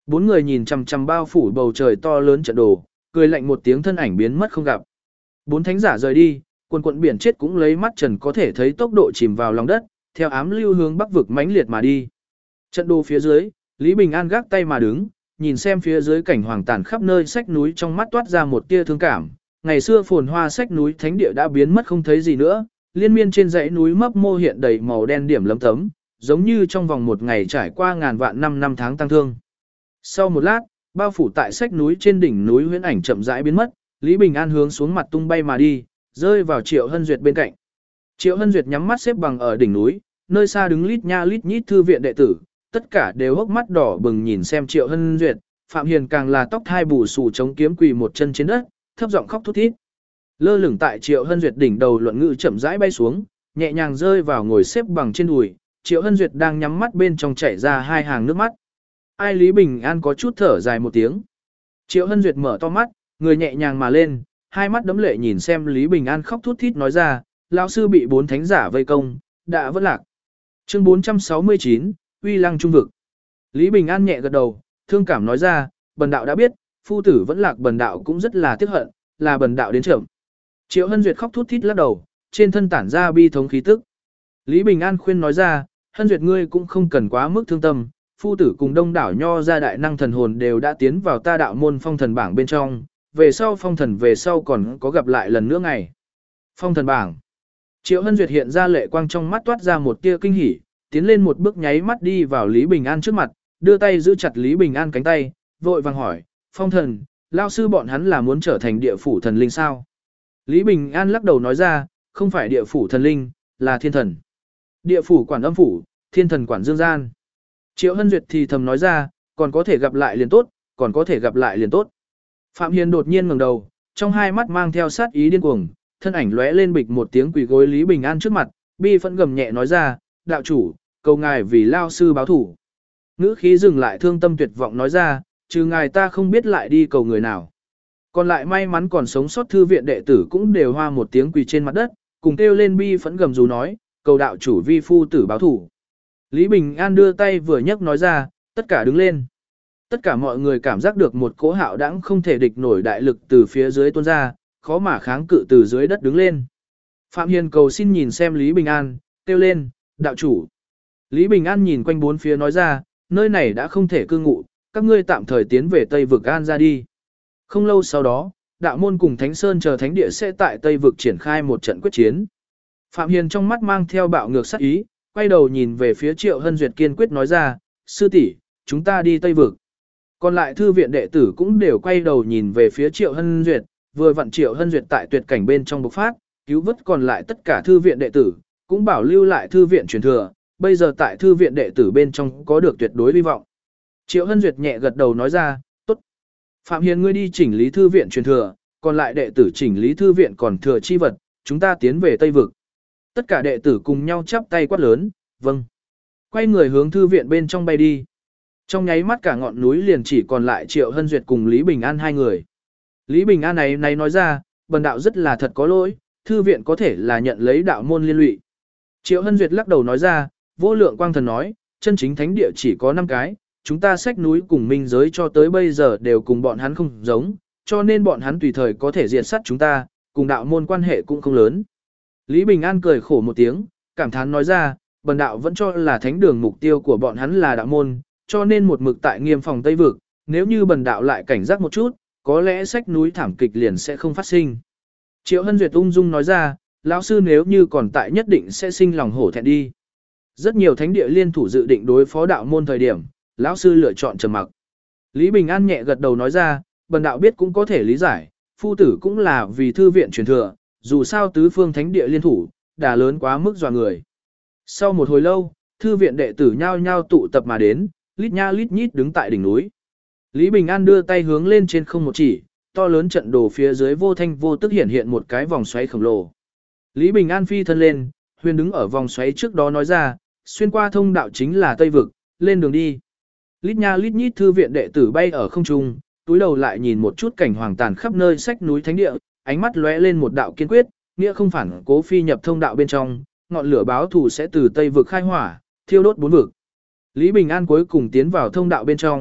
Bốn người nhìn chằm chằm bao phủ bầu trời to lớn trận đồ, cười lạnh một tiếng thân ảnh biến mất không gặp. Bốn thánh giả rời đi, quần quận biển chết cũng lấy mắt trần có thể thấy tốc độ chìm vào lòng đất, theo ám lưu hướng bắc vực mãnh liệt mà đi. Trận đồ phía dưới, Lý Bình An gác tay mà đứng, nhìn xem phía dưới cảnh hoàng tàn khắp nơi sách núi, trong mắt toát ra một tia thương cảm. Ngày xưa phồn hoa sách núi thánh địa đã biến mất không thấy gì nữa, liên miên trên dãy núi mấp mô hiện đầy màu đen điểm lấm tấm, giống như trong vòng một ngày trải qua ngàn vạn năm tháng tăng thương. Sau một lát, bao phủ tại sách núi trên đỉnh núi huyễn ảnh chậm rãi biến mất, Lý Bình An hướng xuống mặt tung bay mà đi, rơi vào Triệu Hân Duyệt bên cạnh. Triệu Hân Duyệt nhắm mắt xếp bằng ở đỉnh núi, nơi xa đứng lít nha lít nhít thư viện đệ tử, tất cả đều hốc mắt đỏ bừng nhìn xem Triệu Hân Duyệt, Phạm Hiền càng là tóc hai bù xù chống kiếm quỳ một chân trên đất, thấp giọng khóc thút thít. Lơ lửng tại Triệu Hân Duyệt đỉnh đầu luận ngữ chậm rãi bay xuống, nhẹ nhàng rơi vào ngồi xếp bằng trên đùi, Triệu Hân Duyệt đang nhắm mắt bên trong chảy ra hai hàng nước mắt. Ai Lý Bình An có chút thở dài một tiếng. Triệu Hân Duyệt mở to mắt, người nhẹ nhàng mà lên, hai mắt đẫm lệ nhìn xem Lý Bình An khóc thút thít nói ra, lão sư bị bốn thánh giả vây công, đã vỡ lạc. Chương 469, Uy Lăng Trung vực. Lý Bình An nhẹ gật đầu, thương cảm nói ra, bần đạo đã biết, phu tử vẫn lạc, bần đạo cũng rất là tiếc hận, là bần đạo đến chậm. Triệu Hân Duyệt khóc thút thít lắc đầu, trên thân tản ra bi thống khí tức. Lý Bình An khuyên nói ra, Hân Duyệt ngươi cũng không cần quá mức thương tâm, phu tử cùng đông đảo nho gia đại năng thần hồn đều đã tiến vào ta đạo môn phong thần bảng bên trong, về sau phong thần về sau còn có gặp lại lần nữa ngày. Phong thần bảng. Triệu Hân Duyệt hiện ra lệ quang trong mắt toát ra một tia kinh hỉ, tiến lên một bước nháy mắt đi vào Lý Bình An trước mặt, đưa tay giữ chặt Lý Bình An cánh tay, vội vàng hỏi, phong thần, lao sư bọn hắn là muốn trở thành địa phủ thần linh sao? Lý Bình An lắc đầu nói ra, không phải địa phủ thần linh, là thiên thần. Địa phủ quản âm phủ, thiên thần quản dương gian. Triệu Hân Duyệt thì thầm nói ra, còn có thể gặp lại liền tốt, còn có thể gặp lại liền tốt. Phạm Hiền đột nhiên ngẩng đầu, trong hai mắt mang theo sát ý điên cuồng, thân ảnh lóe lên bịch một tiếng quỳ gối Lý Bình An trước mặt, bi phẫn gầm nhẹ nói ra, đạo chủ, cầu ngài vì lao sư báo thủ. Ngữ khí dừng lại thương tâm tuyệt vọng nói ra, trừ ngài ta không biết lại đi cầu người nào. Còn lại may mắn còn sống sót thư viện đệ tử cũng đều hoa một tiếng quỳ trên mặt đất, cùng kêu lên bi phẫn gầm rú nói, cầu đạo chủ vi phu tử báo thủ. Lý Bình An đưa tay vừa nhấc nói ra, tất cả đứng lên. Tất cả mọi người cảm giác được một cỗ hạo đãng không thể địch nổi đại lực từ phía dưới tuôn ra, khó mà kháng cự từ dưới đất đứng lên. Phạm Hiền cầu xin nhìn xem Lý Bình An, kêu lên, đạo chủ. Lý Bình An nhìn quanh bốn phía nói ra, nơi này đã không thể cư ngụ, các ngươi tạm thời tiến về Tây vực An ra đi. Không lâu sau đó, đạo môn cùng Thánh Sơn chờ thánh địa sẽ tại Tây vực triển khai một trận quyết chiến. Phạm Hiền trong mắt mang theo bạo ngược sát ý, quay đầu nhìn về phía Triệu Hân Duyệt kiên quyết nói ra, sư tỷ, chúng ta đi Tây vực. Còn lại thư viện đệ tử cũng đều quay đầu nhìn về phía Triệu Hân Duyệt, vừa vặn Triệu Hân Duyệt tại tuyệt cảnh bên trong bộc phát, cứu vớt còn lại tất cả thư viện đệ tử, cũng bảo lưu lại thư viện truyền thừa, bây giờ tại thư viện đệ tử bên trong có được tuyệt đối hy vọng. Triệu Hân Duyệt nhẹ gật đầu nói ra, tốt. Phạm Hiền ngươi đi chỉnh lý thư viện truyền thừa, còn lại đệ tử chỉnh lý thư viện còn thừa chi vật, chúng ta tiến về Tây vực. Tất cả đệ tử cùng nhau chắp tay quát lớn, vâng. Quay người hướng thư viện bên trong bay đi. Trong nháy mắt cả ngọn núi liền chỉ còn lại Triệu Hân Duyệt cùng Lý Bình An hai người. Lý Bình An này nói ra, bần đạo rất là thật có lỗi, thư viện có thể là nhận lấy đạo môn liên lụy. Triệu Hân Duyệt lắc đầu nói ra, vô lượng quang thần nói, chân chính thánh địa chỉ có 5 cái, chúng ta xách núi cùng minh giới cho tới bây giờ đều cùng bọn hắn không giống, cho nên bọn hắn tùy thời có thể diệt sát chúng ta, cùng đạo môn quan hệ cũng không lớn. Lý Bình An cười khổ một tiếng, cảm thán nói ra, bần đạo vẫn cho là thánh đường mục tiêu của bọn hắn là đạo môn, cho nên một mực tại nghiêm phòng Tây Vực, nếu như bần đạo lại cảnh giác một chút, có lẽ xách núi thảm kịch liền sẽ không phát sinh. Triệu Hân Duyệt ung dung nói ra, lão sư nếu như còn tại nhất định sẽ sinh lòng hổ thẹn đi. Rất nhiều thánh địa liên thủ dự định đối phó đạo môn thời điểm, lão sư lựa chọn trầm mặc. Lý Bình An nhẹ gật đầu nói ra, bần đạo biết cũng có thể lý giải, phu tử cũng là vì thư viện truyền thừa, dù sao tứ phương thánh địa liên thủ, đà lớn quá mức dọa người. Sau một hồi lâu, thư viện đệ tử nhao nhao tụ tập mà đến, lít nha lít nhít đứng tại đỉnh núi. Lý Bình An đưa tay hướng lên trên không một chỉ, to lớn trận đồ phía dưới vô thanh vô tức hiện hiện một cái vòng xoáy khổng lồ. Lý Bình An phi thân lên, huyền đứng ở vòng xoáy trước đó nói ra, xuyên qua thông đạo chính là Tây Vực, lên đường đi. Lít nha lít nhít thư viện đệ tử bay ở không trung, túi đầu lại nhìn một chút cảnh hoàng tàn khắp nơi sách núi thánh địa, ánh mắt lóe lên một đạo kiên quyết, nghĩa không phản cố phi nhập thông đạo bên trong, ngọn lửa báo thù sẽ từ Tây Vực khai hỏa, thiêu đốt 4 vực. Lý Bình An cuối cùng tiến vào thông đạo bên trong,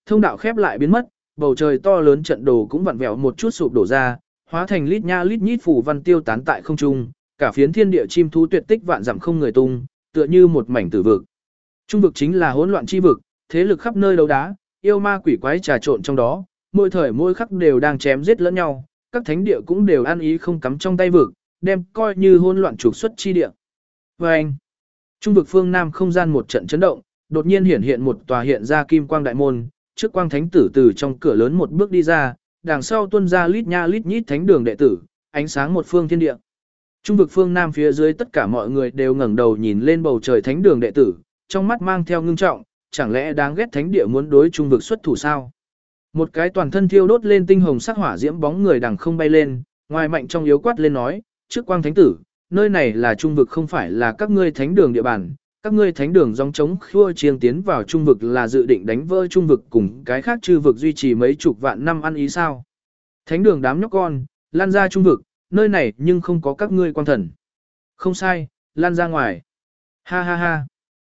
Thông đạo khép lại biến mất, bầu trời to lớn trận đồ cũng vặn vẹo một chút sụp đổ ra, hóa thành lít nha lít nhít phù văn tiêu tán tại không trung, cả phiến thiên địa chim thú tuyệt tích vạn dặm không người tung, tựa như một mảnh tử vực. Trung vực chính là hỗn loạn chi vực, thế lực khắp nơi đấu đá, yêu ma quỷ quái trà trộn trong đó, mỗi thời mỗi khắc đều đang chém giết lẫn nhau, các thánh địa cũng đều ăn ý không cắm trong tay vực, đem coi như hỗn loạn trục xuất chi địa. Và anh, trung vực phương Nam không gian một trận chấn động, đột nhiên hiển hiện một tòa hiện ra kim quang đại môn, trước quang thánh tử từ trong cửa lớn một bước đi ra, đằng sau tuôn ra lít nha lít nhít thánh đường đệ tử, ánh sáng một phương thiên địa. Trung vực phương Nam phía dưới tất cả mọi người đều ngẩng đầu nhìn lên bầu trời thánh đường đệ tử, trong mắt mang theo ngưng trọng, chẳng lẽ đáng ghét thánh địa muốn đối trung vực xuất thủ sao? Một cái toàn thân thiêu đốt lên tinh hồng sắc hỏa diễm bóng người đằng không bay lên, ngoài mạnh trong yếu quát lên nói, trước quang thánh tử, nơi này là trung vực không phải là các ngươi thánh đường địa bàn, các ngươi thánh đường dòng chống khua chiêng tiến vào trung vực là dự định đánh vỡ trung vực cùng cái khác chư vực duy trì mấy chục vạn năm ăn ý sao? Thánh đường đám nhóc con, lan ra trung vực, nơi này nhưng không có các ngươi quan thần. Không sai, lan ra ngoài. Ha ha ha.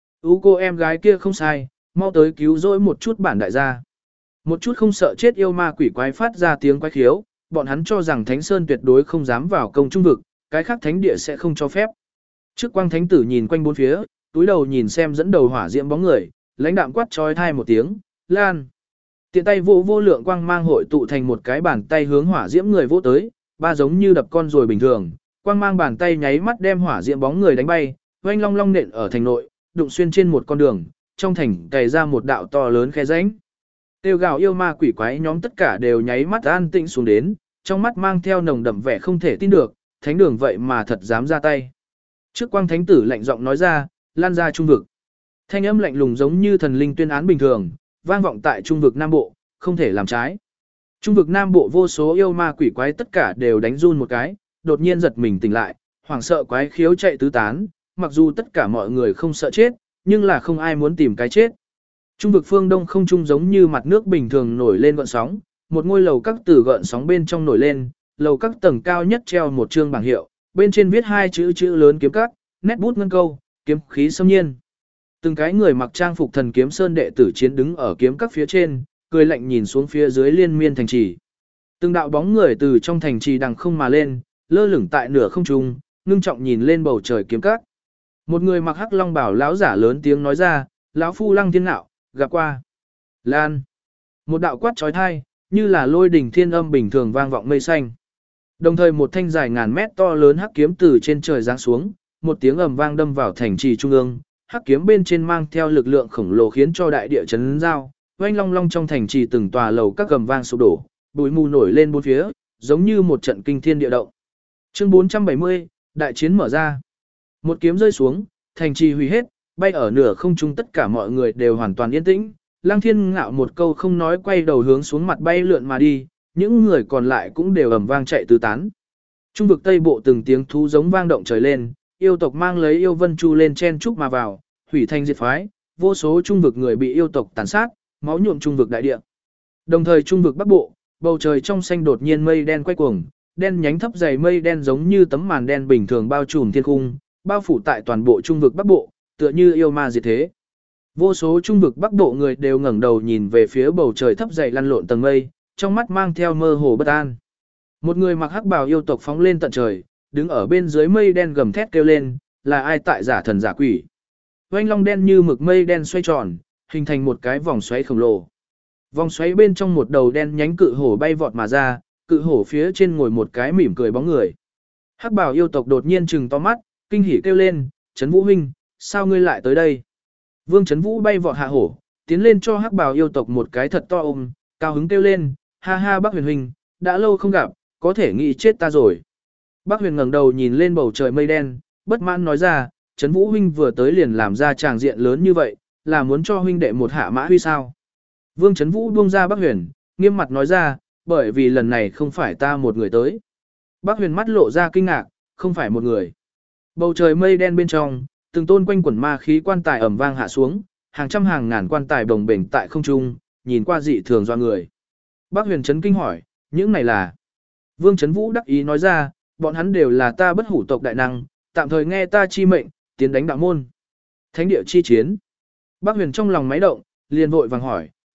Cô em gái kia không sai, mau tới cứu rỗi một chút bản đại gia. Một chút không sợ chết yêu ma quỷ quái phát ra tiếng quái khiếu, bọn hắn cho rằng Thánh Sơn tuyệt đối không dám vào công trung vực, cái khác thánh địa sẽ không cho phép. Trước quang thánh tử nhìn quanh bốn phía, túi đầu nhìn xem dẫn đầu hỏa diễm bóng người, lãnh đạm quát trói thai một tiếng, lan. Tiện tay vô lượng quang mang hội tụ thành một cái bàn tay hướng hỏa diễm người vỗ tới, ba giống như đập con rồi bình thường, quang mang bàn tay nháy mắt đem hỏa diễm bóng người đánh bay, oanh long long nện ở thành nội, đụng xuyên trên một con đường, trong thành cày ra một đạo to lớn khe rãnh. Tiêu gào yêu ma quỷ quái nhóm tất cả đều nháy mắt an tĩnh xuống đến, trong mắt mang theo nồng đậm vẻ không thể tin được, thánh đường vậy mà thật dám ra tay. Trước quang thánh tử lạnh giọng nói ra, lan ra trung vực. Thanh âm lạnh lùng giống như thần linh tuyên án bình thường, vang vọng tại trung vực Nam Bộ, không thể làm trái. Trung vực Nam Bộ vô số yêu ma quỷ quái tất cả đều đánh run một cái, đột nhiên giật mình tỉnh lại, hoảng sợ quái khiếu chạy tứ tán, mặc dù tất cả mọi người không sợ chết, nhưng là không ai muốn tìm cái chết. Trung vực phương Đông không trung giống như mặt nước bình thường nổi lên gợn sóng, một ngôi lầu các từ gợn sóng bên trong nổi lên, lầu các tầng cao nhất treo một chương bảng hiệu, bên trên viết hai chữ lớn kiếm các, nét bút ngân câu, kiếm khí xâm nhiên. Từng cái người mặc trang phục thần kiếm sơn đệ tử chiến đứng ở kiếm các phía trên, cười lạnh nhìn xuống phía dưới liên miên thành trì. Từng đạo bóng người từ trong thành trì đằng không mà lên, lơ lửng tại nửa không trung, ngưng trọng nhìn lên bầu trời kiếm các. Một người mặc hắc long bảo lão giả lớn tiếng nói ra, lão phu Lăng Thiên Nạo, gặp qua. Lan. Một đạo quát trói thai, như là lôi đỉnh thiên âm bình thường vang vọng mây xanh. Đồng thời một thanh dài ngàn mét to lớn hắc kiếm từ trên trời giáng xuống, một tiếng ầm vang đâm vào thành trì trung ương, hắc kiếm bên trên mang theo lực lượng khổng lồ khiến cho đại địa chấn giao, oanh long long trong thành trì từng tòa lầu các gầm vang sụp đổ, bụi mù nổi lên bốn phía, giống như một trận kinh thiên địa động. Chương 470, đại chiến mở ra. Một kiếm rơi xuống, thành trì hủy hết, bay ở nửa không trung tất cả mọi người đều hoàn toàn yên tĩnh. Lăng Thiên Ngạo một câu không nói quay đầu hướng xuống mặt bay lượn mà đi, những người còn lại cũng đều ầm vang chạy tứ tán. Trung vực Tây Bộ từng tiếng thú giống vang động trời lên, yêu tộc mang lấy yêu vân chu lên chen trúc mà vào, hủy thành diệt phái, vô số trung vực người bị yêu tộc tàn sát, máu nhuộm trung vực đại địa. Đồng thời trung vực Bắc Bộ, bầu trời trong xanh đột nhiên mây đen quay cuồng, đen nhánh thấp dày mây đen giống như tấm màn đen bình thường bao trùm thiên cung, bao phủ tại toàn bộ trung vực Bắc Bộ, tựa như yêu ma diệt thế. Vô số trung vực Bắc Bộ người đều ngẩng đầu nhìn về phía bầu trời thấp dày lăn lộn tầng mây, trong mắt mang theo mơ hồ bất an. Một người mặc hắc bào yêu tộc phóng lên tận trời, đứng ở bên dưới mây đen gầm thét kêu lên, là ai tại giả thần giả quỷ. Oanh long đen như mực mây đen xoay tròn, hình thành một cái vòng xoáy khổng lồ. Vòng xoáy bên trong một đầu đen nhánh cự hổ bay vọt mà ra, cự hổ phía trên ngồi một cái mỉm cười bóng người. Hắc bào yêu tộc đột nhiên trừng to mắt, kinh hỉ kêu lên, Trấn Vũ huynh, sao ngươi lại tới đây? Vương Trấn Vũ bay vọt hạ hổ, tiến lên cho hắc bào yêu tộc một cái thật to ôm, cao hứng kêu lên, ha ha Bác Huyền huynh, đã lâu không gặp, có thể nghĩ chết ta rồi. Bác Huyền ngẩng đầu nhìn lên bầu trời mây đen, bất mãn nói ra, Trấn Vũ huynh vừa tới liền làm ra tràng diện lớn như vậy, là muốn cho huynh đệ một hạ mã huy sao? Vương Trấn Vũ buông ra Bác Huyền, nghiêm mặt nói ra, bởi vì lần này không phải ta một người tới. Bác Huyền mắt lộ ra kinh ngạc, không phải một người. Bầu trời mây đen bên trong, từng tôn quanh quẩn ma khí quan tài ầm vang hạ xuống, hàng trăm hàng ngàn quan tài bồng bềnh tại không trung, nhìn qua dị thường do người. Bác Huyền chấn kinh hỏi, những này là? Vương Trấn Vũ đắc ý nói ra, bọn hắn đều là ta bất hủ tộc đại năng, tạm thời nghe ta chi mệnh, tiến đánh đạo môn. Thánh địa chi chiến. Bác Huyền trong lòng máy động, liền vội vàng hỏi,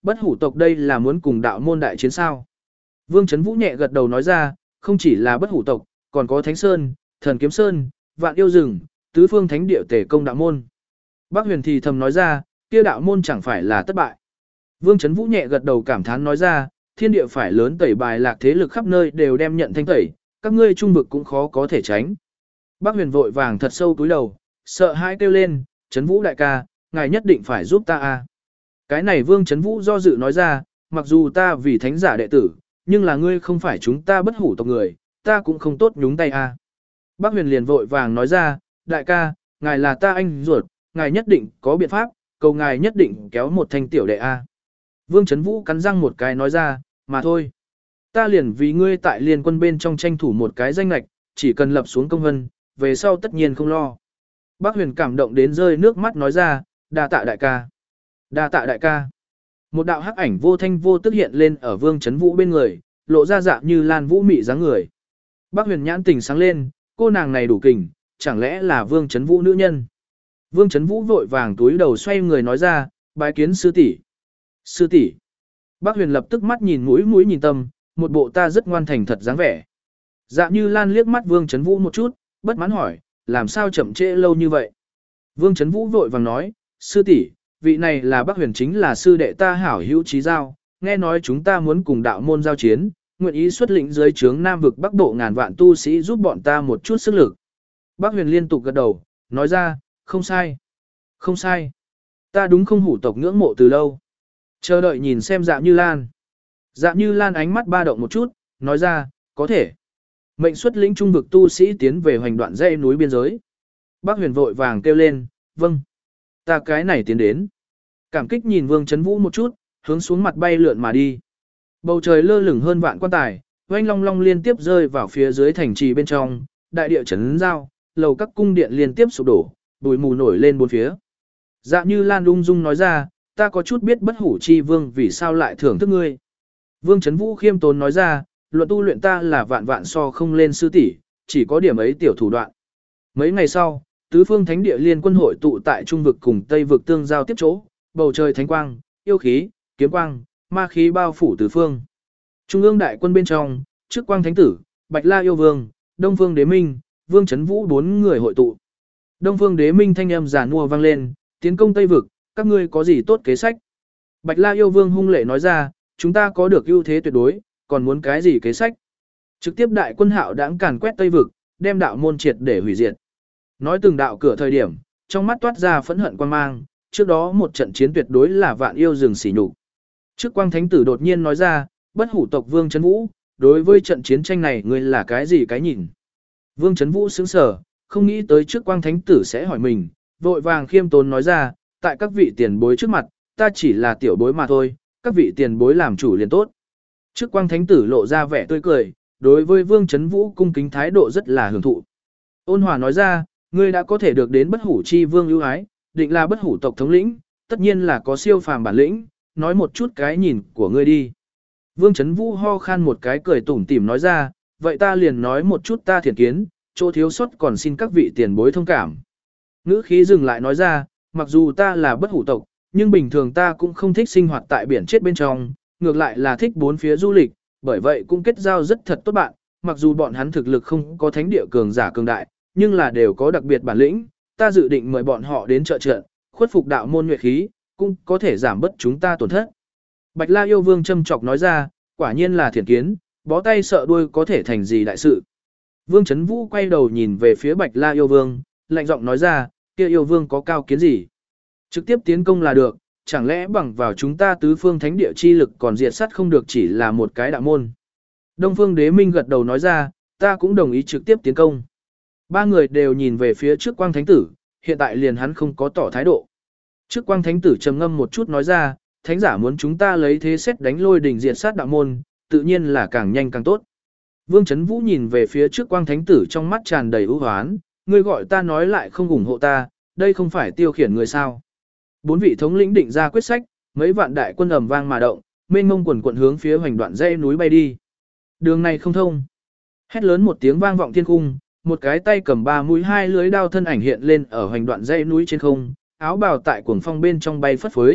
bất hủ tộc đây là muốn cùng đạo môn đại chiến sao? Vương Chấn Vũ nhẹ gật đầu nói ra, không chỉ là bất hủ tộc, còn có Thánh Sơn, Thần Kiếm Sơn, Vạn Yêu Rừng, tứ phương thánh địa tề công đạo môn. Bác Huyền thì thầm nói ra, kia đạo môn chẳng phải là thất bại. Vương Chấn Vũ nhẹ gật đầu cảm thán nói ra, thiên địa phải lớn tẩy bài lạc thế lực khắp nơi đều đem nhận thanh tẩy, các ngươi trung vực cũng khó có thể tránh. Bác Huyền vội vàng thật sâu túi đầu, sợ hãi kêu lên, Chấn Vũ đại ca, ngài nhất định phải giúp ta a. Cái này Vương Chấn Vũ do dự nói ra, mặc dù ta vì thánh giả đệ tử, nhưng là ngươi không phải chúng ta bất hủ tộc người, ta cũng không tốt nhúng tay a. Bác Huyền liền vội vàng nói ra, đại ca, ngài là ta anh ruột, ngài nhất định có biện pháp, cầu ngài nhất định kéo một thanh tiểu đệ a. Vương Chấn Vũ cắn răng một cái nói ra, mà thôi. Ta liền vì ngươi tại liên quân bên trong tranh thủ một cái danh lạch, chỉ cần lập xuống công vân, về sau tất nhiên không lo. Bác Huyền cảm động đến rơi nước mắt nói ra, đa tạ đại ca. Đa tạ đại ca. Một đạo hắc ảnh vô thanh vô tức hiện lên ở Vương Chấn Vũ bên người, lộ ra dạng như Lan Vũ mị dáng người. Bác Huyền nhãn tình sáng lên, cô nàng này đủ kình, chẳng lẽ là Vương Chấn Vũ nữ nhân? Vương Chấn Vũ vội vàng túi đầu xoay người nói ra, bái kiến sư tỷ. Sư tỷ. Bác Huyền lập tức mắt nhìn mũi nhìn tâm, một bộ ta rất ngoan thành thật dáng vẻ. Dạ Như Lan liếc mắt Vương Chấn Vũ một chút, bất mãn hỏi, làm sao chậm trễ lâu như vậy? Vương Chấn Vũ vội vàng nói, sư tỷ, vị này là Bác Huyền chính là sư đệ ta hảo hữu chí giao, nghe nói chúng ta muốn cùng đạo môn giao chiến, nguyện ý xuất lĩnh dưới trướng Nam vực Bắc Bộ ngàn vạn tu sĩ giúp bọn ta một chút sức lực. Bác Huyền liên tục gật đầu, nói ra, không sai. Không sai. Ta đúng không hủ tộc ngưỡng mộ từ lâu. Chờ đợi nhìn xem Dạ Như Lan. Dạ Như Lan ánh mắt ba động một chút, nói ra, có thể. Mệnh xuất lĩnh trung vực tu sĩ tiến về hoành đoạn dãy núi biên giới. Bác Huyền vội vàng kêu lên, vâng. Ta cái này tiến đến. Cảm kích nhìn Vương Chấn Vũ một chút, hướng xuống mặt bay lượn mà đi. Bầu trời lơ lửng hơn vạn quan tài, oanh long long liên tiếp rơi vào phía dưới thành trì bên trong, đại địa chấn giao, lầu các cung điện liên tiếp sụp đổ, bụi mù nổi lên bốn phía. Dạ Như Lan ung dung nói ra, ta có chút biết bất hủ chi vương vì sao lại thưởng thức ngươi. Vương Chấn Vũ khiêm tốn nói ra, luận tu luyện ta là vạn vạn so không lên sư tỷ, chỉ có điểm ấy tiểu thủ đoạn. Mấy ngày sau, tứ phương thánh địa liên quân hội tụ tại trung vực cùng tây vực tương giao tiếp chỗ, bầu trời thánh quang, yêu khí, kiếm quang, ma khí bao phủ tứ phương. Trung ương đại quân bên trong, trước quang thánh tử, Bạch La yêu vương, Đông Phương Đế Minh, Vương Chấn Vũ bốn người hội tụ. Đông Phương Đế Minh thanh âm giàn mua vang lên, tiến công tây vực, các ngươi có gì tốt kế sách? Bạch La yêu vương hung lệ nói ra, chúng ta có được ưu thế tuyệt đối, còn muốn cái gì kế sách? Trực tiếp đại quân hạo đãng càn quét tây vực, đem đạo môn triệt để hủy diệt. Nói từng đạo cửa thời điểm, trong mắt toát ra phẫn hận quan mang, trước đó một trận chiến tuyệt đối là vạn yêu rừng xỉ nhục. Trước quang thánh tử đột nhiên nói ra, bất hủ tộc Vương Chấn Vũ, đối với trận chiến tranh này ngươi là cái gì cái nhìn? Vương Chấn Vũ sững sờ, không nghĩ tới trước quang thánh tử sẽ hỏi mình, vội vàng khiêm tốn nói ra, tại các vị tiền bối trước mặt, ta chỉ là tiểu bối mà thôi, các vị tiền bối làm chủ liền tốt. Trước quang thánh tử lộ ra vẻ tươi cười, đối với Vương Chấn Vũ cung kính thái độ rất là hưởng thụ. Ôn hòa nói ra, ngươi đã có thể được đến bất hủ chi vương ưu ái, định là bất hủ tộc thống lĩnh, tất nhiên là có siêu phàm bản lĩnh, nói một chút cái nhìn của ngươi đi. Vương Chấn Vũ ho khan một cái cười tủm tỉm nói ra, vậy ta liền nói một chút ta thiện kiến, chỗ thiếu sót còn xin các vị tiền bối thông cảm. Ngữ khí dừng lại nói ra, mặc dù ta là bất hủ tộc, nhưng bình thường ta cũng không thích sinh hoạt tại biển chết bên trong, ngược lại là thích bốn phía du lịch, bởi vậy cũng kết giao rất thật tốt bạn, mặc dù bọn hắn thực lực không có thánh địa cường giả cường đại, nhưng là đều có đặc biệt bản lĩnh, ta dự định mời bọn họ đến trợ trận, khuất phục đạo môn nhuệ khí, cũng có thể giảm bớt chúng ta tổn thất. Bạch La yêu vương châm chọc nói ra, quả nhiên là thiện kiến, bó tay sợ đuôi có thể thành gì đại sự. Vương Chấn Vũ quay đầu nhìn về phía Bạch La yêu vương, lạnh giọng nói ra, kia yêu vương có cao kiến gì? Trực tiếp tiến công là được, chẳng lẽ bằng vào chúng ta tứ phương thánh địa chi lực còn diệt sát không được chỉ là một cái đạo môn. Đông Phương Đế Minh gật đầu nói ra, ta cũng đồng ý trực tiếp tiến công. Ba người đều nhìn về phía trước quang thánh tử, hiện tại liền hắn không có tỏ thái độ. Trước quang thánh tử trầm ngâm một chút nói ra, thánh giả muốn chúng ta lấy thế xét đánh lôi đỉnh diệt sát đạo môn, tự nhiên là càng nhanh càng tốt. Vương Chấn Vũ nhìn về phía trước quang thánh tử trong mắt tràn đầy ưu hoán, ngươi gọi ta nói lại không ủng hộ ta, đây không phải tiêu khiển người sao. Bốn vị thống lĩnh định ra quyết sách, mấy vạn đại quân ầm vang mà động, mênh mông quần quận hướng phía hoành đoạn dãy núi bay đi. Đường này không thông. Hét lớn một tiếng vang vọng thiên cung, một cái tay cầm ba mũi hai lưới đao thân ảnh hiện lên ở hoành đoạn dãy núi trên không, áo bào tại cuồng phong bên trong bay phất phới,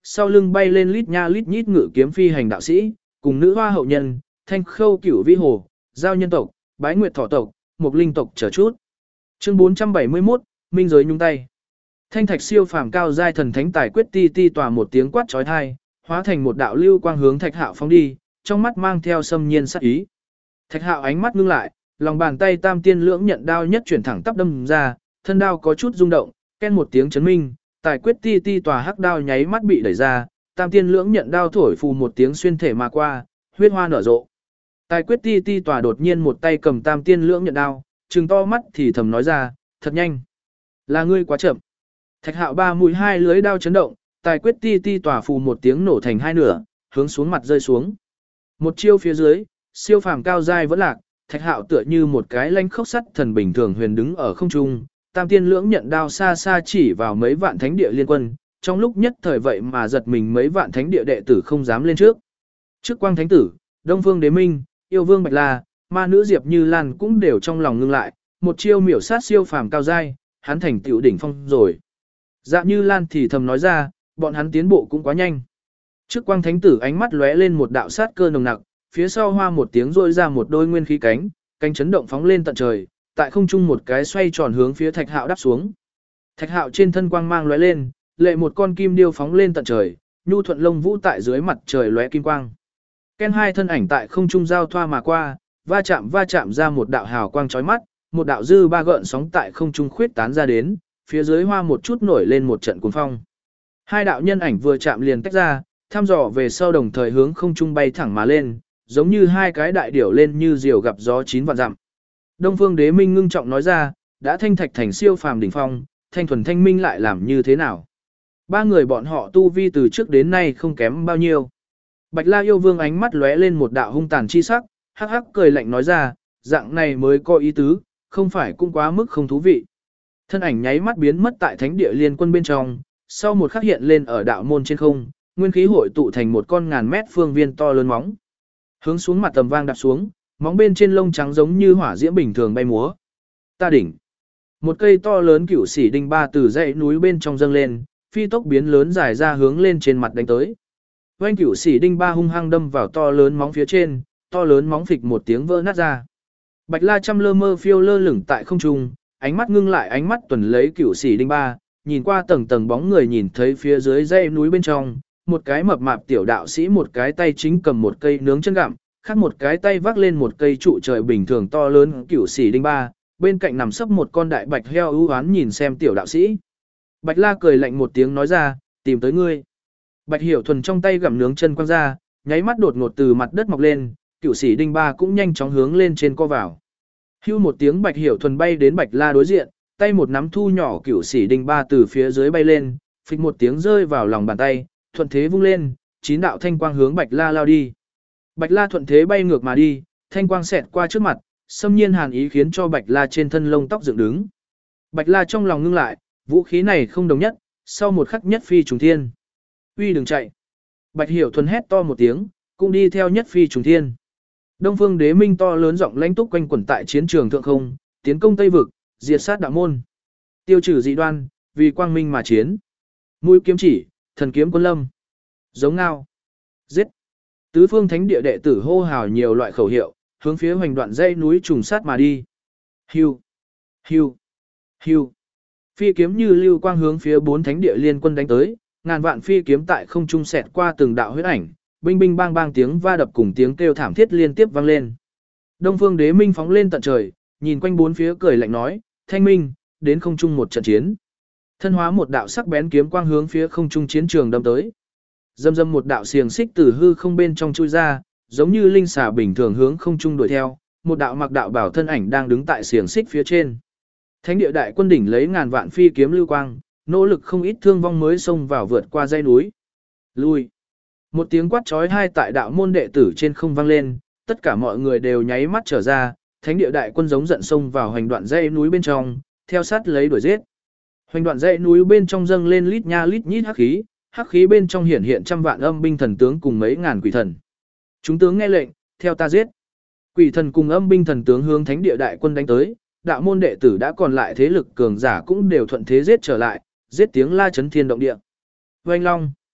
sau lưng bay lên lít nha lít nhít ngự kiếm phi hành đạo sĩ, cùng nữ hoa hậu nhân, thanh khâu cửu vĩ hồ, giao nhân tộc, bái nguyệt thỏ tộc, mục linh tộc chờ chút. Chương 471, minh giới nhung tay. Thanh thạch siêu phàm cao giai thần thánh tài quyết ti ti tỏa một tiếng quát chói tai, hóa thành một đạo lưu quang hướng Thạch Hạo phóng đi, trong mắt mang theo xâm nhiên sát ý. Thạch Hạo ánh mắt ngưng lại, lòng bàn tay tam tiên lưỡng nhận đao nhất chuyển thẳng tắp đâm ra, thân đao có chút rung động, ken một tiếng chấn minh, tài quyết ti ti tỏa hắc đao nháy mắt bị đẩy ra, tam tiên lưỡng nhận đao thổi phù một tiếng xuyên thể mà qua, huyết hoa nở rộ. Tài quyết ti ti tỏa đột nhiên một tay cầm tam tiên lưỡng nhận đao, trừng to mắt thì thầm nói ra, thật nhanh. Là ngươi quá chậm. Thạch Hạo ba mũi hai lưới đao chấn động, tài quyết ti ti tỏa phù một tiếng nổ thành hai nửa, hướng xuống mặt rơi xuống. Một chiêu phía dưới, siêu phàm cao giai vẫn lạc, Thạch Hạo tựa như một cái lanh khốc sắt thần bình thường huyền đứng ở không trung, tam tiên lưỡng nhận đao xa xa chỉ vào mấy vạn thánh địa liên quân, trong lúc nhất thời vậy mà giật mình mấy vạn thánh địa đệ tử không dám lên trước. Trước Quang Thánh Tử, Đông Phương Đế Minh, Yêu Vương Bạch La, ma nữ Diệp Như Lan cũng đều trong lòng ngưng lại, một chiêu miểu sát siêu phàm cao giai, hắn thành tựu đỉnh phong rồi. Dạ Như Lan thì thầm nói ra, bọn hắn tiến bộ cũng quá nhanh. Trước Quang Thánh Tử ánh mắt lóe lên một đạo sát cơ nồng nặc, phía sau hoa một tiếng rôi ra một đôi nguyên khí cánh, cánh chấn động phóng lên tận trời, tại không trung một cái xoay tròn hướng phía Thạch Hạo đáp xuống. Thạch Hạo trên thân quang mang lóe lên, lệ một con kim điêu phóng lên tận trời, nhu thuận lông vũ tại dưới mặt trời lóe kim quang. Ken hai thân ảnh tại không trung giao thoa mà qua, va chạm ra một đạo hào quang chói mắt, một đạo dư ba gợn sóng tại không trung khuyết tán ra đến, phía dưới hoa một chút nổi lên một trận cuồng phong. Hai đạo nhân ảnh vừa chạm liền tách ra, thăm dò về sau đồng thời hướng không trung bay thẳng mà lên, giống như hai cái đại điểu lên như diều gặp gió 9 vạn dặm. Đông Phương Đế Minh ngưng trọng nói ra, đã thanh thạch thành siêu phàm đỉnh phong, thanh thuần thanh minh lại làm như thế nào? Ba người bọn họ tu vi từ trước đến nay không kém bao nhiêu. Bạch La Yêu Vương ánh mắt lóe lên một đạo hung tàn chi sắc, hắc hắc cười lạnh nói ra, dạng này mới có ý tứ, không phải cũng quá mức không thú vị. Thân ảnh nháy mắt biến mất tại thánh địa liên quân bên trong, sau một khắc hiện lên ở đạo môn trên không, nguyên khí hội tụ thành một con ngàn mét phương viên to lớn móng. Hướng xuống mặt tầm vang đạp xuống, móng bên trên lông trắng giống như hỏa diễm bình thường bay múa. Ta đỉnh. Một cây to lớn cửu xỉ đinh ba từ dãy núi bên trong dâng lên, phi tốc biến lớn dài ra hướng lên trên mặt đánh tới. Oanh cửu xỉ đinh ba hung hăng đâm vào to lớn móng phía trên, to lớn móng phịch một tiếng vỡ nát ra. Bạch La Trăm lơ mơ phiêu lơ lửng tại không trung, ánh mắt ngưng lại ánh mắt tuần lấy cửu xỉ đinh ba, nhìn qua tầng tầng bóng người nhìn thấy phía dưới dãy núi bên trong, một cái mập mạp tiểu đạo sĩ một cái tay chính cầm một cây nướng chân gặm, khác một cái tay vác lên một cây trụ trời bình thường to lớn cửu xỉ đinh ba, bên cạnh nằm sấp một con đại bạch heo ưu oán nhìn xem tiểu đạo sĩ. Bạch La cười lạnh một tiếng nói ra, tìm tới ngươi. Bạch Hiểu Thuần trong tay gặm nướng chân quăng ra, nháy mắt đột ngột từ mặt đất mọc lên, cửu xỉ đinh ba cũng nhanh chóng hướng lên trên co vào. Hưu một tiếng Bạch Hiểu Thuần bay đến Bạch La đối diện, tay một nắm thu nhỏ cửu xỉ đinh ba từ phía dưới bay lên, phịch một tiếng rơi vào lòng bàn tay, thuận thế vung lên, 9 đạo thanh quang hướng Bạch La lao đi. Bạch La thuận thế bay ngược mà đi, thanh quang xẹt qua trước mặt, xâm nhiên hàn ý khiến cho Bạch La trên thân lông tóc dựng đứng. Bạch La trong lòng ngưng lại, vũ khí này không đồng nhất, sau một khắc nhất phi trùng thiên. Uy đừng chạy. Bạch Hiểu Thuần hét to một tiếng, cũng đi theo nhất phi trùng thiên. Đông Phương Đế Minh to lớn giọng lãnh túc quanh quẩn tại chiến trường thượng không, tiến công Tây vực, diệt sát đạo môn. Tiêu trừ dị đoan, vì quang minh mà chiến. Mũi kiếm chỉ, thần kiếm quân lâm. Giống ngao. Giết. Tứ phương thánh địa đệ tử hô hào nhiều loại khẩu hiệu, hướng phía hoành đoạn dãy núi trùng sát mà đi. Hưu. Hưu. Hưu. Phi kiếm như lưu quang hướng phía 4 thánh địa liên quân đánh tới, ngàn vạn phi kiếm tại không trung xẹt qua từng đạo huyết ảnh, binh binh bang bang tiếng va đập cùng tiếng kêu thảm thiết liên tiếp vang lên. Đông Phương Đế Minh phóng lên tận trời, nhìn quanh bốn phía cười lạnh nói, "Thanh minh, đến không trung một trận chiến." Thân hóa một đạo sắc bén kiếm quang hướng phía không trung chiến trường đâm tới. Dâm dâm một đạo xiềng xích từ hư không bên trong chui ra, giống như linh xà bình thường hướng không trung đuổi theo, một đạo mặc đạo bảo thân ảnh đang đứng tại xiềng xích phía trên. Thánh địa đại quân đỉnh lấy ngàn vạn phi kiếm lưu quang, nỗ lực không ít thương vong mới xông vào vượt qua dãy núi. Lui. Một tiếng quát chói tai tại đạo môn đệ tử trên không vang lên, tất cả mọi người đều nháy mắt trở ra, thánh địa đại quân giống giận xông vào hành đoạn dãy núi bên trong, theo sát lấy đuổi giết. Hoành đoạn dãy núi bên trong dâng lên lít nha lít nhít hắc khí bên trong hiển hiện trăm vạn âm binh thần tướng cùng mấy ngàn quỷ thần. Chúng tướng nghe lệnh, theo ta giết. Quỷ thần cùng âm binh thần tướng hướng thánh địa đại quân đánh tới, đạo môn đệ tử đã còn lại thế lực cường giả cũng đều thuận thế giết trở lại, giết tiếng la chấn thiên động địa. Oanh long.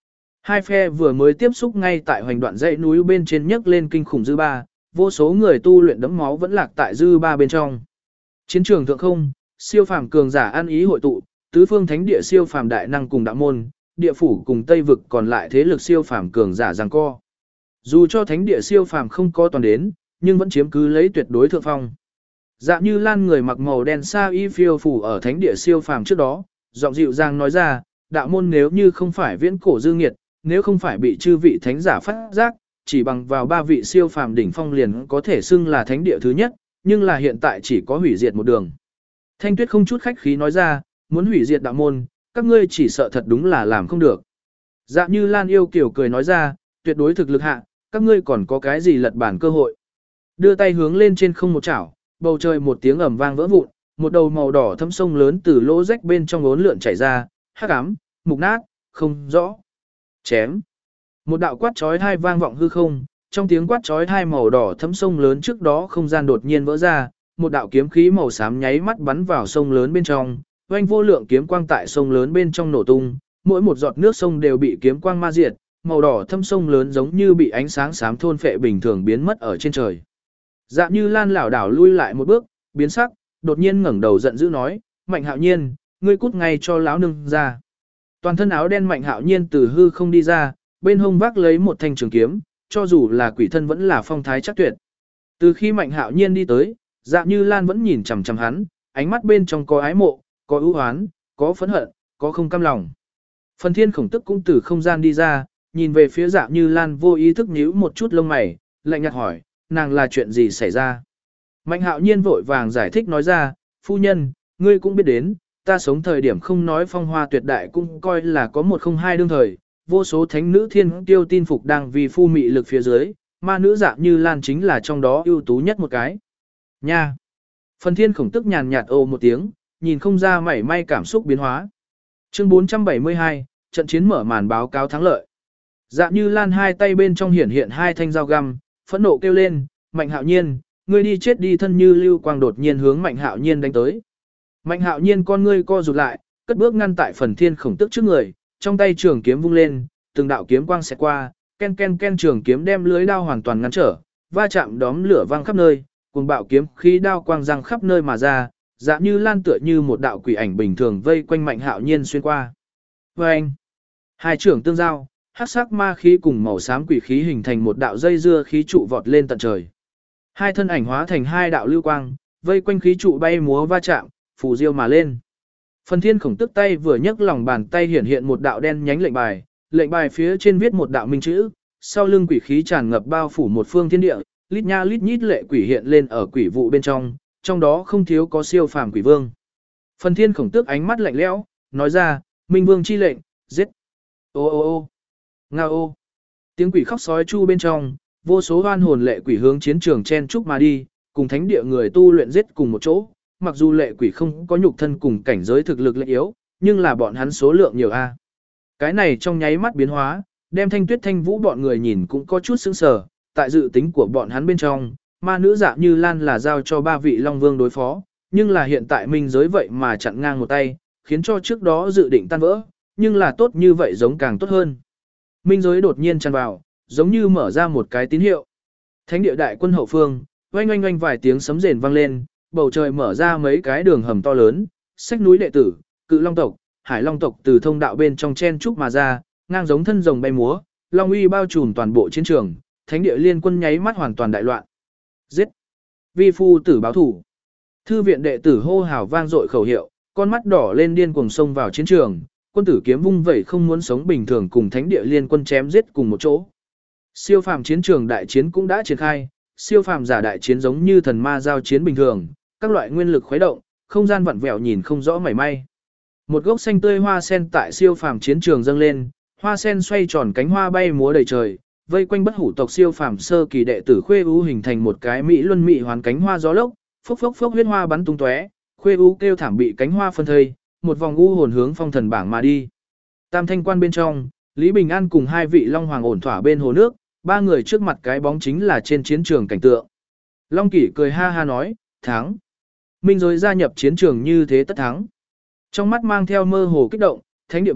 Hai phe vừa mới tiếp xúc ngay tại hoành đoạn dãy núi bên trên nhấc lên kinh khủng dư ba, vô số người tu luyện đẫm máu vẫn lạc tại dư ba bên trong. Chiến trường thượng không, siêu phàm cường giả ăn ý hội tụ, tứ phương thánh địa siêu phàm đại năng cùng đạo môn, địa phủ cùng Tây vực còn lại thế lực siêu phàm cường giả giằng co. Dù cho thánh địa siêu phàm không có toàn đến, nhưng vẫn chiếm cứ lấy tuyệt đối thượng phong. Dạ Như Lan người mặc màu đen sa y phiêu phủ ở thánh địa siêu phàm trước đó, giọng dịu dàng nói ra, đạo môn nếu như không phải viễn cổ dư nghiệt, nếu không phải bị chư vị thánh giả phát giác, chỉ bằng vào 3 vị siêu phàm đỉnh phong liền có thể xưng là thánh địa thứ nhất, nhưng là hiện tại chỉ có hủy diệt một đường. Thanh Tuyết không chút khách khí nói ra, muốn hủy diệt đạo môn, các ngươi chỉ sợ thật đúng là làm không được. Dạ Như Lan yêu kiều cười nói ra, tuyệt đối thực lực hạ, các ngươi còn có cái gì lật bản cơ hội. Đưa tay hướng lên trên không một chảo, bầu trời một tiếng ầm vang vỡ vụn, một đầu màu đỏ thâm sông lớn từ lỗ rách bên trong uốn lượn chảy ra, hắc ám, mục nát, không rõ. Chém. Một đạo quát chói tai vang vọng hư không, trong tiếng quát chói tai màu đỏ thấm sông lớn trước đó không gian đột nhiên vỡ ra, một đạo kiếm khí màu xám nháy mắt bắn vào sông lớn bên trong, oanh vô lượng kiếm quang tại sông lớn bên trong nổ tung, mỗi một giọt nước sông đều bị kiếm quang ma diệt, màu đỏ thâm sông lớn giống như bị ánh sáng xám thôn phệ bình thường biến mất ở trên trời. Dạ Như Lan lảo đảo lui lại một bước, biến sắc, đột nhiên ngẩng đầu giận dữ nói, Mạnh Hạo Nhiên, ngươi cút ngay cho lão nương ra. Toàn thân áo đen Mạnh Hạo Nhiên từ hư không đi ra, bên hông vác lấy một thanh trường kiếm, cho dù là quỷ thân vẫn là phong thái chắc tuyệt. Từ khi Mạnh Hạo Nhiên đi tới, Dạ Như Lan vẫn nhìn chằm chằm hắn, ánh mắt bên trong có ái mộ, có ưu oán, có phẫn hận, có không cam lòng. Phần Thiên Khổng Tức cũng từ không gian đi ra, nhìn về phía Dạ Như Lan vô ý thức nhíu một chút lông mày, lạnh nhạt hỏi, nàng là chuyện gì xảy ra? Mạnh Hạo Nhiên vội vàng giải thích nói ra, phu nhân, ngươi cũng biết đến, ta sống thời điểm không nói phong hoa tuyệt đại cũng coi là có 102 đương thời, vô số thánh nữ thiên tiêu tin phục đang vì phu mị lực phía dưới, ma nữ Dạ Như Lan chính là trong đó ưu tú nhất một cái. Nha! Phần Thiên Khổng Tức nhàn nhạt ồ một tiếng, nhìn không ra mảy may cảm xúc biến hóa. Chương 472, trận chiến mở màn báo cáo thắng lợi. Dạ Như Lan hai tay bên trong hiển hiện hai thanh dao găm, phẫn nộ kêu lên, Mạnh Hạo Nhiên, ngươi đi chết đi. Thân như lưu quang đột nhiên hướng Mạnh Hạo Nhiên đánh tới. Mạnh Hạo Nhiên con ngươi co rụt lại, cất bước ngăn tại Phần Thiên Khổng Tức trước người, trong tay trường kiếm vung lên, từng đạo kiếm quang xẹt qua, ken ken ken trường kiếm đem lưới đao hoàn toàn ngăn trở, va chạm đóm lửa vang khắp nơi, cuồng bạo kiếm khí đao quang răng khắp nơi mà ra, Dạ Như Lan tựa như một đạo quỷ ảnh bình thường vây quanh Mạnh Hạo Nhiên xuyên qua. Oeng! Hai trưởng tương giao, hắc sắc ma khí cùng màu xám quỷ khí hình thành một đạo dây dưa khí trụ vọt lên tận trời. Hai thân ảnh hóa thành hai đạo lưu quang, vây quanh khí trụ bay múa va chạm, phù diêu mà lên. Phần Thiên Khổng Tức tay vừa nhấc lòng bàn tay hiển hiện một đạo đen nhánh lệnh bài phía trên viết một đạo minh chữ, sau lưng quỷ khí tràn ngập bao phủ một phương thiên địa, lít nha lít nhít lệ quỷ hiện lên ở quỷ vụ bên trong đó không thiếu có siêu phàm quỷ vương. Phần Thiên Khổng Tước ánh mắt lạnh lẽo, nói ra, Minh Vương chi lệnh, giết. Ô ô ô, ngao ô. Tiếng quỷ khóc sói chu bên trong, vô số oan hồn lệ quỷ hướng chiến trường chen chúc mà đi, cùng thánh địa người tu luyện giết cùng một chỗ. Mặc dù lệ quỷ không có nhục thân cùng cảnh giới thực lực lệ yếu, nhưng là bọn hắn số lượng nhiều a. Cái này trong nháy mắt biến hóa, đem Thanh Tuyết Thanh Vũ bọn người nhìn cũng có chút sững sờ, tại dự tính của bọn hắn bên trong, ma nữ Dạ Như Lan là giao cho 3 vị Long Vương đối phó, nhưng là hiện tại minh giới vậy mà chặn ngang một tay, khiến cho trước đó dự định tan vỡ, nhưng là tốt như vậy giống càng tốt hơn. Minh giới đột nhiên tràn vào, giống như mở ra một cái tín hiệu. Thánh địa đại quân hậu phương, oanh oanh oanh vài tiếng sấm rền vang lên, bầu trời mở ra mấy cái đường hầm to lớn, sách núi đệ tử, Cự Long tộc, Hải Long tộc từ thông đạo bên trong chen trúc mà ra, ngang giống thân rồng bay múa, long uy bao trùm toàn bộ chiến trường, thánh địa liên quân nháy mắt hoàn toàn đại loạn. Giết! Vi phu tử báo thủ. Thư viện đệ tử hô hào vang dội khẩu hiệu, con mắt đỏ lên điên cuồng xông vào chiến trường, quân tử kiếm vung vẩy không muốn sống bình thường cùng thánh địa liên quân chém giết cùng một chỗ. Siêu phàm chiến trường đại chiến cũng đã triển khai, siêu phàm giả đại chiến giống như thần ma giao chiến bình thường, các loại nguyên lực khuấy động, không gian vặn vẹo nhìn không rõ mảy may. Một gốc xanh tươi hoa sen tại siêu phàm chiến trường dâng lên, hoa sen xoay tròn cánh hoa bay múa đầy trời, vây quanh bất hủ tộc siêu phàm sơ kỳ đệ tử Khuê Ú hình thành một cái mỹ luân mỹ hoàn cánh hoa gió lốc, phốc phốc phốc huyết hoa bắn tung tóe, Khuê Ú kêu thảm bị cánh hoa phân thây, một vòng u hồn hướng phong thần bảng mà đi. Tam thanh quan bên trong, Lý Bình An cùng 2 vị long hoàng ổn thỏa bên hồ nước, 3 người trước mặt cái bóng chính là trên chiến trường cảnh tượng. Long Kỷ cười ha ha nói, thắng. Minh giới gia nhập chiến trường như thế tất thắng. Trong mắt mang theo mơ hồ kích động, thánh địa bại,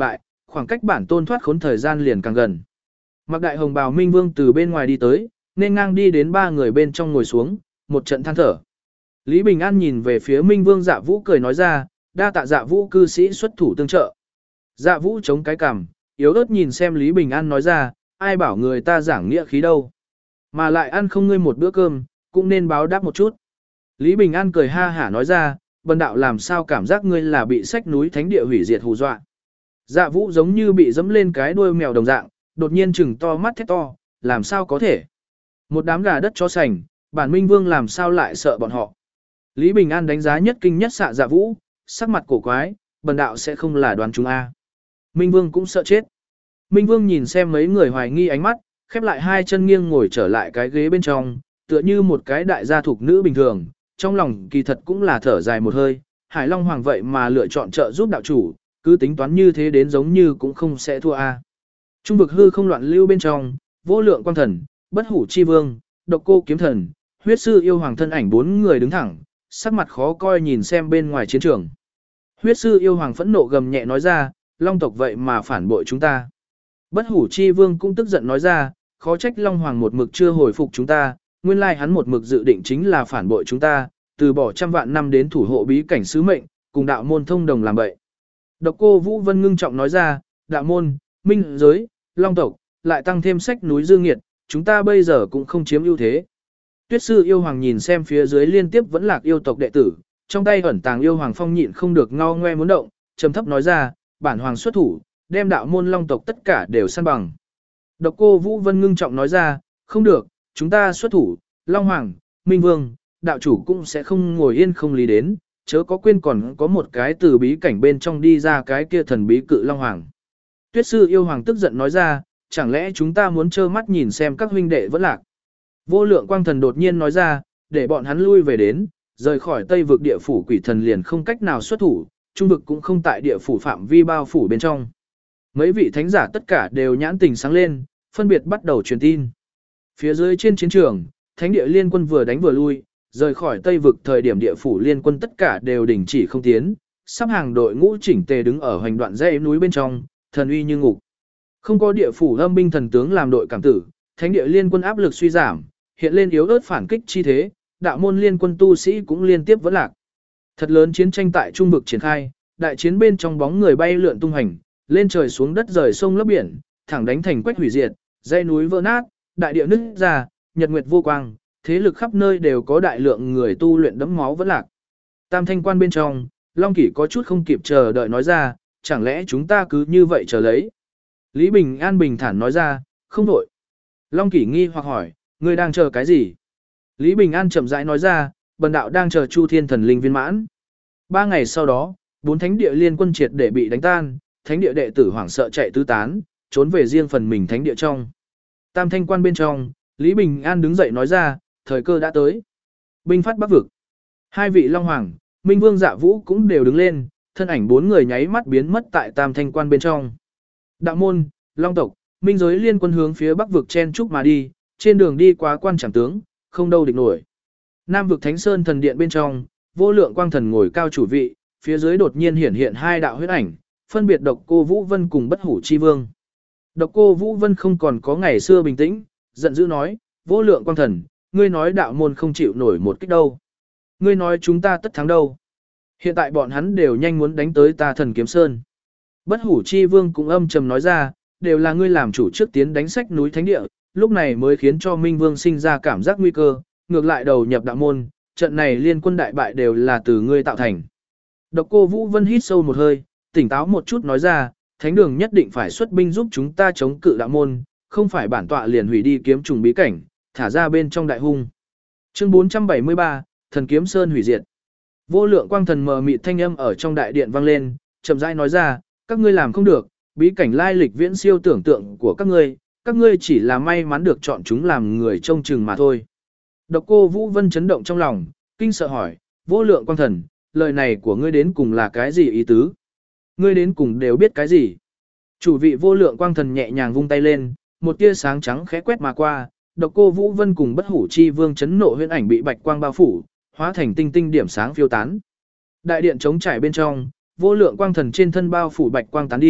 khoảng cách bản tôn thoát khốn thời gian liền càng gần. Mặc đại hồng bào Minh Vương từ bên ngoài đi tới, nên ngang đi đến ba người bên trong ngồi xuống, một trận than thở. Lý Bình An nhìn về phía Minh Vương Dạ Vũ cười nói ra, đa tạ Dạ Vũ cư sĩ xuất thủ tương trợ. Dạ Vũ chống cái cằm, yếu ớt nhìn xem Lý Bình An nói ra, ai bảo người ta giảng nghĩa khí đâu. Mà lại ăn không ngươi một bữa cơm, cũng nên báo đáp một chút. Lý Bình An cười ha hả nói ra, bần đạo làm sao cảm giác ngươi là bị sách núi thánh địa hủy diệt hù dọa. Dạ Vũ giống như bị dẫm lên cái đuôi mèo đồng dạng, đột nhiên chừng to mắt thét to, làm sao có thể. Một đám gà đất chó sành, bản Minh Vương làm sao lại sợ bọn họ. Lý Bình An đánh giá nhất kinh nhất xạ Dạ Vũ, sắc mặt cổ quái, bần đạo sẽ không là đoán chúng a. Minh Vương cũng sợ chết. Minh Vương nhìn xem mấy người hoài nghi ánh mắt, khép lại hai chân nghiêng ngồi trở lại cái ghế bên trong, tựa như một cái đại gia thục nữ bình thường, trong lòng kỳ thật cũng là thở dài một hơi, Hải Long Hoàng vậy mà lựa chọn trợ giúp đạo chủ, cứ tính toán như thế đến giống như cũng không sẽ thua a. Trung vực hư không loạn lưu bên trong, vô lượng quang thần, bất hủ chi vương, độc cô kiếm thần, huyết sư yêu hoàng thân ảnh bốn người đứng thẳng, sắc mặt khó coi nhìn xem bên ngoài chiến trường. Huyết sư yêu hoàng phẫn nộ gầm nhẹ nói ra, Long tộc vậy mà phản bội chúng ta. Bất hủ chi vương cũng tức giận nói ra, khó trách Long Hoàng một mực chưa hồi phục chúng ta, nguyên lai hắn một mực dự định chính là phản bội chúng ta, từ bỏ trăm vạn năm đến thủ hộ bí cảnh sứ mệnh, cùng đạo môn thông đồng làm bậy. Độc cô Vũ Vân ngưng trọng nói ra, đạo môn, minh giới, Long tộc, lại tăng thêm sách núi Dương Nghiệt, chúng ta bây giờ cũng không chiếm ưu thế. Tuyết sư yêu hoàng nhìn xem phía dưới liên tiếp vẫn lạc yêu tộc đệ tử, trong tay ẩn tàng yêu hoàng phong nhịn không được ngao ngoe muốn động, trầm thấp nói ra, bản hoàng xuất thủ, đem đạo môn Long tộc tất cả đều săn bằng. Độc cô Vũ Vân ngưng trọng nói ra, không được, chúng ta xuất thủ, Long Hoàng, Minh Vương, đạo chủ cũng sẽ không ngồi yên không lý đến, chớ có quên còn có một cái từ bí cảnh bên trong đi ra cái kia thần bí cự Long Hoàng. Tuyết sư yêu hoàng tức giận nói ra, chẳng lẽ chúng ta muốn trơ mắt nhìn xem các huynh đệ vẫn lạc. Vô lượng quang thần đột nhiên nói ra, để bọn hắn lui về đến, rời khỏi Tây vực địa phủ quỷ thần liền không cách nào xuất thủ, trung vực cũng không tại địa phủ phạm vi bao phủ bên trong. Mấy vị thánh giả tất cả đều nhãn tình sáng lên, phân biệt bắt đầu truyền tin. Phía dưới trên chiến trường, thánh địa liên quân vừa đánh vừa lui, rời khỏi Tây vực thời điểm địa phủ liên quân tất cả đều đình chỉ không tiến, sắp hàng đội ngũ chỉnh tề đứng ở hoành đoạn dãy núi bên trong, thần uy như ngục. Không có địa phủ âm binh thần tướng làm đội cảm tử, thánh địa liên quân áp lực suy giảm, hiện lên yếu ớt phản kích chi thế, đạo môn liên quân tu sĩ cũng liên tiếp vẫn lạc. Thật lớn chiến tranh tại trung vực triển khai, đại chiến bên trong bóng người bay lượn tung hành, lên trời xuống đất rời sông lấp biển, thẳng đánh thành quách hủy diệt, dãy núi vỡ nát, đại địa nứt ra, nhật nguyệt vô quang, thế lực khắp nơi đều có đại lượng người tu luyện đẫm máu vẫn lạc. Tam thanh quan bên trong, Long Kỷ có chút không kịp chờ đợi nói ra, chẳng lẽ chúng ta cứ như vậy chờ lấy. Lý Bình An bình thản nói ra, không đổi. Long Kỷ nghi hoặc hỏi, ngươi đang chờ cái gì? Lý Bình An chậm rãi nói ra, bần đạo đang chờ Chu Thiên Thần Linh viên mãn. 3 ngày sau đó, 4 thánh địa liên quân triệt để bị đánh tan, thánh địa đệ tử hoảng sợ chạy tứ tán, trốn về riêng phần mình thánh địa trong. Tam thanh quan bên trong, Lý Bình An đứng dậy nói ra, thời cơ đã tới. Binh phát Bắc vực. 2 vị Long Hoàng, Minh Vương Dạ Vũ cũng đều đứng lên, thân ảnh 4 người nháy mắt biến mất tại Tam thanh quan bên trong. Đạo môn, Long tộc, Minh giới liên quân hướng phía Bắc vực chen trúc mà đi, trên đường đi qua quan trảm tướng, không đâu địch nổi. Nam vực Thánh Sơn thần điện bên trong, vô lượng quang thần ngồi cao chủ vị, phía dưới đột nhiên hiển hiện 2 đạo huyết ảnh, phân biệt Độc Cô Vũ Vân cùng Bất Hủ Chi Vương. Độc Cô Vũ Vân không còn có ngày xưa bình tĩnh, giận dữ nói, vô lượng quang thần, ngươi nói đạo môn không chịu nổi một kích đâu. Ngươi nói chúng ta tất thắng đâu. Hiện tại bọn hắn đều nhanh muốn đánh tới ta Thần Kiếm Sơn. Bất Hủ Chi Vương cũng âm trầm nói ra, đều là ngươi làm chủ trước tiến đánh sách núi thánh địa, lúc này mới khiến cho Minh Vương sinh ra cảm giác nguy cơ, ngược lại đầu nhập đạo môn, trận này liên quân đại bại đều là từ ngươi tạo thành. Độc Cô Vũ Vân hít sâu một hơi, tỉnh táo một chút nói ra, thánh đường nhất định phải xuất binh giúp chúng ta chống cự đạo môn, không phải bản tọa liền hủy đi kiếm trùng bí cảnh, thả ra bên trong đại hung. Chương 473, Thần Kiếm Sơn hủy diệt. Vô lượng quang thần mờ mịt thanh âm ở trong đại điện vang lên, chậm rãi nói ra, các ngươi làm không được, bí cảnh lai lịch viễn siêu tưởng tượng của các ngươi chỉ là may mắn được chọn chúng làm người trông chừng mà thôi. Độc Cô Vũ Vân chấn động trong lòng, kinh sợ hỏi, vô lượng quang thần, lời này của ngươi đến cùng là cái gì ý tứ? Ngươi đến cùng đều biết cái gì? Chủ vị vô lượng quang thần nhẹ nhàng vung tay lên, một tia sáng trắng khẽ quét mà qua, Độc Cô Vũ Vân cùng Bất Hủ Chi Vương chấn nộ huyễn ảnh bị bạch quang bao phủ, hóa thành tinh tinh điểm sáng phiêu tán. Đại điện trống trải bên trong, vô lượng quang thần trên thân bao phủ bạch quang tán đi,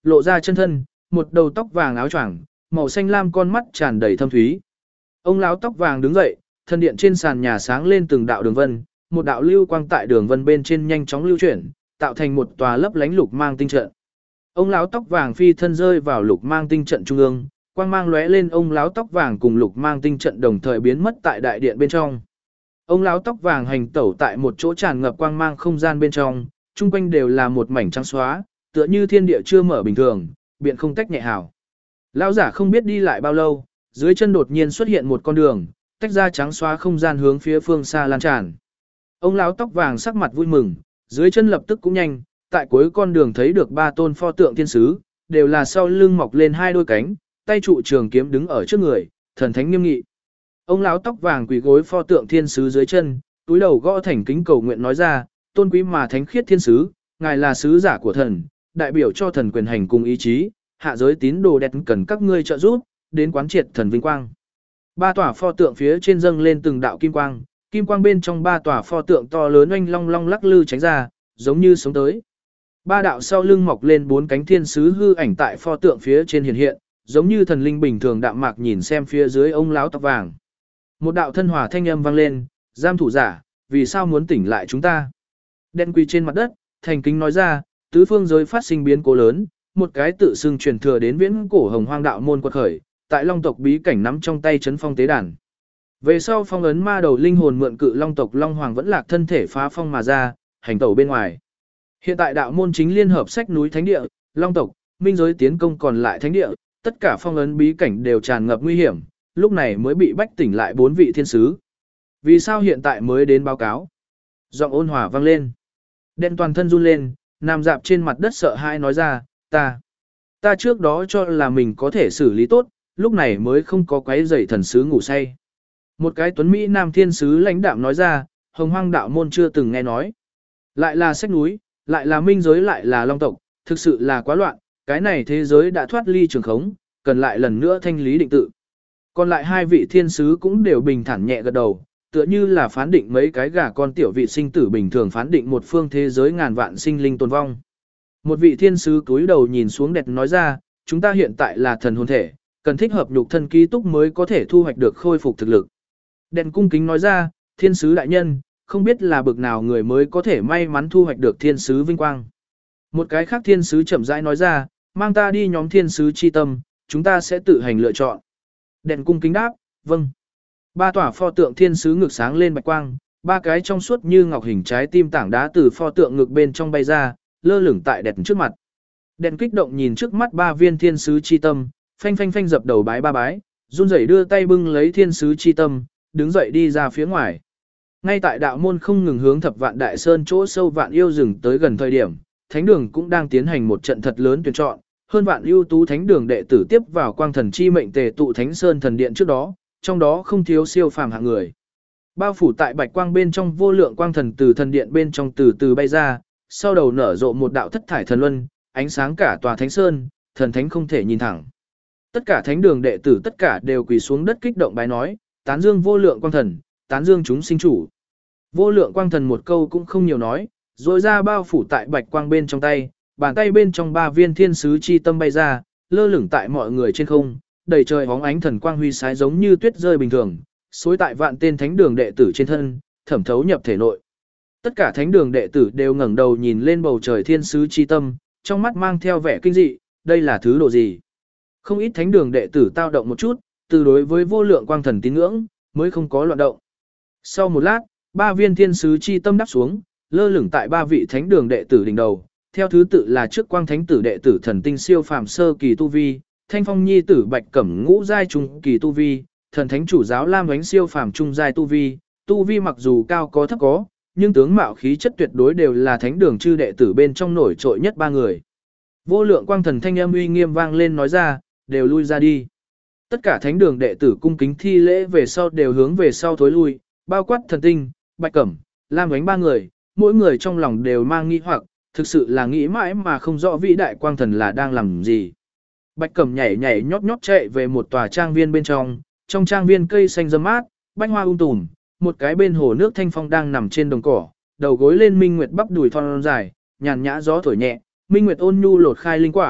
lộ ra chân thân, một đầu tóc vàng áo choàng, màu xanh lam con mắt tràn đầy thâm thúy. Ông lão tóc vàng đứng dậy, thần điện trên sàn nhà sáng lên từng đạo đường vân, một đạo lưu quang tại đường vân bên trên nhanh chóng lưu chuyển, tạo thành một tòa lấp lánh lục mang tinh trận. Ông lão tóc vàng phi thân rơi vào lục mang tinh trận trung ương, quang mang lóe lên, ông lão tóc vàng cùng lục mang tinh trận đồng thời biến mất tại đại điện bên trong. Ông lão tóc vàng hành tẩu tại một chỗ tràn ngập quang mang không gian bên trong, chung quanh đều là một mảnh trắng xóa, tựa như thiên địa chưa mở bình thường, biện không tách nhẹ hảo. Lão giả không biết đi lại bao lâu, dưới chân đột nhiên xuất hiện một con đường, tách ra trắng xóa không gian hướng phía phương xa lan tràn. Ông lão tóc vàng sắc mặt vui mừng, dưới chân lập tức cũng nhanh, tại cuối con đường thấy được 3 tôn pho tượng thiên sứ, đều là sau lưng mọc lên 2 đôi cánh, tay trụ trường kiếm đứng ở trước người, thần thánh nghiêm nghị. Ông lão tóc vàng quỳ gối pho tượng thiên sứ dưới chân, túi đầu gõ thành kính cầu nguyện nói ra, tôn quý mà thánh khiết thiên sứ, ngài là sứ giả của thần, đại biểu cho thần quyền hành cùng ý chí, hạ giới tín đồ đẹp cần các ngươi trợ giúp, đến quán triệt thần vinh quang. 3 tòa pho tượng phía trên dâng lên từng đạo kim quang bên trong 3 tòa pho tượng to lớn oanh long long lắc lư tránh ra, giống như sống tới. 3 đạo sau lưng mọc lên 4 cánh thiên sứ hư ảnh tại pho tượng phía trên hiện hiện, giống như thần linh bình thường đạm mạc nhìn xem phía dưới ông lão tóc vàng. Một đạo thân hòa thanh âm vang lên, giam thủ giả, vì sao muốn tỉnh lại chúng ta? Đen quỳ trên mặt đất, thành kính nói ra, tứ phương giới phát sinh biến cố lớn, một cái tự xưng truyền thừa đến viễn cổ hồng hoang đạo môn quật khởi, tại long tộc bí cảnh nắm trong tay chấn phong tế đàn. Về sau phong ấn ma đầu linh hồn mượn cự long tộc long hoàng vẫn lạc thân thể phá phong mà ra, hành tẩu bên ngoài. Hiện tại đạo môn chính liên hợp sách núi thánh địa, long tộc, minh giới tiến công còn lại thánh địa, tất cả phong ấn bí cảnh đều tràn ngập nguy hiểm, lúc này mới bị bách tỉnh lại 4 vị thiên sứ. Vì sao hiện tại mới đến báo cáo? Giọng ôn hòa vang lên. Đen toàn thân run lên, nằm dạp trên mặt đất sợ hãi nói ra, ta trước đó cho là mình có thể xử lý tốt, lúc này mới không có quấy rầy thần sứ ngủ say. Một cái tuấn Mỹ nam thiên sứ lãnh đạm nói ra, hồng hoang đạo môn chưa từng nghe nói. Lại là sách núi, lại là minh giới, lại là long tộc, thực sự là quá loạn, cái này thế giới đã thoát ly trường khống, cần lại lần nữa thanh lý định tự. Còn lại 2 vị thiên sứ cũng đều bình thản nhẹ gật đầu, tựa như là phán định mấy cái gà con tiểu vị sinh tử bình thường phán định một phương thế giới ngàn vạn sinh linh tồn vong. Một vị thiên sứ cúi đầu nhìn xuống đẹp nói ra, chúng ta hiện tại là thần hồn thể, cần thích hợp nhục thân ký túc mới có thể thu hoạch được khôi phục thực lực. Đèn cung kính nói ra, thiên sứ đại nhân, không biết là bực nào người mới có thể may mắn thu hoạch được thiên sứ vinh quang. Một cái khác thiên sứ chậm rãi nói ra, mang ta đi nhóm thiên sứ chi tâm, chúng ta sẽ tự hành lựa chọn. Đèn cung kính đáp, vâng. 3 tòa pho tượng thiên sứ ngực sáng lên bạch quang, 3 cái trong suốt như ngọc hình trái tim tảng đá từ pho tượng ngực bên trong bay ra, lơ lửng tại đèn trước mặt. Đèn kích động nhìn trước mắt 3 viên thiên sứ chi tâm, phanh phanh phanh dập đầu bái 3 bái, run rẩy đưa tay bưng lấy thiên sứ chi tâm, đứng dậy đi ra phía ngoài. Ngay tại đạo môn không ngừng hướng Thập Vạn Đại Sơn chỗ sâu vạn yêu rừng tới gần thời điểm, thánh đường cũng đang tiến hành một trận thật lớn tuyển chọn, hơn vạn ưu tú thánh đường đệ tử tiếp vào quang thần chi mệnh tề tụ Thánh Sơn thần điện trước đó, trong đó không thiếu siêu phàm hạng người. Bao phủ tại bạch quang bên trong vô lượng quang thần từ thần điện bên trong từ từ bay ra, sau đầu nở rộ một đạo thất thải thần luân, ánh sáng cả tòa Thánh Sơn, thần thánh không thể nhìn thẳng. Tất cả thánh đường đệ tử tất cả đều quỳ xuống đất kích động bái nói, tán dương vô lượng quang thần, tán dương chúng sinh chủ. Vô lượng quang thần một câu cũng không nhiều nói, rồi ra bao phủ tại bạch quang bên trong tay, bàn tay bên trong 3 viên thiên sứ chi tâm bay ra, lơ lửng tại mọi người trên không, đầy trời bóng ánh thần quang huy sái giống như tuyết rơi bình thường, xối tại vạn tên thánh đường đệ tử trên thân, thẩm thấu nhập thể nội. Tất cả thánh đường đệ tử đều ngẩng đầu nhìn lên bầu trời thiên sứ chi tâm, trong mắt mang theo vẻ kinh dị, đây là thứ độ gì? Không ít thánh đường đệ tử tao động một chút, từ đối với vô lượng quang thần tín ngưỡng, mới không có loạn động. Sau một lát, 3 viên thiên sứ chi tâm đáp xuống, lơ lửng tại 3 vị thánh đường đệ tử đỉnh đầu, theo thứ tự là trước quang thánh tử đệ tử thần tinh siêu phàm sơ kỳ tu vi, thanh phong nhi tử bạch cẩm ngũ giai trung kỳ tu vi, thần thánh chủ giáo lam ánh siêu phàm trung giai tu vi mặc dù cao có thấp có, nhưng tướng mạo khí chất tuyệt đối đều là thánh đường chư đệ tử bên trong nổi trội nhất 3 người. Vô lượng quang thần thanh âm uy nghiêm vang lên nói ra, đều lui ra đi. Tất cả thánh đường đệ tử cung kính thi lễ về sau đều hướng về sau thối lui, bao quát thần tinh, bạch cẩm, lam ánh 3 người, mỗi người trong lòng đều mang nghi hoặc, thực sự là nghĩ mãi mà không rõ vĩ đại quang thần là đang làm gì. Bạch cẩm nhảy nhảy nhót nhót chạy về một tòa trang viên bên trong trang viên cây xanh râm mát, bách hoa tùm, một cái bên hồ nước thanh phong đang nằm trên đồng cỏ, đầu gối lên minh nguyệt bắp đùi thon dài, nhàn nhã gió thổi nhẹ, minh nguyệt ôn nhu lột khai linh quả,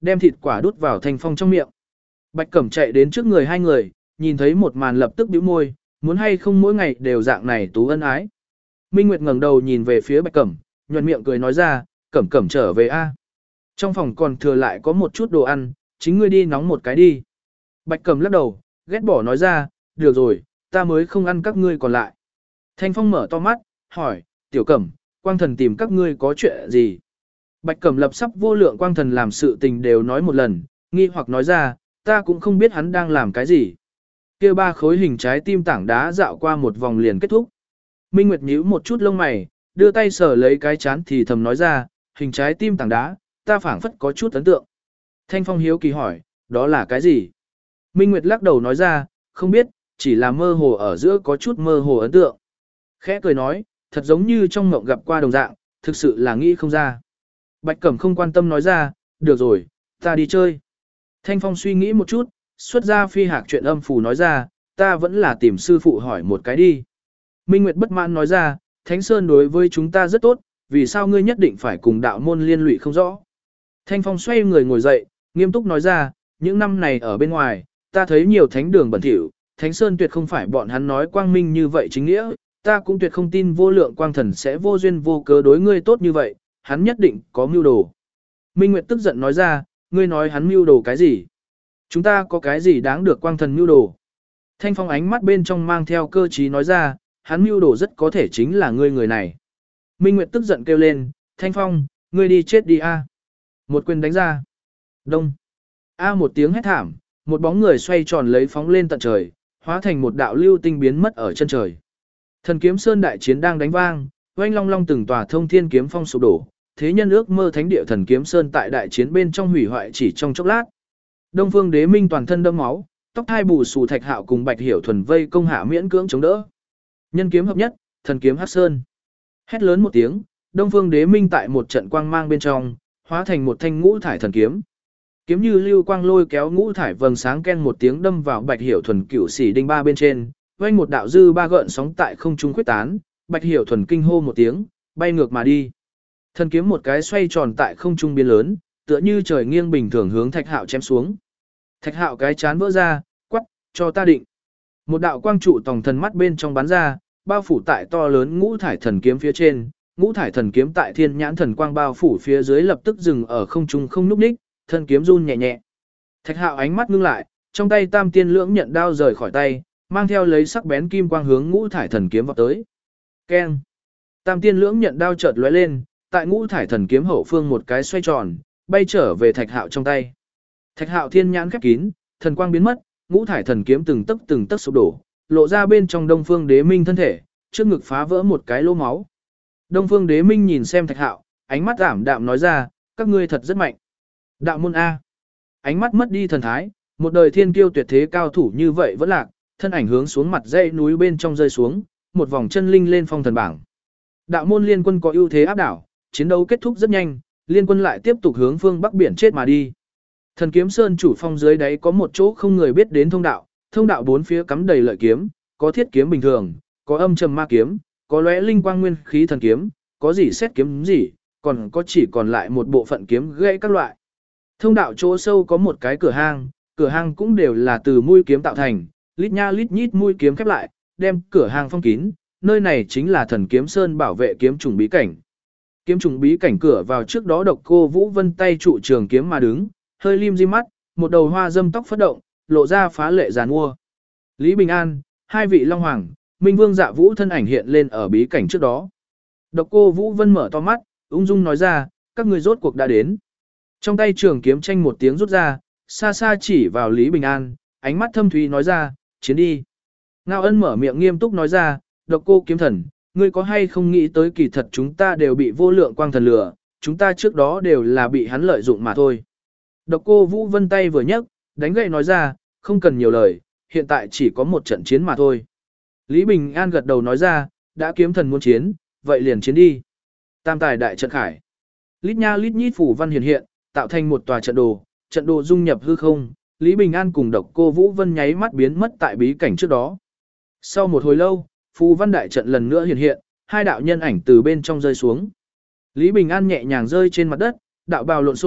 đem thịt quả đút vào Thanh Phong trong miệng. Bạch Cẩm chạy đến trước người hai người, nhìn thấy một màn lập tức bĩu môi, muốn hay không mỗi ngày đều dạng này tú ân ái. Minh Nguyệt ngẩng đầu nhìn về phía Bạch Cẩm, nhuận miệng cười nói ra, Cẩm Cẩm trở về a. Trong phòng còn thừa lại có một chút đồ ăn, chính ngươi đi nóng một cái đi. Bạch Cẩm lắc đầu, ghét bỏ nói ra, được rồi, ta mới không ăn các ngươi còn lại. Thanh Phong mở to mắt, hỏi, Tiểu Cẩm, Quang Thần tìm các ngươi có chuyện gì? Bạch Cẩm lập sắp vô lượng Quang Thần làm sự tình đều nói một lần, nghi hoặc nói ra, ta cũng không biết hắn đang làm cái gì. Kia ba khối hình trái tim tảng đá dạo qua một vòng liền kết thúc. Minh Nguyệt nhíu một chút lông mày, đưa tay sờ lấy cái chán thì thầm nói ra, hình trái tim tảng đá, ta phảng phất có chút ấn tượng. Thanh Phong hiếu kỳ hỏi, đó là cái gì? Minh Nguyệt lắc đầu nói ra, không biết, chỉ là mơ hồ ở giữa có chút mơ hồ ấn tượng. Khẽ cười nói, thật giống như trong mộng gặp qua đồng dạng, thực sự là nghĩ không ra. Bạch Cẩm không quan tâm nói ra, được rồi, ta đi chơi. Thanh Phong suy nghĩ một chút, xuất ra phi hạc chuyện âm phù nói ra, ta vẫn là tìm sư phụ hỏi một cái đi. Minh Nguyệt bất mãn nói ra, Thánh Sơn đối với chúng ta rất tốt, vì sao ngươi nhất định phải cùng đạo môn liên lụy không rõ. Thanh Phong xoay người ngồi dậy, nghiêm túc nói ra, những năm này ở bên ngoài, ta thấy nhiều thánh đường bẩn thỉu, Thánh Sơn tuyệt không phải bọn hắn nói quang minh như vậy chính nghĩa, ta cũng tuyệt không tin vô lượng quang thần sẽ vô duyên vô cớ đối ngươi tốt như vậy, hắn nhất định có mưu đồ. Minh Nguyệt tức giận nói ra, ngươi nói hắn mưu đồ cái gì? Chúng ta có cái gì đáng được quang thần mưu đồ? Thanh Phong ánh mắt bên trong mang theo cơ trí nói ra, hắn mưu đồ rất có thể chính là ngươi người này. Minh Nguyệt tức giận kêu lên, Thanh Phong, ngươi đi chết đi a! Một quyền đánh ra. Đông. A một tiếng hét thảm, một bóng người xoay tròn lấy phóng lên tận trời, hóa thành một đạo lưu tinh biến mất ở chân trời. Thần Kiếm Sơn đại chiến đang đánh vang, oanh long long từng tòa thông thiên kiếm phong sụp đổ, thế nhân ước mơ thánh địa Thần Kiếm Sơn tại đại chiến bên trong hủy hoại chỉ trong chốc lát. Đông Phương Đế Minh toàn thân đẫm máu, tóc hai bù xù Thạch Hạo cùng Bạch Hiểu Thuần vây công hạ miễn cưỡng chống đỡ. Nhân kiếm hợp nhất, thần kiếm Hắc Sơn. Hét lớn một tiếng, Đông Phương Đế Minh tại một trận quang mang bên trong, hóa thành một thanh ngũ thải thần kiếm. Kiếm như lưu quang lôi kéo ngũ thải vầng sáng ken một tiếng đâm vào Bạch Hiểu Thuần cửu sĩ đinh ba bên trên, vang một đạo dư ba gợn sóng tại không trung khuếch tán, Bạch Hiểu Thuần kinh hô một tiếng, bay ngược mà đi. Thần kiếm một cái xoay tròn tại không trung biến lớn, tựa như trời nghiêng bình thường hướng Thạch Hạo chém xuống. Thạch Hạo cái chán vỡ ra, quắc, cho ta định. Một đạo quang trụ tòng thần mắt bên trong bắn ra, bao phủ tại to lớn ngũ thải thần kiếm phía trên, ngũ thải thần kiếm tại thiên nhãn thần quang bao phủ phía dưới lập tức dừng ở không trung không nhúc nhích, thần kiếm run nhẹ nhẹ. Thạch Hạo ánh mắt ngưng lại, trong tay Tam Tiên Lưỡng Nhận đao rời khỏi tay, mang theo lấy sắc bén kim quang hướng ngũ thải thần kiếm vọt tới. Keng! Tam Tiên Lưỡng Nhận đao chợt lóe lên, tại ngũ thải thần kiếm hậu phương một cái xoay tròn, bay trở về Thạch Hạo trong tay. Thạch Hạo thiên nhãn khép kín, thần quang biến mất, ngũ thải thần kiếm từng tấc sụp đổ, lộ ra bên trong Đông Phương Đế Minh thân thể, trước ngực phá vỡ một cái lỗ máu. Đông Phương Đế Minh nhìn xem Thạch Hạo, ánh mắt ảm đạm nói ra, các ngươi thật rất mạnh. Đạo môn A. Ánh mắt mất đi thần thái, một đời thiên kiêu tuyệt thế cao thủ như vậy vẫn lạc, thân ảnh hướng xuống mặt dãy núi bên trong rơi xuống, một vòng chân linh lên phong thần bảng. Đạo môn liên quân có ưu thế áp đảo, chiến đấu kết thúc rất nhanh, liên quân lại tiếp tục hướng phương bắc biển chết mà đi. Thần Kiếm Sơn chủ phong dưới đáy có một chỗ không người biết đến thông đạo bốn phía cắm đầy lợi kiếm, có thiết kiếm bình thường, có âm trầm ma kiếm, có lóe linh quang nguyên khí thần kiếm, có gì xét kiếm gì, còn có chỉ còn lại một bộ phận kiếm gãy các loại. Thông đạo chỗ sâu có một cái cửa hang cũng đều là từ mũi kiếm tạo thành, lít nha lít nhít mũi kiếm khép lại, đem cửa hang phong kín, nơi này chính là Thần Kiếm Sơn bảo vệ kiếm trùng bí cảnh. Kiếm trùng bí cảnh cửa vào trước đó Độc Cô Vũ Vân tay trụ trường kiếm mà đứng, hơi lim di mắt, một đầu hoa dâm tóc phất động, lộ ra phá lệ giàn mua. Lý Bình An, hai vị Long Hoàng, Minh Vương Dạ Vũ thân ảnh hiện lên ở bí cảnh trước đó. Độc Cô Vũ Vân mở to mắt, ung dung nói ra, các ngươi rốt cuộc đã đến. Trong tay trường kiếm tranh một tiếng rút ra, xa xa chỉ vào Lý Bình An, ánh mắt thâm thúy nói ra, chiến đi. Ngao Ân mở miệng nghiêm túc nói ra, Độc Cô kiếm thần, ngươi có hay không nghĩ tới kỳ thật chúng ta đều bị vô lượng quang thần lừa, chúng ta trước đó đều là bị hắn lợi dụng mà thôi. Độc Cô Vũ Vân tay vừa nhấc, đánh gậy nói ra, không cần nhiều lời, hiện tại chỉ có một trận chiến mà thôi. Lý Bình An gật đầu nói ra, đã kiếm thần muốn chiến, vậy liền chiến đi. Tam tài đại trận khải. Lít nha lít nhít phủ văn hiện, tạo thành một tòa trận đồ dung nhập hư không, Lý Bình An cùng Độc Cô Vũ Vân nháy mắt biến mất tại bí cảnh trước đó. Sau một hồi lâu, phù văn đại trận lần nữa hiện, hai đạo nhân ảnh từ bên trong rơi xuống. Lý Bình An nhẹ nhàng rơi trên mặt đất, đạo bào lộn xộn,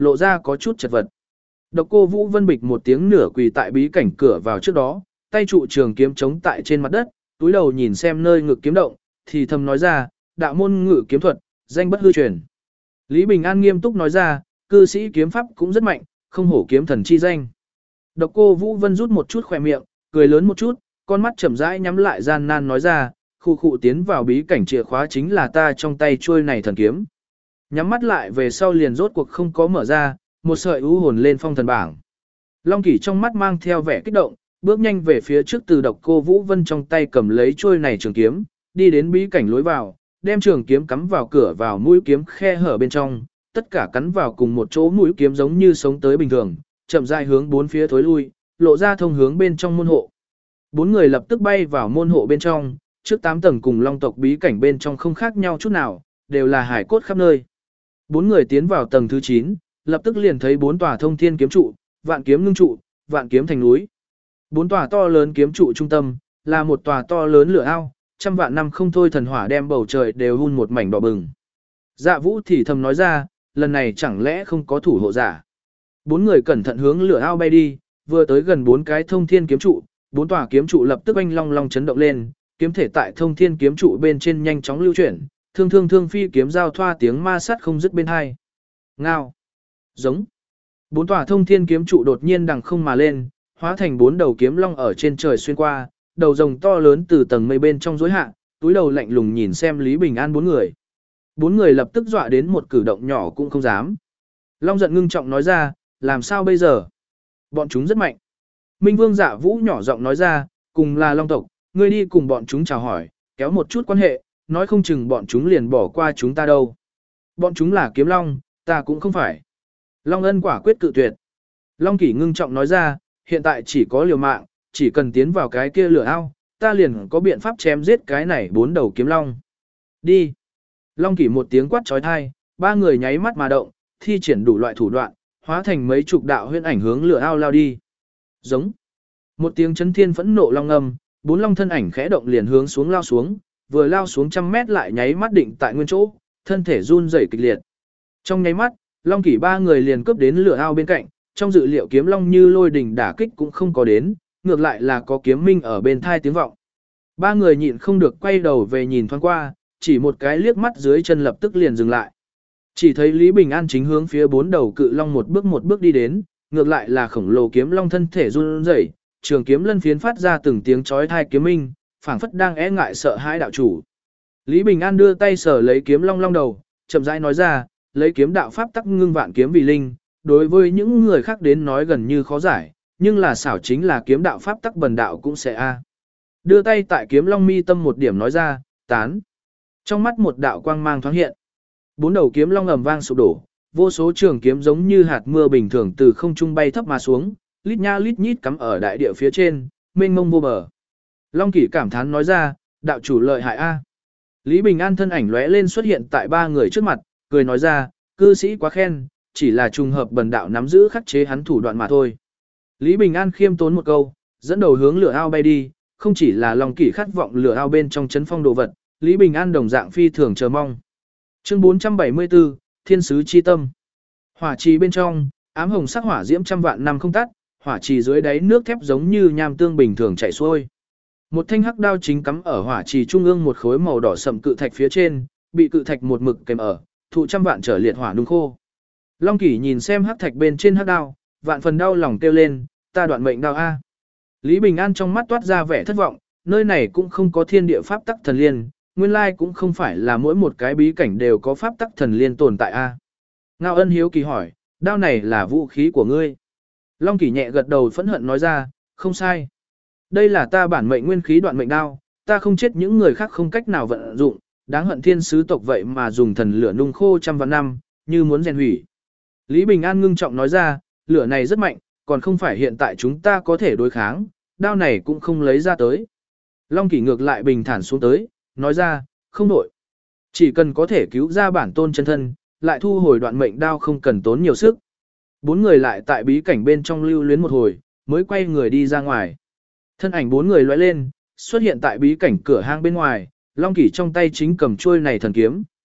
lộ ra có chút chật vật. Độc Cô Vũ Vân bịch một tiếng nửa quỳ tại bí cảnh cửa vào trước đó, tay trụ trường kiếm chống tại trên mặt đất, túi đầu nhìn xem nơi ngực kiếm động, thì thầm nói ra, đạo môn ngự kiếm thuật, danh bất hư truyền. Lý Bình An nghiêm túc nói ra, cư sĩ kiếm pháp cũng rất mạnh, không hổ kiếm thần chi danh. Độc Cô Vũ Vân rút một chút khỏe miệng, cười lớn một chút, con mắt chậm rãi nhắm lại gian nan nói ra, khu khụ tiến vào bí cảnh chìa khóa chính là ta trong tay trôi này thần kiếm. Nhắm mắt lại về sau liền rốt cuộc không có mở ra, một sợi ưu hồn lên phong thần bảng. Long Kỷ trong mắt mang theo vẻ kích động, bước nhanh về phía trước từ Độc Cô Vũ Vân trong tay cầm lấy trôi này trường kiếm, đi đến bí cảnh lối vào, đem trường kiếm cắm vào cửa vào mũi kiếm khe hở bên trong, tất cả cắn vào cùng một chỗ mũi kiếm giống như sống tới bình thường, chậm rãi hướng bốn phía thối lui, lộ ra thông hướng bên trong môn hộ. Bốn người lập tức bay vào môn hộ bên trong, trước 8 tầng cùng Long tộc bí cảnh bên trong không khác nhau chút nào, đều là hải cốt khắp nơi. Bốn người tiến vào tầng thứ 9, lập tức liền thấy 4 tòa thông thiên kiếm trụ, vạn kiếm ngưng trụ, vạn kiếm thành núi. 4 tòa to lớn kiếm trụ trung tâm, là một tòa to lớn lửa ao, trăm vạn năm không thôi thần hỏa đem bầu trời đều hun một mảnh đỏ bừng. Dạ Vũ thì thầm nói ra, lần này chẳng lẽ không có thủ hộ giả. Bốn người cẩn thận hướng lửa ao bay đi, vừa tới gần 4 cái thông thiên kiếm trụ, 4 tòa kiếm trụ lập tức oanh long long chấn động lên, kiếm thể tại thông thiên kiếm trụ bên trên nhanh chóng lưu chuyển, thương phi kiếm giao thoa tiếng ma sát không dứt bên hai. Ngao, giống. 4 tòa thông thiên kiếm trụ đột nhiên đằng không mà lên, hóa thành 4 đầu kiếm long ở trên trời xuyên qua, đầu rồng to lớn từ tầng mây bên trong rối hạ, túi đầu lạnh lùng nhìn xem Lý Bình An 4 người. 4 người lập tức dọa đến một cử động nhỏ cũng không dám. Long giận ngưng trọng nói ra, làm sao bây giờ? Bọn chúng rất mạnh. Minh Vương Dạ Vũ nhỏ giọng nói ra, cùng là Long tộc, ngươi đi cùng bọn chúng chào hỏi, kéo một chút quan hệ, nói không chừng bọn chúng liền bỏ qua chúng ta đâu. Bọn chúng là kiếm long, ta cũng không phải. Long Ân quả quyết cự tuyệt. Long Kỷ ngưng trọng nói ra, hiện tại chỉ có liều mạng, chỉ cần tiến vào cái kia lửa ao, ta liền có biện pháp chém giết cái này 4 đầu kiếm long. Đi. Long Kỷ một tiếng quát trói thai, 3 người nháy mắt mà động, thi triển đủ loại thủ đoạn, hóa thành mấy chục đạo huyễn ảnh hướng lửa ao lao đi. Giống. Một tiếng chấn thiên phẫn nộ long ngâm, 4 long thân ảnh khẽ động liền hướng xuống lao xuống, vừa lao xuống trăm mét lại nháy mắt định tại nguyên chỗ, thân thể run rẩy kịch liệt. Trong nháy mắt, Long Kỷ 3 người liền cướp đến lửa ao bên cạnh, trong dự liệu kiếm long như lôi đỉnh đả kích cũng không có đến, ngược lại là có kiếm minh ở bên thai tiếng vọng. 3 người nhịn không được quay đầu về nhìn thoáng qua, chỉ một cái liếc mắt dưới chân lập tức liền dừng lại. Chỉ thấy Lý Bình An chính hướng phía 4 đầu cự long một bước đi đến, ngược lại là khổng lồ kiếm long thân thể run rẩy, trường kiếm lân phiến phát ra từng tiếng chói tai kiếm minh, phảng phất đang e ngại sợ hãi đạo chủ. Lý Bình An đưa tay sờ lấy kiếm long long đầu, chậm rãi nói ra, lấy kiếm đạo pháp tắc ngưng vạn kiếm vì linh, đối với những người khác đến nói gần như khó giải, nhưng là xảo chính là kiếm đạo pháp tắc bần đạo cũng sẽ a. Đưa tay tại kiếm long mi tâm một điểm nói ra, tán. Trong mắt một đạo quang mang thoáng hiện. 4 đầu kiếm long ầm vang sụp đổ, vô số trường kiếm giống như hạt mưa bình thường từ không trung bay thấp mà xuống, lít nha lít nhít cắm ở đại địa phía trên, mênh mông vô bờ. Long Kỷ cảm thán nói ra, đạo chủ lợi hại a. Lý Bình An thân ảnh lóe lên xuất hiện tại 3 người trước mặt, cười nói ra, cư sĩ quá khen, chỉ là trùng hợp bần đạo nắm giữ khắc chế hắn thủ đoạn mà thôi. Lý Bình An khiêm tốn một câu, dẫn đầu hướng lửa ao bay đi, không chỉ là Long Kỷ khát vọng lửa ao bên trong chấn phong đồ vật, Lý Bình An đồng dạng phi thường chờ mong. Chương 474, Thiên sứ chi tâm. Hỏa trì bên trong, ám hồng sắc hỏa diễm trăm vạn năm không tắt, hỏa trì dưới đáy nước thép giống như nham tương bình thường chảy xuôi. Một thanh hắc đao chính cắm ở hỏa trì trung ương một khối màu đỏ sậm cự thạch phía trên, bị cự thạch một mực kèm ở, thụ trăm vạn trở liệt hỏa nung khô. Long Kỷ nhìn xem hắc thạch bên trên hắc đao, vạn phần đau lòng kêu lên, ta đoạn mệnh đao a. Lý Bình An trong mắt toát ra vẻ thất vọng, nơi này cũng không có thiên địa pháp tắc thần liên, nguyên lai cũng không phải là mỗi một cái bí cảnh đều có pháp tắc thần liên tồn tại a. Ngao Ân hiếu kỳ hỏi, đao này là vũ khí của ngươi? Long Kỷ nhẹ gật đầu phẫn hận nói ra, không sai. Đây là ta bản mệnh nguyên khí đoạn mệnh đao, ta không chết những người khác không cách nào vận dụng, đáng hận thiên sứ tộc vậy mà dùng thần lửa nung khô trăm vạn năm, như muốn rèn hủy. Lý Bình An ngưng trọng nói ra, lửa này rất mạnh, còn không phải hiện tại chúng ta có thể đối kháng, đao này cũng không lấy ra tới. Long Kỷ ngược lại bình thản xuống tới, nói ra, không nổi. Chỉ cần có thể cứu ra bản tôn chân thân, lại thu hồi đoạn mệnh đao không cần tốn nhiều sức. 4 người lại tại bí cảnh bên trong lưu luyến một hồi, mới quay người đi ra ngoài. Thân ảnh 4 người lóe lên, xuất hiện tại bí cảnh cửa hang bên ngoài, Long Kỷ trong tay chính cầm chuôi này thần kiếm,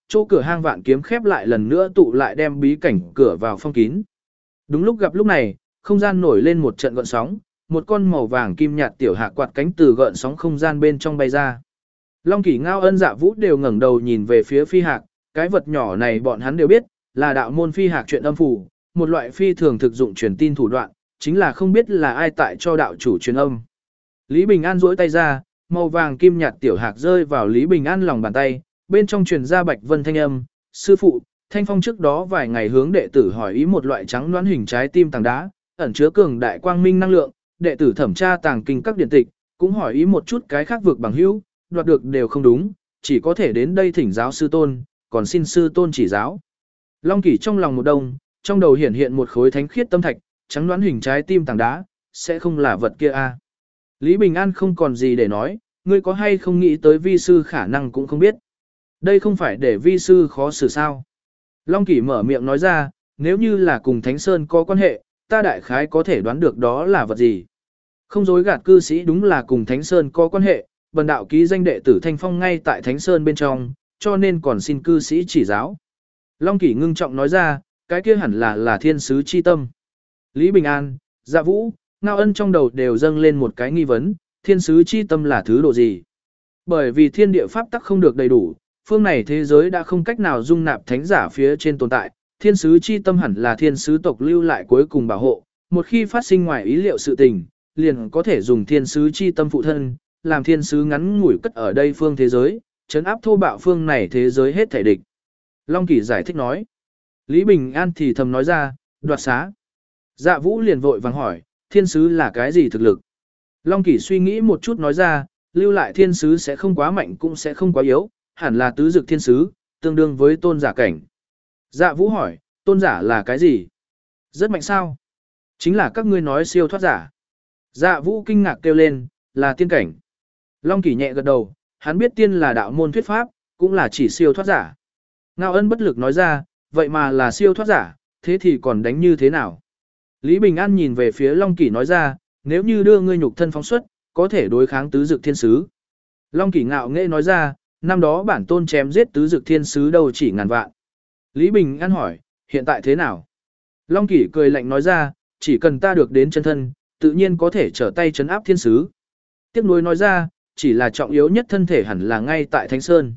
chỗ cửa hang vạn kiếm khép lại lần nữa tụ lại đem bí cảnh cửa vào phong kín. Đúng lúc này, không gian nổi lên một trận gợn sóng, một con màu vàng kim nhạt tiểu hạc quạt cánh từ gợn sóng không gian bên trong bay ra. Long Kỷ, Ngao Ân, Dạ Vũ đều ngẩng đầu nhìn về phía phi hạc, cái vật nhỏ này bọn hắn đều biết, là đạo môn phi hạc chuyện âm phủ, một loại phi thường thực dụng truyền tin thủ đoạn, chính là không biết là ai tại cho đạo chủ truyền âm. Lý Bình An duỗi tay ra, màu vàng kim nhạt tiểu hạc rơi vào Lý Bình An lòng bàn tay, bên trong truyền ra Bạch Vân thanh âm, sư phụ, Thanh Phong trước đó vài ngày hướng đệ tử hỏi ý một loại trắng loãng hình trái tim tảng đá, ẩn chứa cường đại quang minh năng lượng, đệ tử thẩm tra tàng kinh các điển tịch, cũng hỏi ý một chút cái khác vực bằng hữu, đoạt được đều không đúng, chỉ có thể đến đây thỉnh giáo sư tôn, còn xin sư tôn chỉ giáo. Long Kỷ trong lòng một đông, trong đầu hiện một khối thánh khiết tâm thạch, trắng đoán hình trái tim tảng đá, sẽ không là vật kia a. Lý Bình An không còn gì để nói, ngươi có hay không nghĩ tới vi sư khả năng cũng không biết. Đây không phải để vi sư khó xử sao. Long Kỷ mở miệng nói ra, nếu như là cùng Thánh Sơn có quan hệ, ta đại khái có thể đoán được đó là vật gì. Không dối gạt cư sĩ, đúng là cùng Thánh Sơn có quan hệ, bần đạo ký danh đệ tử Thanh Phong ngay tại Thánh Sơn bên trong, cho nên còn xin cư sĩ chỉ giáo. Long Kỷ ngưng trọng nói ra, cái kia hẳn là thiên sứ chi tâm. Lý Bình An, Dạ Vũ, Ngao Ân trong đầu đều dâng lên một cái nghi vấn, thiên sứ chi tâm là thứ độ gì? Bởi vì thiên địa pháp tắc không được đầy đủ, phương này thế giới đã không cách nào dung nạp thánh giả phía trên tồn tại, thiên sứ chi tâm hẳn là thiên sứ tộc lưu lại cuối cùng bảo hộ, một khi phát sinh ngoài ý liệu sự tình, liền có thể dùng thiên sứ chi tâm phụ thân, làm thiên sứ ngắn ngủi cất ở đây phương thế giới, trấn áp thô bạo phương này thế giới hết thể địch. Long Kỷ giải thích nói. Lý Bình An thì thầm nói ra, đoạt xá. Dạ Vũ liền vội vàng hỏi, thiên sứ là cái gì thực lực? Long Kỷ suy nghĩ một chút nói ra, lưu lại thiên sứ sẽ không quá mạnh cũng sẽ không quá yếu, hẳn là tứ dực thiên sứ, tương đương với tôn giả cảnh. Dạ Vũ hỏi, tôn giả là cái gì? Rất mạnh sao? Chính là các ngươi nói siêu thoát giả. Dạ Vũ kinh ngạc kêu lên, là tiên cảnh. Long Kỷ nhẹ gật đầu, hắn biết tiên là đạo môn thuyết pháp, cũng là chỉ siêu thoát giả. Ngao Ân bất lực nói ra, vậy mà là siêu thoát giả, thế thì còn đánh như thế nào? Lý Bình An nhìn về phía Long Kỷ nói ra, nếu như đưa ngươi nhục thân phóng xuất, có thể đối kháng tứ dực thiên sứ. Long Kỷ ngạo nghễ nói ra, năm đó bản tôn chém giết tứ dực thiên sứ đâu chỉ ngàn vạn. Lý Bình An hỏi, hiện tại thế nào? Long Kỷ cười lạnh nói ra, chỉ cần ta được đến chân thân, tự nhiên có thể trở tay trấn áp thiên sứ. Tiếc nuối nói ra, chỉ là trọng yếu nhất thân thể hẳn là ngay tại Thánh Sơn.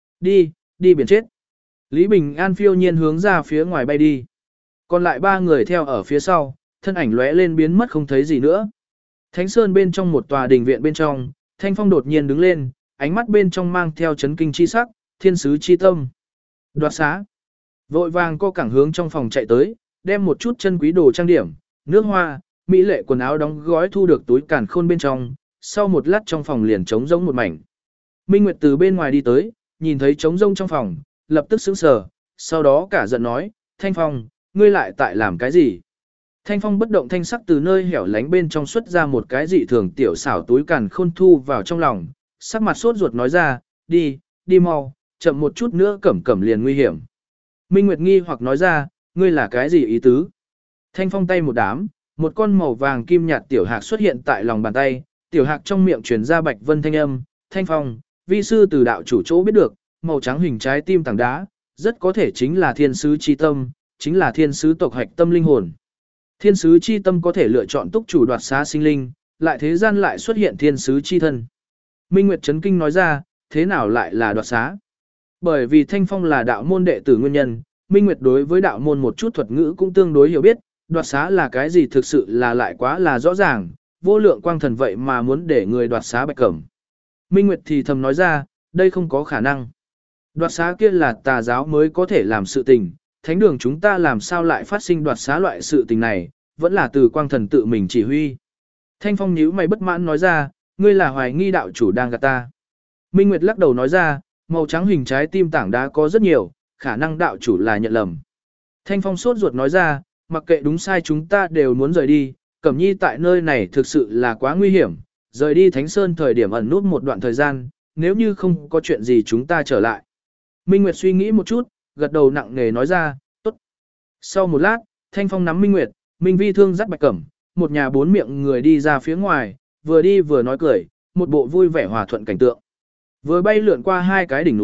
Đi biển chết. Lý Bình An phiêu nhiên hướng ra phía ngoài bay đi. Còn lại ba người theo ở phía sau, thân ảnh lóe lên biến mất không thấy gì nữa. Thánh Sơn bên trong một tòa đình viện bên trong, Thanh Phong đột nhiên đứng lên, ánh mắt bên trong mang theo chấn kinh chi sắc, thiên sứ chi tâm. Đoạt xá. Vội vàng co cẳng hướng trong phòng chạy tới, đem một chút chân quý đồ trang điểm, nước hoa, mỹ lệ quần áo đóng gói thu được túi càn khôn bên trong, sau một lát trong phòng liền trống rỗng một mảnh. Minh Nguyệt từ bên ngoài đi tới, nhìn thấy trống rỗng trong phòng, lập tức sững sờ, sau đó cả giận nói, Thanh Phong, ngươi lại tại làm cái gì? Thanh Phong bất động thanh sắc từ nơi hẻo lánh bên trong xuất ra một cái dị thường tiểu xảo túi càn khôn thu vào trong lòng, sắc mặt sốt ruột nói ra, đi mau, chậm một chút nữa cẩm cẩm liền nguy hiểm. Minh Nguyệt nghi hoặc nói ra, ngươi là cái gì ý tứ? Thanh Phong tay một đám, một con màu vàng kim nhạt tiểu hạc xuất hiện tại lòng bàn tay, tiểu hạc trong miệng truyền ra Bạch Vân thanh âm, Thanh Phong, vi sư từ đạo chủ chỗ biết được, màu trắng hình trái tim tảng đá, rất có thể chính là thiên sứ chi tâm, chính là thiên sứ tộc hạch tâm linh hồn. Thiên sứ chi tâm có thể lựa chọn túc chủ đoạt xá sinh linh, lại thế gian lại xuất hiện thiên sứ chi thân. Minh Nguyệt chấn kinh nói ra, thế nào lại là đoạt xá? Bởi vì Thanh Phong là đạo môn đệ tử nguyên nhân, Minh Nguyệt đối với đạo môn một chút thuật ngữ cũng tương đối hiểu biết, đoạt xá là cái gì thực sự là lại quá là rõ ràng, vô lượng quang thần vậy mà muốn để người đoạt xá Bạch Cẩm. Minh Nguyệt thì thầm nói ra, đây không có khả năng. Đoạt xá kia là tà giáo mới có thể làm sự tình, thánh đường chúng ta làm sao lại phát sinh đoạt xá loại sự tình này, vẫn là từ quang thần tự mình chỉ huy. Thanh Phong nhíu mày bất mãn nói ra, ngươi là hoài nghi đạo chủ đang gạt ta. Minh Nguyệt lắc đầu nói ra, màu trắng hình trái tim tảng đá có rất nhiều, khả năng đạo chủ là nhận lầm. Thanh Phong sốt ruột nói ra, mặc kệ đúng sai chúng ta đều muốn rời đi, Cẩm Nhi tại nơi này thực sự là quá nguy hiểm, rời đi Thánh Sơn thời điểm ẩn nút một đoạn thời gian, nếu như không có chuyện gì chúng ta trở lại. Minh Nguyệt suy nghĩ một chút, gật đầu nặng nề nói ra, tốt. Sau một lát, Thanh Phong nắm Minh Nguyệt, Minh Vi Thương dắt Bạch Cẩm, một nhà bốn miệng người đi ra phía ngoài, vừa đi vừa nói cười, một bộ vui vẻ hòa thuận cảnh tượng. Vừa bay lượn qua hai cái đỉnh núi,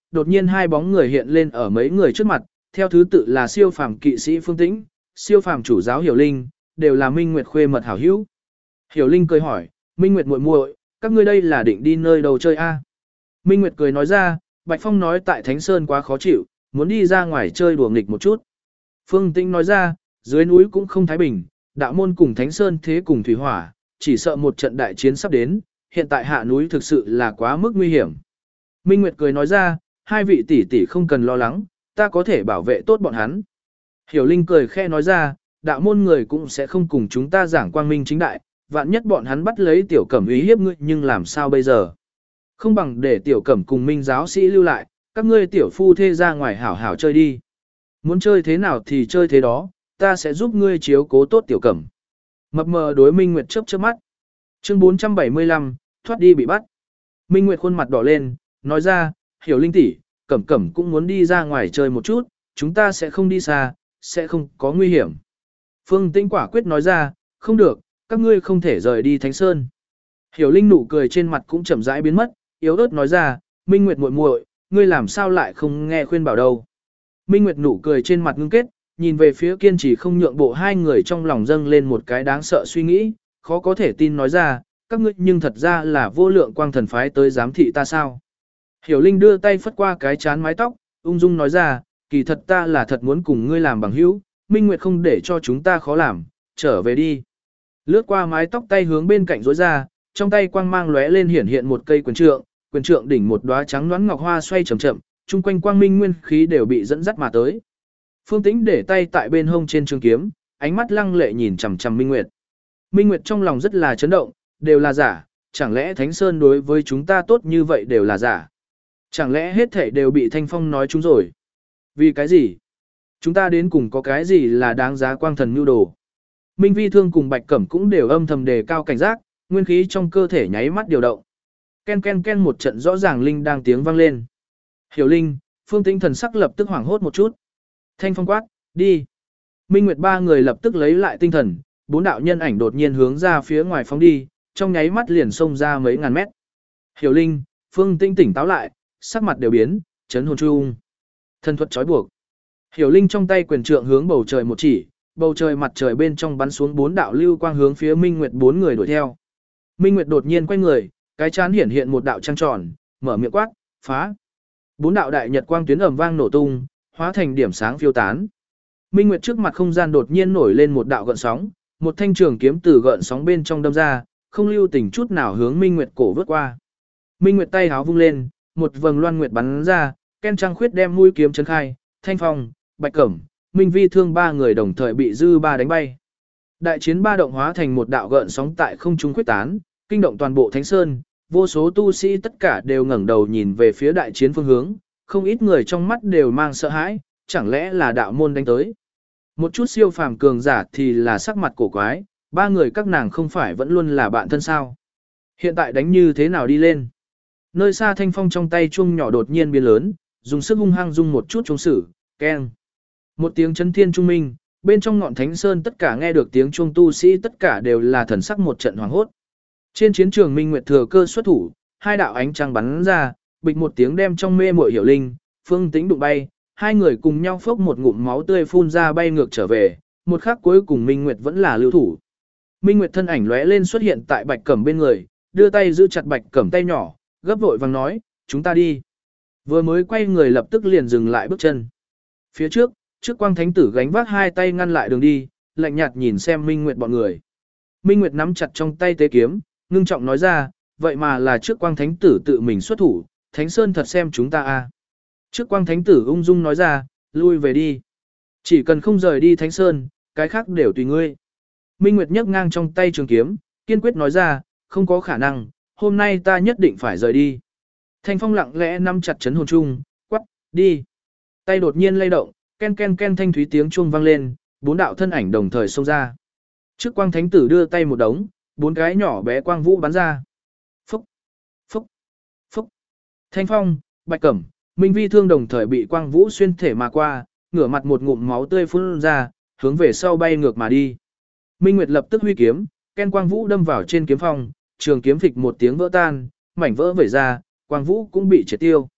đột nhiên hai bóng người hiện lên ở mấy người trước mặt, theo thứ tự là siêu phàm kỵ sĩ Phương Tĩnh, siêu phàm chủ giáo Hiểu Linh, đều là Minh Nguyệt khuê mật hảo hữu. Hiểu Linh cười hỏi, Minh Nguyệt muội muội, các ngươi đây là định đi nơi đâu chơi a? Minh Nguyệt cười nói ra, Bạch Phong nói tại Thánh Sơn quá khó chịu, muốn đi ra ngoài chơi đùa nghịch một chút. Phương Tĩnh nói ra, dưới núi cũng không thái bình, đạo môn cùng Thánh Sơn thế cùng thủy hỏa, chỉ sợ một trận đại chiến sắp đến, hiện tại hạ núi thực sự là quá mức nguy hiểm. Minh Nguyệt cười nói ra, hai vị tỷ tỷ không cần lo lắng, ta có thể bảo vệ tốt bọn hắn. Hiểu Linh cười khẽ nói ra, đạo môn người cũng sẽ không cùng chúng ta giảng quang minh chính đại, vạn nhất bọn hắn bắt lấy tiểu cẩm ý hiếp ngươi nhưng làm sao bây giờ. Không bằng để tiểu cẩm cùng minh giáo sĩ lưu lại, các ngươi tiểu phu thê ra ngoài hảo hảo chơi đi. Muốn chơi thế nào thì chơi thế đó, ta sẽ giúp ngươi chiếu cố tốt tiểu cẩm. Mập mờ đối Minh Nguyệt chớp chớp mắt. Chương 475, thoát đi bị bắt. Minh Nguyệt khuôn mặt đỏ lên, nói ra, Hiểu Linh tỷ, Cẩm Cẩm cũng muốn đi ra ngoài chơi một chút, chúng ta sẽ không đi xa, sẽ không có nguy hiểm. Phương Tĩnh quả quyết nói ra, không được, các ngươi không thể rời đi Thánh Sơn. Hiểu Linh nụ cười trên mặt cũng chậm rãi biến mất, yếu ớt nói ra, Minh Nguyệt muội muội, ngươi làm sao lại không nghe khuyên bảo đâu. Minh Nguyệt nụ cười trên mặt ngưng kết, nhìn về phía kiên trì không nhượng bộ hai người trong lòng dâng lên một cái đáng sợ suy nghĩ, khó có thể tin nói ra, các ngươi nhưng thật ra là vô lượng quang thần phái tới giám thị ta sao. Hiểu Linh đưa tay phất qua cái chán mái tóc, ung dung nói ra, kỳ thật ta là thật muốn cùng ngươi làm bằng hữu, Minh Nguyệt không để cho chúng ta khó làm, trở về đi. Lướt qua mái tóc tay hướng bên cạnh rối ra, trong tay quang mang lóe lên hiển hiện một cây quyền trượng đỉnh một đóa trắng nõn ngọc hoa xoay chậm chậm, chung quanh quang minh nguyên khí đều bị dẫn dắt mà tới. Phương Tĩnh để tay tại bên hông trên trường kiếm, ánh mắt lăng lệ nhìn chằm chằm Minh Nguyệt. Minh Nguyệt trong lòng rất là chấn động, đều là giả, chẳng lẽ Thánh Sơn đối với chúng ta tốt như vậy đều là giả? Chẳng lẽ hết thảy đều bị Thanh Phong nói chúng rồi? Vì cái gì? Chúng ta đến cùng có cái gì là đáng giá quang thần mưu đồ? Minh Vi Thương cùng Bạch Cẩm cũng đều âm thầm đề cao cảnh giác, nguyên khí trong cơ thể nháy mắt điều động. Ken ken ken một trận rõ ràng linh đang tiếng vang lên. Hiểu Linh, Phương Tĩnh thần sắc lập tức hoảng hốt một chút. Thanh Phong quát, đi. Minh Nguyệt ba người lập tức lấy lại tinh thần, bốn đạo nhân ảnh đột nhiên hướng ra phía ngoài phóng đi, trong nháy mắt liền xông ra mấy ngàn mét. Hiểu Linh, Phương Tĩnh tỉnh táo lại, sắc mặt đều biến, chấn hồn trung. Thân thuật trói buộc. Hiểu Linh trong tay quyền trượng hướng bầu trời một chỉ, bầu trời mặt trời bên trong bắn xuống bốn đạo lưu quang hướng phía Minh Nguyệt bốn người đuổi theo. Minh Nguyệt đột nhiên quay người, cái chán hiển hiện một đạo trăng tròn, mở miệng quát, phá. Bốn đạo đại nhật quang tuyến ầm vang nổ tung, hóa thành điểm sáng phiêu tán. Minh Nguyệt trước mặt không gian đột nhiên nổi lên một đạo gợn sóng, một thanh trường kiếm từ gợn sóng bên trong đâm ra, không lưu tình chút nào hướng Minh Nguyệt cổ vớt qua. Minh Nguyệt tay háo vung lên, một vầng loan nguyệt bắn ra, ken trăng khuyết đem mũi kiếm chấn khai, Thanh Phong, Bạch Cẩm, Minh Vi Thương ba người đồng thời bị dư ba đánh bay. Đại chiến ba động hóa thành một đạo gợn sóng tại không trung khuyết tán, kinh động toàn bộ Thánh Sơn, vô số tu sĩ tất cả đều ngẩng đầu nhìn về phía đại chiến phương hướng, không ít người trong mắt đều mang sợ hãi, chẳng lẽ là đạo môn đánh tới. Một chút siêu phàm cường giả thì là sắc mặt cổ quái, ba người các nàng không phải vẫn luôn là bạn thân sao. Hiện tại đánh như thế nào đi lên. Nơi xa Thanh Phong trong tay chuông nhỏ đột nhiên biến lớn, dùng sức hung hăng rung một chút chuông sử, keng. Một tiếng chấn thiên trung minh, bên trong ngọn Thánh Sơn tất cả nghe được tiếng chuông tu sĩ tất cả đều là thần sắc một trận hoàng hốt. Trên chiến trường Minh Nguyệt thừa cơ xuất thủ, hai đạo ánh trăng bắn ra, bịch một tiếng đem trong mê muội Hiểu Linh, Phương Tĩnh đụng bay, hai người cùng nhau phốc một ngụm máu tươi phun ra bay ngược trở về, một khắc cuối cùng Minh Nguyệt vẫn là lưu thủ. Minh Nguyệt thân ảnh lóe lên xuất hiện tại Bạch Cẩm bên người, đưa tay giữ chặt Bạch Cẩm tay nhỏ, gấp vội vàng nói, chúng ta đi. Vừa mới quay người lập tức liền dừng lại bước chân. Phía trước, trước quang thánh tử gánh vác hai tay ngăn lại đường đi, lạnh nhạt nhìn xem Minh Nguyệt bọn người. Minh Nguyệt nắm chặt trong tay tế kiếm, ngưng trọng nói ra, vậy mà là trước quang thánh tử tự mình xuất thủ, Thánh Sơn thật xem chúng ta a. Trước quang thánh tử ung dung nói ra, lui về đi. Chỉ cần không rời đi Thánh Sơn, cái khác đều tùy ngươi. Minh Nguyệt nhấc ngang trong tay trường kiếm, kiên quyết nói ra, không có khả năng, hôm nay ta nhất định phải rời đi. Thanh Phong lặng lẽ nắm chặt chấn hồn chung, quắc, đi. Tay đột nhiên lay động, ken ken ken thanh thúy tiếng chuông vang lên, bốn đạo thân ảnh đồng thời xông ra. Trước quang thánh tử đưa tay một đống, bốn cái nhỏ bé quang vũ bắn ra. Phúc, phúc, phúc. Thanh Phong, Bạch Cẩm, Minh Vi Thương đồng thời bị quang vũ xuyên thể mà qua, ngửa mặt một ngụm máu tươi phun ra, hướng về sau bay ngược mà đi. Minh Nguyệt lập tức huy kiếm, ken quang vũ đâm vào trên kiếm phong, trường kiếm phịch một tiếng vỡ tan, mảnh vỡ vẩy ra, quang vũ cũng bị triệt tiêu.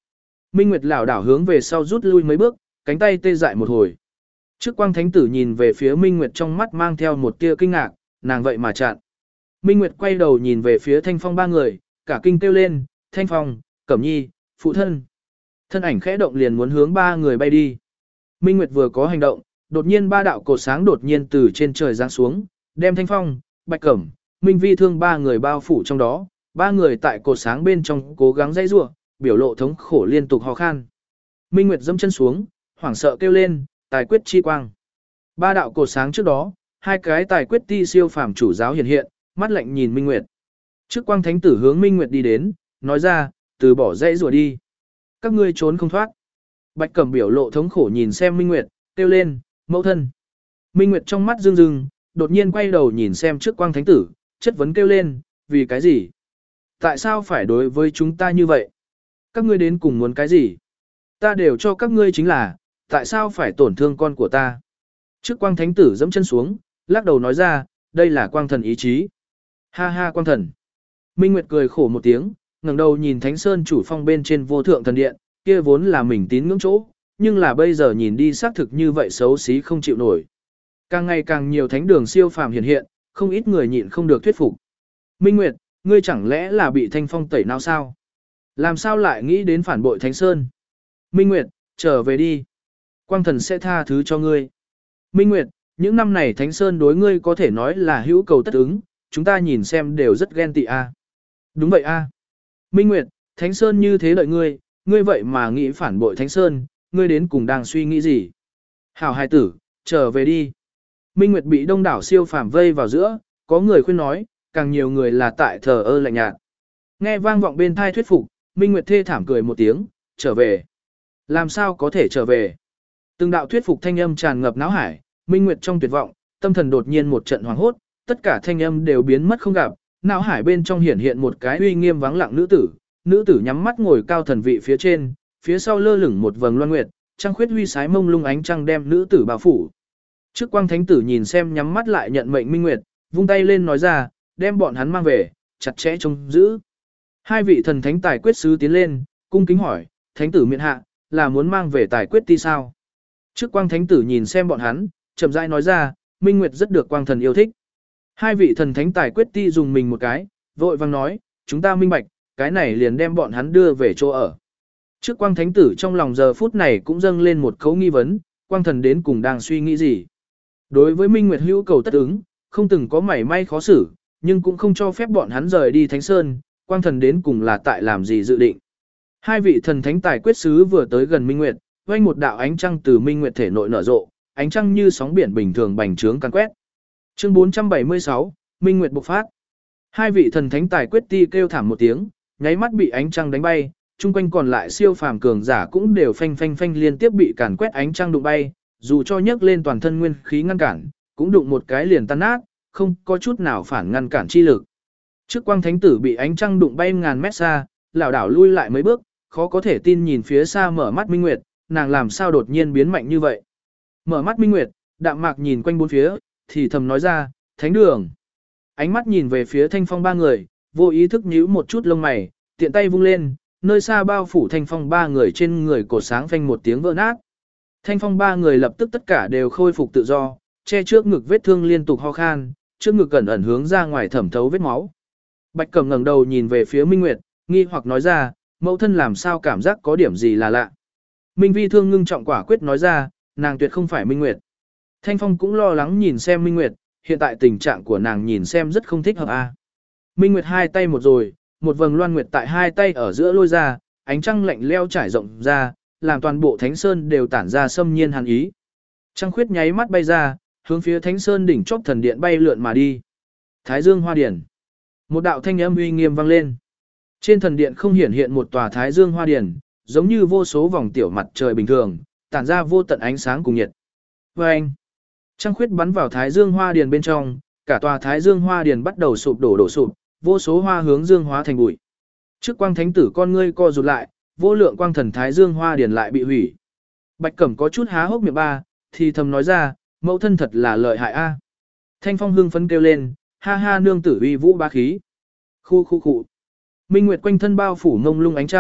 Minh Nguyệt lảo đảo hướng về sau rút lui mấy bước, cánh tay tê dại một hồi. Trước quang thánh tử nhìn về phía Minh Nguyệt trong mắt mang theo một tia kinh ngạc, nàng vậy mà chặn. Minh Nguyệt quay đầu nhìn về phía Thanh Phong ba người, cả kinh kêu lên, Thanh Phong, Cẩm Nhi, phụ thân. Thân ảnh khẽ động liền muốn hướng ba người bay đi. Minh Nguyệt vừa có hành động, đột nhiên ba đạo cột sáng đột nhiên từ trên trời giáng xuống, đem Thanh Phong, Bạch Cẩm, Minh Vi Thương ba người bao phủ trong đó, ba người tại cột sáng bên trong cố gắng dãy rủa, biểu lộ thống khổ liên tục ho khan. Minh Nguyệt giẫm chân xuống, hoảng sợ kêu lên, tài quyết chi quang. Ba đạo cột sáng trước đó, hai cái tài quyết ti siêu phàm chủ giáo hiện hiện, mắt lạnh nhìn Minh Nguyệt. Trước quang thánh tử hướng Minh Nguyệt đi đến, nói ra, từ bỏ dãy rủa đi. Các ngươi trốn không thoát. Bạch Cẩm biểu lộ thống khổ nhìn xem Minh Nguyệt, kêu lên, mẫu thân. Minh Nguyệt trong mắt rưng rưng, đột nhiên quay đầu nhìn xem trước quang thánh tử, chất vấn kêu lên, vì cái gì? Tại sao phải đối với chúng ta như vậy? Các ngươi đến cùng muốn cái gì? Ta đều cho các ngươi chính là, tại sao phải tổn thương con của ta? Trước quang thánh tử dẫm chân xuống, lắc đầu nói ra, đây là quang thần ý chí. Ha ha quang thần. Minh Nguyệt cười khổ một tiếng, ngẩng đầu nhìn Thánh Sơn chủ phong bên trên vô thượng thần điện, kia vốn là mình tín ngưỡng chỗ, nhưng là bây giờ nhìn đi xác thực như vậy xấu xí không chịu nổi. Càng ngày càng nhiều thánh đường siêu phàm hiện hiện, không ít người nhịn không được thuyết phục. Minh Nguyệt, ngươi chẳng lẽ là bị Thanh Phong tẩy não sao? Làm sao lại nghĩ đến phản bội Thánh Sơn? Minh Nguyệt, trở về đi. Quang thần sẽ tha thứ cho ngươi. Minh Nguyệt, những năm này Thánh Sơn đối ngươi có thể nói là hữu cầu tất ứng, chúng ta nhìn xem đều rất ghen tị a. Đúng vậy a. Minh Nguyệt, Thánh Sơn như thế đợi ngươi, ngươi vậy mà nghĩ phản bội Thánh Sơn, ngươi đến cùng đang suy nghĩ gì? Hảo hài tử, trở về đi. Minh Nguyệt bị đông đảo siêu phàm vây vào giữa, có người khuyên nói, càng nhiều người là tại thờ ơ lạnh nhạt. Nghe vang vọng bên thai thuyết phục, Minh Nguyệt thê thảm cười một tiếng, trở về. Làm sao có thể trở về? Từng đạo thuyết phục thanh âm tràn ngập náo hải, Minh Nguyệt trong tuyệt vọng, tâm thần đột nhiên một trận hoảng hốt, tất cả thanh âm đều biến mất không gặp, não hải bên trong hiển hiện một cái uy nghiêm vắng lặng nữ tử nhắm mắt ngồi cao thần vị phía trên, phía sau lơ lửng một vầng loan nguyệt, trăng khuyết huy sái mông lung ánh trăng đem nữ tử bao phủ. Trước quang thánh tử nhìn xem nhắm mắt lại nhận mệnh Minh Nguyệt, vung tay lên nói ra, đem bọn hắn mang về, chặt chẽ trông giữ. Hai vị thần thánh tài quyết sứ tiến lên, cung kính hỏi, thánh tử miện hạ, là muốn mang về tài quyết ti sao? Trước quang thánh tử nhìn xem bọn hắn, chậm rãi nói ra, Minh Nguyệt rất được quang thần yêu thích. Hai vị thần thánh tài quyết ti dùng mình một cái, vội vang nói, chúng ta minh bạch, cái này liền đem bọn hắn đưa về chỗ ở. Trước quang thánh tử trong lòng giờ phút này cũng dâng lên một khấu nghi vấn, quang thần đến cùng đang suy nghĩ gì. Đối với Minh Nguyệt hữu cầu tất ứng, không từng có mảy may khó xử, nhưng cũng không cho phép bọn hắn rời đi Thánh Sơn, quang thần đến cùng là tại làm gì dự định. Hai vị thần thánh tài quyết sứ vừa tới gần Minh Nguyệt, vang một đạo ánh trăng từ Minh Nguyệt thể nội nở rộ, ánh trăng như sóng biển bình thường bành trướng càn quét. Chương 476, Minh Nguyệt bộc phát. Hai vị thần thánh tài quyết ti kêu thảm một tiếng, nháy mắt bị ánh trăng đánh bay, chung quanh còn lại siêu phàm cường giả cũng đều phanh phanh phanh liên tiếp bị càn quét ánh trăng đụng bay, dù cho nhấc lên toàn thân nguyên khí ngăn cản, cũng đụng một cái liền tan nát, không có chút nào phản ngăn cản chi lực. Trước quang thánh tử bị ánh trăng đụng bay ngàn mét xa, lảo đảo lui lại mấy bước, khó có thể tin nhìn phía xa mở mắt Minh Nguyệt, nàng làm sao đột nhiên biến mạnh như vậy. Mở mắt Minh Nguyệt, đạm mạc nhìn quanh bốn phía, thì thầm nói ra, thánh đường. Ánh mắt nhìn về phía Thanh Phong ba người, vô ý thức nhíu một chút lông mày, tiện tay vung lên, nơi xa bao phủ Thanh Phong ba người trên người cột sáng phanh một tiếng vỡ nát. Thanh Phong ba người lập tức tất cả đều khôi phục tự do, che trước ngực vết thương liên tục ho khan, trước ngực cẩn ẩn hướng ra ngoài thẩm thấu vết máu. Bạch Cẩm ngẩng đầu nhìn về phía Minh Nguyệt, nghi hoặc nói ra, mẫu thân làm sao cảm giác có điểm gì là lạ. Minh Vi Thương ngưng trọng quả quyết nói ra, nàng tuyệt không phải Minh Nguyệt. Thanh Phong cũng lo lắng nhìn xem Minh Nguyệt, hiện tại tình trạng của nàng nhìn xem rất không thích hợp a. Minh Nguyệt hai tay một rồi, một vầng loan nguyệt tại hai tay ở giữa lôi ra, ánh trăng lạnh leo trải rộng ra, làm toàn bộ Thánh Sơn đều tản ra xâm nhiên hàn ý. Trăng khuyết nháy mắt bay ra, hướng phía Thánh Sơn đỉnh chóp thần điện bay lượn mà đi. Thái Dương Hoa Điển. Một đạo thanh âm uy nghiêm vang lên. Trên thần điện không hiển hiện một tòa Thái Dương Hoa Điển, giống như vô số vòng tiểu mặt trời bình thường, tản ra vô tận ánh sáng cùng nhiệt. Oeng! Trăng khuyết bắn vào Thái Dương Hoa Điển bên trong, cả tòa Thái Dương Hoa Điển bắt đầu đổ sụp, vô số hoa hướng dương hóa thành bụi. Trước quang thánh tử con ngươi co rụt lại, vô lượng quang thần Thái Dương Hoa Điển lại bị hủy. Bạch Cẩm có chút há hốc miệng ba, thì thầm nói ra, mẫu thân thật là lợi hại a. Thanh Phong hưng phấn kêu lên, ha ha nương tử uy vũ bá khí. Khu. Minh Nguyệt quanh thân bao phủ ngông lung ánh trăng,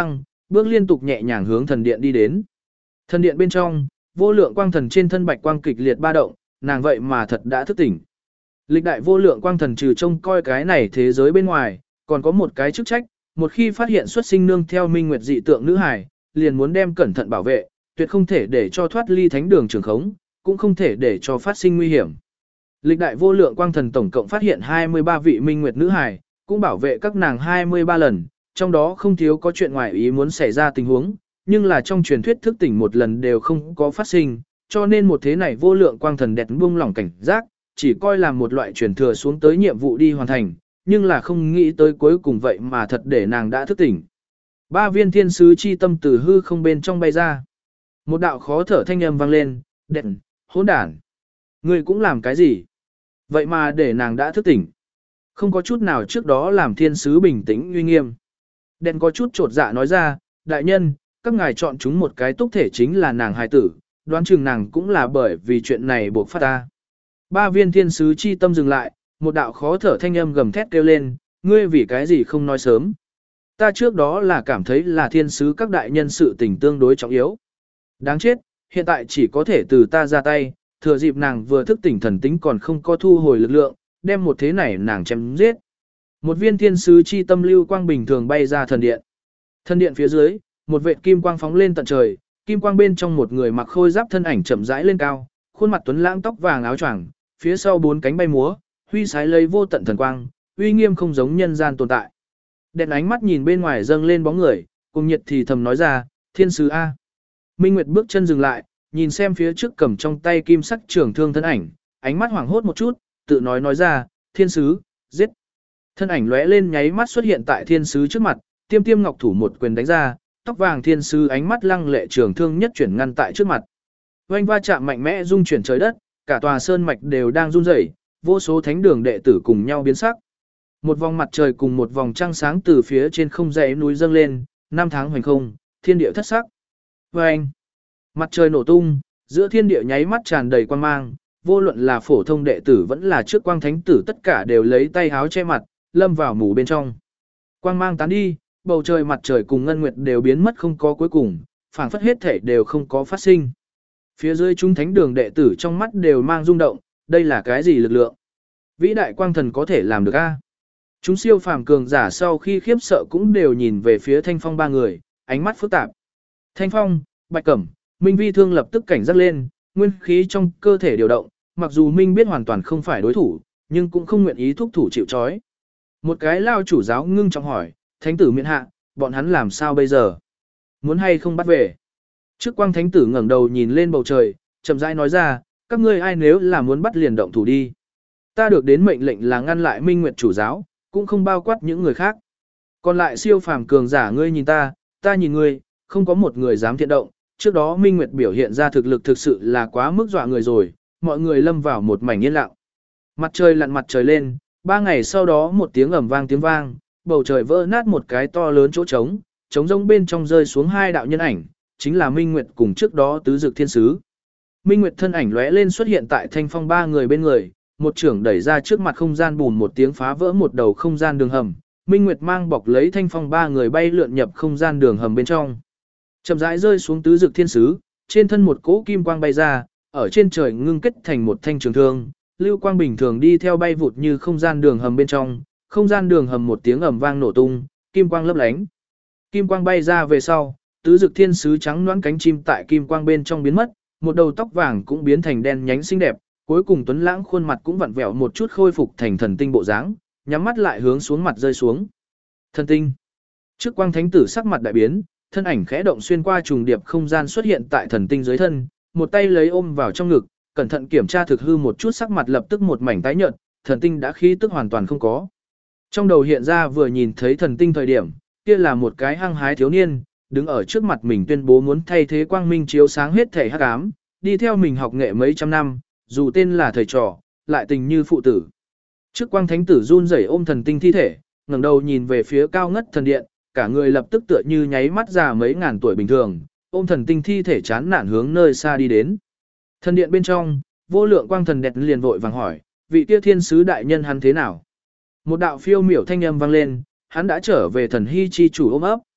bước liên tục nhẹ nhàng hướng thần điện đi đến. Thần điện bên trong, vô lượng quang thần trên thân bạch quang kịch liệt ba động, nàng vậy mà thật đã thức tỉnh. Lịch đại vô lượng quang thần trừ trông coi cái này thế giới bên ngoài, còn có một cái chức trách, một khi phát hiện xuất sinh nương theo minh nguyệt dị tượng nữ hài, liền muốn đem cẩn thận bảo vệ, tuyệt không thể để cho thoát ly thánh đường trường khống, cũng không thể để cho phát sinh nguy hiểm. Lịch đại vô lượng quang thần tổng cộng phát hiện 23 vị minh nguyệt nữ hài, cũng bảo vệ các nàng 23 lần, trong đó không thiếu có chuyện ngoài ý muốn xảy ra tình huống, nhưng là trong truyền thuyết thức tỉnh một lần đều không có phát sinh, cho nên một thế này vô lượng quang thần đẹp buông lỏng cảnh giác, chỉ coi là một loại truyền thừa xuống tới nhiệm vụ đi hoàn thành, nhưng là không nghĩ tới cuối cùng vậy mà thật để nàng đã thức tỉnh. 3 viên thiên sứ chi tâm từ hư không bên trong bay ra. Một đạo khó thở thanh âm vang lên, "Đện, hỗn đản, ngươi cũng làm cái gì? Vậy mà để nàng đã thức tỉnh." Không có chút nào trước đó làm thiên sứ bình tĩnh uy nghiêm. Đen có chút trột dạ nói ra, "Đại nhân, các ngài chọn chúng một cái túc thể chính là nàng hài tử, đoán chừng nàng cũng là bởi vì chuyện này buộc phát ta." 3 viên thiên sứ chi tâm dừng lại, một đạo khó thở thanh âm gầm thét kêu lên, "Ngươi vì cái gì không nói sớm? Ta trước đó là cảm thấy là thiên sứ các đại nhân sự tình tương đối trọng yếu. Đáng chết, hiện tại chỉ có thể từ ta ra tay, thừa dịp nàng vừa thức tỉnh thần tính còn không có thu hồi lực lượng, đem một thế này nàng chém giết." Một viên thiên sứ chi tâm lưu quang bình thường bay ra thần điện. Thần điện phía dưới, một vệt kim quang phóng lên tận trời, kim quang bên trong một người mặc khôi giáp thân ảnh chậm rãi lên cao, khuôn mặt tuấn lãng, tóc vàng áo choàng, phía sau 4 cánh bay múa, huy sái lấy vô tận thần quang, uy nghiêm không giống nhân gian tồn tại. Đèn ánh mắt nhìn bên ngoài dâng lên bóng người, cùng nhiệt thì thầm nói ra, "Thiên sứ A." Minh Nguyệt bước chân dừng lại, nhìn xem phía trước cầm trong tay kim sắc trường thương thân ảnh, ánh mắt hoảng hốt một chút, tự nói ra, "Thiên sứ, giết." Thân ảnh lóe lên nháy mắt xuất hiện tại thiên sứ trước mặt, tiêm tiêm ngọc thủ một quyền đánh ra, tóc vàng thiên sứ ánh mắt lăng lệ trường thương nhất chuyển ngăn tại trước mặt. Oanh va chạm mạnh mẽ rung chuyển trời đất, cả tòa sơn mạch đều đang run rẩy, vô số thánh đường đệ tử cùng nhau biến sắc. Một vòng mặt trời cùng một vòng trăng sáng từ phía trên không dãy núi dâng lên, 5 tháng hoành không, thiên địa thất sắc. Oanh! Mặt trời nổ tung, giữa thiên địa nháy mắt tràn đầy quang mang, vô luận là phổ thông đệ tử vẫn là trước quang thánh tử tất cả đều lấy tay háo che mặt, lâm vào mù bên trong. Quang mang tán đi, bầu trời mặt trời cùng ngân nguyệt đều biến mất không có cuối cùng, phảng phất hết thể đều không có phát sinh. Phía dưới chúng thánh đường đệ tử trong mắt đều mang rung động, đây là cái gì lực lượng? Vĩ đại quang thần có thể làm được a? Chúng siêu phàm cường giả sau khi khiếp sợ cũng đều nhìn về phía Thanh Phong 3 người, ánh mắt phức tạp. Thanh Phong, Bạch Cẩm, Minh Vi Thương lập tức cảnh giác lên, nguyên khí trong cơ thể điều động, mặc dù Minh biết hoàn toàn không phải đối thủ, nhưng cũng không nguyện ý thúc thủ chịu trói. Một cái lao chủ giáo ngưng trọng hỏi, "Thánh tử miện hạ, bọn hắn làm sao bây giờ? Muốn hay không bắt về?" Trước quang thánh tử ngẩng đầu nhìn lên bầu trời, chậm rãi nói ra, "Các ngươi ai nếu là muốn bắt liền động thủ đi. Ta được đến mệnh lệnh là ngăn lại Minh Nguyệt chủ giáo, cũng không bao quát những người khác. Còn lại siêu phàm cường giả ngươi nhìn ta nhìn ngươi, không có một người dám thiện động." Trước đó Minh Nguyệt biểu hiện ra thực lực thực sự là quá mức dọa người rồi, mọi người lâm vào một mảnh yên lặng. Mặt trời lặn mặt trời lên, 3 ngày sau đó một tiếng ầm vang tiếng vang, bầu trời vỡ nát một cái to lớn chỗ trống, trống rỗng bên trong rơi xuống 2 đạo nhân ảnh, chính là Minh Nguyệt cùng trước đó tứ dực thiên sứ. Minh Nguyệt thân ảnh lóe lên xuất hiện tại Thanh Phong 3 người bên người, một trưởng đẩy ra trước mặt không gian bùn một tiếng phá vỡ một đầu không gian đường hầm. Minh Nguyệt mang bọc lấy Thanh Phong 3 người bay lượn nhập không gian đường hầm bên trong. Chậm rãi rơi xuống tứ dực thiên sứ, trên thân một cỗ kim quang bay ra, ở trên trời ngưng kết thành một thanh trường thương, lưu quang bình thường đi theo bay vụt như không gian đường hầm bên trong, không gian đường hầm một tiếng ầm vang nổ tung, kim quang lấp lánh. Kim quang bay ra về sau, tứ dực thiên sứ trắng loãng cánh chim tại kim quang bên trong biến mất, một đầu tóc vàng cũng biến thành đen nhánh xinh đẹp, cuối cùng tuấn lãng khuôn mặt cũng vặn vẹo một chút khôi phục thành thần tinh bộ dáng, nhắm mắt lại hướng xuống mặt rơi xuống. Thần tinh. Trước quang thánh tử sắc mặt đại biến, thân ảnh khẽ động xuyên qua trùng điệp không gian xuất hiện tại thần tinh dưới thân, một tay lấy ôm vào trong ngực, cẩn thận kiểm tra thực hư một chút sắc mặt lập tức một mảnh tái nhợt, thần tinh đã khí tức hoàn toàn không có. Trong đầu hiện ra vừa nhìn thấy thần tinh thời điểm, kia là một cái hăng hái thiếu niên, đứng ở trước mặt mình tuyên bố muốn thay thế quang minh chiếu sáng hết thể hắc ám, đi theo mình học nghệ mấy trăm năm, dù tên là thầy trò, lại tình như phụ tử. Trước quang thánh tử run rẩy ôm thần tinh thi thể, ngẩng đầu nhìn về phía cao ngất thần điện, cả người lập tức tựa như nháy mắt già mấy ngàn tuổi bình thường, ôm thần tinh thi thể chán nản hướng nơi xa đi đến. Thần điện bên trong, vô lượng quang thần đẹp liền vội vàng hỏi, vị kia thiên sứ đại nhân hắn thế nào? Một đạo phiêu miểu thanh âm vang lên, hắn đã trở về thần hy chi chủ ôm ấp.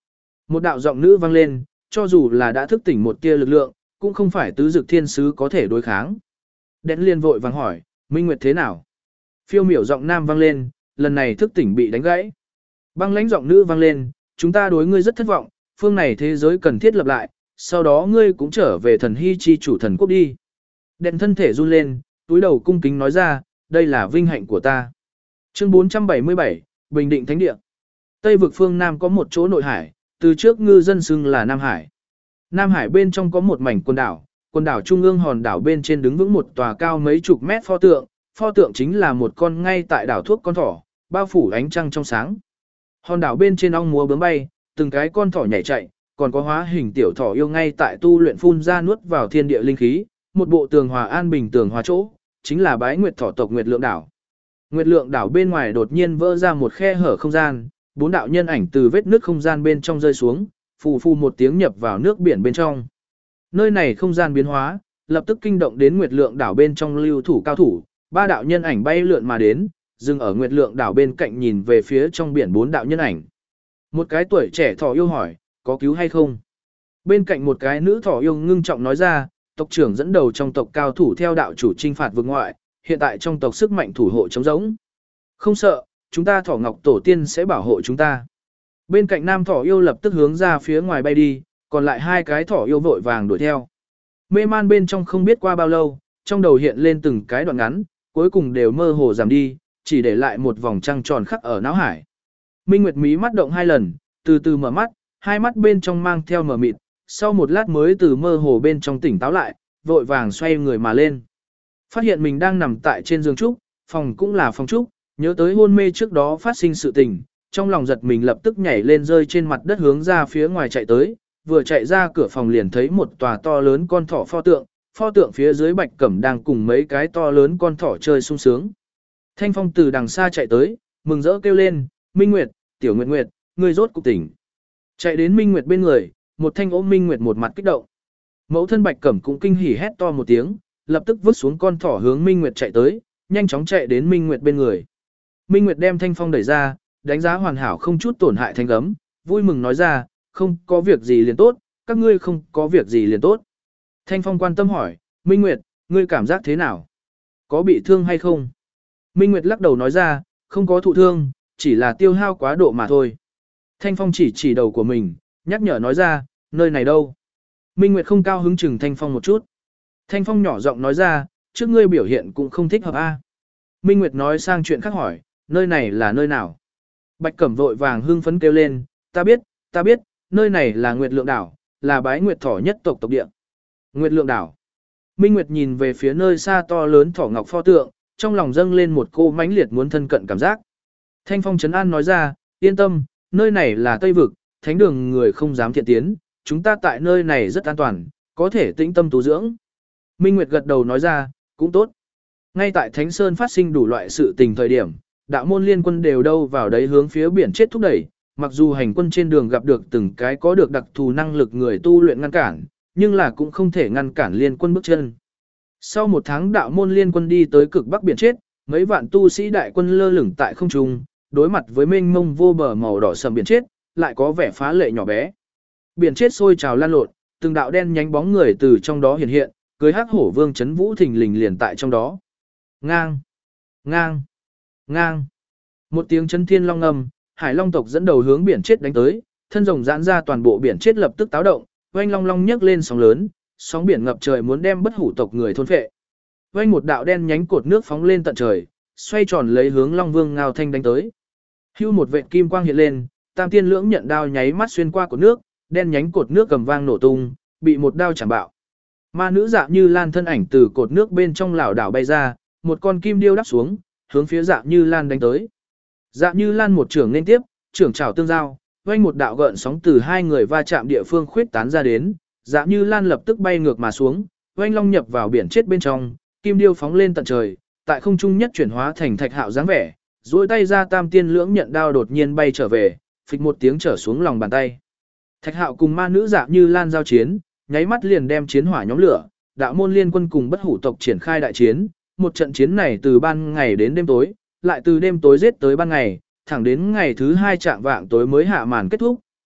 Một đạo giọng nữ vang lên, cho dù là đã thức tỉnh một tia lực lượng, cũng không phải tứ dực thiên sứ có thể đối kháng. Đen liên vội vàng hỏi, Minh Nguyệt thế nào? Phiêu miểu giọng nam vang lên, lần này thức tỉnh bị đánh gãy. Băng lãnh giọng nữ vang lên, chúng ta đối ngươi rất thất vọng, phương này thế giới cần thiết lập lại, sau đó ngươi cũng trở về thần hy chi chủ thần quốc đi. Đen thân thể run lên, túi đầu cung kính nói ra, đây là vinh hạnh của ta. Chương 477, Bình Định Thánh Địa. Tây vực phương Nam có một chỗ nội hải, từ trước ngư dân xưng là Nam Hải. Nam Hải bên trong có một mảnh quần đảo trung ương hòn đảo bên trên đứng vững một tòa cao mấy chục mét pho tượng chính là một con ngay tại đảo thuốc con thỏ, bao phủ ánh trăng trong sáng. Hòn đảo bên trên ong múa bướm bay, từng cái con thỏ nhảy chạy, còn có hóa hình tiểu thỏ yêu ngay tại tu luyện phun ra nuốt vào thiên địa linh khí, một bộ tường hòa an bình tường hòa chỗ, chính là bái nguyệt thỏ tộc Nguyệt Lượng đảo. Nguyệt Lượng đảo bên ngoài đột nhiên vỡ ra một khe hở không gian, 4 đạo nhân ảnh từ vết nước không gian bên trong rơi xuống, phù phù một tiếng nhập vào nước biển bên trong. Nơi này không gian biến hóa, lập tức kinh động đến Nguyệt Lượng đảo bên trong lưu thủ cao thủ, 3 đạo nhân ảnh bay lượn mà đến, dừng ở Nguyệt Lượng đảo bên cạnh nhìn về phía trong biển 4 đạo nhân ảnh. Một cái tuổi trẻ thỏ yêu hỏi, có cứu hay không? Bên cạnh một cái nữ thỏ yêu ngưng trọng nói ra, tộc trưởng dẫn đầu trong tộc cao thủ theo đạo chủ trinh phạt vực ngoại, hiện tại trong tộc sức mạnh thủ hộ chống giống. Không sợ, chúng ta thỏ ngọc tổ tiên sẽ bảo hộ chúng ta. Bên cạnh nam thỏ yêu lập tức hướng ra phía ngoài bay đi, còn lại 2 cái thỏ yêu vội vàng đuổi theo. Mê man bên trong không biết qua bao lâu, trong đầu hiện lên từng cái đoạn ngắn, cuối cùng đều mơ hồ giảm đi, chỉ để lại một vòng trăng tròn khắc ở não hải. Minh Nguyệt mí mắt động 2 lần, từ từ mở mắt, 2 mắt bên trong mang theo mờ mịt, sau một lát mới từ mơ hồ bên trong tỉnh táo lại, vội vàng xoay người mà lên. Phát hiện mình đang nằm tại trên giường trúc, phòng cũng là phòng trúc, nhớ tới hôn mê trước đó phát sinh sự tình, trong lòng giật mình lập tức nhảy lên rơi trên mặt đất hướng ra phía ngoài chạy tới, vừa chạy ra cửa phòng liền thấy một tòa to lớn con thỏ pho tượng phía dưới Bạch Cẩm đang cùng mấy cái to lớn con thỏ chơi sung sướng. Thanh Phong từ đằng xa chạy tới, mừng rỡ kêu lên, Minh Nguyệt, Tiểu Nguyệt Nguyệt, ngươi rốt cục tỉnh. Chạy đến Minh Nguyệt bên người, một thanh ôm Minh Nguyệt một mặt kích động. Mẫu thân Bạch Cẩm cũng kinh hỉ hét to một tiếng, lập tức vứt xuống con thỏ hướng Minh Nguyệt chạy tới, nhanh chóng chạy đến Minh Nguyệt bên người. Minh Nguyệt đem Thanh Phong đẩy ra, đánh giá hoàn hảo không chút tổn hại thanh gấm, vui mừng nói ra, không có việc gì liền tốt, các ngươi không có việc gì liền tốt. Thanh Phong quan tâm hỏi, Minh Nguyệt, ngươi cảm giác thế nào? Có bị thương hay không? Minh Nguyệt lắc đầu nói ra, không có thụ thương, chỉ là tiêu hao quá độ mà thôi. Thanh Phong chỉ đầu của mình, nhắc nhở nói ra, nơi này đâu? Minh Nguyệt không cao hứng chừng Thanh Phong một chút. Thanh Phong nhỏ giọng nói ra, trước ngươi biểu hiện cũng không thích hợp a. Minh Nguyệt nói sang chuyện khác hỏi, nơi này là nơi nào? Bạch Cẩm vội vàng hưng phấn kêu lên, ta biết, nơi này là Nguyệt Lượng đảo, là bái Nguyệt thỏ nhất tộc địa. Nguyệt Lượng đảo. Minh Nguyệt nhìn về phía nơi xa to lớn thỏ ngọc pho tượng, trong lòng dâng lên một cô mãnh liệt muốn thân cận cảm giác. Thanh Phong trấn an nói ra, yên tâm, nơi này là Tây vực, thánh đường người không dám thiện tiến, chúng ta tại nơi này rất an toàn, có thể tĩnh tâm tu dưỡng. Minh Nguyệt gật đầu nói ra, cũng tốt. Ngay tại Thánh Sơn phát sinh đủ loại sự tình thời điểm, đạo môn liên quân đều đâu vào đấy hướng phía biển chết thúc đẩy, mặc dù hành quân trên đường gặp được từng cái có được đặc thù năng lực người tu luyện ngăn cản, nhưng là cũng không thể ngăn cản liên quân bước chân. Sau 1 tháng đạo môn liên quân đi tới cực bắc biển chết, mấy vạn tu sĩ đại quân lơ lửng tại không trung, đối mặt với mênh mông vô bờ màu đỏ sầm biển chết, lại có vẻ phá lệ nhỏ bé. Biển chết sôi trào lan lộn, từng đạo đen nhánh bóng người từ trong đó hiện hiện, cưới hắc hổ vương chấn vũ thình lình liền tại trong đó. Ngang, ngang, ngang. Một tiếng chấn thiên long ngâm, hải long tộc dẫn đầu hướng biển chết đánh tới, thân rồng giãn ra toàn bộ biển chết lập tức táo động, oanh long long nhấc lên sóng lớn, sóng biển ngập trời muốn đem bất hủ tộc người thôn phệ. Oanh một đạo đen nhánh cột nước phóng lên tận trời, xoay tròn lấy hướng Long Vương Ngao Thanh đánh tới. Hưu một vệt kim quang hiện lên, Tam Tiên Lưỡng nhận đao nháy mắt xuyên qua cột nước, đen nhánh cột nước cầm vang nổ tung, bị một đao chảm bạo. Ma nữ Dạ Như Lan thân ảnh từ cột nước bên trong lảo đảo bay ra, một con kim điêu đáp xuống, hướng phía Dạ Như Lan đánh tới. Dạ Như Lan một trưởng liên tiếp, trưởng chảo tương giao, vang một đạo gợn sóng từ 2 người va chạm địa phương khuyết tán ra đến, Dạ Như Lan lập tức bay ngược mà xuống, vang long nhập vào biển chết bên trong, kim điêu phóng lên tận trời, tại không trung nhất chuyển hóa thành Thạch Hạo dáng vẻ, duỗi tay ra Tam Tiên Lưỡng nhận đao đột nhiên bay trở về, phịch một tiếng trở xuống lòng bàn tay. Thạch Hạo cùng ma nữ Dạ Như Lan giao chiến, nháy mắt liền đem chiến hỏa nhóm lửa, đạo môn liên quân cùng bất hủ tộc triển khai đại chiến, một trận chiến này từ ban ngày đến đêm tối, lại từ đêm tối giết tới ban ngày, thẳng đến ngày thứ 2 trạng vạng tối mới hạ màn kết thúc,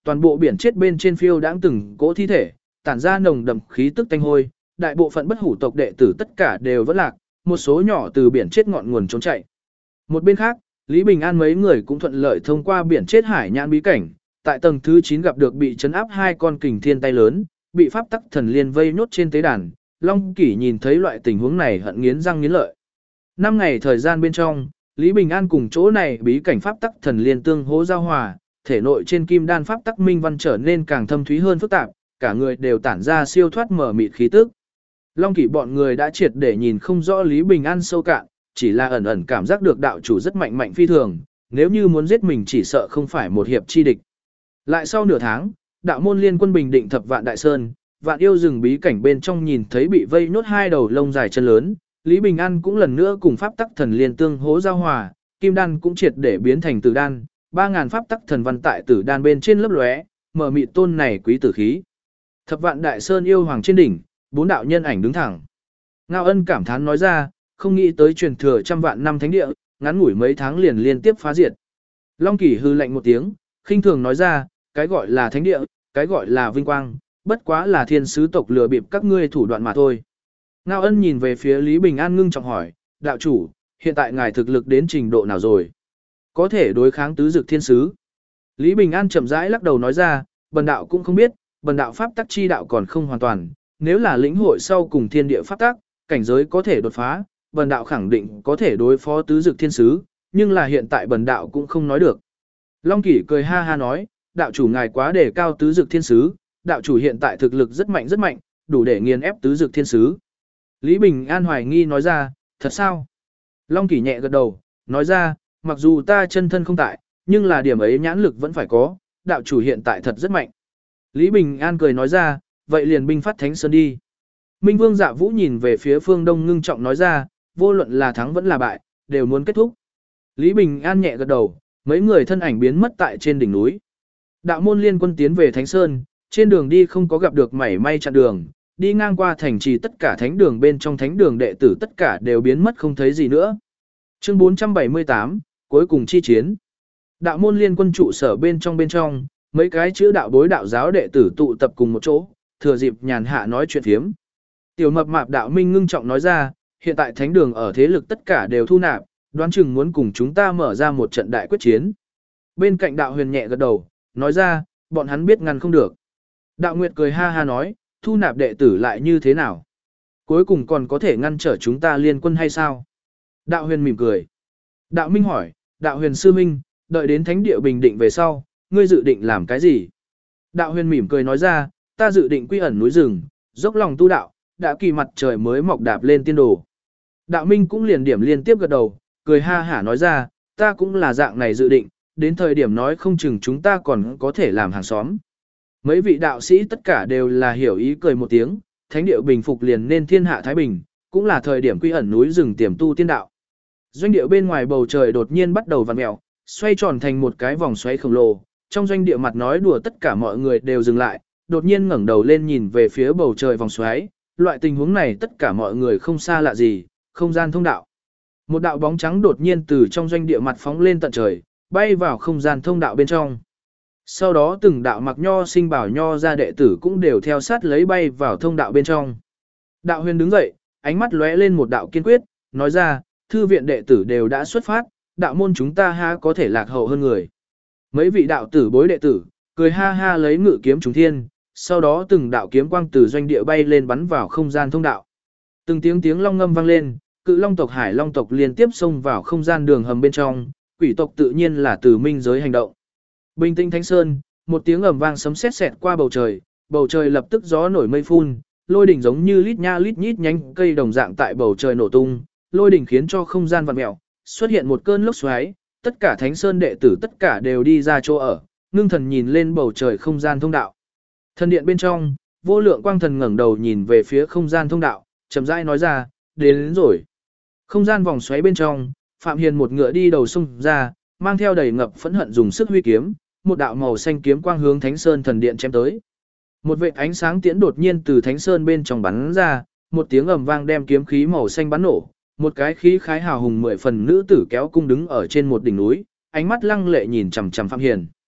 toàn bộ biển chết bên trên phiêu đãng từng cỗ thi thể, tản ra nồng đậm khí tức tanh hôi, đại bộ phận bất hủ tộc đệ tử tất cả đều vẫn lạc, một số nhỏ từ biển chết ngọn nguồn trốn chạy. Một bên khác, Lý Bình An mấy người cũng thuận lợi thông qua biển chết hải nhãn bí cảnh, tại tầng thứ 9 gặp được bị trấn áp hai con kình thiên tay lớn, bị pháp tắc thần liên vây nhốt trên tế đàn. Long Kỷ nhìn thấy loại tình huống này hận nghiến răng nghiến lợi. 5 ngày thời gian bên trong, Lý Bình An cùng chỗ này bí cảnh pháp tắc thần liên tương hỗ giao hòa, thể nội trên kim đan pháp tắc minh văn trở nên càng thâm thúy hơn phức tạp, cả người đều tản ra siêu thoát mở mịt khí tức. Long Kỷ bọn người đã triệt để nhìn không rõ Lý Bình An sâu cạn, chỉ là ẩn ẩn cảm giác được đạo chủ rất mạnh mạnh phi thường, nếu như muốn giết mình chỉ sợ không phải một hiệp chi địch. Lại sau nửa tháng, đạo môn liên quân bình định thập vạn đại sơn, vạn yêu rừng bí cảnh bên trong nhìn thấy bị vây nốt hai đầu lông dài chân lớn, Lý Bình An cũng lần nữa cùng pháp tắc thần liên tương hỗ giao hòa, kim đan cũng triệt để biến thành tử đan, 3000 pháp tắc thần văn tại tử đan bên trên lấp lóe, mở mịt tôn này quý tử khí. Thập vạn đại sơn yêu hoàng trên đỉnh, 4 đạo nhân ảnh đứng thẳng. Ngao Ân cảm thán nói ra, không nghĩ tới truyền thừa trăm vạn năm thánh địa, ngắn ngủi mấy tháng liền liên tiếp phá diệt. Long Kỷ hư lạnh một tiếng, khinh thường nói ra, cái gọi là thánh địa, cái gọi là vinh quang, bất quá là thiên sứ tộc lừa bịp các ngươi thủ đoạn mà thôi. Ngao Ân nhìn về phía Lý Bình An ngưng trọng hỏi, đạo chủ, hiện tại ngài thực lực đến trình độ nào rồi? Có thể đối kháng tứ dực thiên sứ. Lý Bình An chậm rãi lắc đầu nói ra, bần đạo cũng không biết, bần đạo pháp tắc chi đạo còn không hoàn toàn, nếu là lĩnh hội sau cùng thiên địa pháp tắc, cảnh giới có thể đột phá, bần đạo khẳng định có thể đối phó tứ dực thiên sứ, nhưng là hiện tại bần đạo cũng không nói được. Long Kỷ cười ha ha nói, đạo chủ ngài quá đề cao tứ dực thiên sứ, đạo chủ hiện tại thực lực rất mạnh, đủ để nghiền ép tứ dực thiên sứ. Lý Bình An hoài nghi nói ra, thật sao? Long Kỷ nhẹ gật đầu, nói ra, mặc dù ta chân thân không tại, nhưng là điểm ấy nhãn lực vẫn phải có, đạo chủ hiện tại thật rất mạnh. Lý Bình An cười nói ra, vậy liền binh phát Thánh Sơn đi. Minh Vương Dạ Vũ nhìn về phía phương đông ngưng trọng nói ra, vô luận là thắng vẫn là bại, đều muốn kết thúc. Lý Bình An nhẹ gật đầu, mấy người thân ảnh biến mất tại trên đỉnh núi. Đạo môn liên quân tiến về Thánh Sơn, trên đường đi không có gặp được mảy may chặn đường, đi ngang qua thành trì tất cả thánh đường bên trong thánh đường đệ tử tất cả đều biến mất không thấy gì nữa. Chương 478, cuối cùng chi chiến. Đạo môn liên quân trụ sở bên trong, mấy cái chữ đạo bối đạo giáo đệ tử tụ tập cùng một chỗ, thừa dịp nhàn hạ nói chuyện phiếm. Tiểu mập mạp đạo minh ngưng trọng nói ra, hiện tại thánh đường ở thế lực tất cả đều thu nạp, đoán chừng muốn cùng chúng ta mở ra một trận đại quyết chiến. Bên cạnh đạo huyền nhẹ gật đầu, nói ra, bọn hắn biết ngăn không được. Đạo Nguyệt cười ha ha nói, thu nạp đệ tử lại như thế nào? Cuối cùng còn có thể ngăn trở chúng ta liên quân hay sao? Đạo huyền mỉm cười. Đạo Minh hỏi, đạo huyền sư minh, đợi đến thánh địa bình định về sau, ngươi dự định làm cái gì? Đạo huyền mỉm cười nói ra, ta dự định quy ẩn núi rừng, dốc lòng tu đạo, đã kỳ mặt trời mới mọc đạp lên tiên đồ. Đạo Minh cũng liền điểm liên tiếp gật đầu, cười ha hả nói ra, ta cũng là dạng này dự định, đến thời điểm nói không chừng chúng ta còn có thể làm hàng xóm. Mấy vị đạo sĩ tất cả đều là hiểu ý cười một tiếng, thánh địa bình phục liền nên thiên hạ thái bình, cũng là thời điểm quy ẩn núi rừng tiềm tu tiên đạo. Doanh địa bên ngoài bầu trời đột nhiên bắt đầu vặn mèo, xoay tròn thành một cái vòng xoáy khổng lồ, trong doanh địa mặt nói đùa tất cả mọi người đều dừng lại, đột nhiên ngẩng đầu lên nhìn về phía bầu trời vòng xoáy, loại tình huống này tất cả mọi người không xa lạ gì, không gian thông đạo. Một đạo bóng trắng đột nhiên từ trong doanh địa mặt phóng lên tận trời, bay vào không gian thông đạo bên trong. Sau đó từng đạo mặc nho sinh bảo nho ra đệ tử cũng đều theo sát lấy bay vào thông đạo bên trong. Đạo huyền đứng dậy, ánh mắt lóe lên một đạo kiên quyết, nói ra, thư viện đệ tử đều đã xuất phát, đạo môn chúng ta ha có thể lạc hậu hơn người. Mấy vị đạo tử bối đệ tử, cười ha ha lấy ngự kiếm trùng thiên, sau đó từng đạo kiếm quang từ doanh địa bay lên bắn vào không gian thông đạo. Từng tiếng long ngâm vang lên, cự long tộc hải long tộc liên tiếp xông vào không gian đường hầm bên trong, quỷ tộc tự nhiên là từ minh giới hành động. Bình tĩnh Thánh Sơn, một tiếng ầm vang sấm sét xẹt qua bầu trời lập tức gió nổi mây phun, lôi đỉnh giống như lít nha lít nhít nhánh cây đồng dạng tại bầu trời nổ tung, lôi đỉnh khiến cho không gian vặn mèo, xuất hiện một cơn lốc xoáy, tất cả Thánh Sơn đệ tử tất cả đều đi ra chỗ ở, ngưng thần nhìn lên bầu trời không gian thông đạo. Thần điện bên trong, vô lượng quang thần ngẩng đầu nhìn về phía không gian thông đạo, chậm rãi nói ra, đến rồi. Không gian vòng xoáy bên trong, Phạm Hiền một ngựa đi đầu sông ra, mang theo đầy ngập phẫn hận dùng sức huy kiếm, một đạo màu xanh kiếm quang hướng Thánh Sơn thần điện chém tới. Một vệt ánh sáng tiễn đột nhiên từ Thánh Sơn bên trong bắn ra, một tiếng ầm vang đem kiếm khí màu xanh bắn nổ, một cái khí khái hào hùng 10 phần nữ tử kéo cung đứng ở trên một đỉnh núi, ánh mắt lăng lệ nhìn chằm chằm Phạm Hiền.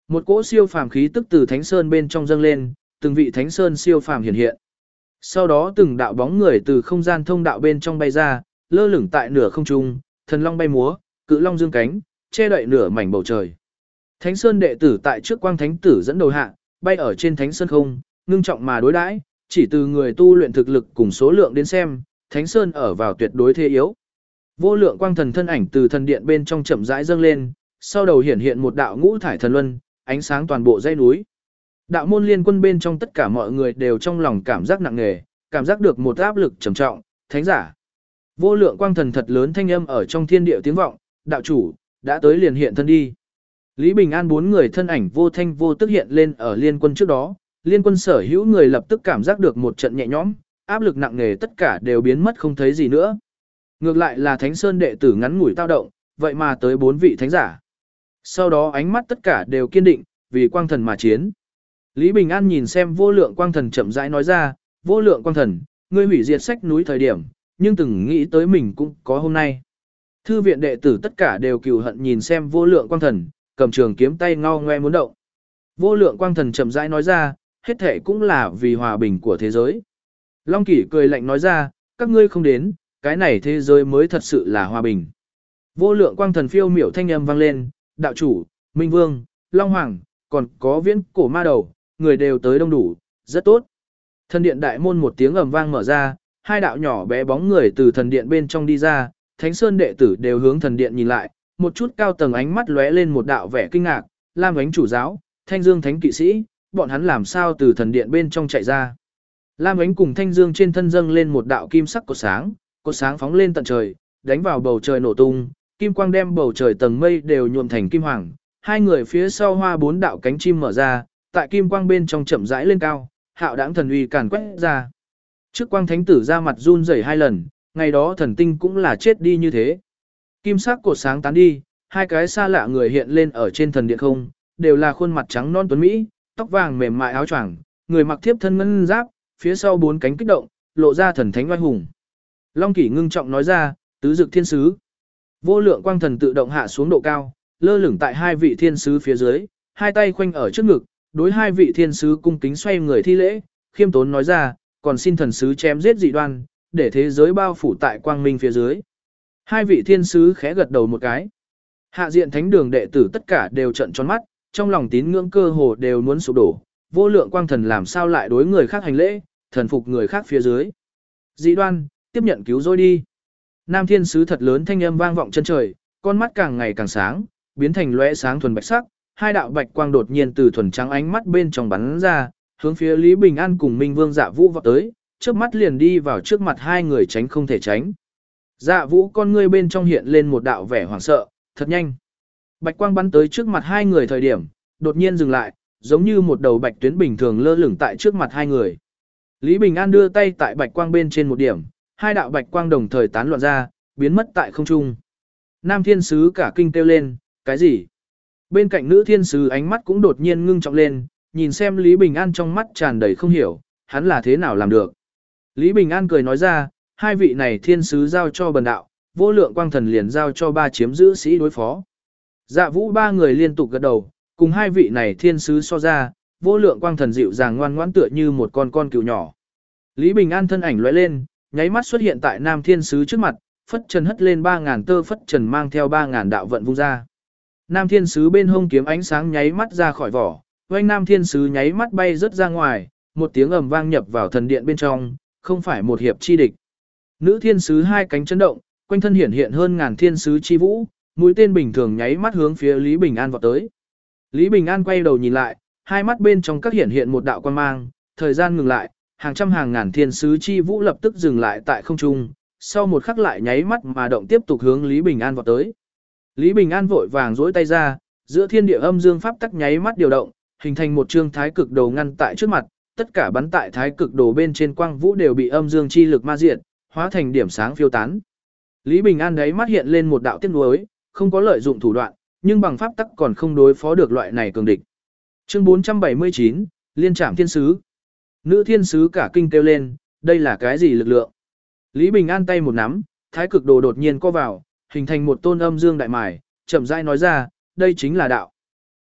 Một cỗ siêu phàm khí tức từ Thánh Sơn bên trong dâng lên, từng vị Thánh Sơn siêu phàm hiện hiện. Sau đó từng đạo bóng người từ không gian thông đạo bên trong bay ra, lơ lửng tại nửa không trung, thần long bay múa, cự long dương cánh, che đậy nửa mảnh bầu trời. Thánh Sơn đệ tử tại trước Quang Thánh tử dẫn đầu hạ, bay ở trên Thánh Sơn không, ngưng trọng mà đối đãi, chỉ từ người tu luyện thực lực cùng số lượng đến xem, Thánh Sơn ở vào tuyệt đối thế yếu. Vô lượng quang thần thân ảnh từ thần điện bên trong chậm rãi dâng lên, sau đầu hiển hiện một đạo ngũ thải thần luân, ánh sáng toàn bộ dãy núi. Đạo môn liên quân bên trong tất cả mọi người đều trong lòng cảm giác nặng nề, cảm giác được một áp lực trầm trọng, thánh giả. Vô lượng quang thần thật lớn thanh âm ở trong thiên địa tiếng vọng, đạo chủ, đã tới liền hiện thân đi. Lý Bình An bốn người thân ảnh vô thanh vô tức hiện lên ở liên quân trước đó, liên quân sở hữu người lập tức cảm giác được một trận nhẹ nhõm, áp lực nặng nề tất cả đều biến mất không thấy gì nữa. Ngược lại là Thánh Sơn đệ tử ngắn ngủi tao động, vậy mà tới 4 vị thánh giả. Sau đó ánh mắt tất cả đều kiên định, vì quang thần mà chiến. Lý Bình An nhìn xem vô lượng quang thần chậm rãi nói ra, vô lượng quang thần, ngươi hủy diệt sách núi thời điểm, nhưng từng nghĩ tới mình cũng có hôm nay. Thư viện đệ tử tất cả đều cừu hận nhìn xem vô lượng quang thần, cầm trường kiếm tay ngao ngoe muốn động. Vô lượng quang thần chậm rãi nói ra, hết thể cũng là vì hòa bình của thế giới. Long Kỷ cười lạnh nói ra, các ngươi không đến, cái này thế giới mới thật sự là hòa bình. Vô lượng quang thần phiêu miểu thanh âm vang lên, đạo chủ, Minh Vương, Long Hoàng, còn có viễn cổ ma đầu, người đều tới đông đủ, rất tốt. Thần điện đại môn một tiếng ầm vang mở ra, hai đạo nhỏ bé bóng người từ thần điện bên trong đi ra, Thánh Sơn đệ tử đều hướng thần điện nhìn lại, một chút cao tầng ánh mắt lóe lên một đạo vẻ kinh ngạc, Lam Ánh chủ giáo, Thanh Dương thánh kỵ sĩ, bọn hắn làm sao từ thần điện bên trong chạy ra. Lam Ánh cùng Thanh Dương trên thân dâng lên một đạo kim sắc cột sáng phóng lên tận trời, đánh vào bầu trời nổ tung, kim quang đem bầu trời tầng mây đều nhuộm thành kim hoàng. Hai người phía sau hoa 4 đạo cánh chim mở ra, tại kim quang bên trong chậm rãi lên cao, hạo đãng thần uy càn quét ra. Trước Quang Thánh tử ra mặt run rẩy 2 lần, ngày đó thần tinh cũng là chết đi như thế. Kim sắc cột sáng tán đi, hai cái xa lạ người hiện lên ở trên thần điện không, đều là khuôn mặt trắng non tuấn mỹ, tóc vàng mềm mại áo choàng, người mặc thiếp thân ngân giáp, phía sau 4 cánh kích động, lộ ra thần thánh oai hùng. Long Kỷ ngưng trọng nói ra, tứ dực thiên sứ. Vô lượng quang thần tự động hạ xuống độ cao, lơ lửng tại 2 vị thiên sứ phía dưới, hai tay khoanh ở trước ngực, đối 2 vị thiên sứ cung kính xoay người thi lễ, khiêm tốn nói ra, còn xin thần sứ chém giết dị đoan, để thế giới bao phủ tại quang minh phía dưới. 2 vị thiên sứ khẽ gật đầu một cái. Hạ diện thánh đường đệ tử tất cả đều trợn tròn mắt, trong lòng tín ngưỡng cơ hồ đều muốn sụp đổ, vô lượng quang thần làm sao lại đối người khác hành lễ, thần phục người khác phía dưới. Dị đoan, tiếp nhận cứu rỗi đi. Nam thiên sứ thật lớn thanh âm vang vọng chân trời, con mắt càng ngày càng sáng, biến thành lóe sáng thuần bạch sắc, 2 đạo bạch quang đột nhiên từ thuần trắng ánh mắt bên trong bắn ra, hướng phía Lý Bình An cùng Minh Vương Dạ Vũ vọt tới, chớp mắt liền đi vào trước mặt hai người tránh không thể tránh. Dạ Vũ con ngươi bên trong hiện lên một đạo vẻ hoảng sợ, thật nhanh. Bạch quang bắn tới trước mặt hai người thời điểm, đột nhiên dừng lại, giống như một đầu bạch tuyến bình thường lơ lửng tại trước mặt hai người. Lý Bình An đưa tay tại bạch quang bên trên một điểm, 2 đạo bạch quang đồng thời tán loạn ra, biến mất tại không trung. Nam thiên sứ cả kinh kêu lên, cái gì? Bên cạnh nữ thiên sứ ánh mắt cũng đột nhiên ngưng trọng lên, nhìn xem Lý Bình An trong mắt tràn đầy không hiểu, hắn là thế nào làm được. Lý Bình An cười nói ra, 2 vị này thiên sứ giao cho bần đạo, vô lượng quang thần liền giao cho 3 chiếm giữ sĩ đối phó. Dạ Vũ 3 người liên tục gật đầu, cùng 2 vị này thiên sứ so ra, vô lượng quang thần dịu dàng ngoan ngoãn tựa như một con cừu nhỏ. Lý Bình An thân ảnh lóe lên, nháy mắt xuất hiện tại Nam thiên sứ trước mặt, phất trần hất lên 3000 tơ phất trần mang theo 3000 đạo vận vung ra. Nam thiên sứ bên hông kiếm ánh sáng nháy mắt ra khỏi vỏ, oanh Nam thiên sứ nháy mắt bay rất ra ngoài, một tiếng ầm vang nhập vào thần điện bên trong, không phải một hiệp chi địch. Nữ thiên sứ 2 cánh chấn động, quanh thân hiển hiện hơn ngàn thiên sứ chi vũ, mũi tên bình thường nháy mắt hướng phía Lý Bình An vọt tới. Lý Bình An quay đầu nhìn lại, hai mắt bên trong các hiển hiện một đạo quang mang, thời gian ngừng lại, hàng trăm hàng ngàn thiên sứ chi vũ lập tức dừng lại tại không trung, sau một khắc lại nháy mắt mà động tiếp tục hướng Lý Bình An vọt tới. Lý Bình An vội vàng duỗi tay ra, giữa thiên địa âm dương pháp tắc nháy mắt điều động, hình thành một chương thái cực đồ ngăn tại trước mặt, tất cả bắn tại thái cực đồ bên trên quang vũ đều bị âm dương chi lực ma diệt, hóa thành điểm sáng phiêu tán. Lý Bình An đấy mắt hiện lên một đạo tiếc nuối, không có lợi dụng thủ đoạn, nhưng bằng pháp tắc còn không đối phó được loại này cường địch. Chương 479, Liên Trảm Thiên Sứ. Nữ thiên sứ cả kinh kêu lên, đây là cái gì lực lượng? Lý Bình An tay một nắm, thái cực đồ đột nhiên co vào, hình thành một tôn âm dương đại mài, chậm rãi nói ra, đây chính là đạo.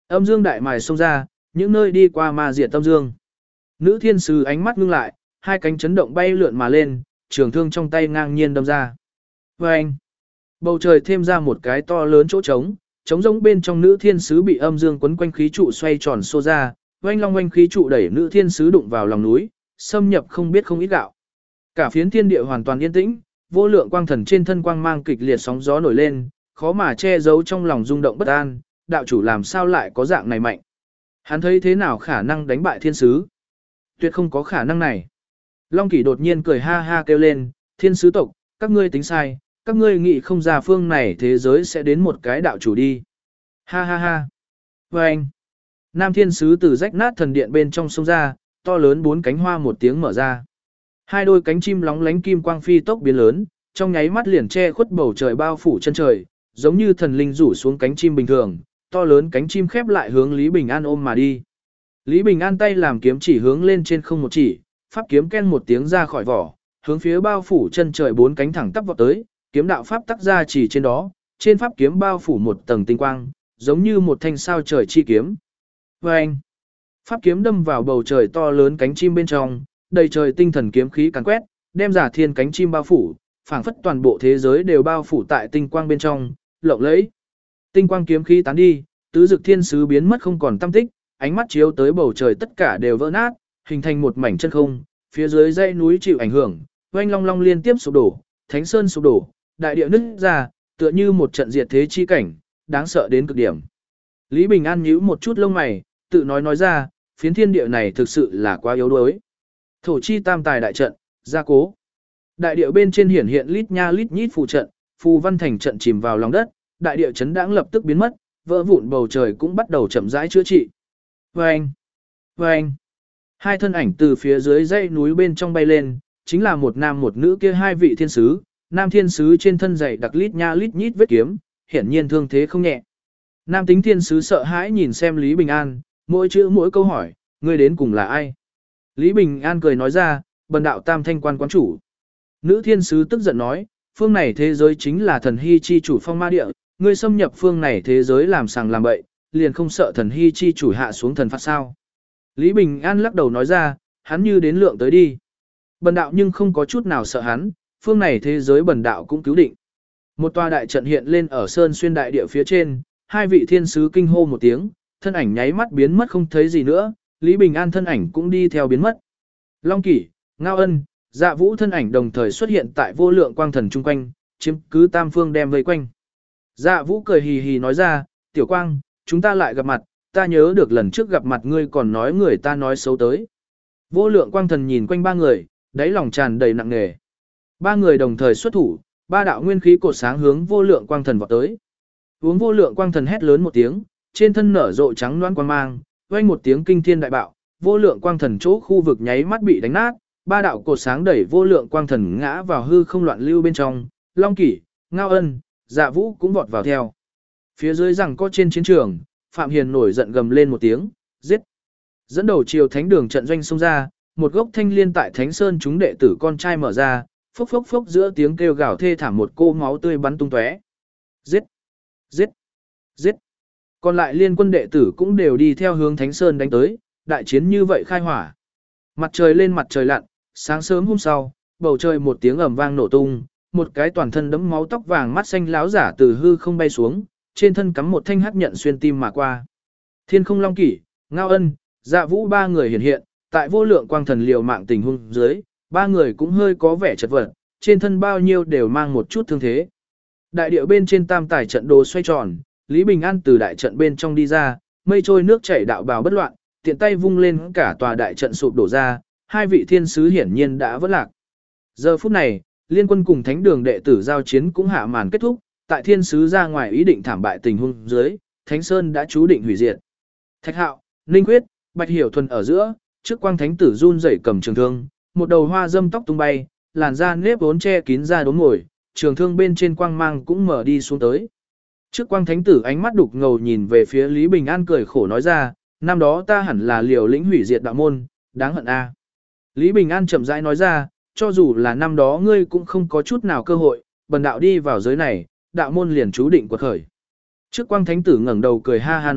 Âm dương đại mài xông ra, những nơi đi qua ma diệt âm dương. Nữ thiên sứ ánh mắt ngưng lại, hai cánh chấn động bay lượn mà lên, trường thương trong tay ngang nhiên đâm ra. Và anh, bầu trời thêm ra một cái to lớn chỗ trống, trống rỗng bên trong nữ thiên sứ bị âm dương quấn quanh khí trụ xoay tròn xô ra, oanh long oanh khí trụ đẩy nữ thiên sứ đụng vào lòng núi, xâm nhập không biết không ít gạo. Cả phiến thiên địa hoàn toàn yên tĩnh, vô lượng quang thần trên thân quang mang kịch liệt sóng gió nổi lên, khó mà che giấu trong lòng rung động bất an, đạo chủ làm sao lại có dạng này mạnh. Hắn thấy thế nào khả năng đánh bại thiên sứ? Tuyệt không có khả năng này. Long Kỷ đột nhiên cười ha ha kêu lên, thiên sứ tộc, các ngươi tính sai, các ngươi nghĩ không ra phương này thế giới sẽ đến một cái đạo chủ đi. Ha ha ha. Và anh, nam thiên sứ từ rách nát thần điện bên trong sông ra, to lớn bốn cánh hoa một tiếng mở ra. Hai đôi cánh chim lóng lánh kim quang phi tốc biến lớn, trong nháy mắt liền che khuất bầu trời bao phủ chân trời, giống như thần linh rủ xuống cánh chim bình thường, to lớn cánh chim khép lại hướng Lý Bình An ôm mà đi. Lý Bình An tay làm kiếm chỉ hướng lên trên không một chỉ, pháp kiếm ken một tiếng ra khỏi vỏ, hướng phía bao phủ chân trời bốn cánh thẳng tắp vọt tới, kiếm đạo pháp tắc ra chỉ trên đó, trên pháp kiếm bao phủ một tầng tinh quang, giống như một thanh sao trời chi kiếm. Và anh, pháp kiếm đâm vào bầu trời to lớn cánh chim bên trong, đầy trời tinh thần kiếm khí càn quét, đem giả thiên cánh chim bao phủ, phảng phất toàn bộ thế giới đều bao phủ tại tinh quang bên trong, lộng lẫy. Tinh quang kiếm khí tán đi, tứ dực thiên sứ biến mất không còn tăm tích, ánh mắt chiếu tới bầu trời tất cả đều vỡ nát, hình thành một mảnh chân không, phía dưới dãy núi chịu ảnh hưởng, oanh long long liên tiếp sụp đổ, thánh sơn sụp đổ, đại địa nứt ra, tựa như một trận diệt thế chi cảnh, đáng sợ đến cực điểm. Lý Bình An nhíu một chút lông mày, tự nói ra, phiến thiên địa này thực sự là quá yếu đuối. Thổ chi tam tài đại trận, gia cố. Đại địa bên trên hiển hiện lít nha lít nhít phù trận, phù văn thành trận chìm vào lòng đất, đại địa chấn đãng lập tức biến mất, vỡ vụn bầu trời cũng bắt đầu chậm rãi chữa trị. Vâng! Vâng! Hai thân ảnh từ phía dưới dãy núi bên trong bay lên, chính là một nam một nữ kia hai vị thiên sứ, nam thiên sứ trên thân dày đặc lít nha lít nhít vết kiếm, hiển nhiên thương thế không nhẹ. Nam tính thiên sứ sợ hãi nhìn xem Lý Bình An, mỗi chữ mỗi câu hỏi, ngươi đến cùng là ai? Lý Bình An cười nói ra, bần đạo tam thanh quan quán chủ. Nữ thiên sứ tức giận nói, phương này thế giới chính là thần hy chi chủ phong ma địa, ngươi xâm nhập phương này thế giới làm sàng làm bậy, liền không sợ thần hy chi chủ hạ xuống thần phạt sao. Lý Bình An lắc đầu nói ra, hắn như đến lượng tới đi. Bần đạo nhưng không có chút nào sợ hắn, phương này thế giới bần đạo cũng cứu định. Một tòa đại trận hiện lên ở sơn xuyên đại địa phía trên, hai vị thiên sứ kinh hô một tiếng, thân ảnh nháy mắt biến mất không thấy gì nữa, Lý Bình An thân ảnh cũng đi theo biến mất. Long Kỷ, Ngao Ân, Dạ Vũ thân ảnh đồng thời xuất hiện tại vô lượng quang thần chung quanh, chiếm cứ tam phương đem vây quanh. Dạ Vũ cười hì hì nói ra, Tiểu Quang, chúng ta lại gặp mặt, ta nhớ được lần trước gặp mặt ngươi còn nói người ta nói xấu tới. Vô lượng quang thần nhìn quanh ba người, đáy lòng tràn đầy nặng nề. Ba người đồng thời xuất thủ, ba đạo nguyên khí cột sáng hướng vô lượng quang thần vọt tới. Uống vô lượng quang thần hét lớn một tiếng, trên thân nở rộ trắng loãng quang mang, vang một tiếng kinh thiên đại bạo, vô lượng quang thần chỗ khu vực nháy mắt bị đánh nát, ba đạo cột sáng đẩy vô lượng quang thần ngã vào hư không loạn lưu bên trong, Long Kỷ, Ngao Ân, Dạ Vũ cũng vọt vào theo. Phía dưới rằng có trên chiến trường, Phạm Hiền nổi giận gầm lên một tiếng, giết. Dẫn đầu triều thánh đường trận doanh xông ra, một gốc thanh liên tại Thánh Sơn chúng đệ tử con trai mở ra, phốc phốc phốc giữa tiếng kêu gào thê thảm một cô máu tươi bắn tung tóe. Giết, giết, giết. Còn lại liên quân đệ tử cũng đều đi theo hướng Thánh Sơn đánh tới, đại chiến như vậy khai hỏa. Mặt trời lên mặt trời lặn, sáng sớm hôm sau, bầu trời một tiếng ầm vang nổ tung, một cái toàn thân đẫm máu tóc vàng mắt xanh láo giả từ hư không bay xuống, trên thân cắm một thanh hắc nhận xuyên tim mà qua. Thiên Không Long Kỷ, Ngao Ân, Dạ Vũ ba người hiện hiện, tại vô lượng quang thần liều mạng tình huống dưới, ba người cũng hơi có vẻ chật vật, trên thân bao nhiêu đều mang một chút thương thế. Đại điệu bên trên tam tài trận đồ xoay tròn, Lý Bình An từ đại trận bên trong đi ra, mây trôi nước chảy đạo bào bất loạn, tiện tay vung lên cả tòa đại trận sụp đổ ra, hai vị thiên sứ hiển nhiên đã vỡ lạc. Giờ phút này, liên quân cùng thánh đường đệ tử giao chiến cũng hạ màn kết thúc, tại thiên sứ ra ngoài ý định thảm bại tình huống dưới, Thánh Sơn đã chú định hủy diệt. Thạch Hạo, Ninh Quyết, Bạch Hiểu Thuần ở giữa, trước quang thánh tử run rẩy cầm trường thương, một đầu hoa dâm tóc tung bay, làn da nếp vốn che kín ra đốn ngồi, trường thương bên trên quang mang cũng mở đi xuống tới. Trước quang thánh tử ánh mắt đục ngầu nhìn về phía Lý Bình An cười khổ nói ra, năm đó ta hẳn là liều lĩnh hủy diệt đạo môn, đáng hận a. Lý Bình An chậm rãi nói ra, cho dù là năm đó ngươi cũng không có chút nào cơ hội, bần đạo đi vào giới này, đạo môn liền chú định quật khởi. Trước quang thánh tử ngẩng đầu cười ha ha nói,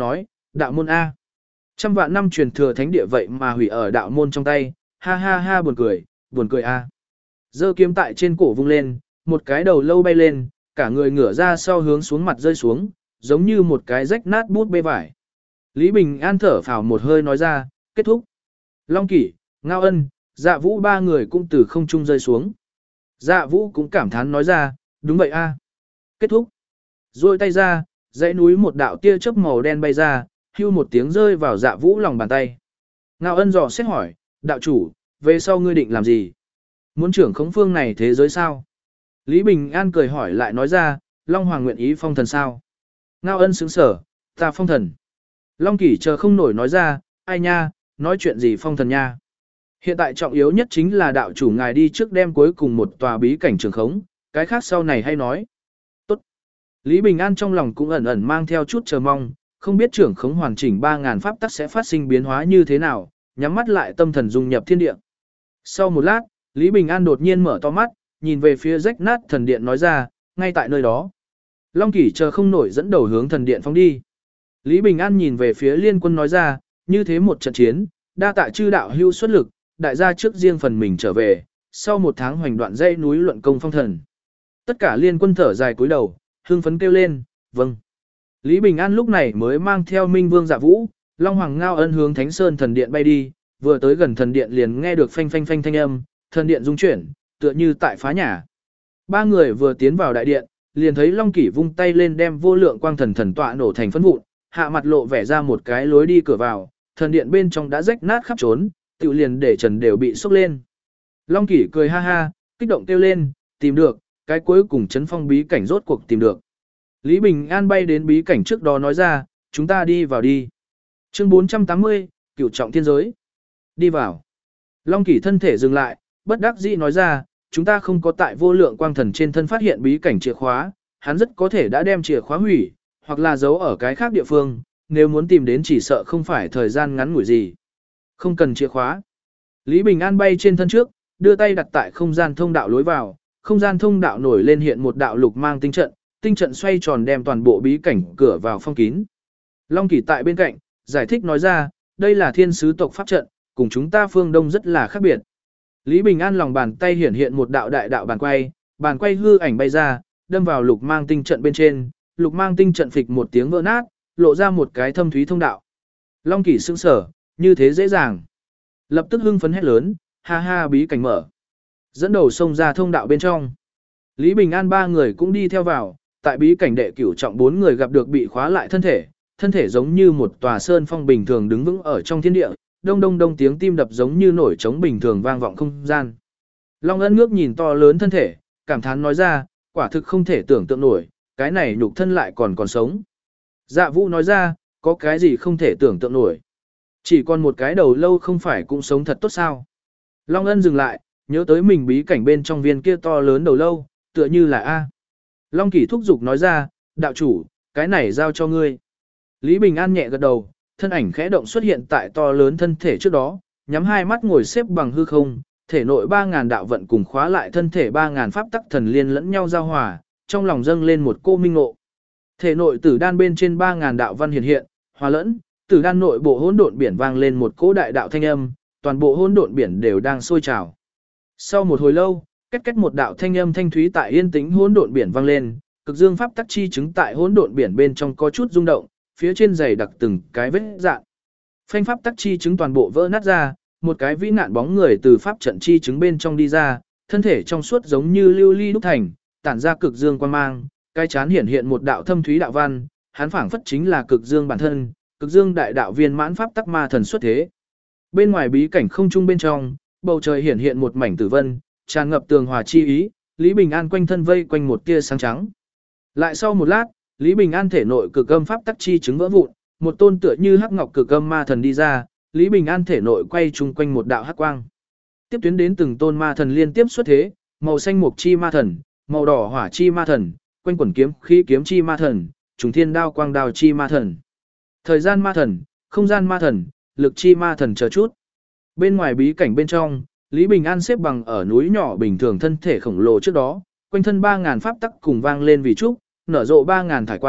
đạo môn A. Trăm vạn năm truyền thừa thánh địa vậy mà hủy ở đạo môn trong tay, ha ha ha buồn cười A. Giơ kiếm tại trên cổ vung lên, một cái đầu lâu bay lên, cả người ngửa ra sau hướng xuống mặt rơi xuống, giống như một cái rách nát bút bê vải. Lý Bình An thở phào một hơi nói ra, kết thúc. Long Kỷ, Ngao Ân, Dạ Vũ ba người cũng từ không trung rơi xuống. Dạ Vũ cũng cảm thán nói ra, đúng vậy a. Kết thúc. Rồi tay ra, dãy núi một đạo tia chớp màu đen bay ra, hưu một tiếng rơi vào Dạ Vũ lòng bàn tay. Ngao Ân dò xét hỏi, đạo chủ, về sau ngươi định làm gì? Muốn trưởng khống phương này thế giới sao? Lý Bình An cười hỏi lại nói ra, Long Hoàng nguyện ý phong thần sao? Ngao Ân sững sở, ta phong thần. Long Kỷ chờ không nổi nói ra, ai nha, nói chuyện gì phong thần nha. Hiện tại trọng yếu nhất chính là đạo chủ ngài đi trước đem cuối cùng một tòa bí cảnh trường khống, cái khác sau này hay nói. Tốt. Lý Bình An trong lòng cũng ẩn ẩn mang theo chút chờ mong, không biết trưởng khống hoàn chỉnh 3.000 pháp tắc sẽ phát sinh biến hóa như thế nào, nhắm mắt lại tâm thần dung nhập thiên địa. Sau một lát, Lý Bình An đột nhiên mở to mắt, nhìn về phía rách nát thần điện nói ra, ngay tại nơi đó. Long Kỷ chờ không nổi dẫn đầu hướng thần điện phóng đi. Lý Bình An nhìn về phía liên quân nói ra, như thế một trận chiến, đa tạ chư đạo hưu xuất lực, đại gia trước riêng phần mình trở về, sau một tháng hoành đoạn dãy núi luận công phong thần. Tất cả liên quân thở dài cúi đầu, hưng phấn kêu lên, vâng. Lý Bình An lúc này mới mang theo Minh Vương Dạ Vũ, Long Hoàng Ngao Ân hướng Thánh Sơn thần điện bay đi, vừa tới gần thần điện liền nghe được phanh phanh phanh thanh âm, thần điện rung chuyển, tựa như tại phá nhà. Ba người vừa tiến vào đại điện, liền thấy Long Kỷ vung tay lên đem vô lượng quang thần thần tọa nổ thành phấn vụn, hạ mặt lộ vẻ ra một cái lối đi cửa vào, thần điện bên trong đã rách nát khắp trốn, tiểu liền để trần đều bị sốc lên. Long Kỷ cười ha ha, kích động kêu lên, tìm được, cái cuối cùng chấn phong bí cảnh rốt cuộc tìm được. Lý Bình An bay đến bí cảnh trước đó nói ra, chúng ta đi vào đi. Chương 480, Cửu trọng thiên giới. Đi vào. Long Kỷ thân thể dừng lại, bất đắc dĩ nói ra, chúng ta không có tại vô lượng quang thần trên thân phát hiện bí cảnh chìa khóa, hắn rất có thể đã đem chìa khóa hủy, hoặc là giấu ở cái khác địa phương, nếu muốn tìm đến chỉ sợ không phải thời gian ngắn ngủi gì. Không cần chìa khóa. Lý Bình An bay trên thân trước, đưa tay đặt tại không gian thông đạo lối vào, không gian thông đạo nổi lên hiện một đạo lục mang tinh trận xoay tròn đem toàn bộ bí cảnh cửa vào phong kín. Long Kỷ tại bên cạnh, giải thích nói ra, đây là thiên sứ tộc pháp trận, cùng chúng ta phương Đông rất là khác biệt. Lý Bình An lòng bàn tay hiện một đạo đại đạo bàn quay hư ảnh bay ra, đâm vào lục mang tinh trận bên trên, lục mang tinh trận phịch một tiếng vỡ nát, lộ ra một cái thâm thúy thông đạo. Long Kỷ sững sờ, như thế dễ dàng. Lập tức hưng phấn hét lớn, ha ha bí cảnh mở. Dẫn đầu xông ra thông đạo bên trong. Lý Bình An ba người cũng đi theo vào, tại bí cảnh đệ cửu trọng 4 người gặp được bị khóa lại thân thể giống như một tòa sơn phong bình thường đứng vững ở trong thiên địa, đông đông đông tiếng tim đập giống như nổi trống bình thường vang vọng không gian. Long Ân ngước nhìn to lớn thân thể, cảm thán nói ra, quả thực không thể tưởng tượng nổi, cái này nhục thân lại còn sống. Dạ Vũ nói ra, có cái gì không thể tưởng tượng nổi. Chỉ còn một cái đầu lâu không phải cũng sống thật tốt sao. Long Ân dừng lại, nhớ tới mình bí cảnh bên trong viên kia to lớn đầu lâu, tựa như là A. Long Kỷ thúc giục nói ra, đạo chủ, cái này giao cho ngươi. Lý Bình An nhẹ gật đầu, thân ảnh khẽ động xuất hiện tại to lớn thân thể trước đó, nhắm hai mắt ngồi xếp bằng hư không, thể nội 3.000 đạo vận cùng khóa lại thân thể 3.000 pháp tắc thần liên lẫn nhau giao hòa, trong lòng dâng lên một cô minh ngộ. Thể nội tử đan bên trên 3.000 đạo văn hiện, hòa lẫn, tử đan nội bộ hỗn độn biển vang lên một cỗ đại đạo thanh âm, toàn bộ hỗn độn biển đều đang sôi trào. Sau một hồi lâu, két một đạo thanh âm thanh thúy tại yên tĩnh hỗn độn biển vang lên, cực dương pháp tắc chi chứng tại hỗn độn biển bên trong có chút rung động, phía trên dày đặc từng cái vết dạn. Phanh pháp tắc chi chứng toàn bộ vỡ nát ra, một cái vĩ nạn bóng người từ pháp trận chi chứng bên trong đi ra, thân thể trong suốt giống như lưu ly đúc thành, tản ra cực dương quang mang, cái chán hiện một đạo thâm thúy đạo văn, hắn phảng phất chính là cực dương bản thân, cực dương đại đạo viên mãn pháp tắc ma thần xuất thế. Bên ngoài bí cảnh không trung bên trong, bầu trời hiện một mảnh tử vân, tràn ngập tường hòa chi ý, Lý Bình An quanh thân vây quanh một tia sáng trắng. Lại sau một lát, Lý Bình An thể nội cực âm pháp tắc chi chứng vỡ vụn, một tôn tựa như hắc ngọc cực âm ma thần đi ra, Lý Bình An thể nội quay chung quanh một đạo hắc quang. Tiếp tuyến đến từng tôn ma thần liên tiếp xuất thế, màu xanh mục chi ma thần, màu đỏ hỏa chi ma thần, quanh quẩn kiếm khí kiếm chi ma thần, trùng thiên đao quang đao chi ma thần, thời gian ma thần, không gian ma thần, lực chi ma thần chờ chút. Bên ngoài bí cảnh bên trong, Lý Bình An xếp bằng ở núi nhỏ bình thường thân thể khổng lồ trước đó, quanh thân 3.000 pháp tắc cùng vang lên vì trúc, nở rộ 3.000 thải quang,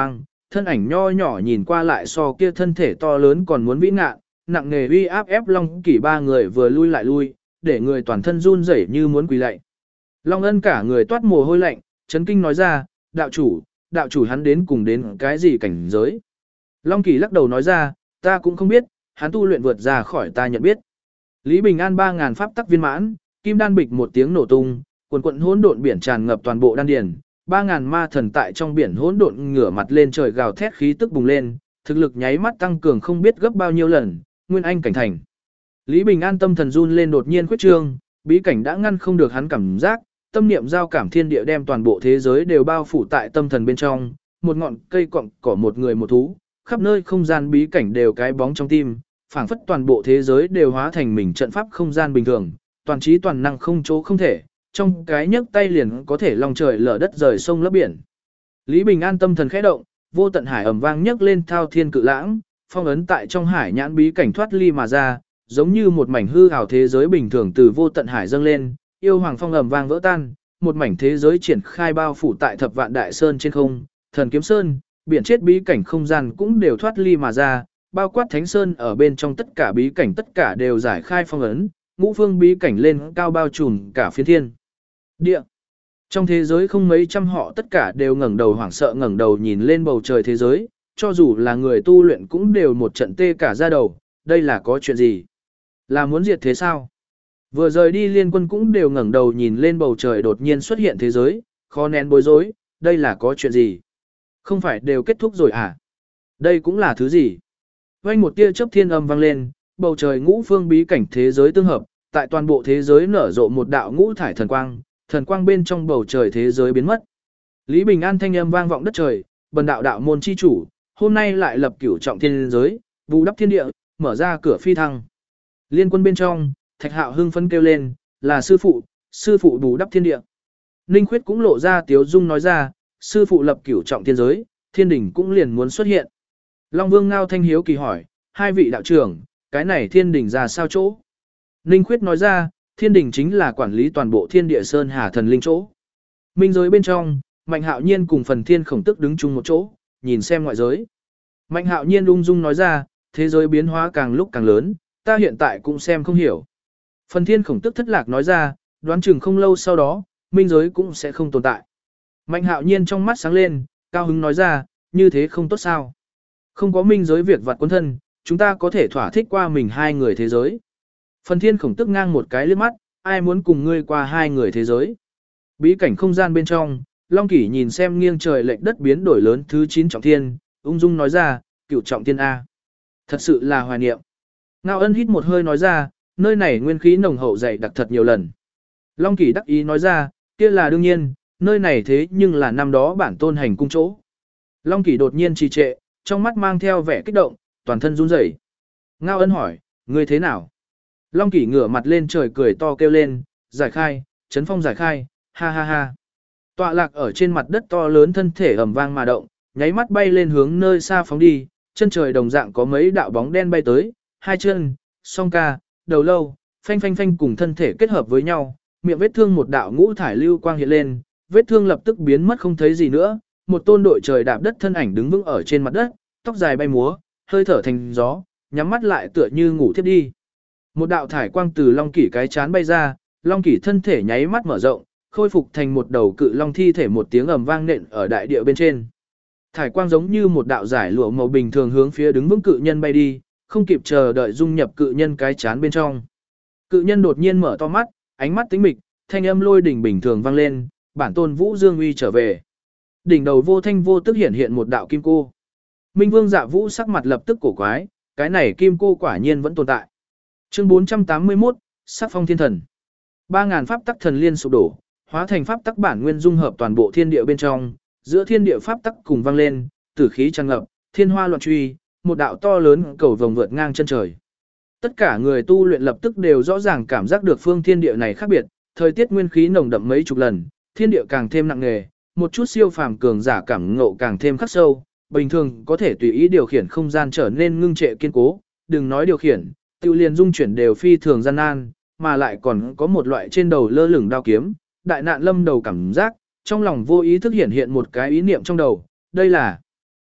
thân ảnh nho nhỏ nhìn qua lại so kia thân thể to lớn còn muốn vĩ ngạn, nặng nề uy áp ép Long Kỷ ba người vừa lui lại lui, để người toàn thân run rẩy như muốn quỳ lạy. Long Ân cả người toát mồ hôi lạnh, chấn kinh nói ra, đạo chủ hắn đến cùng đến cái gì cảnh giới. Long Kỷ lắc đầu nói ra, ta cũng không biết, hắn tu luyện vượt ra khỏi ta nhận biết. Lý Bình An 3000 pháp tắc viên mãn, kim đan bịch một tiếng nổ tung, quần quần hỗn độn biển tràn ngập toàn bộ đan điền, 3000 ma thần tại trong biển hỗn độn ngửa mặt lên trời gào thét khí tức bùng lên, thực lực nháy mắt tăng cường không biết gấp bao nhiêu lần, nguyên anh cảnh thành. Lý Bình An tâm thần run lên đột nhiên khuyết trương, bí cảnh đã ngăn không được hắn cảm giác, tâm niệm giao cảm thiên địa đem toàn bộ thế giới đều bao phủ tại tâm thần bên trong, một ngọn cây cọng cỏ một người một thú, khắp nơi không gian bí cảnh đều cái bóng trong tim, phảng phất toàn bộ thế giới đều hóa thành mình trận pháp không gian bình thường, toàn trí toàn năng không chỗ không thể, trong cái nhấc tay liền có thể long trời lở đất rời sông lấp biển. Lý Bình An tâm thần khẽ động, vô tận hải ầm vang nhấc lên thao thiên cự lãng, phong ấn tại trong hải nhãn bí cảnh thoát ly mà ra, giống như một mảnh hư ảo thế giới bình thường từ vô tận hải dâng lên, yêu hoàng phong ầm vang vỡ tan, một mảnh thế giới triển khai bao phủ tại thập vạn đại sơn trên không, thần kiếm sơn, biển chết bí cảnh không gian cũng đều thoát ly mà ra, bao quát thánh sơn ở bên trong tất cả bí cảnh tất cả đều giải khai phong ấn, ngũ phương bí cảnh lên cao bao trùm cả phiến thiên địa. Trong thế giới không mấy trăm họ tất cả đều ngẩng đầu hoảng sợ ngẩng đầu nhìn lên bầu trời thế giới, cho dù là người tu luyện cũng đều một trận tê cả da đầu, đây là có chuyện gì? Là muốn diệt thế sao? Vừa rời đi liên quân cũng đều ngẩng đầu nhìn lên bầu trời đột nhiên xuất hiện thế giới, khó nén bối rối, đây là có chuyện gì? Không phải đều kết thúc rồi à? Đây cũng là thứ gì? Vang một tia chớp thiên âm vang lên, bầu trời ngũ phương bí cảnh thế giới tương hợp, tại toàn bộ thế giới nở rộ một đạo ngũ thải thần quang bên trong bầu trời thế giới biến mất. Lý Bình An thanh âm vang vọng đất trời, bần đạo đạo môn chi chủ, hôm nay lại lập cửu trọng thiên giới, bù đắp thiên địa, mở ra cửa phi thăng. Liên quân bên trong, Thạch Hạo hưng phấn kêu lên, là sư phụ bù đắp thiên địa. Ninh Khuyết cũng lộ ra tiếu dung nói ra, sư phụ lập cửu trọng thiên giới, thiên đỉnh cũng liền muốn xuất hiện. Long Vương Ngao Thanh hiếu kỳ hỏi, hai vị đạo trưởng, cái này thiên đỉnh ra sao chỗ? Ninh Khuyết nói ra, thiên đỉnh chính là quản lý toàn bộ thiên địa sơn hà thần linh chỗ. Minh giới bên trong, Mạnh Hạo Nhiên cùng Phần Thiên Khổng Tức đứng chung một chỗ, nhìn xem ngoại giới. Mạnh Hạo Nhiên ung dung nói ra, thế giới biến hóa càng lúc càng lớn, ta hiện tại cũng xem không hiểu. Phần Thiên Khổng Tức thất lạc nói ra, đoán chừng không lâu sau đó, minh giới cũng sẽ không tồn tại. Mạnh Hạo Nhiên trong mắt sáng lên, cao hứng nói ra, như thế không tốt sao? Không có minh giới việc vặt quân thân, chúng ta có thể thỏa thích qua mình hai người thế giới. Phần Thiên Khổng Tức ngang một cái liếc mắt, ai muốn cùng ngươi qua hai người thế giới? Bí cảnh không gian bên trong, Long Kỷ nhìn xem nghiêng trời lệch đất biến đổi lớn thứ 9 trọng thiên, ung dung nói ra, cửu trọng thiên A. Thật sự là hoài niệm. Ngao Ân hít một hơi nói ra, nơi này nguyên khí nồng hậu dày đặc thật nhiều lần. Long Kỷ đắc ý nói ra, kia là đương nhiên, nơi này thế nhưng là năm đó bản tôn hành cung chỗ. Long Kỷ đột nhiên trì trệ, trong mắt mang theo vẻ kích động, toàn thân run rẩy. Ngao Ân hỏi, ngươi thế nào? Long Kỷ ngửa mặt lên trời cười to kêu lên, giải khai, chấn phong giải khai, ha ha ha. Tọa lạc ở trên mặt đất to lớn thân thể ầm vang mà động, nháy mắt bay lên hướng nơi xa phóng đi, chân trời đồng dạng có mấy đạo bóng đen bay tới, hai chân, song ca, đầu lâu, phanh phanh phanh cùng thân thể kết hợp với nhau, miệng vết thương một đạo ngũ thải lưu quang hiện lên, vết thương lập tức biến mất không thấy gì nữa, một tôn đội trời đạp đất thân ảnh đứng vững ở trên mặt đất, tóc dài bay múa, hơi thở thành gió, nhắm mắt lại tựa như ngủ thiếp đi. Một đạo thải quang từ Long Kỷ cái chán bay ra, Long Kỷ thân thể nháy mắt mở rộng, khôi phục thành một đầu cự long thi thể một tiếng ầm vang nện ở đại địa bên trên. Thải quang giống như một đạo giải lụa màu bình thường hướng phía đứng vững cự nhân bay đi, không kịp chờ đợi dung nhập cự nhân cái chán bên trong. Cự nhân đột nhiên mở to mắt, ánh mắt tĩnh mịch, thanh âm lôi đỉnh bình thường vang lên, bản tôn Vũ Dương uy trở về. Đỉnh đầu vô thanh vô tức hiện hiện một đạo kim cô. Minh Vương Dạ Vũ sắc mặt lập tức cổ quái, cái này kim cô quả nhiên vẫn tồn tại. Chương 481, Sắc phong thiên thần. 3000 pháp tắc thần liên sụp đổ, hóa thành pháp tắc bản nguyên dung hợp toàn bộ thiên địa bên trong, giữa thiên địa pháp tắc cùng vang lên, tử khí tràn ngập, thiên hoa loạn truy, một đạo to lớn cầu vồng vượt ngang chân trời. Tất cả người tu luyện lập tức đều rõ ràng cảm giác được phương thiên địa này khác biệt, thời tiết nguyên khí nồng đậm mấy chục lần, thiên địa càng thêm nặng nề, một chút siêu phàm cường giả cảm ngộ càng thêm khắc sâu, bình thường có thể tùy ý điều khiển không gian trở nên ngưng trệ kiên cố, đừng nói điều khiển, tiêu liền dung chuyển đều phi thường gian nan, mà lại còn có một loại trên đầu lơ lửng đao kiếm, đại nạn lâm đầu cảm giác, trong lòng vô ý thức hiện hiện một cái ý niệm trong đầu, đây là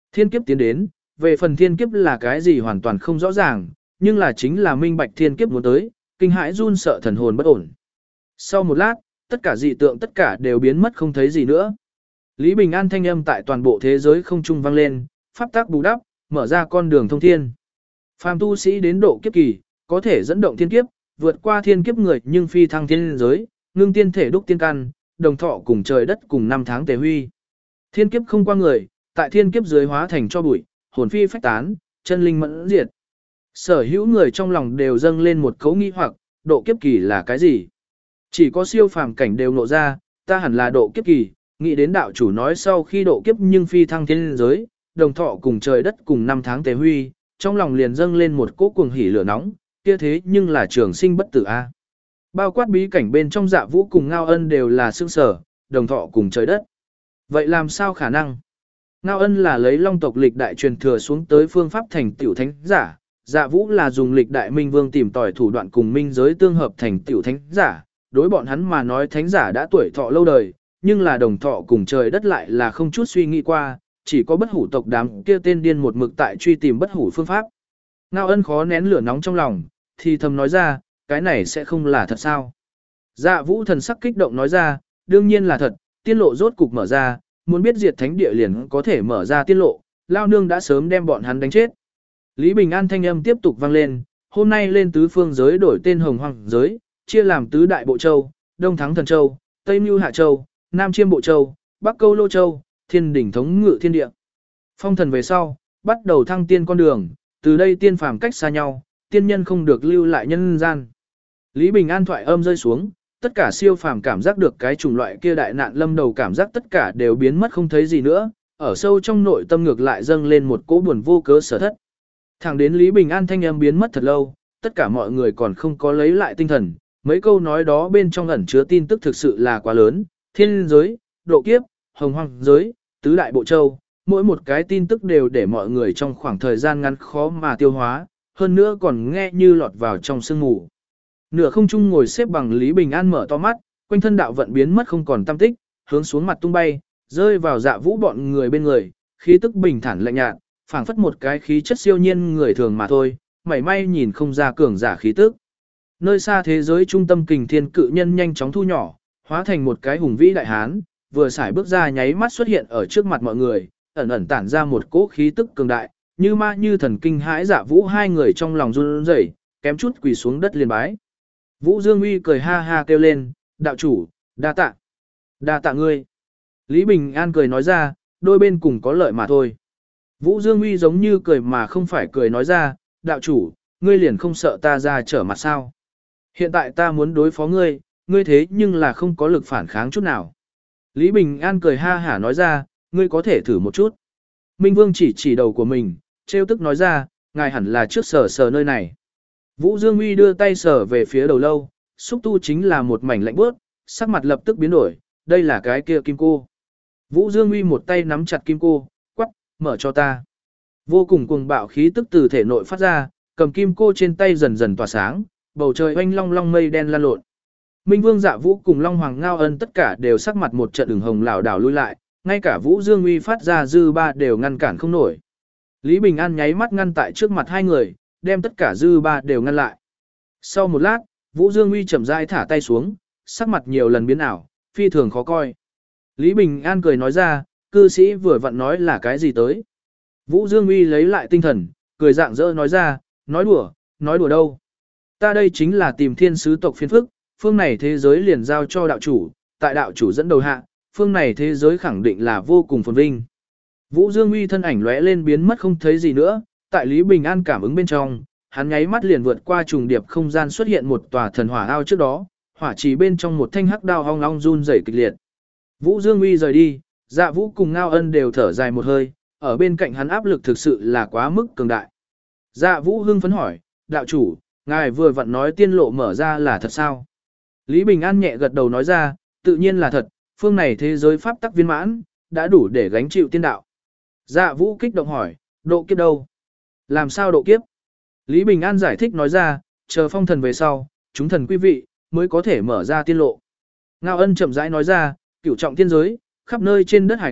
Thiên kiếp tiến đến, về phần thiên kiếp là cái gì hoàn toàn không rõ ràng, nhưng là chính là minh bạch thiên kiếp muốn tới, kinh hãi run sợ thần hồn bất ổn. Sau một lát, tất cả dị tượng tất cả đều biến mất không thấy gì nữa. Lý Bình An thanh âm tại toàn bộ thế giới không trung vang lên, pháp tác bù đắp, mở ra con đường thông thiên. Phàm tu sĩ đến độ kiếp kỳ, có thể dẫn động thiên kiếp, vượt qua thiên kiếp người nhưng phi thăng thiên giới, ngưng tiên thể đúc tiên căn, đồng thọ cùng trời đất cùng năm tháng tề huy. Thiên kiếp không qua người, tại thiên kiếp dưới hóa thành cho bụi, hồn phi phách tán, chân linh mẫn diệt. Sở hữu người trong lòng đều dâng lên một cấu nghi hoặc, độ kiếp kỳ là cái gì? Chỉ có siêu phàm cảnh đều nộ ra, ta hẳn là độ kiếp kỳ, nghĩ đến đạo chủ nói sau khi độ kiếp nhưng phi thăng thiên giới, đồng thọ cùng trời đất cùng năm tháng tề huy, trong lòng liền dâng lên một cỗ cuồng hỉ lửa nóng, kia thế nhưng là trường sinh bất tử a. Bao quát bí cảnh bên trong Dạ Vũ cùng Ngao Ân đều là xương sở, đồng thọ cùng trời đất. Vậy làm sao khả năng? Ngao Ân là lấy Long tộc lịch đại truyền thừa xuống tới phương pháp thành tiểu thánh giả, Dạ Vũ là dùng lịch đại minh vương tìm tòi thủ đoạn cùng minh giới tương hợp thành tiểu thánh giả, đối bọn hắn mà nói thánh giả đã tuổi thọ lâu đời, nhưng là đồng thọ cùng trời đất lại là không chút suy nghĩ qua, chỉ có bất hủ tộc đám kia tên điên một mực tại truy tìm bất hủ phương pháp. Ngao Ân khó nén lửa nóng trong lòng, thì thầm nói ra, cái này sẽ không là thật sao? Dạ Vũ thần sắc kích động nói ra, đương nhiên là thật, tiên lộ rốt cục mở ra, muốn biết diệt thánh địa liền có thể mở ra tiên lộ, lao nương đã sớm đem bọn hắn đánh chết. Lý Bình An thanh âm tiếp tục vang lên, hôm nay lên tứ phương giới đổi tên Hồng Hoàng giới, chia làm tứ đại bộ châu, Đông Thắng Thần Châu, Tây Mưu Hạ Châu, Nam Chiêm Bộ Châu, Bắc Câu Lô Châu, Thiên đỉnh thống ngự thiên địa. Phong thần về sau, bắt đầu thăng tiên con đường, từ đây tiên phàm cách xa nhau, tiên nhân không được lưu lại nhân gian. Lý Bình An thoại âm rơi xuống, tất cả siêu phàm cảm giác được cái chủng loại kia đại nạn lâm đầu cảm giác tất cả đều biến mất không thấy gì nữa, ở sâu trong nội tâm ngược lại dâng lên một cỗ buồn vô cớ sở thất. Thẳng đến Lý Bình An thanh âm biến mất thật lâu, tất cả mọi người còn không có lấy lại tinh thần, mấy câu nói đó bên trong ẩn chứa tin tức thực sự là quá lớn, thiên giới, độ kiếp, hồng hoang giới, tứ đại bộ châu, mỗi một cái tin tức đều để mọi người trong khoảng thời gian ngắn khó mà tiêu hóa, hơn nữa còn nghe như lọt vào trong sương mù. Nửa không trung ngồi xếp bằng Lý Bình An mở to mắt, quanh thân đạo vận biến mất không còn tăm tích, hướng xuống mặt tung bay, rơi vào Dạ Vũ bọn người bên người, khí tức bình thản lạnh nhạt, phảng phất một cái khí chất siêu nhiên người thường mà thôi, mảy may nhìn không ra cường giả khí tức. Nơi xa thế giới trung tâm kình thiên cự nhân nhanh chóng thu nhỏ, hóa thành một cái hùng vĩ đại hán, vừa xài bước ra nháy mắt xuất hiện ở trước mặt mọi người, ẩn ẩn tản ra một cỗ khí tức cường đại, như ma như thần kinh hãi Dạ Vũ hai người trong lòng run rẩy, kém chút quỳ xuống đất liền bái. Vũ Dương Uy cười ha ha kêu lên, đạo chủ, đa tạ ngươi. Lý Bình An cười nói ra, đôi bên cùng có lợi mà thôi. Vũ Dương Uy giống như cười mà không phải cười nói ra, đạo chủ, ngươi liền không sợ ta ra trở mặt sao. Hiện tại ta muốn đối phó ngươi, ngươi thế nhưng là không có lực phản kháng chút nào. Lý Bình An cười ha hả nói ra, ngươi có thể thử một chút. Minh Vương chỉ đầu của mình, trêu tức nói ra, ngài hẳn là trước sờ nơi này. Vũ Dương Uy đưa tay sờ về phía đầu lâu, xúc tu chính là một mảnh lạnh bớt, sắc mặt lập tức biến đổi, đây là cái kia kim cô. Vũ Dương Uy một tay nắm chặt kim cô, quắc, mở cho ta. Vô cùng cuồng bạo khí tức từ thể nội phát ra, cầm kim cô trên tay dần dần tỏa sáng, bầu trời oanh long long mây đen lan lộn. Minh Vương Dạ Vũ cùng Long Hoàng Ngao Ân tất cả đều sắc mặt một trận ửng hồng lảo đảo lui lại, ngay cả Vũ Dương Uy phát ra dư ba đều ngăn cản không nổi. Lý Bình An nháy mắt ngăn tại trước mặt hai người, đem tất cả dư ba đều ngăn lại. Sau một lát, Vũ Dương Uy chậm rãi thả tay xuống, sắc mặt nhiều lần biến ảo, phi thường khó coi. Lý Bình An cười nói ra, cư sĩ vừa vặn nói là cái gì tới. Vũ Dương Uy lấy lại tinh thần, cười rạng rỡ nói ra, nói đùa đâu. Ta đây chính là tìm thiên sứ tộc phiên phức, phương này thế giới liền giao cho đạo chủ, tại đạo chủ dẫn đầu hạ, phương này thế giới khẳng định là vô cùng phồn vinh. Vũ Dương Uy thân ảnh lóe lên biến mất không thấy gì nữa, tại Lý Bình An cảm ứng bên trong, hắn nháy mắt liền vượt qua trùng điệp không gian xuất hiện một tòa thần hỏa ao trước đó, hỏa chỉ bên trong một thanh hắc đao ong ong run rẩy kịch liệt. Vũ Dương Uy rời đi, Dạ Vũ cùng Ngao Ân đều thở dài một hơi, ở bên cạnh hắn áp lực thực sự là quá mức cường đại. Dạ Vũ hưng phấn hỏi, đạo chủ, ngài vừa vặn nói tiên lộ mở ra là thật sao? Lý Bình An nhẹ gật đầu nói ra, tự nhiên là thật, phương này thế giới pháp tắc viên mãn, đã đủ để gánh chịu tiên đạo. Dạ Vũ kích động hỏi, độ kiếp đâu? Làm sao độ kiếp? Lý Bình An giải thích nói ra, chờ phong thần về sau, chúng thần quý vị, mới có thể mở ra tiên lộ. Ngao Ân chậm rãi nói ra, cửu trọng tiên giới, khắp nơi trên đất hải cốt,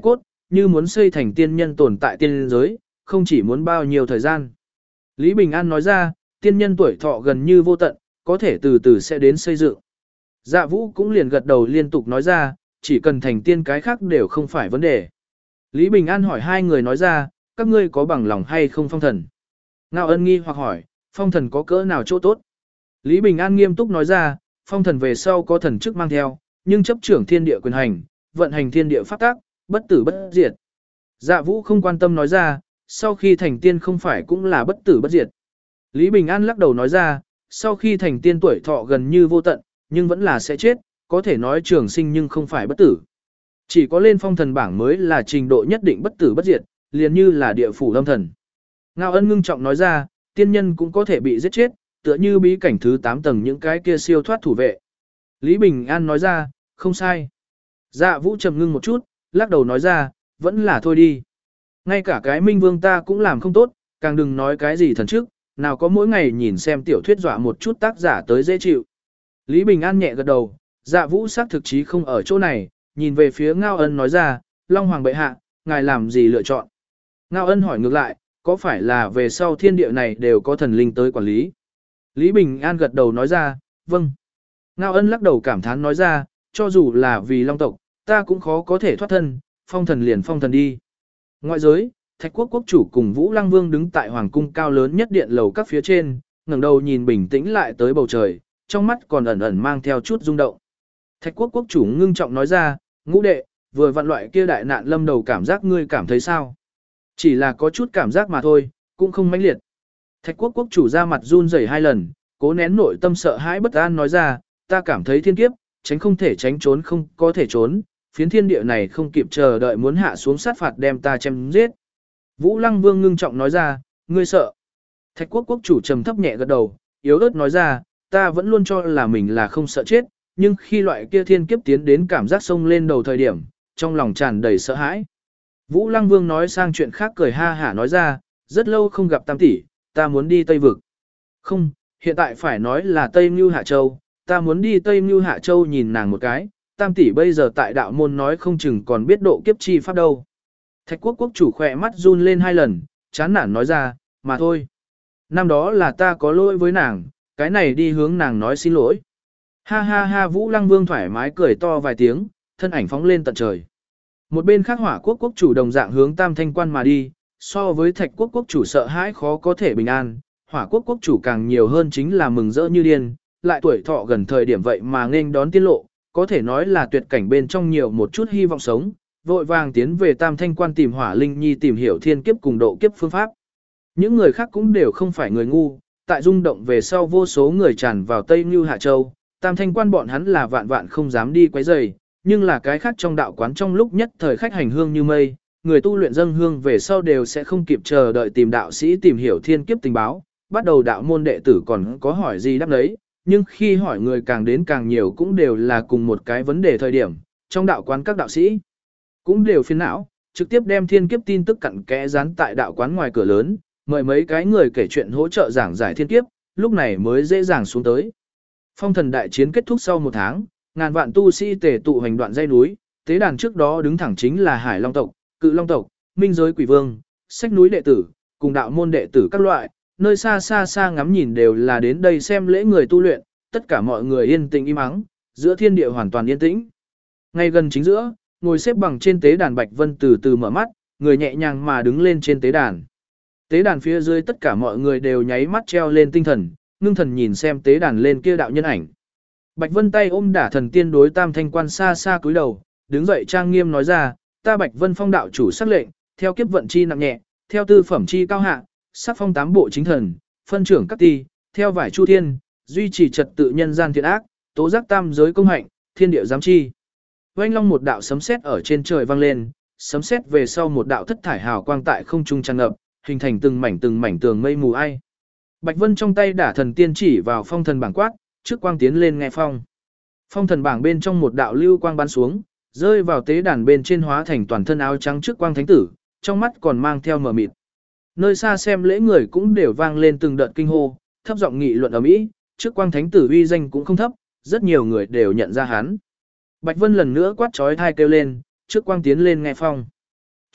như muốn xây thành tiên nhân tồn tại tiên giới, không chỉ muốn bao nhiêu thời gian. Lý Bình An nói ra, tiên nhân tuổi thọ gần như vô tận, có thể từ từ sẽ đến xây dựng. Dạ Vũ cũng liền gật đầu liên tục nói ra, chỉ cần thành tiên cái khác đều không phải vấn đề. Lý Bình An hỏi hai người nói ra, các ngươi có bằng lòng hay không phong thần? Ngao Ân nghi hoặc hỏi, phong thần có cỡ nào chỗ tốt? Lý Bình An nghiêm túc nói ra, phong thần về sau có thần chức mang theo, nhưng chấp trưởng thiên địa quyền hành, vận hành thiên địa pháp tác, bất tử bất diệt. Dạ Vũ không quan tâm nói ra, sau khi thành tiên không phải cũng là bất tử bất diệt. Lý Bình An lắc đầu nói ra, sau khi thành tiên tuổi thọ gần như vô tận, nhưng vẫn là sẽ chết, có thể nói trường sinh nhưng không phải bất tử. Chỉ có lên phong thần bảng mới là trình độ nhất định bất tử bất diệt, liền như là địa phủ lâm thần. Ngao Ân ngưng trọng nói ra, tiên nhân cũng có thể bị giết chết, tựa như bí cảnh thứ 8 tầng những cái kia siêu thoát thủ vệ. Lý Bình An nói ra, không sai. Dạ Vũ trầm ngưng một chút, lắc đầu nói ra, vẫn là thôi đi. Ngay cả cái Minh Vương ta cũng làm không tốt, càng đừng nói cái gì thần trước, nào có mỗi ngày nhìn xem tiểu thuyết dọa một chút tác giả tới dễ chịu. Lý Bình An nhẹ gật đầu, Dạ Vũ xác thực chí không ở chỗ này, nhìn về phía Ngao Ân nói ra, Long Hoàng bệ hạ, ngài làm gì lựa chọn? Ngao Ân hỏi ngược lại, có phải là về sau thiên địa này đều có thần linh tới quản lý? Lý Bình An gật đầu nói ra, vâng. Ngao Ân lắc đầu cảm thán nói ra, cho dù là vì Long tộc, ta cũng khó có thể thoát thân, phong thần liền phong thần đi. Ngoại giới, Thạch Quốc quốc chủ cùng Vũ Lăng Vương đứng tại hoàng cung cao lớn nhất điện lầu các phía trên, ngẩng đầu nhìn bình tĩnh lại tới bầu trời, trong mắt còn ẩn ẩn mang theo chút rung động. Thạch Quốc quốc chủ ngưng trọng nói ra, Ngũ đệ, vừa vặn loại kia đại nạn lâm đầu cảm giác ngươi cảm thấy sao? Chỉ là có chút cảm giác mà thôi, cũng không mãnh liệt. Thạch Quốc quốc chủ ra mặt run rẩy 2 lần, cố nén nội tâm sợ hãi bất an nói ra, ta cảm thấy thiên kiếp, tránh không thể tránh trốn không có thể trốn, phiến thiên địa này không kịp chờ đợi muốn hạ xuống sát phạt đem ta chém giết. Vũ Lăng Vương ngưng trọng nói ra, ngươi sợ. Thạch Quốc quốc chủ trầm thấp nhẹ gật đầu, yếu ớt nói ra, ta vẫn luôn cho là mình là không sợ chết, nhưng khi loại kia thiên kiếp tiến đến cảm giác sông lên đầu thời điểm, trong lòng tràn đầy sợ hãi. Vũ Lăng Vương nói sang chuyện khác cười ha hả nói ra, rất lâu không gặp Tam tỷ, ta muốn đi Tây Vực. Không, hiện tại phải nói là Tây Mưu Hạ Châu, ta muốn đi Tây Mưu Hạ Châu nhìn nàng một cái, Tam tỷ bây giờ tại đạo môn nói không chừng còn biết độ kiếp chi pháp đâu. Thạch Quốc quốc chủ khỏe mắt run lên 2 lần, chán nản nói ra, mà thôi. Năm đó là ta có lỗi với nàng, cái này đi hướng nàng nói xin lỗi. Ha ha ha Vũ Lăng Vương thoải mái cười to vài tiếng, thân ảnh phóng lên tận trời. Một bên khác Hỏa Quốc quốc chủ đồng dạng hướng Tam Thanh Quan mà đi, so với Thạch Quốc quốc chủ sợ hãi khó có thể bình an, Hỏa Quốc quốc chủ càng nhiều hơn chính là mừng rỡ như điên, lại tuổi thọ gần thời điểm vậy mà nghênh đón tiên lộ, có thể nói là tuyệt cảnh bên trong nhiều một chút hy vọng sống, vội vàng tiến về Tam Thanh Quan tìm Hỏa Linh Nhi tìm hiểu thiên kiếp cùng độ kiếp phương pháp. Những người khác cũng đều không phải người ngu, tại rung động về sau vô số người tràn vào Tây Như Hạ Châu, Tam Thanh Quan bọn hắn là vạn vạn không dám đi quấy rầy, nhưng là cái khác trong đạo quán trong lúc nhất thời khách hành hương như mây, người tu luyện dâng hương về sau đều sẽ không kịp chờ đợi tìm đạo sĩ tìm hiểu thiên kiếp tình báo, bắt đầu đạo môn đệ tử còn có hỏi gì đáp đấy, nhưng khi hỏi người càng đến càng nhiều cũng đều là cùng một cái vấn đề thời điểm, trong đạo quán các đạo sĩ cũng đều phiền não, trực tiếp đem thiên kiếp tin tức cặn kẽ dán tại đạo quán ngoài cửa lớn, mời mấy cái người kể chuyện hỗ trợ giảng giải thiên kiếp, lúc này mới dễ dàng xuống tới. Phong thần đại chiến kết thúc sau 1 tháng, ngàn vạn tu sĩ tề tụ hành đoạn dãy núi, tế đàn trước đó đứng thẳng chính là Hải Long tộc, Cự Long tộc, Minh giới Quỷ Vương, Sách núi đệ tử, cùng đạo môn đệ tử các loại, nơi xa xa xa ngắm nhìn đều là đến đây xem lễ người tu luyện, tất cả mọi người yên tĩnh im ắng, giữa thiên địa hoàn toàn yên tĩnh. Ngay gần chính giữa, ngồi xếp bằng trên tế đàn Bạch Vân từ từ mở mắt, người nhẹ nhàng mà đứng lên trên tế đàn. Tế đàn phía dưới tất cả mọi người đều nháy mắt treo lên tinh thần, ngưng thần nhìn xem tế đàn lên kia đạo nhân ảnh. Bạch Vân tay ôm đả thần tiên đối Tam Thanh Quan xa xa cúi đầu, đứng dậy trang nghiêm nói ra, ta Bạch Vân phong đạo chủ sắc lệnh, theo kiếp vận chi nặng nhẹ, theo tư phẩm chi cao hạ, sắc phong 8 bộ chính thần, phân trưởng các ti, theo vải chu thiên, duy trì trật tự nhân gian thiện ác, tố giác tam giới công hạnh, thiên địa giám chi. Oanh long một đạo sấm sét ở trên trời vang lên, sấm sét về sau một đạo thất thải hào quang tại không trung tràn ngập, hình thành từng mảnh tường mây mù ai. Bạch Vân trong tay đả thần tiên chỉ vào phong thần bảng quát, trước quang tiến lên nghe phong. Phong thần bảng bên trong một đạo lưu quang bắn xuống, rơi vào tế đàn bên trên hóa thành toàn thân áo trắng trước quang thánh tử, trong mắt còn mang theo mờ mịt. Nơi xa xem lễ người cũng đều vang lên từng đợt kinh hô, thấp giọng nghị luận ầm ĩ, trước quang thánh tử uy danh cũng không thấp, rất nhiều người đều nhận ra hắn. Bạch Vân lần nữa quát chói tai kêu lên, trước quang tiến lên nghe phong.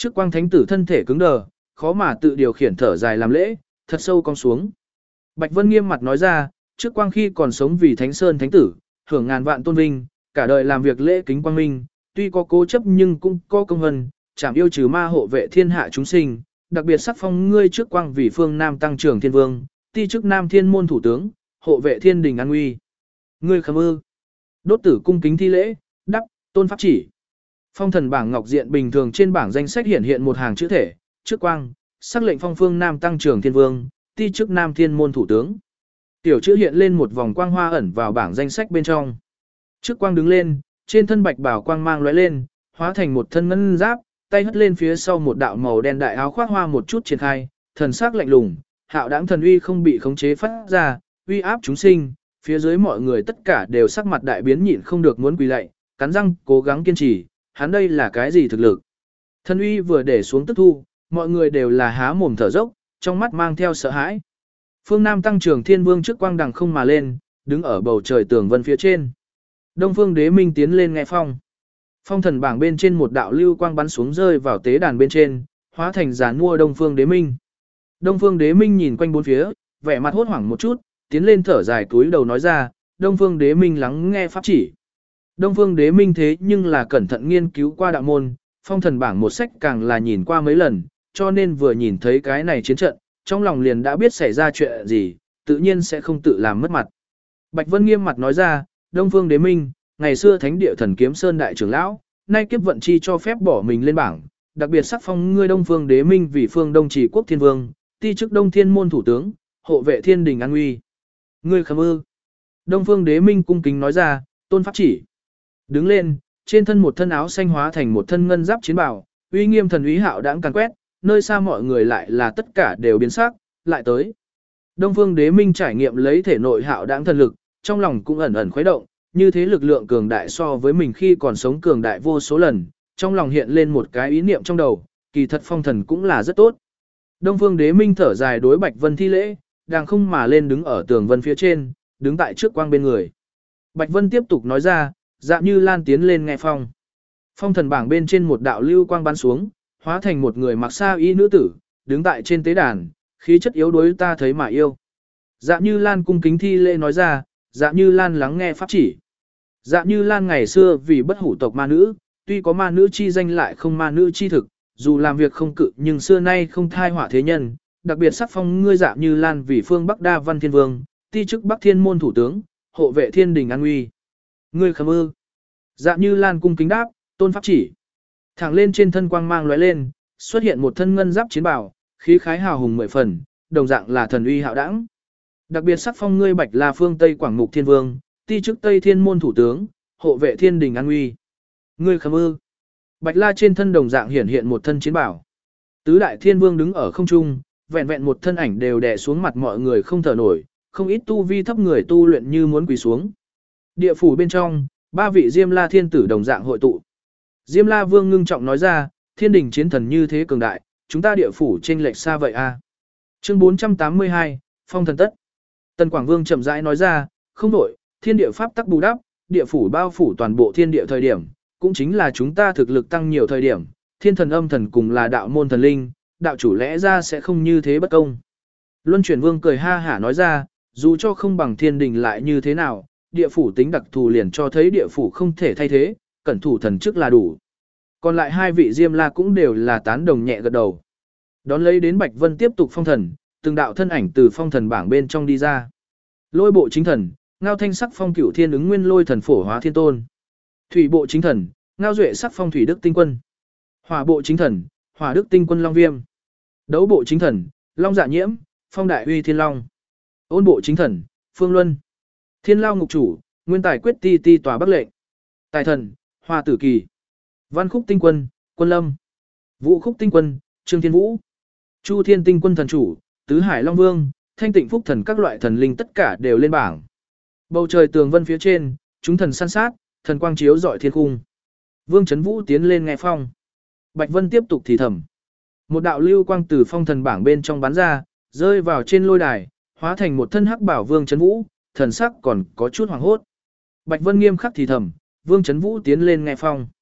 Trước quang thánh tử thân thể cứng đờ, khó mà tự điều khiển thở dài làm lễ, thật sâu cong xuống. Bạch Vân nghiêm mặt nói ra, trước quang khi còn sống vì Thánh Sơn thánh tử, hưởng ngàn vạn tôn vinh, cả đời làm việc lễ kính quang minh, tuy có cố chấp nhưng cũng có công hân, chảm yêu trừ ma hộ vệ thiên hạ chúng sinh, đặc biệt sắc phong ngươi trước quang vì phương Nam tăng trưởng thiên vương, ti chức Nam Thiên môn thủ tướng, hộ vệ thiên đình an nguy. Ngươi khâm ư? Đốt tử cung kính thi lễ, đắp, tôn pháp chỉ. Phong thần bảng ngọc diện bình thường trên bảng danh sách hiện một hàng chữ thể, trước quang, sắc lệnh phong phương Nam tăng trưởng thiên vương, ti chức Nam Thiên môn thủ tướng. Tiểu chữ hiện lên một vòng quang hoa ẩn vào bảng danh sách bên trong. Trước quang đứng lên, trên thân bạch bảo quang mang lóe lên, hóa thành một thân ngân giáp, tay hất lên phía sau một đạo màu đen đại áo khoác hoa một chút triển khai, thần sắc lạnh lùng, hạo đãng thần uy không bị khống chế phát ra, uy áp chúng sinh, phía dưới mọi người tất cả đều sắc mặt đại biến nhịn không được muốn quỳ lạy, cắn răng cố gắng kiên trì, hắn đây là cái gì thực lực? Thần uy vừa để xuống tức thu, mọi người đều là há mồm thở dốc, trong mắt mang theo sợ hãi. Phương Nam tăng trưởng thiên vương trước quang đằng không mà lên, đứng ở bầu trời tường vân phía trên. Đông Phương Đế Minh tiến lên nghe phong. Phong thần bảng bên trên một đạo lưu quang bắn xuống rơi vào tế đàn bên trên, hóa thành giàn mua Đông Phương Đế Minh. Đông Phương Đế Minh nhìn quanh bốn phía, vẻ mặt hốt hoảng một chút, tiến lên thở dài cúi đầu nói ra, Đông Phương Đế Minh lắng nghe pháp chỉ. Đông Phương Đế Minh thế nhưng là cẩn thận nghiên cứu qua đạo môn, phong thần bảng một sách càng là nhìn qua mấy lần, cho nên vừa nhìn thấy cái này chiến trận, trong lòng liền đã biết xảy ra chuyện gì, tự nhiên sẽ không tự làm mất mặt. Bạch Vân nghiêm mặt nói ra, Đông Phương Đế Minh, ngày xưa thánh địa thần kiếm sơn đại trưởng lão, nay kiếp vận chi cho phép bỏ mình lên bảng, đặc biệt sắc phong ngươi Đông Phương Đế Minh vì phương Đông Chỉ quốc thiên vương, ti chức Đông Thiên môn thủ tướng, hộ vệ thiên đình an nguy. Ngươi khâm ư? Đông Phương Đế Minh cung kính nói ra, tôn pháp chỉ. Đứng lên, trên thân một thân áo xanh hóa thành một thân ngân giáp chiến bào, uy nghiêm thần uy hạo đãng càn quét, nơi xa mọi người lại là tất cả đều biến sắc, lại tới. Đông Phương Đế Minh trải nghiệm lấy thể nội hạo đãng thần lực, trong lòng cũng ẩn ẩn khuấy động, như thế lực lượng cường đại so với mình khi còn sống cường đại vô số lần, trong lòng hiện lên một cái ý niệm trong đầu, kỳ thật phong thần cũng là rất tốt. Đông Phương Đế Minh thở dài đối Bạch Vân thi lễ, đang không mà lên đứng ở tường vân phía trên, đứng tại trước quang bên người. Bạch Vân tiếp tục nói ra, Dạ Như Lan tiến lên nghe phong. Phong thần bảng bên trên một đạo lưu quang bắn xuống, hóa thành một người mặc sa y nữ tử, đứng tại trên tế đàn, khí chất yếu đuối ta thấy mà yêu. Dạ Như Lan cung kính thi lễ nói ra, Dạ Như Lan lắng nghe pháp chỉ. Dạ Như Lan ngày xưa vì bất hủ tộc ma nữ, tuy có ma nữ chi danh lại không ma nữ chi thực, dù làm việc không cự nhưng xưa nay không thai họa thế nhân, đặc biệt sắc phong ngươi Dạ Như Lan vì phương Bắc Đa Văn Thiên Vương, ti chức Bắc Thiên môn thủ tướng, hộ vệ thiên đình an nguy. Ngươi khâm ư? Dạ Như Lan cung kính đáp, tôn pháp chỉ. Thẳng lên trên thân quang mang lóe lên, xuất hiện một thân ngân giáp chiến bào, khí khái hào hùng mười phần, đồng dạng là thần uy hạo đãng. Đặc biệt sắc phong ngươi Bạch La phương Tây Quảng Mục Thiên Vương, ti chức Tây Thiên môn thủ tướng, hộ vệ thiên đình an nguy. Ngươi khâm ư? Bạch La trên thân đồng dạng hiện một thân chiến bào. Tứ đại thiên vương đứng ở không trung, vẹn vẹn một thân ảnh đều đè xuống mặt mọi người không thở nổi, không ít tu vi thấp người tu luyện như muốn quỳ xuống. Địa phủ bên trong, ba vị Diêm La thiên tử đồng dạng hội tụ. Diêm La Vương ngưng trọng nói ra, thiên đình chiến thần như thế cường đại, chúng ta địa phủ chênh lệch xa vậy à. Chương 482, Phong thần tất. Tần Quảng Vương chậm rãi nói ra, không đổi, thiên địa pháp tắc bù đắp, địa phủ bao phủ toàn bộ thiên địa thời điểm, cũng chính là chúng ta thực lực tăng nhiều thời điểm, thiên thần âm thần cùng là đạo môn thần linh, đạo chủ lẽ ra sẽ không như thế bất công. Luân Chuyển Vương cười ha hả nói ra, dù cho không bằng thiên đình lại như thế nào, địa phủ tính đặc thù liền cho thấy địa phủ không thể thay thế, cẩn thủ thần chức là đủ. Còn lại hai vị Diêm La cũng đều là tán đồng nhẹ gật đầu. Đón lấy đến Bạch Vân tiếp tục phong thần, từng đạo thân ảnh từ phong thần bảng bên trong đi ra. Lôi bộ chính thần, Ngao Thanh sắc phong Cửu Thiên ứng nguyên lôi thần phổ hóa thiên tôn. Thủy bộ chính thần, Ngao Duệ sắc phong Thủy Đức tinh quân. Hỏa bộ chính thần, Hỏa Đức tinh quân Long Viêm. Đấu bộ chính thần, Long Dạ Nhiễm, phong Đại Uy Thiên Long. Ôn bộ chính thần, Phương Luân. Thiên Lao ngục chủ, Nguyên Tài quyết ti ti tòa Bắc lệnh. Tài thần, Hoa Tử Kỳ. Văn khúc tinh quân, Quân Lâm. Vũ khúc tinh quân, Trương Thiên Vũ. Chu Thiên tinh quân thần chủ, Tứ Hải Long Vương, Thanh Tịnh Phúc thần các loại thần linh tất cả đều lên bảng. Bầu trời tường vân phía trên, chúng thần săn sát, thần quang chiếu rọi thiên cung. Vương Chấn Vũ tiến lên nghe phong. Bạch Vân tiếp tục thì thầm. Một đạo lưu quang từ phong thần bảng bên trong bắn ra, rơi vào trên lôi đài, hóa thành một thân hắc bảo Vương Chấn Vũ, thần sắc còn có chút hoảng hốt. Bạch Vân nghiêm khắc thì thầm, Vương Chấn Vũ tiến lên nghe phong.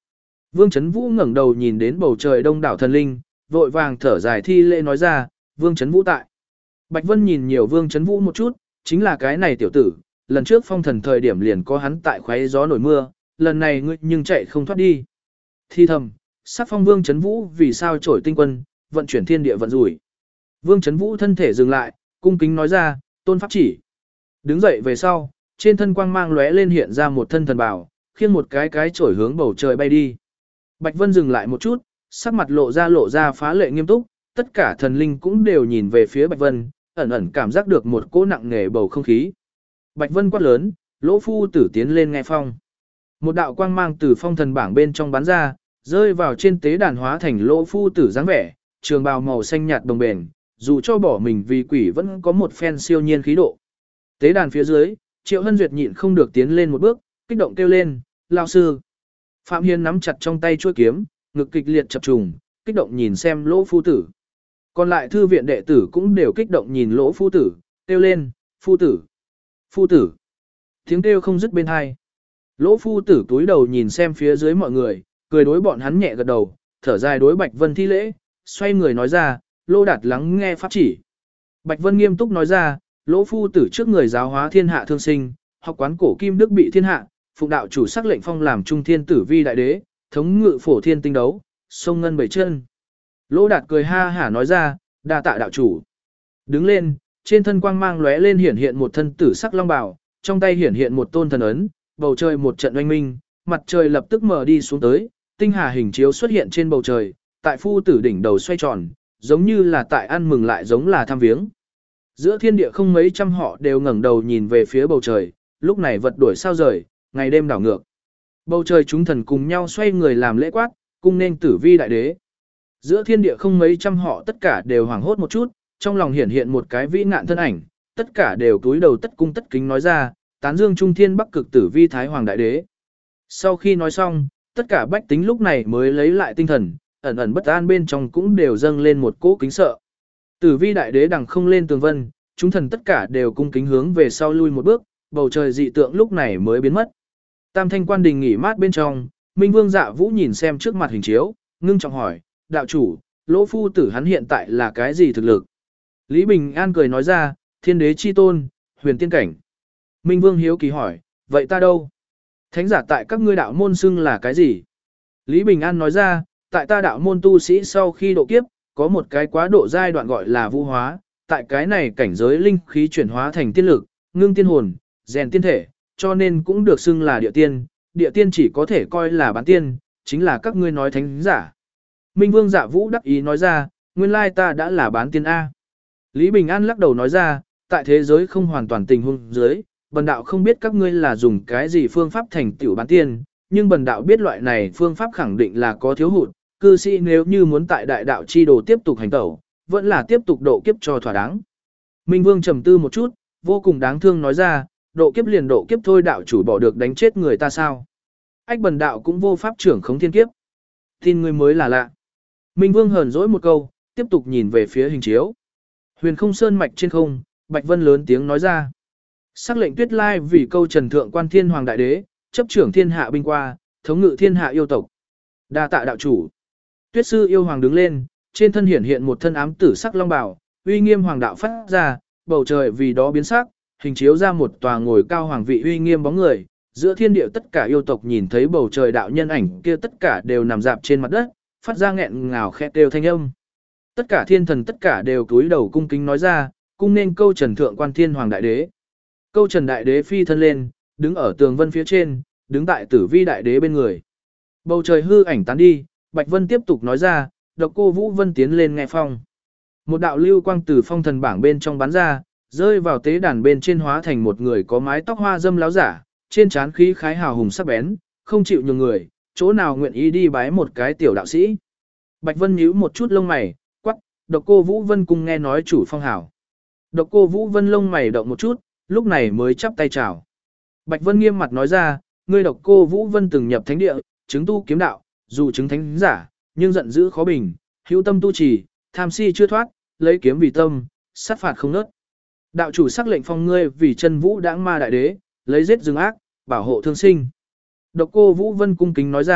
Vương Chấn Vũ ngẩng đầu nhìn đến bầu trời đông đảo thần linh, vội vàng thở dài thi lễ nói ra, Vương Chấn Vũ tại. Bạch Vân nhìn nhiều Vương Chấn Vũ một chút, chính là cái này tiểu tử, lần trước phong thần thời điểm liền có hắn tại khoáy gió nổi mưa, lần này ngươi nhưng chạy không thoát đi. Thi thầm, sắc phong Vương Chấn Vũ vì sao trổi tinh quân, vận chuyển thiên địa vận rủi. Vương Chấn Vũ thân thể dừng lại, cung kính nói ra, tôn pháp chỉ. Đứng dậy về sau, trên thân quang mang lóe lên hiện ra một thân thần bào, khiêng một cái chổi hướng bầu trời bay đi. Bạch Vân dừng lại một chút, sắc mặt lộ ra phá lệ nghiêm túc, tất cả thần linh cũng đều nhìn về phía Bạch Vân, ẩn ẩn cảm giác được một cỗ nặng nề bầu không khí. Bạch Vân quát lớn, Lỗ phu tử tiến lên nghe phong. Một đạo quang mang từ phong thần bảng bên trong bắn ra, rơi vào trên tế đàn hóa thành Lỗ phu tử dáng vẻ, trường bào màu xanh nhạt đồng bền, dù cho bỏ mình vì quỷ vẫn có một phen siêu nhiên khí độ. Tế đàn phía dưới, Triệu Hân Duyệt nhịn không được tiến lên một bước, kích động kêu lên, lao sư. Phạm Hiên nắm chặt trong tay chuôi kiếm, ngực kịch liệt chập trùng, kích động nhìn xem Lỗ phu tử. Còn lại thư viện đệ tử cũng đều kích động nhìn Lỗ phu tử, kêu lên, phu tử, phu tử. Tiếng kêu không dứt bên hai. Lỗ phu tử túi đầu nhìn xem phía dưới mọi người, cười đối bọn hắn nhẹ gật đầu, thở dài đối Bạch Vân thi lễ, xoay người nói ra, Lô Đạt lắng nghe pháp chỉ. Bạch Vân nghiêm túc nói ra, Lỗ phu tử trước người giáo hóa thiên hạ thương sinh, học quán cổ kim đức bị thiên hạ, phụng đạo chủ sắc lệnh phong làm trung thiên tử vi đại đế, thống ngự phổ thiên tinh đấu, sông ngân bảy chân. Lỗ Đạt cười ha hả nói ra, đa tạ đạo chủ. Đứng lên, trên thân quang mang lóe lên hiển hiện một thân tử sắc long bào, trong tay hiển hiện một tôn thần ấn, bầu trời một trận oanh minh, mặt trời lập tức mở đi xuống tới, tinh hà hình chiếu xuất hiện trên bầu trời, tại phu tử đỉnh đầu xoay tròn, giống như là tại ăn mừng lại giống là tham viếng. Giữa thiên địa không mấy trăm họ đều ngẩng đầu nhìn về phía bầu trời, lúc này vật đổi sao rời, ngày đêm đảo ngược. Bầu trời chúng thần cùng nhau xoay người làm lễ quát, cung nên tử vi đại đế. Giữa thiên địa không mấy trăm họ tất cả đều hoảng hốt một chút, trong lòng hiển hiện một cái vĩ ngạn thân ảnh, tất cả đều cúi đầu tất cung tất kính nói ra, tán dương trung thiên bắc cực tử vi thái hoàng đại đế. Sau khi nói xong, tất cả bách tính lúc này mới lấy lại tinh thần, ẩn ẩn bất an bên trong cũng đều dâng lên một cỗ kính sợ. Tử vi đại đế đằng không lên tường vân, chúng thần tất cả đều cung kính hướng về sau lui một bước, bầu trời dị tượng lúc này mới biến mất. Tam thanh quan đình nghỉ mát bên trong, Minh Vương Dạ Vũ nhìn xem trước mặt hình chiếu, ngưng trọng hỏi, đạo chủ, Lỗ phu tử hắn hiện tại là cái gì thực lực? Lý Bình An cười nói ra, thiên đế chi tôn, huyền tiên cảnh. Minh Vương hiếu kỳ hỏi, vậy ta đâu? Thánh giả tại các ngươi đạo môn xưng là cái gì? Lý Bình An nói ra, tại ta đạo môn tu sĩ sau khi độ kiếp, có một cái quá độ giai đoạn gọi là vũ hóa, tại cái này cảnh giới linh khí chuyển hóa thành tiên lực, ngưng tiên hồn, rèn tiên thể, cho nên cũng được xưng là địa tiên chỉ có thể coi là bán tiên, chính là các ngươi nói thánh giả. Minh Vương Dạ Vũ đắc ý nói ra, nguyên lai ta đã là bán tiên A. Lý Bình An lắc đầu nói ra, tại thế giới không hoàn toàn tình huống dưới, bần đạo không biết các ngươi là dùng cái gì phương pháp thành tiểu bán tiên, nhưng bần đạo biết loại này phương pháp khẳng định là có thiếu hụt, cư sĩ nếu như muốn tại đại đạo chi đồ tiếp tục hành tẩu, vẫn là tiếp tục độ kiếp cho thỏa đáng. Minh Vương trầm tư một chút, vô cùng đáng thương nói ra, độ kiếp liền độ kiếp thôi, đạo chủ bỏ được đánh chết người ta sao? Ách bần đạo cũng vô pháp trưởng khống thiên kiếp. Tin ngươi mới là lạ. Minh Vương hờn dỗi một câu, tiếp tục nhìn về phía hình chiếu. Huyền không sơn mạch trên không, Bạch Vân lớn tiếng nói ra. Sắc lệnh Tuyết Lai vì câu trần thượng quan thiên hoàng đại đế, chấp trưởng thiên hạ binh qua, thống ngự thiên hạ yêu tộc. Đa tạ đạo chủ. Tuyết sư yêu hoàng đứng lên, trên thân hiển hiện một thân ám tử sắc long bào, uy nghiêm hoàng đạo phát ra, bầu trời vì đó biến sắc, hình chiếu ra một tòa ngồi cao hoàng vị uy nghiêm bóng người. Giữa thiên địa tất cả yêu tộc nhìn thấy bầu trời đạo nhân ảnh kia tất cả đều nằm dạp trên mặt đất, phát ra nghẹn ngào khẽ kêu thanh âm. Tất cả thiên thần tất cả đều cúi đầu cung kính nói ra, cung nên câu trần thượng quan thiên hoàng đại đế. Câu trần đại đế phi thân lên, đứng ở tường vân phía trên, đứng tại tử vi đại đế bên người. Bầu trời hư ảnh tán đi, Bạch Vân tiếp tục nói ra, Độc Cô Vũ Vân tiến lên nghe phong. Một đạo lưu quang từ phong thần bảng bên trong bắn ra, rơi vào tế đàn bên trên hóa thành một người có mái tóc hoa dâm láo giả, trên trán khí khái hào hùng sắc bén, không chịu nhường người, chỗ nào nguyện ý đi bái một cái tiểu đạo sĩ. Bạch Vân nhíu một chút lông mày, quắc, Độc Cô Vũ Vân cùng nghe nói chủ phong hảo. Độc Cô Vũ Vân lông mày động một chút, lúc này mới chắp tay chào. Bạch Vân nghiêm mặt nói ra, ngươi Độc Cô Vũ Vân từng nhập thánh địa, chứng tu kiếm đạo, dù chứng thánh giả, nhưng giận dữ khó bình, hữu tâm tu trì, tham si chưa thoát, lấy kiếm vì tâm, sát phạt không nớt. Đạo chủ sắc lệnh phong ngươi vì chân vũ đãng ma đại đế, lấy giết rừng ác, bảo hộ thương sinh. Độc Cô Vũ Vân cung kính nói ra,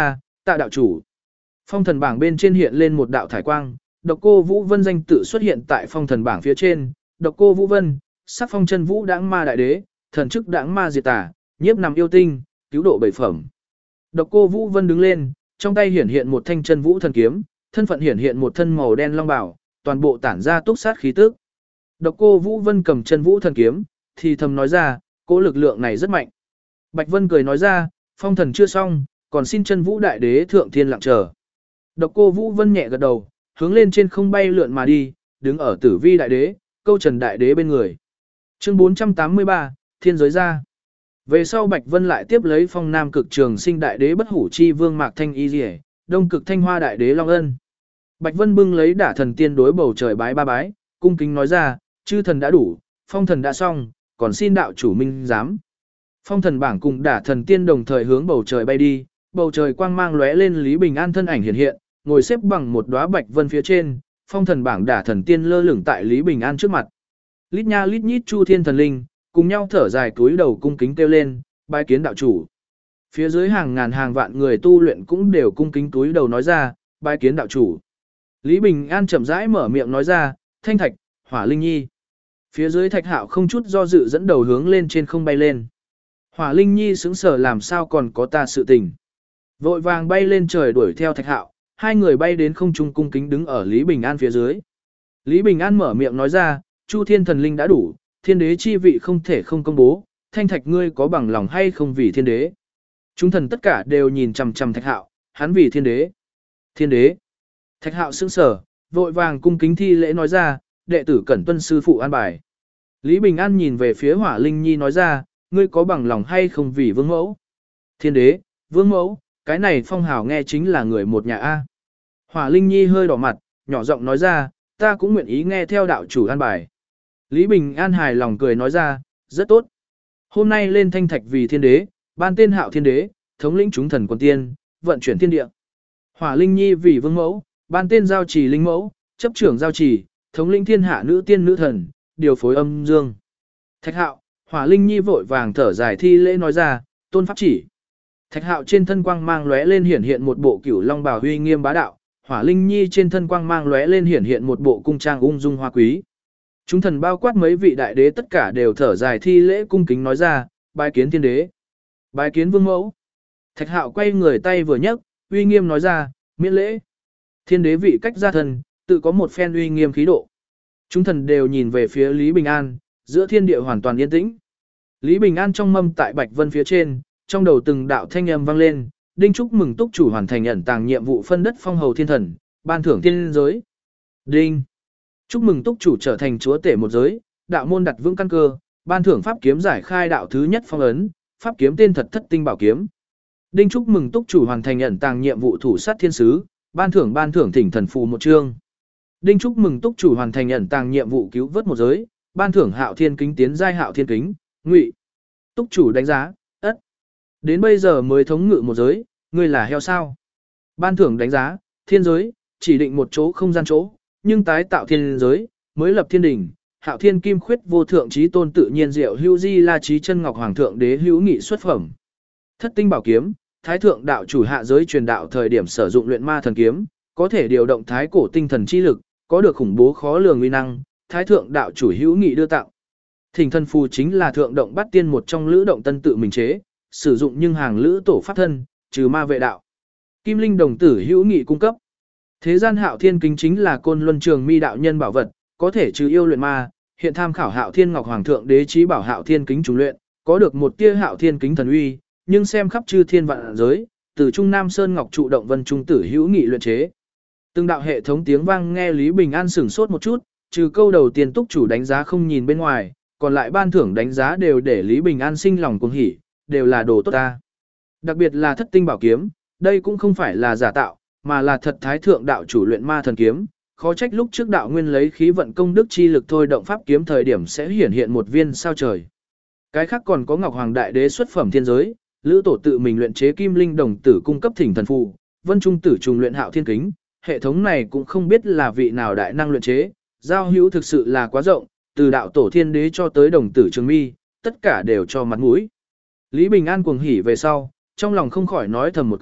Tạ đạo chủ. Phong thần bảng bên trên hiện lên một đạo thải quang, Độc Cô Vũ Vân danh tự xuất hiện tại phong thần bảng phía trên, Độc Cô Vũ Vân, sắc phong chân vũ đãng ma đại đế, thần chức đãng ma diệt tà, nhiếp nằm yêu tinh, cứu độ bảy phẩm. Độc Cô Vũ Vân đứng lên, trong tay hiển hiện một thanh chân vũ thần kiếm, thân phận hiển hiện một thân màu đen long bào, toàn bộ tản ra túc sát khí tức. Độc Cô Vũ Vân cầm chân vũ thần kiếm, thì thầm nói ra, cỗ lực lượng này rất mạnh. Bạch Vân cười nói ra, phong thần chưa xong, còn xin chân vũ đại đế thượng thiên lặng chờ. Độc Cô Vũ Vân nhẹ gật đầu, hướng lên trên không bay lượn mà đi, đứng ở Tử Vi đại đế, Câu Trần đại đế bên người. Chương 483, Thiên giới ra. Về sau Bạch Vân lại tiếp lấy phong nam cực trường sinh đại đế bất hủ chi vương Mạc Thanh Y Diệ, đông cực thanh hoa đại đế Long Ân. Bạch Vân bưng lấy đả thần tiên đối bầu trời bái ba bái, cung kính nói ra, chư thần đã đủ, phong thần đã xong, còn xin đạo chủ minh giám. Phong thần bảng cùng đả thần tiên đồng thời hướng bầu trời bay đi, bầu trời quang mang lóe lên Lý Bình An thân ảnh hiện hiện, ngồi xếp bằng một đóa bạch vân phía trên, phong thần bảng đả thần tiên lơ lửng tại Lý Bình An trước mặt. Lít nha lít nhít chu thiên thần linh, cùng nhau thở dài cúi đầu cung kính kêu lên, bái kiến đạo chủ. Phía dưới hàng ngàn hàng vạn người tu luyện cũng đều cung kính cúi đầu nói ra, bái kiến đạo chủ. Lý Bình An chậm rãi mở miệng nói ra, Thanh Thạch, Hỏa Linh Nhi. Phía dưới Thạch Hạo không chút do dự dẫn đầu hướng lên trên không bay lên. Hỏa Linh Nhi sững sờ làm sao còn có ta sự tình. Vội vàng bay lên trời đuổi theo Thạch Hạo, hai người bay đến không trung cung kính đứng ở Lý Bình An phía dưới. Lý Bình An mở miệng nói ra, Chu Thiên thần linh đã đủ, thiên đế chi vị không thể không công bố, Thanh Thạch ngươi có bằng lòng hay không vì thiên đế. Chúng thần tất cả đều nhìn chằm chằm Thạch Hạo, hắn vì thiên đế. Thiên đế. Thạch Hạo sững sờ, vội vàng cung kính thi lễ nói ra, đệ tử cẩn tuân sư phụ an bài. Lý Bình An nhìn về phía Hỏa Linh Nhi nói ra, ngươi có bằng lòng hay không vì vương mẫu. Thiên đế, vương mẫu, cái này phong hào nghe chính là người một nhà A. Hỏa Linh Nhi hơi đỏ mặt, nhỏ giọng nói ra, ta cũng nguyện ý nghe theo đạo chủ an bài. Lý Bình An hài lòng cười nói ra, rất tốt. Hôm nay lên Thanh Thạch vì thiên đế, ban tên Hạo thiên đế, thống lĩnh chúng thần quân tiên, vận chuyển thiên địa. Hỏa Linh Nhi vì vương mẫu, ban tên Giao Trì linh mẫu, chấp trưởng Giao Trì, thống lĩnh thiên hạ nữ tiên nữ thần, điều phối âm dương. Thạch Hạo, Hỏa Linh Nhi vội vàng thở dài thi lễ nói ra, tôn pháp chỉ. Thạch Hạo trên thân quang mang lóe lên hiển hiện một bộ cửu long bào huy nghiêm bá đạo, Hỏa Linh Nhi trên thân quang mang lóe lên hiển hiện một bộ cung trang ung dung hoa quý. Chúng thần bao quát mấy vị đại đế tất cả đều thở dài thi lễ cung kính nói ra, bái kiến thiên đế, bái kiến vương mẫu. Thạch Hạo quay người tay vừa nhấc, uy nghiêm nói ra, miễn lễ. Thiên đế vị cách ra thân, tự có một phen uy nghiêm khí độ. Chúng thần đều nhìn về phía Lý Bình An, giữa thiên địa hoàn toàn yên tĩnh. Lý Bình An trong mâm tại Bạch Vân phía trên, trong đầu từng đạo thanh âm vang lên, đinh chúc mừng túc chủ hoàn thành ẩn tàng nhiệm vụ phân đất phong hầu thiên thần, ban thưởng thiên giới. Đinh. Chúc mừng túc chủ trở thành chúa tể một giới, đạo môn đặt vững căn cơ, ban thưởng pháp kiếm giải khai đạo thứ nhất phong ấn, pháp kiếm tên thật thất tinh bảo kiếm. Đinh chúc mừng túc chủ hoàn thành ẩn tàng nhiệm vụ thủ sát thiên sứ, ban thưởng thỉnh thần phù một chương. Đinh chúc mừng túc chủ hoàn thành ẩn tàng nhiệm vụ cứu vớt một giới, ban thưởng Hạo Thiên kính tiến giai Hạo Thiên kính, ngụy. Túc chủ đánh giá, ất. Đến bây giờ mới thống ngự một giới, ngươi là heo sao? Ban thưởng đánh giá, thiên giới, chỉ định một chỗ không gian chỗ, nhưng tái tạo thiên giới, mới lập thiên đỉnh, Hạo Thiên kim khuyết vô thượng chí tôn tự nhiên diệu hữu di la chí chân ngọc hoàng thượng đế hữu nghị xuất phẩm. Thất tinh bảo kiếm, thái thượng đạo chủ hạ giới truyền đạo thời điểm sử dụng luyện ma thần kiếm, có thể điều động thái cổ tinh thần chi lực, có được khủng bố khó lường uy năng, thái thượng đạo chủ hữu nghị đưa tặng. Thỉnh thần phù chính là thượng động bát tiên một trong lữ động tân tự mình chế, sử dụng nhưng hàng lữ tổ pháp thân, trừ ma vệ đạo. Kim linh đồng tử hữu nghị cung cấp. Thế gian Hạo Thiên kính chính là Côn Luân Trường Mi đạo nhân bảo vật, có thể trừ yêu luyện ma, hiện tham khảo Hạo Thiên Ngọc Hoàng thượng đế chí bảo Hạo Thiên kính trùng luyện, có được một tia Hạo Thiên kính thần uy, nhưng xem khắp chư thiên vạn giới, từ Trung Nam Sơn Ngọc trụ động vân trung tử hữu nghị luyện chế. Từng đạo hệ thống tiếng vang nghe Lý Bình An sửng sốt một chút, trừ câu đầu tiên túc chủ đánh giá không nhìn bên ngoài, còn lại ban thưởng đánh giá đều để Lý Bình An sinh lòng cuồng hỉ, đều là đồ tốt ta. Đặc biệt là thất tinh bảo kiếm, đây cũng không phải là giả tạo, mà là thật thái thượng đạo chủ luyện ma thần kiếm, khó trách lúc trước đạo nguyên lấy khí vận công đức chi lực thôi động pháp kiếm thời điểm sẽ hiển hiện một viên sao trời. Cái khác còn có Ngọc Hoàng đại đế xuất phẩm thiên giới, lữ tổ tự mình luyện chế kim linh đồng tử cung cấp thỉnh thần phù, vân trung tử trùng luyện Hạo Thiên kính, hệ thống này cũng không biết là vị nào đại năng luyện chế, giao hữu thực sự là quá rộng, từ đạo tổ thiên đế cho tới đồng tử trường mi, tất cả đều cho mặt mũi. Lý Bình An cuồng hỉ về sau, trong lòng không khỏi nói thầm một câu,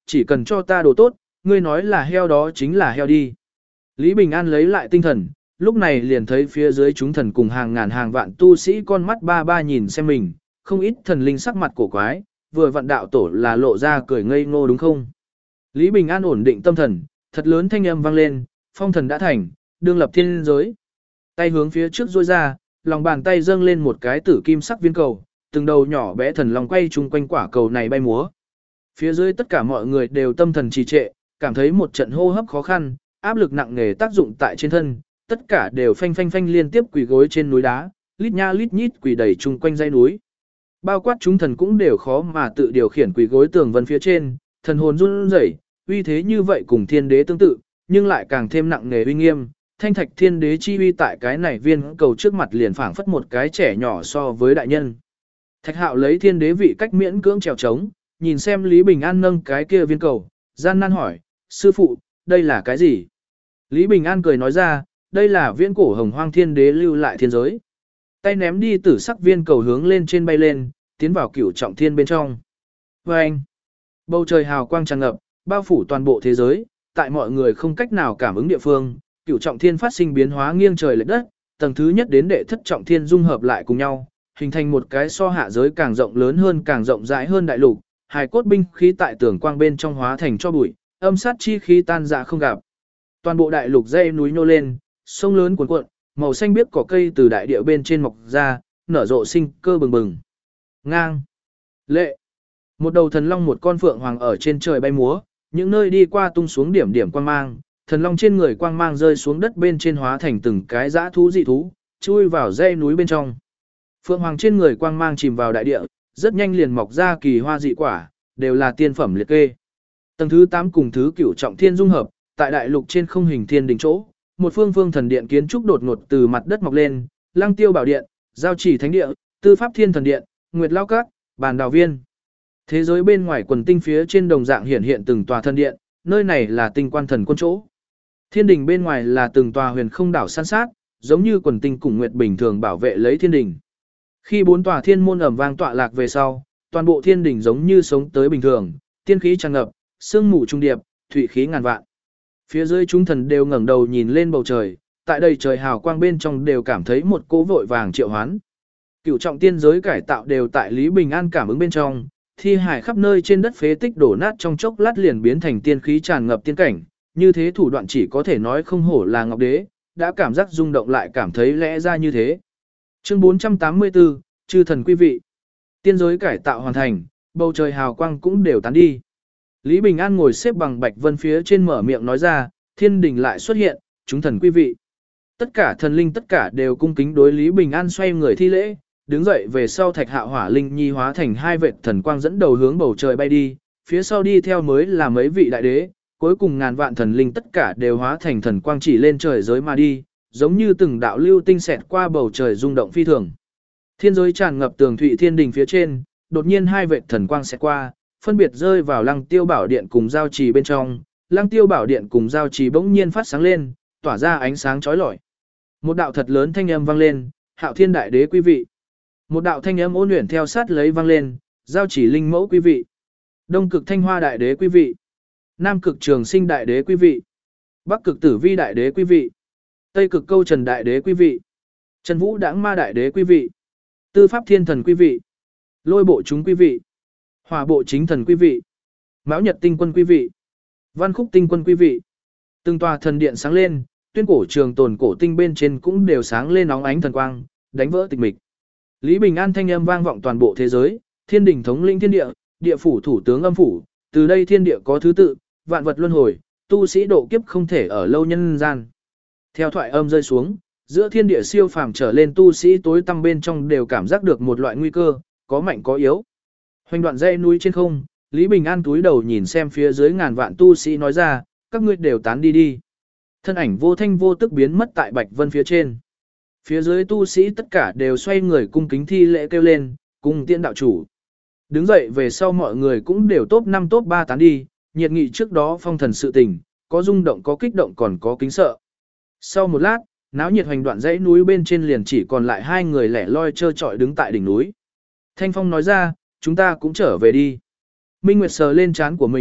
chỉ cần cho ta đồ tốt, ngươi nói là heo đó chính là heo đi. Lý Bình An lấy lại tinh thần, lúc này liền thấy phía dưới chúng thần cùng hàng ngàn hàng vạn tu sĩ con mắt ba ba nhìn xem mình, không ít thần linh sắc mặt cổ quái, vừa vặn đạo tổ là lộ ra cười ngây ngô đúng không? Lý Bình An ổn định tâm thần, thật lớn thanh âm vang lên, phong thần đã thành, đương lập thiên giới. Tay hướng phía trước duỗi ra, lòng bàn tay dâng lên một cái tử kim sắc viên cầu, từng đầu nhỏ bé thần long quay chung quanh quả cầu này bay múa. Phía dưới tất cả mọi người đều tâm thần trì trệ, cảm thấy một trận hô hấp khó khăn, áp lực nặng nề tác dụng tại trên thân, tất cả đều phanh phanh phanh liên tiếp quỳ gối trên núi đá, lít nha lít nhít quỳ đầy chung quanh dãy núi. Bao quát chúng thần cũng đều khó mà tự điều khiển quỳ gối tường vân phía trên, thần hồn run rẩy, uy thế như vậy cùng thiên đế tương tự, nhưng lại càng thêm nặng nề uy nghiêm. Thanh thạch thiên đế chi uy tại cái này viên cầu trước mặt liền phảng phất một cái trẻ nhỏ so với đại nhân. Thạch Hạo lấy thiên đế vị cách miễn cưỡng trèo trống, nhìn xem Lý Bình An nâng cái kia viên cầu, gian nan hỏi, sư phụ, đây là cái gì? Lý Bình An cười nói ra, đây là viễn cổ hồng hoang thiên đế lưu lại thiên giới. Tay ném đi tử sắc viên cầu hướng lên trên bay lên, tiến vào cửu trọng thiên bên trong. Và anh, bầu trời hào quang tràn ngập, bao phủ toàn bộ thế giới, tại mọi người không cách nào cảm ứng địa phương, cửu trọng thiên phát sinh biến hóa nghiêng trời lệch đất, tầng thứ nhất đến đệ thất trọng thiên dung hợp lại cùng nhau, hình thành một cái so hạ giới càng rộng lớn hơn càng rộng rãi hơn đại lục, hài cốt binh khí tại tường quang bên trong hóa thành cho bụi, âm sát chi khí tan ra không gặp. Toàn bộ đại lục dãy núi nhô lên, sông lớn cuồn cuộn, màu xanh biếc cỏ cây từ đại địa bên trên mọc ra, nở rộ sinh cơ bừng bừng. Ngang, lệ, một đầu thần long một con phượng hoàng ở trên trời bay múa, những nơi đi qua tung xuống điểm điểm quang mang, thần long trên người quang mang rơi xuống đất bên trên hóa thành từng cái dã thú dị thú, chui vào dãy núi bên trong. Phượng hoàng trên người quang mang chìm vào đại địa, rất nhanh liền mọc ra kỳ hoa dị quả, đều là tiên phẩm liệt kê. Tầng thứ 8 cùng thứ cửu trọng thiên dung hợp, tại đại lục trên không hình thiên đỉnh chỗ, một phương phương thần điện kiến trúc đột ngột từ mặt đất mọc lên, Lăng Tiêu Bảo Điện, Giao Chỉ Thánh Địa, Tư Pháp Thiên Thần Điện, Nguyệt Lao Các, Bàn Đào Viên. Thế giới bên ngoài quần tinh phía trên đồng dạng hiện hiện từng tòa thần điện, nơi này là tinh quan thần quân chỗ. Thiên đình bên ngoài là từng tòa huyền không đảo san sát, giống như quần tinh cùng nguyệt bình thường bảo vệ lấy thiên đình. Khi 4 tòa thiên môn ầm vang tọa lạc về sau, toàn bộ thiên đình giống như sống tới bình thường, tiên khí tràn ngập, sương mù trung điệp, thủy khí ngàn vạn. Phía dưới chúng thần đều ngẩng đầu nhìn lên bầu trời, tại đây trời hào quang bên trong đều cảm thấy một cỗ vội vàng triệu hoán. Cửu trọng tiên giới cải tạo đều tại Lý Bình An cảm ứng bên trong, thi hải khắp nơi trên đất phế tích đổ nát trong chốc lát liền biến thành tiên khí tràn ngập tiên cảnh, như thế thủ đoạn chỉ có thể nói không hổ là Ngọc Đế, đã cảm giác rung động lại cảm thấy lẽ ra như thế. Chương 484, chư thần quý vị. Tiên giới cải tạo hoàn thành, bầu trời hào quang cũng đều tán đi. Lý Bình An ngồi xếp bằng bạch vân phía trên mở miệng nói ra, thiên đình lại xuất hiện, chúng thần quý vị. Tất cả thần linh tất cả đều cung kính đối Lý Bình An xoay người thi lễ, đứng dậy về sau Thạch Hạo Hỏa Linh Nhi hóa thành hai vệt thần quang dẫn đầu hướng bầu trời bay đi, phía sau đi theo mới là mấy vị đại đế, cuối cùng ngàn vạn thần linh tất cả đều hóa thành thần quang chỉ lên trời giới mà đi, giống như từng đạo lưu tinh xẹt qua bầu trời rung động phi thường. Thiên giới tràn ngập tường thụy thiên đình phía trên, đột nhiên hai vệt thần quang xẹt qua, phân biệt rơi vào Lăng Tiêu Bảo Điện cùng Giao Trì bên trong, Lăng Tiêu Bảo Điện cùng Giao Trì bỗng nhiên phát sáng lên, tỏa ra ánh sáng chói lọi. Một đạo thật lớn thanh âm vang lên, Hạo Thiên Đại Đế quý vị. Một đạo thanh âm ôn luyện theo sát lấy vang lên, Giao Chỉ Linh Mẫu quý vị. Đông Cực Thanh Hoa Đại Đế quý vị. Nam Cực Trường Sinh Đại Đế quý vị. Bắc Cực Tử Vi Đại Đế quý vị. Tây Cực Câu Trần Đại Đế quý vị. Trần Vũ Đãng Ma Đại Đế quý vị. Tư Pháp Thiên Thần quý vị. Lôi Bộ chúng quý vị. Hỏa Bộ Chính Thần quý vị. Mão Nhật Tinh Quân quý vị. Văn Khúc Tinh Quân quý vị. Từng tòa thần điện sáng lên, tuyên cổ trường tồn cổ tinh bên trên cũng đều sáng lên óng ánh thần quang, đánh vỡ tịch mịch. Lý Bình An thanh âm vang vọng toàn bộ thế giới, thiên đình thống lĩnh thiên địa, địa phủ thủ tướng âm phủ, từ đây thiên địa có thứ tự, vạn vật luân hồi, tu sĩ độ kiếp không thể ở lâu nhân gian. Theo thoại âm rơi xuống, giữa thiên địa siêu phàm trở lên tu sĩ tối tăm bên trong đều cảm giác được một loại nguy cơ, có mạnh có yếu. Hoành đoạn dãy núi trên không, Lý Bình An túi đầu nhìn xem phía dưới ngàn vạn tu sĩ nói ra, các ngươi đều tán đi đi. Thân ảnh vô thanh vô tức biến mất tại Bạch Vân phía trên. Phía dưới tu sĩ tất cả đều xoay người cung kính thi lễ kêu lên, cung tiễn đạo chủ. Đứng dậy về sau mọi người cũng đều top 5 top 3 tán đi, nhiệt nghị trước đó phong thần sự tình, có rung động có kích động còn có kính sợ. Sau một lát, náo nhiệt hoành đoạn dãy núi bên trên liền chỉ còn lại hai người lẻ loi trơ trọi đứng tại đỉnh núi. Thanh Phong nói ra, chúng ta cũng trở về đi. Minh Nguyệt sờ lên trán của mình,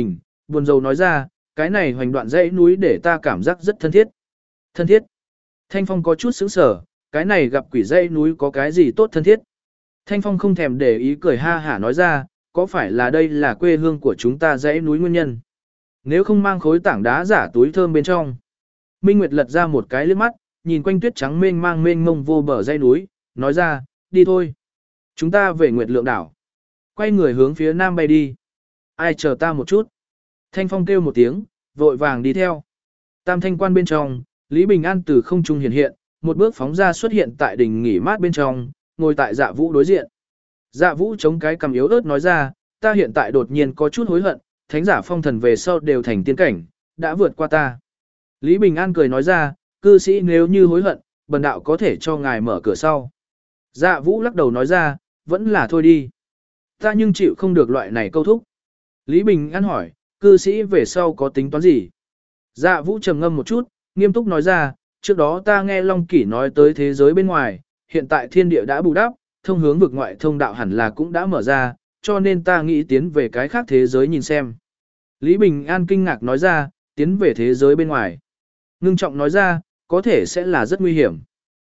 buồn rầu nói ra, cái này hoành đoạn dãy núi để ta cảm giác rất thân thiết. Thân thiết. Thanh Phong có chút sững sờ, cái này gặp quỷ dãy núi có cái gì tốt thân thiết. Thanh Phong không thèm để ý cười ha hả nói ra, có phải là đây là quê hương của chúng ta dãy núi nguyên nhân? Nếu không mang khối tảng đá giả túi thơm bên trong. Minh Nguyệt lật ra một cái liếc mắt, nhìn quanh tuyết trắng mênh mông vô bờ dãy núi, nói ra, đi thôi. Chúng ta về Nguyệt Lượng đảo. Quay người hướng phía nam bay đi. Ai chờ ta một chút. Thanh Phong kêu một tiếng, vội vàng đi theo. Tam thanh quan bên trong, Lý Bình An từ không trung hiện hiện, một bước phóng ra xuất hiện tại đỉnh nghỉ mát bên trong, ngồi tại Dạ Vũ đối diện. Dạ Vũ chống cái cằm yếu ớt nói ra, ta hiện tại đột nhiên có chút hối hận, thánh giả phong thần về sau đều thành tiên cảnh, đã vượt qua ta. Lý Bình An cười nói ra, cư sĩ nếu như hối hận, bần đạo có thể cho ngài mở cửa sau. Dạ Vũ lắc đầu nói ra, vẫn là thôi đi. Ta nhưng chịu không được loại này câu thúc. Lý Bình An hỏi, cư sĩ về sau có tính toán gì? Dạ Vũ trầm ngâm một chút, nghiêm túc nói ra, trước đó ta nghe Long Kỷ nói tới thế giới bên ngoài, hiện tại thiên địa đã bù đắp, thông hướng vực ngoại thông đạo hẳn là cũng đã mở ra, cho nên ta nghĩ tiến về cái khác thế giới nhìn xem. Lý Bình An kinh ngạc nói ra, tiến về thế giới bên ngoài. Ngưng trọng nói ra, có thể sẽ là rất nguy hiểm.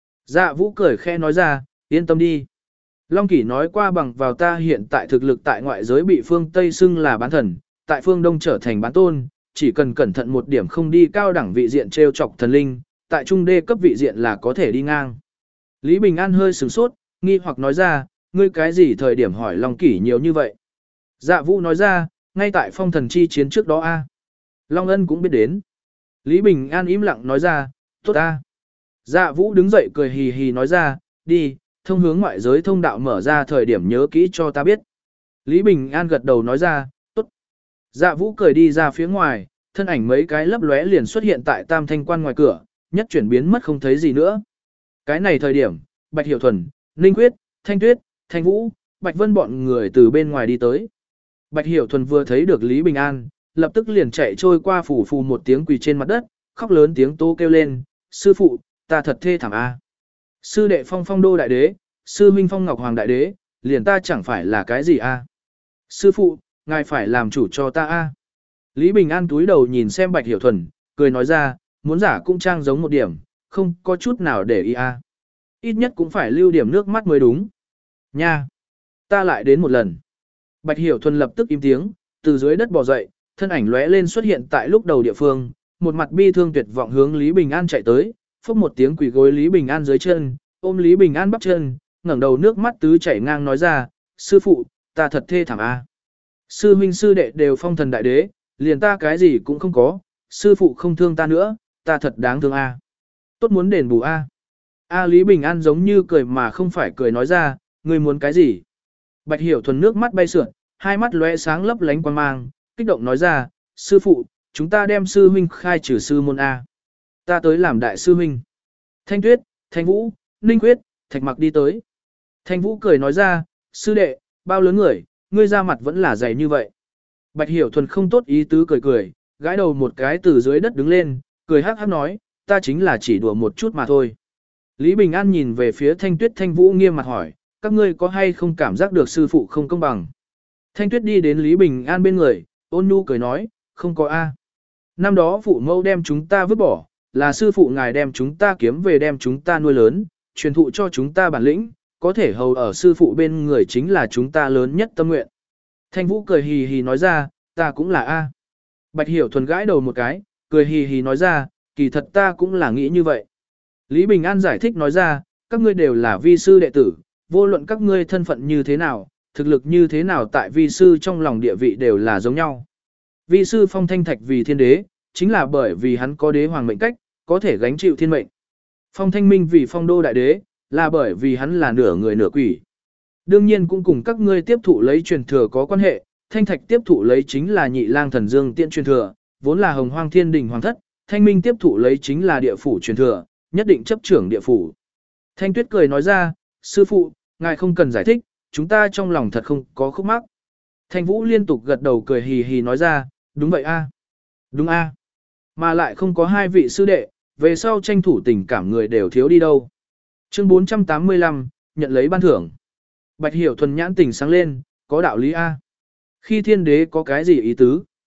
Dạ Vũ cười khẽ nói ra, yên tâm đi. Long Kỷ nói qua bằng vào ta hiện tại thực lực tại ngoại giới bị phương Tây xưng là bán thần, tại phương Đông trở thành bán tôn, chỉ cần cẩn thận một điểm không đi cao đẳng vị diện treo chọc thần linh, tại trung đê cấp vị diện là có thể đi ngang. Lý Bình An hơi sửng sốt, nghi hoặc nói ra, ngươi cái gì thời điểm hỏi Long Kỷ nhiều như vậy? Dạ Vũ nói ra, ngay tại phong thần chi chiến trước đó a. Long Ân cũng biết đến. Lý Bình An im lặng nói ra, tốt a. Dạ Vũ đứng dậy cười hì hì nói ra, đi, thông hướng ngoại giới thông đạo mở ra thời điểm nhớ kỹ cho ta biết. Lý Bình An gật đầu nói ra, tốt. Dạ Vũ cười đi ra phía ngoài, thân ảnh mấy cái lấp lóe liền xuất hiện tại tam thanh quan ngoài cửa, nhất chuyển biến mất không thấy gì nữa. Cái này thời điểm, Bạch Hiểu Thuần, Ninh Quyết, Thanh Tuyết, Thanh Vũ, Bạch Vân bọn người từ bên ngoài đi tới. Bạch Hiểu Thuần vừa thấy được Lý Bình An, lập tức liền chạy trôi qua phủ phù một tiếng quỳ trên mặt đất, khóc lớn tiếng tố kêu lên, sư phụ, ta thật thê thảm a. Sư đệ Phong Phong Đô đại đế, sư huynh Phong Ngọc Hoàng đại đế, liền ta chẳng phải là cái gì a. Sư phụ, ngài phải làm chủ cho ta a. Lý Bình An túi đầu nhìn xem Bạch Hiểu Thuần, cười nói ra, muốn giả cũng trang giống một điểm, không có chút nào để ý a. Ít nhất cũng phải lưu điểm nước mắt mới đúng. Nha! Ta lại đến một lần. Bạch Hiểu Thuần lập tức im tiếng, từ dưới đất bò dậy, thân ảnh lóe lên xuất hiện tại lúc đầu địa phương, một mặt bi thương tuyệt vọng hướng Lý Bình An chạy tới, phốc một tiếng quỳ gối Lý Bình An dưới chân, ôm Lý Bình An bắp chân, ngẩng đầu nước mắt tứ chảy ngang nói ra, sư phụ, ta thật thê thảm a. Sư huynh sư đệ đều phong thần đại đế, liền ta cái gì cũng không có, sư phụ không thương ta nữa, ta thật đáng thương a. Tốt muốn đền bù a. A Lý Bình An giống như cười mà không phải cười nói ra, ngươi muốn cái gì? Bạch Hiểu Thuần nước mắt bay sượt, hai mắt lóe sáng lấp lánh quan mang, kích động nói ra, sư phụ, chúng ta đem sư huynh khai trừ sư môn A. Ta tới làm đại sư huynh. Thanh Tuyết, Thanh Vũ, Ninh Quyết, Thạch Mặc đi tới. Thanh Vũ cười nói ra, sư đệ, bao lớn người, ngươi ra mặt vẫn là dày như vậy. Bạch Hiểu Thuần không tốt ý tứ cười cười, gãi đầu một cái từ dưới đất đứng lên, cười hắc hắc nói, ta chính là chỉ đùa một chút mà thôi. Lý Bình An nhìn về phía Thanh Tuyết Thanh Vũ nghiêm mặt hỏi, các ngươi có hay không cảm giác được sư phụ không công bằng? Thanh Tuyết đi đến Lý Bình An bên người, ôn nhu cười nói, không có a. Năm đó phụ mẫu đem chúng ta vứt bỏ, là sư phụ ngài đem chúng ta kiếm về đem chúng ta nuôi lớn, truyền thụ cho chúng ta bản lĩnh, có thể hầu ở sư phụ bên người chính là chúng ta lớn nhất tâm nguyện. Thanh Vũ cười hì hì nói ra, ta cũng là a. Bạch Hiểu Thuần gãi đầu một cái, cười hì hì nói ra, kỳ thật ta cũng là nghĩ như vậy. Lý Bình An giải thích nói ra, các ngươi đều là vi sư đệ tử, vô luận các ngươi thân phận như thế nào, thực lực như thế nào tại vi sư trong lòng địa vị đều là giống nhau. Vi sư Phong Thanh Thạch vì thiên đế, chính là bởi vì hắn có đế hoàng mệnh cách, có thể gánh chịu thiên mệnh. Phong Thanh Minh vì Phong Đô đại đế, là bởi vì hắn là nửa người nửa quỷ. Đương nhiên cũng cùng các ngươi tiếp thụ lấy truyền thừa có quan hệ, Thanh Thạch tiếp thụ lấy chính là Nhị Lang Thần Dương Tiễn truyền thừa, vốn là Hồng Hoang Thiên Đình hoàng thất, Thanh Minh tiếp thụ lấy chính là địa phủ truyền thừa, nhất định chấp trưởng địa phủ. Thanh Tuyết cười nói ra, sư phụ, ngài không cần giải thích, chúng ta trong lòng thật không có khúc mắc. Thanh Vũ liên tục gật đầu cười hì hì nói ra, đúng vậy a, đúng a, mà lại không có hai vị sư đệ, về sau tranh thủ tình cảm người đều thiếu đi đâu. Chương 485, nhận lấy ban thưởng. Bạch Hiểu Thuần nhãn tình sáng lên, có đạo lý a. Khi thiên đế có cái gì ý tứ?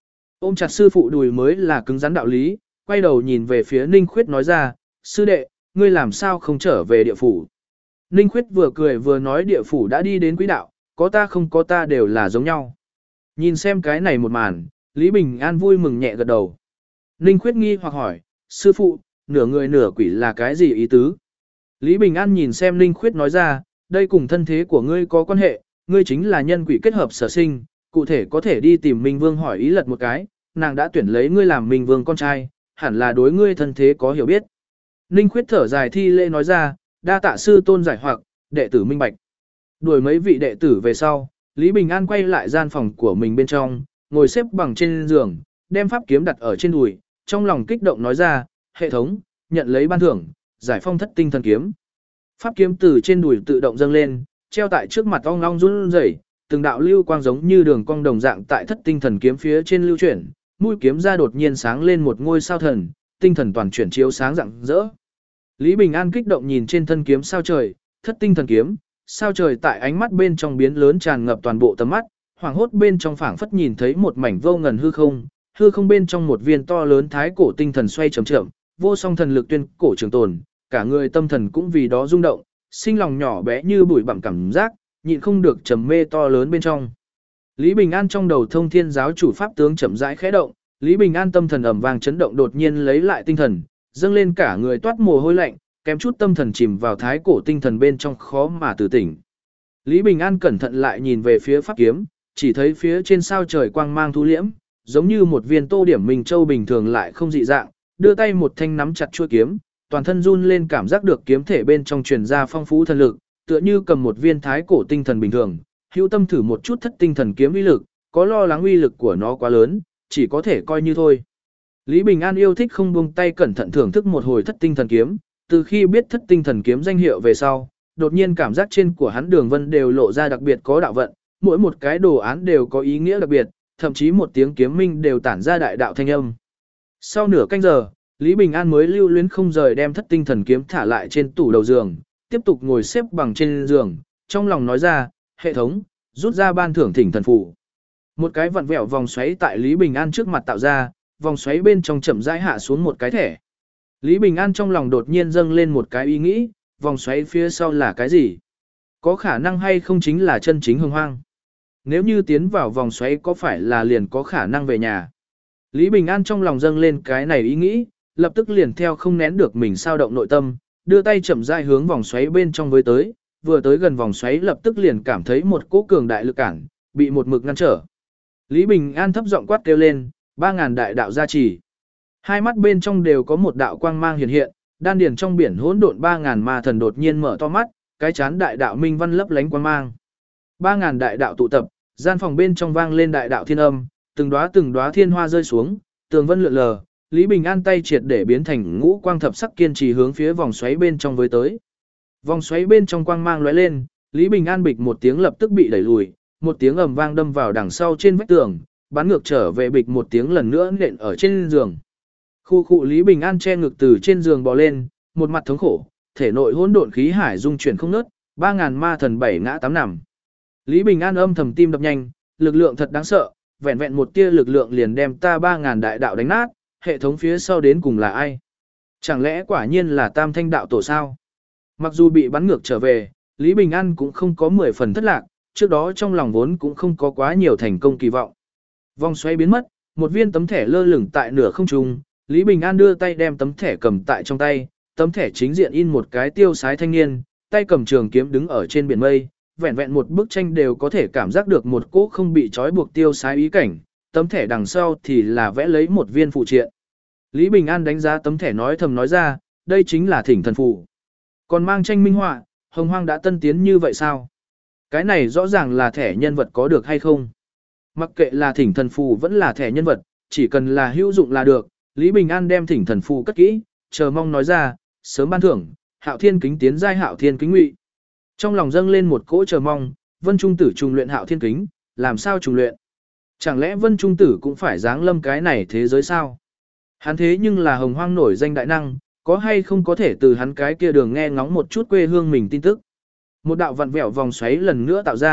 Ôm chặt sư phụ đùi mới là cứng rắn đạo lý, quay đầu nhìn về phía Ninh Khuyết nói ra, sư đệ, ngươi làm sao không trở về địa phủ. Ninh Khuyết vừa cười vừa nói địa phủ đã đi đến quỹ đạo, có ta không có ta đều là giống nhau. Nhìn xem cái này một màn, Lý Bình An vui mừng nhẹ gật đầu. Ninh Khuyết nghi hoặc hỏi, sư phụ, nửa người nửa quỷ là cái gì ý tứ? Lý Bình An nhìn xem Ninh Khuyết nói ra, đây cùng thân thế của ngươi có quan hệ, ngươi chính là nhân quỷ kết hợp sở sinh, cụ thể có thể đi tìm Minh Vương hỏi ý lật một cái, nàng đã tuyển lấy ngươi làm Minh Vương con trai, hẳn là đối ngươi thân thế có hiểu biết. Ninh Khuyết thở dài thi lễ nói ra, đa tạ sư tôn giải hoặc, đệ tử minh bạch. Đuổi mấy vị đệ tử về sau, Lý Bình An quay lại gian phòng của mình bên trong, ngồi xếp bằng trên giường, đem pháp kiếm đặt ở trên đùi, trong lòng kích động nói ra, hệ thống, nhận lấy ban thưởng, giải phong thất tinh thần kiếm. Pháp kiếm từ trên đùi tự động dâng lên, treo tại trước mặt ong ong run rẩy, từng đạo lưu quang giống như đường cong đồng dạng tại thất tinh thần kiếm phía trên lưu chuyển, mũi kiếm ra đột nhiên sáng lên một ngôi sao thần, tinh thần toàn chuyển chiếu sáng rạng rỡ. Lý Bình An kích động nhìn trên thân kiếm sao trời, thất tinh thần kiếm, sao trời tại ánh mắt bên trong biến lớn tràn ngập toàn bộ tầm mắt, hoàng hốt bên trong phảng phất nhìn thấy một mảnh vô ngần hư không bên trong một viên to lớn thái cổ tinh thần xoay chậm chậm, vô song thần lực tuyên cổ trường tồn, cả người tâm thần cũng vì đó rung động, sinh lòng nhỏ bé như bụi bặm cảm giác, nhịn không được trầm mê to lớn bên trong. Lý Bình An trong đầu thông thiên giáo chủ pháp tướng chậm rãi khẽ động, Lý Bình An tâm thần ầm vang chấn động đột nhiên lấy lại tinh thần, dâng lên cả người toát mồ hôi lạnh, kém chút tâm thần chìm vào thái cổ tinh thần bên trong khó mà từ tỉnh. Lý Bình An cẩn thận lại nhìn về phía pháp kiếm, chỉ thấy phía trên sao trời quang mang thu liễm, giống như một viên tô điểm minh châu bình thường lại không dị dạng, đưa tay một thanh nắm chặt chuôi kiếm, toàn thân run lên cảm giác được kiếm thể bên trong truyền ra phong phú thần lực, tựa như cầm một viên thái cổ tinh thần bình thường, hữu tâm thử một chút thất tinh thần kiếm uy lực, có lo lắng uy lực của nó quá lớn, chỉ có thể coi như thôi. Lý Bình An yêu thích không buông tay cẩn thận thưởng thức một hồi thất tinh thần kiếm, từ khi biết thất tinh thần kiếm danh hiệu về sau, đột nhiên cảm giác trên của hắn đường vân đều lộ ra đặc biệt có đạo vận, mỗi một cái đồ án đều có ý nghĩa đặc biệt, thậm chí một tiếng kiếm minh đều tản ra đại đạo thanh âm. Sau nửa canh giờ, Lý Bình An mới lưu luyến không rời đem thất tinh thần kiếm thả lại trên tủ đầu giường, tiếp tục ngồi xếp bằng trên giường, trong lòng nói ra, hệ thống, rút ra ban thưởng thỉnh thần phù. Một cái vặn vẹo vòng xoáy tại Lý Bình An trước mặt tạo ra, vòng xoáy bên trong chậm rãi hạ xuống một cái thẻ. Lý Bình An trong lòng đột nhiên dâng lên một cái ý nghĩ, vòng xoáy phía sau là cái gì? Có khả năng hay không chính là chân chính hồng hoang? Nếu như tiến vào vòng xoáy có phải là liền có khả năng về nhà? Lý Bình An trong lòng dâng lên cái này ý nghĩ, lập tức liền theo không nén được mình sao động nội tâm, đưa tay chậm rãi hướng vòng xoáy bên trong với tới, vừa tới gần vòng xoáy lập tức liền cảm thấy một cỗ cường đại lực cản, bị một mực ngăn trở. Lý Bình An thấp giọng quát kêu lên, 3000 đại đạo gia trì. Hai mắt bên trong đều có một đạo quang mang hiện hiện, đan điền trong biển hỗn độn 3000 ma thần đột nhiên mở to mắt, cái chán đại đạo minh văn lấp lánh quang mang. 3000 đại đạo tụ tập, gian phòng bên trong vang lên đại đạo thiên âm, từng đóa thiên hoa rơi xuống, tường vân lượn lờ, Lý Bình An tay triệt để biến thành ngũ quang thập sắc kiên trì hướng phía vòng xoáy bên trong với tới. Vòng xoáy bên trong quang mang lóe lên, Lý Bình An bịch một tiếng lập tức bị đẩy lùi, một tiếng ầm vang đâm vào đằng sau trên vách tường, bắn ngược trở về bịch một tiếng lần nữa nện ở trên giường. Khu Lý Bình An che ngực từ trên giường bò lên, một mặt thống khổ, thể nội hỗn độn khí hải dung chuyển không ngớt, 3000 ma thần bảy ngã tám nằm. Lý Bình An âm thầm tim đập nhanh, lực lượng thật đáng sợ, vẹn vẹn một tia lực lượng liền đem ta 3000 đại đạo đánh nát, hệ thống phía sau đến cùng là ai? Chẳng lẽ quả nhiên là Tam Thanh đạo tổ sao? Mặc dù bị bắn ngược trở về, Lý Bình An cũng không có 10 phần thất lạc, trước đó trong lòng vốn cũng không có quá nhiều thành công kỳ vọng. Vòng xoáy biến mất, một viên tấm thẻ lơ lửng tại nửa không trung, Lý Bình An đưa tay đem tấm thẻ cầm tại trong tay, tấm thẻ chính diện in một cái tiêu sái thanh niên, tay cầm trường kiếm đứng ở trên biển mây, vẹn vẹn một bức tranh đều có thể cảm giác được một cỗ không bị trói buộc tiêu sái ý cảnh, tấm thẻ đằng sau thì là vẽ lấy một viên phụ triện. Lý Bình An đánh giá tấm thẻ nói thầm nói ra, đây chính là thỉnh thần phù. Còn mang tranh minh họa, hồng hoang đã tân tiến như vậy sao? Cái này rõ ràng là thẻ nhân vật có được hay không? Mặc kệ là thỉnh thần phù vẫn là thẻ nhân vật, chỉ cần là hữu dụng là được. Lý Bình An đem thỉnh thần phù cất kỹ, chờ mong nói ra, sớm ban thưởng, Hạo Thiên kính tiến giai Hạo Thiên kính ngụy. Trong lòng dâng lên một cỗ chờ mong, Vân Trung Tử trùng luyện Hạo Thiên kính, làm sao trùng luyện? Chẳng lẽ Vân Trung Tử cũng phải giáng lâm cái này thế giới sao? Hắn thế nhưng là hồng hoang nổi danh đại năng, có hay không có thể từ hắn cái kia đường nghe ngóng một chút quê hương mình tin tức. Một đạo vặn vẹo vòng xoáy lần nữa tạo ra,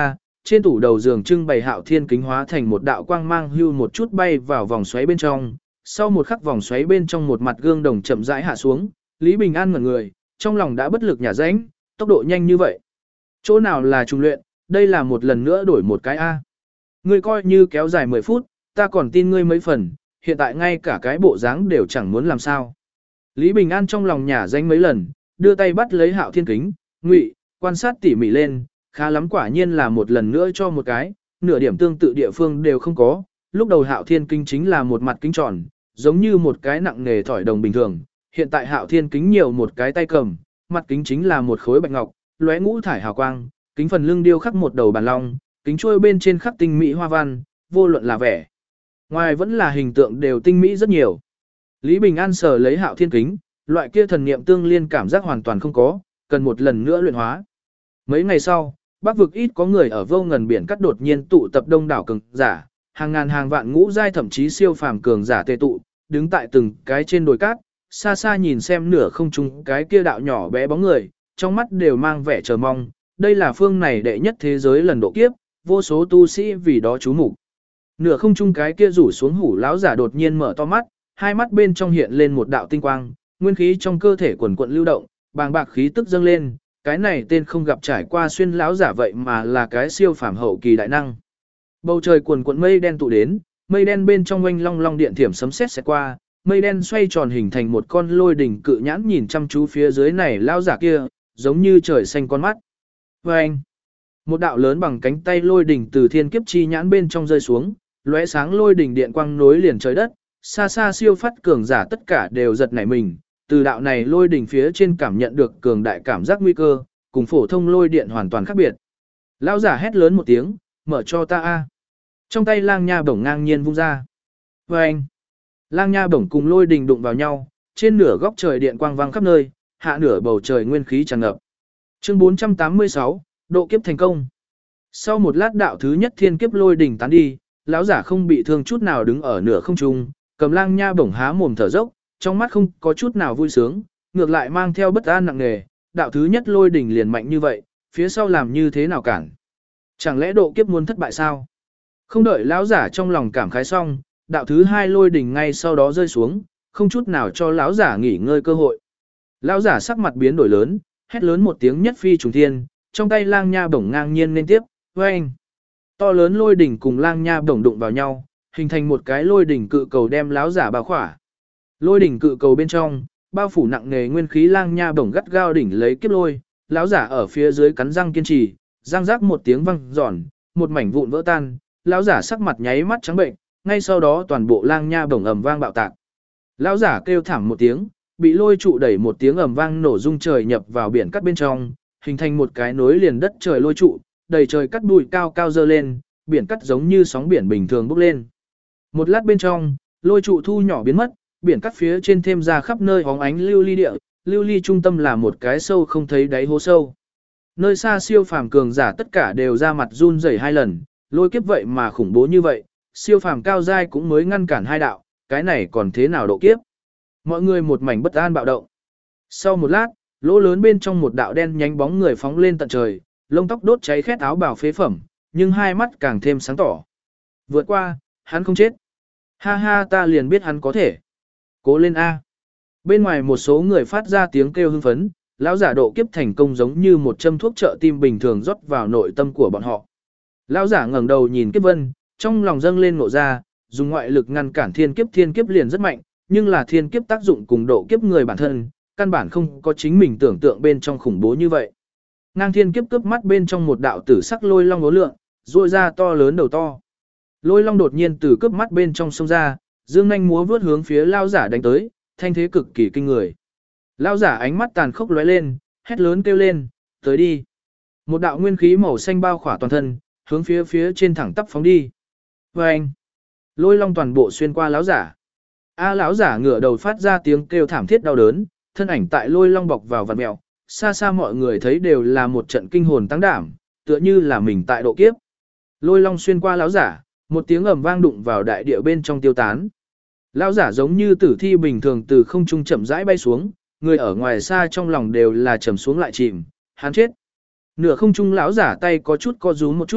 trên tủ đầu giường trưng bày Hạo Thiên kính hóa thành một đạo quang mang hưu một chút bay vào vòng xoáy bên trong, sau một khắc vòng xoáy bên trong một mặt gương đồng chậm rãi hạ xuống, Lý Bình An ngẩn người, trong lòng đã bất lực nhả rãnh, tốc độ nhanh như vậy. Chỗ nào là trùng luyện, đây là một lần nữa đổi một cái A. Ngươi coi như kéo dài 10 phút, ta còn tin ngươi mấy phần, hiện tại ngay cả cái bộ dáng đều chẳng muốn làm sao. Lý Bình An trong lòng nhả rãnh mấy lần, đưa tay bắt lấy Hạo Thiên kính, ngụy, quan sát tỉ mỉ lên, khá lắm quả nhiên là một lần nữa cho một cái, nửa điểm tương tự địa phương đều không có. Lúc đầu Hạo Thiên kính chính là một mặt kính tròn, giống như một cái nặng nghề thỏi đồng bình thường, hiện tại Hạo Thiên kính nhiều một cái tay cầm, mặt kính chính là một khối bạch ngọc, lóe ngũ thải hào quang, kính phần lưng điêu khắc một đầu bàn long, kính chuôi bên trên khắc tinh mỹ hoa văn, vô luận là vẻ ngoài vẫn là hình tượng đều tinh mỹ rất nhiều. Lý Bình An sờ lấy Hạo Thiên kính, loại kia thần niệm tương liên cảm giác hoàn toàn không có, cần một lần nữa luyện hóa. Mấy ngày sau, Bắc vực ít có người ở vô ngần biển cắt đột nhiên tụ tập đông đảo cường giả, hàng ngàn hàng vạn ngũ giai thậm chí siêu phàm cường giả tề tụ, đứng tại từng cái trên đồi cát, xa xa nhìn xem nửa không trung cái kia đạo nhỏ bé bóng người, trong mắt đều mang vẻ chờ mong, đây là phương này đệ nhất thế giới lần độ kiếp, vô số tu sĩ vì đó chú mục. Nửa không trung cái kia rủ xuống hủ lão giả đột nhiên mở to mắt, hai mắt bên trong hiện lên một đạo tinh quang, nguyên khí trong cơ thể quần quận lưu động, bàng bạc khí tức dâng lên, cái này tên không gặp trải qua xuyên lão giả vậy mà là cái siêu phàm hậu kỳ đại năng. Bầu trời quần quận mây đen tụ đến, mây đen bên trong oanh long long điện thiểm sấm sét sẽ qua, mây đen xoay tròn hình thành một con lôi đỉnh cự nhãn nhìn chăm chú phía dưới này lão giả kia, giống như trời xanh con mắt. Oanh! Một đạo lớn bằng cánh tay lôi đỉnh từ thiên kiếp chi nhãn bên trong rơi xuống, lóe sáng lôi đỉnh điện quang nối liền trời đất, xa xa siêu phát cường giả tất cả đều giật nảy mình, từ đạo này lôi đỉnh phía trên cảm nhận được cường đại cảm giác nguy cơ, cùng phổ thông lôi điện hoàn toàn khác biệt. Lão giả hét lớn một tiếng, mở cho ta a. Trong tay lang nha bổng ngang nhiên vung ra. Oanh! Lang nha bổng cùng lôi đỉnh đụng vào nhau, trên nửa góc trời điện quang vang khắp nơi, hạ nửa bầu trời nguyên khí tràn ngập. Chương 486, độ kiếp thành công. Sau một lát đạo thứ nhất thiên kiếp lôi đỉnh tán đi, lão giả không bị thương chút nào đứng ở nửa không trung, cầm lang nha bổng há mồm thở dốc, trong mắt không có chút nào vui sướng, ngược lại mang theo bất an nặng nề, đạo thứ nhất lôi đỉnh liền mạnh như vậy, phía sau làm như thế nào cản? Chẳng lẽ độ kiếp muốn thất bại sao? Không đợi lão giả trong lòng cảm khái xong, đạo thứ hai lôi đỉnh ngay sau đó rơi xuống, không chút nào cho lão giả nghỉ ngơi cơ hội. Lão giả sắc mặt biến đổi lớn, hét lớn một tiếng nhất phi trùng thiên, trong tay lang nha bổng ngang nhiên lên tiếp, oanh! To lớn lôi đỉnh cùng lang nha bổng đụng vào nhau, hình thành một cái lôi đỉnh cự cầu đem lão giả bao khỏa. Lôi đỉnh cự cầu bên trong, bao phủ nặng nề nguyên khí lang nha bổng gắt gao đỉnh lấy kiếp lôi, lão giả ở phía dưới cắn răng kiên trì, răng rác một tiếng vang giòn, một mảnh vụn vỡ tan, lão giả sắc mặt nháy mắt trắng bệnh, ngay sau đó toàn bộ lang nha bổng ầm vang bạo tạc. Lão giả kêu thảm một tiếng, bị lôi trụ đẩy một tiếng ầm vang nổ rung trời nhập vào biển cắt bên trong, hình thành một cái nối liền đất trời lôi trụ, đầy trời cắt bụi cao cao dơ lên, biển cắt giống như sóng biển bình thường bốc lên. Một lát bên trong, lôi trụ thu nhỏ biến mất, biển cắt phía trên thêm ra khắp nơi hóng ánh lưu ly địa, lưu ly trung tâm là một cái sâu không thấy đáy hố sâu. Nơi xa siêu phàm cường giả tất cả đều ra mặt run rẩy hai lần, lôi kiếp vậy mà khủng bố như vậy, siêu phàm cao giai cũng mới ngăn cản hai đạo, cái này còn thế nào độ kiếp? Mọi người một mảnh bất an bạo động. Sau một lát, lỗ lớn bên trong một đạo đen nhánh bóng người phóng lên tận trời, lông tóc đốt cháy khét áo bào phế phẩm, nhưng hai mắt càng thêm sáng tỏ. Vượt qua, hắn không chết. Ha ha, ta liền biết hắn có thể. Cố lên A. Bên ngoài một số người phát ra tiếng kêu hưng phấn, lão giả độ kiếp thành công giống như một châm thuốc trợ tim bình thường rót vào nội tâm của bọn họ. Lão giả ngẩng đầu nhìn kiếp vân, trong lòng dâng lên ngộ ra, dùng ngoại lực ngăn cản thiên kiếp liền rất mạnh, nhưng là thiên kiếp tác dụng cùng độ kiếp người bản thân, căn bản không có chính mình tưởng tượng bên trong khủng bố như vậy. Ngang thiên kiếp cướp mắt bên trong một đạo tử sắc lôi long uốn lượn, rũa ra to lớn đầu to. Lôi long đột nhiên từ cướp mắt bên trong sông ra, dương nhanh múa vướt hướng phía lão giả đánh tới, thanh thế cực kỳ kinh người. Lão giả ánh mắt tàn khốc lóe lên, hét lớn kêu lên, tới đi. Một đạo nguyên khí màu xanh bao khỏa toàn thân, hướng phía trên thẳng tắp phóng đi. Vâng! Lôi long toàn bộ xuyên qua lão giả. Lão giả ngửa đầu phát ra tiếng kêu thảm thiết đau đớn, thân ảnh tại lôi long bọc vào vạt mèo, xa xa mọi người thấy đều là một trận kinh hồn tăng đảm, tựa như là mình tại độ kiếp. Lôi long xuyên qua lão giả, một tiếng ầm vang đụng vào đại địa bên trong tiêu tán. Lão giả giống như tử thi bình thường từ không trung chậm rãi bay xuống, người ở ngoài xa trong lòng đều là trầm xuống lại chìm, hắn chết. Nửa không trung lão giả tay có chút co rúm một chút,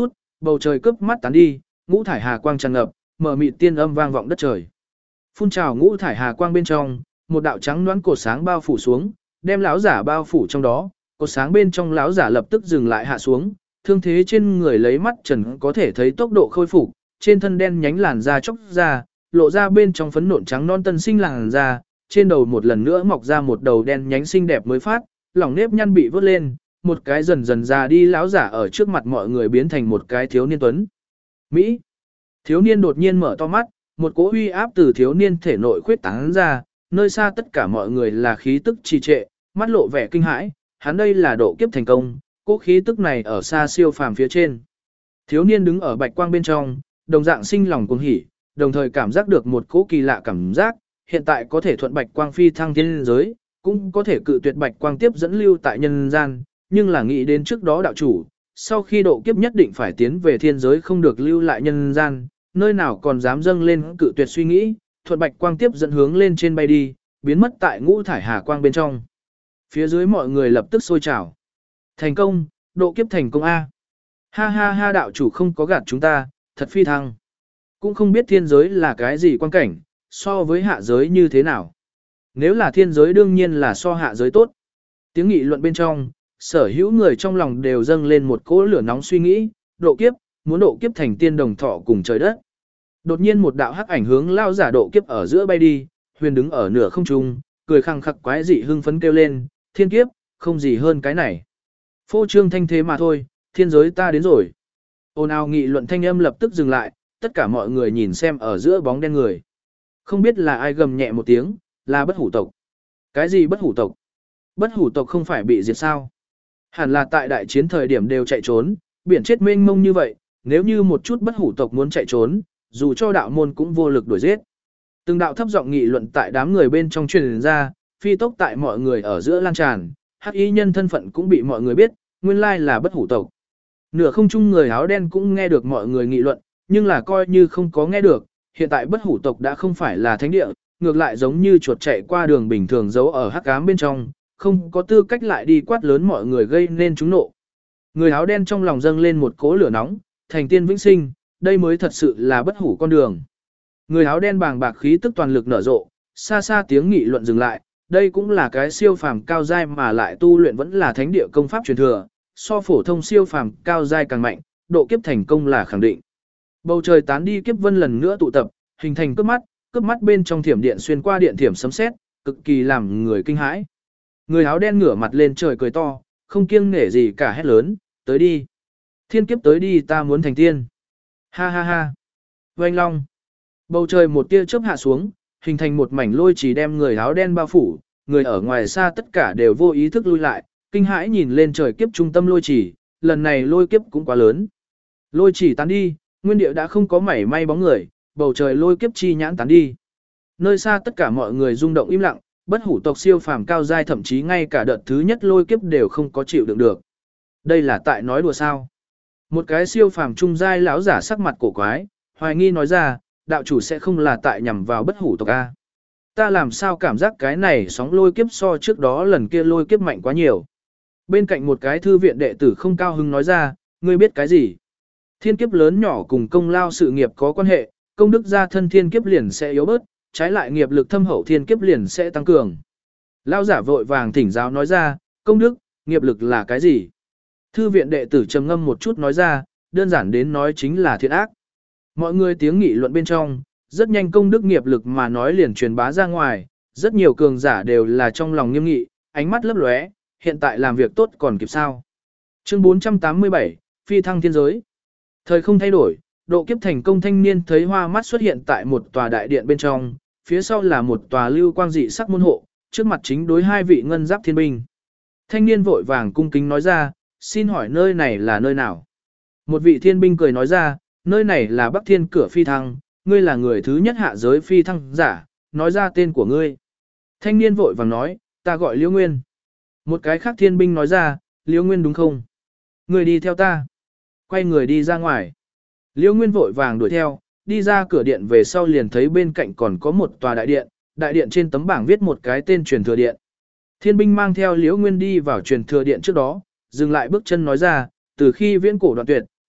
bầu trời cướp mắt tán đi, ngũ thải hà quang tràn ngập, mở mịt tiên âm vang vọng đất trời. Phun trào ngũ thải hà quang bên trong, một đạo trắng loãng cột sáng bao phủ xuống, đem lão giả bao phủ trong đó, cột sáng bên trong lão giả lập tức dừng lại hạ xuống, thương thế trên người lấy mắt trần có thể thấy tốc độ khôi phục, trên thân đen nhánh làn da chóc ra, lộ ra bên trong phấn nộn trắng non tân sinh làn da, trên đầu một lần nữa mọc ra một đầu đen nhánh xinh đẹp mới phát, lỏng nếp nhăn bị vớt lên, một cái dần dần già đi lão giả ở trước mặt mọi người biến thành một cái thiếu niên tuấn Mỹ. Thiếu niên đột nhiên mở to mắt, một cỗ uy áp từ thiếu niên thể nội khuyết tán ra, nơi xa tất cả mọi người là khí tức trì trệ, mắt lộ vẻ kinh hãi, hắn đây là độ kiếp thành công, cỗ khí tức này ở xa siêu phàm phía trên. Thiếu niên đứng ở bạch quang bên trong, đồng dạng sinh lòng cuồng hỉ, đồng thời cảm giác được một cỗ kỳ lạ cảm giác, hiện tại có thể thuận bạch quang phi thăng thiên giới, cũng có thể cự tuyệt bạch quang tiếp dẫn lưu tại nhân gian, nhưng là nghĩ đến trước đó đạo chủ, sau khi độ kiếp nhất định phải tiến về thiên giới không được lưu lại nhân gian, nơi nào còn dám dâng lên cự tuyệt suy nghĩ, thuận bạch quang tiếp dẫn hướng lên trên bay đi, biến mất tại ngũ thải hà quang bên trong. Phía dưới mọi người lập tức sôi trào. Thành công, độ kiếp thành công A. Ha ha ha, đạo chủ không có gạt chúng ta, thật phi thăng. Cũng không biết thiên giới là cái gì quan cảnh, so với hạ giới như thế nào. Nếu là thiên giới đương nhiên là so hạ giới tốt. Tiếng nghị luận bên trong, sở hữu người trong lòng đều dâng lên một cỗ lửa nóng suy nghĩ, độ kiếp, muốn độ kiếp thành tiên đồng thọ cùng trời đất. Đột nhiên một đạo hắc ảnh hướng lao giả độ kiếp ở giữa bay đi, huyền đứng ở nửa không trung, cười khăng khặc quái dị hưng phấn kêu lên, thiên kiếp, không gì hơn cái này. Phô trương thanh thế mà thôi, thiên giới ta đến rồi. Ôn ào nghị luận thanh âm lập tức dừng lại, tất cả mọi người nhìn xem ở giữa bóng đen người. Không biết là ai gầm nhẹ một tiếng, là bất hủ tộc. Cái gì bất hủ tộc? Bất hủ tộc không phải bị diệt sao? Hẳn là tại đại chiến thời điểm đều chạy trốn, biển chết mênh mông như vậy, nếu như một chút bất hủ tộc muốn chạy trốn, dù cho đạo môn cũng vô lực đuổi giết. Từng đạo thấp giọng nghị luận tại đám người bên trong truyền ra, phi tốc tại mọi người ở giữa lan tràn, hắc y nhân thân phận cũng bị mọi người biết, nguyên lai là bất hủ tộc. Nửa không trung người áo đen cũng nghe được mọi người nghị luận, nhưng là coi như không có nghe được, hiện tại bất hủ tộc đã không phải là thánh địa, ngược lại giống như chuột chạy qua đường bình thường giấu ở hắc ám bên trong, không có tư cách lại đi quát lớn mọi người gây nên chúng nộ. Người áo đen trong lòng dâng lên một cỗ lửa nóng, thành tiên vĩnh sinh, đây mới thật sự là bất hủ con đường. Người áo đen bàng bạc khí tức toàn lực nở rộ, xa xa tiếng nghị luận dừng lại, đây cũng là cái siêu phàm cao giai mà lại tu luyện vẫn là thánh địa công pháp truyền thừa, so phổ thông siêu phàm cao giai càng mạnh, độ kiếp thành công là khẳng định. Bầu trời tán đi kiếp vân lần nữa tụ tập, hình thành cướp mắt bên trong thiểm điện xuyên qua điện thiểm sấm sét, cực kỳ làm người kinh hãi. Người áo đen ngửa mặt lên trời cười to, không kiêng nể gì cả hét lớn, tới đi. Thiên kiếp tới đi, ta muốn thành tiên. Ha ha ha. Oanh long. Bầu trời một tia chớp hạ xuống, hình thành một mảnh lôi chỉ đem người áo đen bao phủ, người ở ngoài xa tất cả đều vô ý thức lui lại, kinh hãi nhìn lên trời kiếp trung tâm lôi chỉ, lần này lôi kiếp cũng quá lớn. Lôi chỉ tán đi, nguyên địa đã không có mảy may bóng người, bầu trời lôi kiếp chi nhãn tán đi. Nơi xa tất cả mọi người rung động im lặng, bất hủ tộc siêu phàm cao giai thậm chí ngay cả đợt thứ nhất lôi kiếp đều không có chịu đựng được. Đây là tại nói đùa sao? Một cái siêu phàm trung giai lão giả sắc mặt cổ quái, hoài nghi nói ra, đạo chủ sẽ không là tại nhằm vào bất hủ tộc a? Ta làm sao cảm giác cái này sóng lôi kiếp so trước đó lần kia lôi kiếp mạnh quá nhiều. Bên cạnh một cái thư viện đệ tử không cao hứng nói ra, ngươi biết cái gì? Thiên kiếp lớn nhỏ cùng công lao sự nghiệp có quan hệ, công đức gia thân thiên kiếp liền sẽ yếu bớt, trái lại nghiệp lực thâm hậu thiên kiếp liền sẽ tăng cường. Lão giả vội vàng thỉnh giáo nói ra, công đức, nghiệp lực là cái gì? Thư viện đệ tử trầm ngâm một chút nói ra, đơn giản đến nói chính là thiện ác. Mọi người tiếng nghị luận bên trong, rất nhanh công đức nghiệp lực mà nói liền truyền bá ra ngoài, rất nhiều cường giả đều là trong lòng nghiêm nghị, ánh mắt lấp lóe, hiện tại làm việc tốt còn kịp sao. Chương 487, Phi thăng thiên giới. Thời không thay đổi, độ kiếp thành công thanh niên thấy hoa mắt xuất hiện tại một tòa đại điện bên trong, phía sau là một tòa lưu quang dị sắc môn hộ, trước mặt chính đối hai vị ngân giáp thiên binh. Thanh niên vội vàng cung kính nói ra, xin hỏi nơi này là nơi nào? Một vị thiên binh cười nói ra, nơi này là Bắc Thiên cửa phi thăng, ngươi là người thứ nhất hạ giới phi thăng giả, nói ra tên của ngươi. Thanh niên vội vàng nói, ta gọi Liễu Nguyên. Một cái khác thiên binh nói ra, Liễu Nguyên đúng không? Ngươi đi theo ta. Quay người đi ra ngoài. Liễu Nguyên vội vàng đuổi theo, đi ra cửa điện về sau liền thấy bên cạnh còn có một tòa đại điện trên tấm bảng viết một cái tên truyền thừa điện. Thiên binh mang theo Liễu Nguyên đi vào truyền thừa điện trước đó, dừng lại bước chân nói ra, từ khi viễn cổ đoạn tuyệt,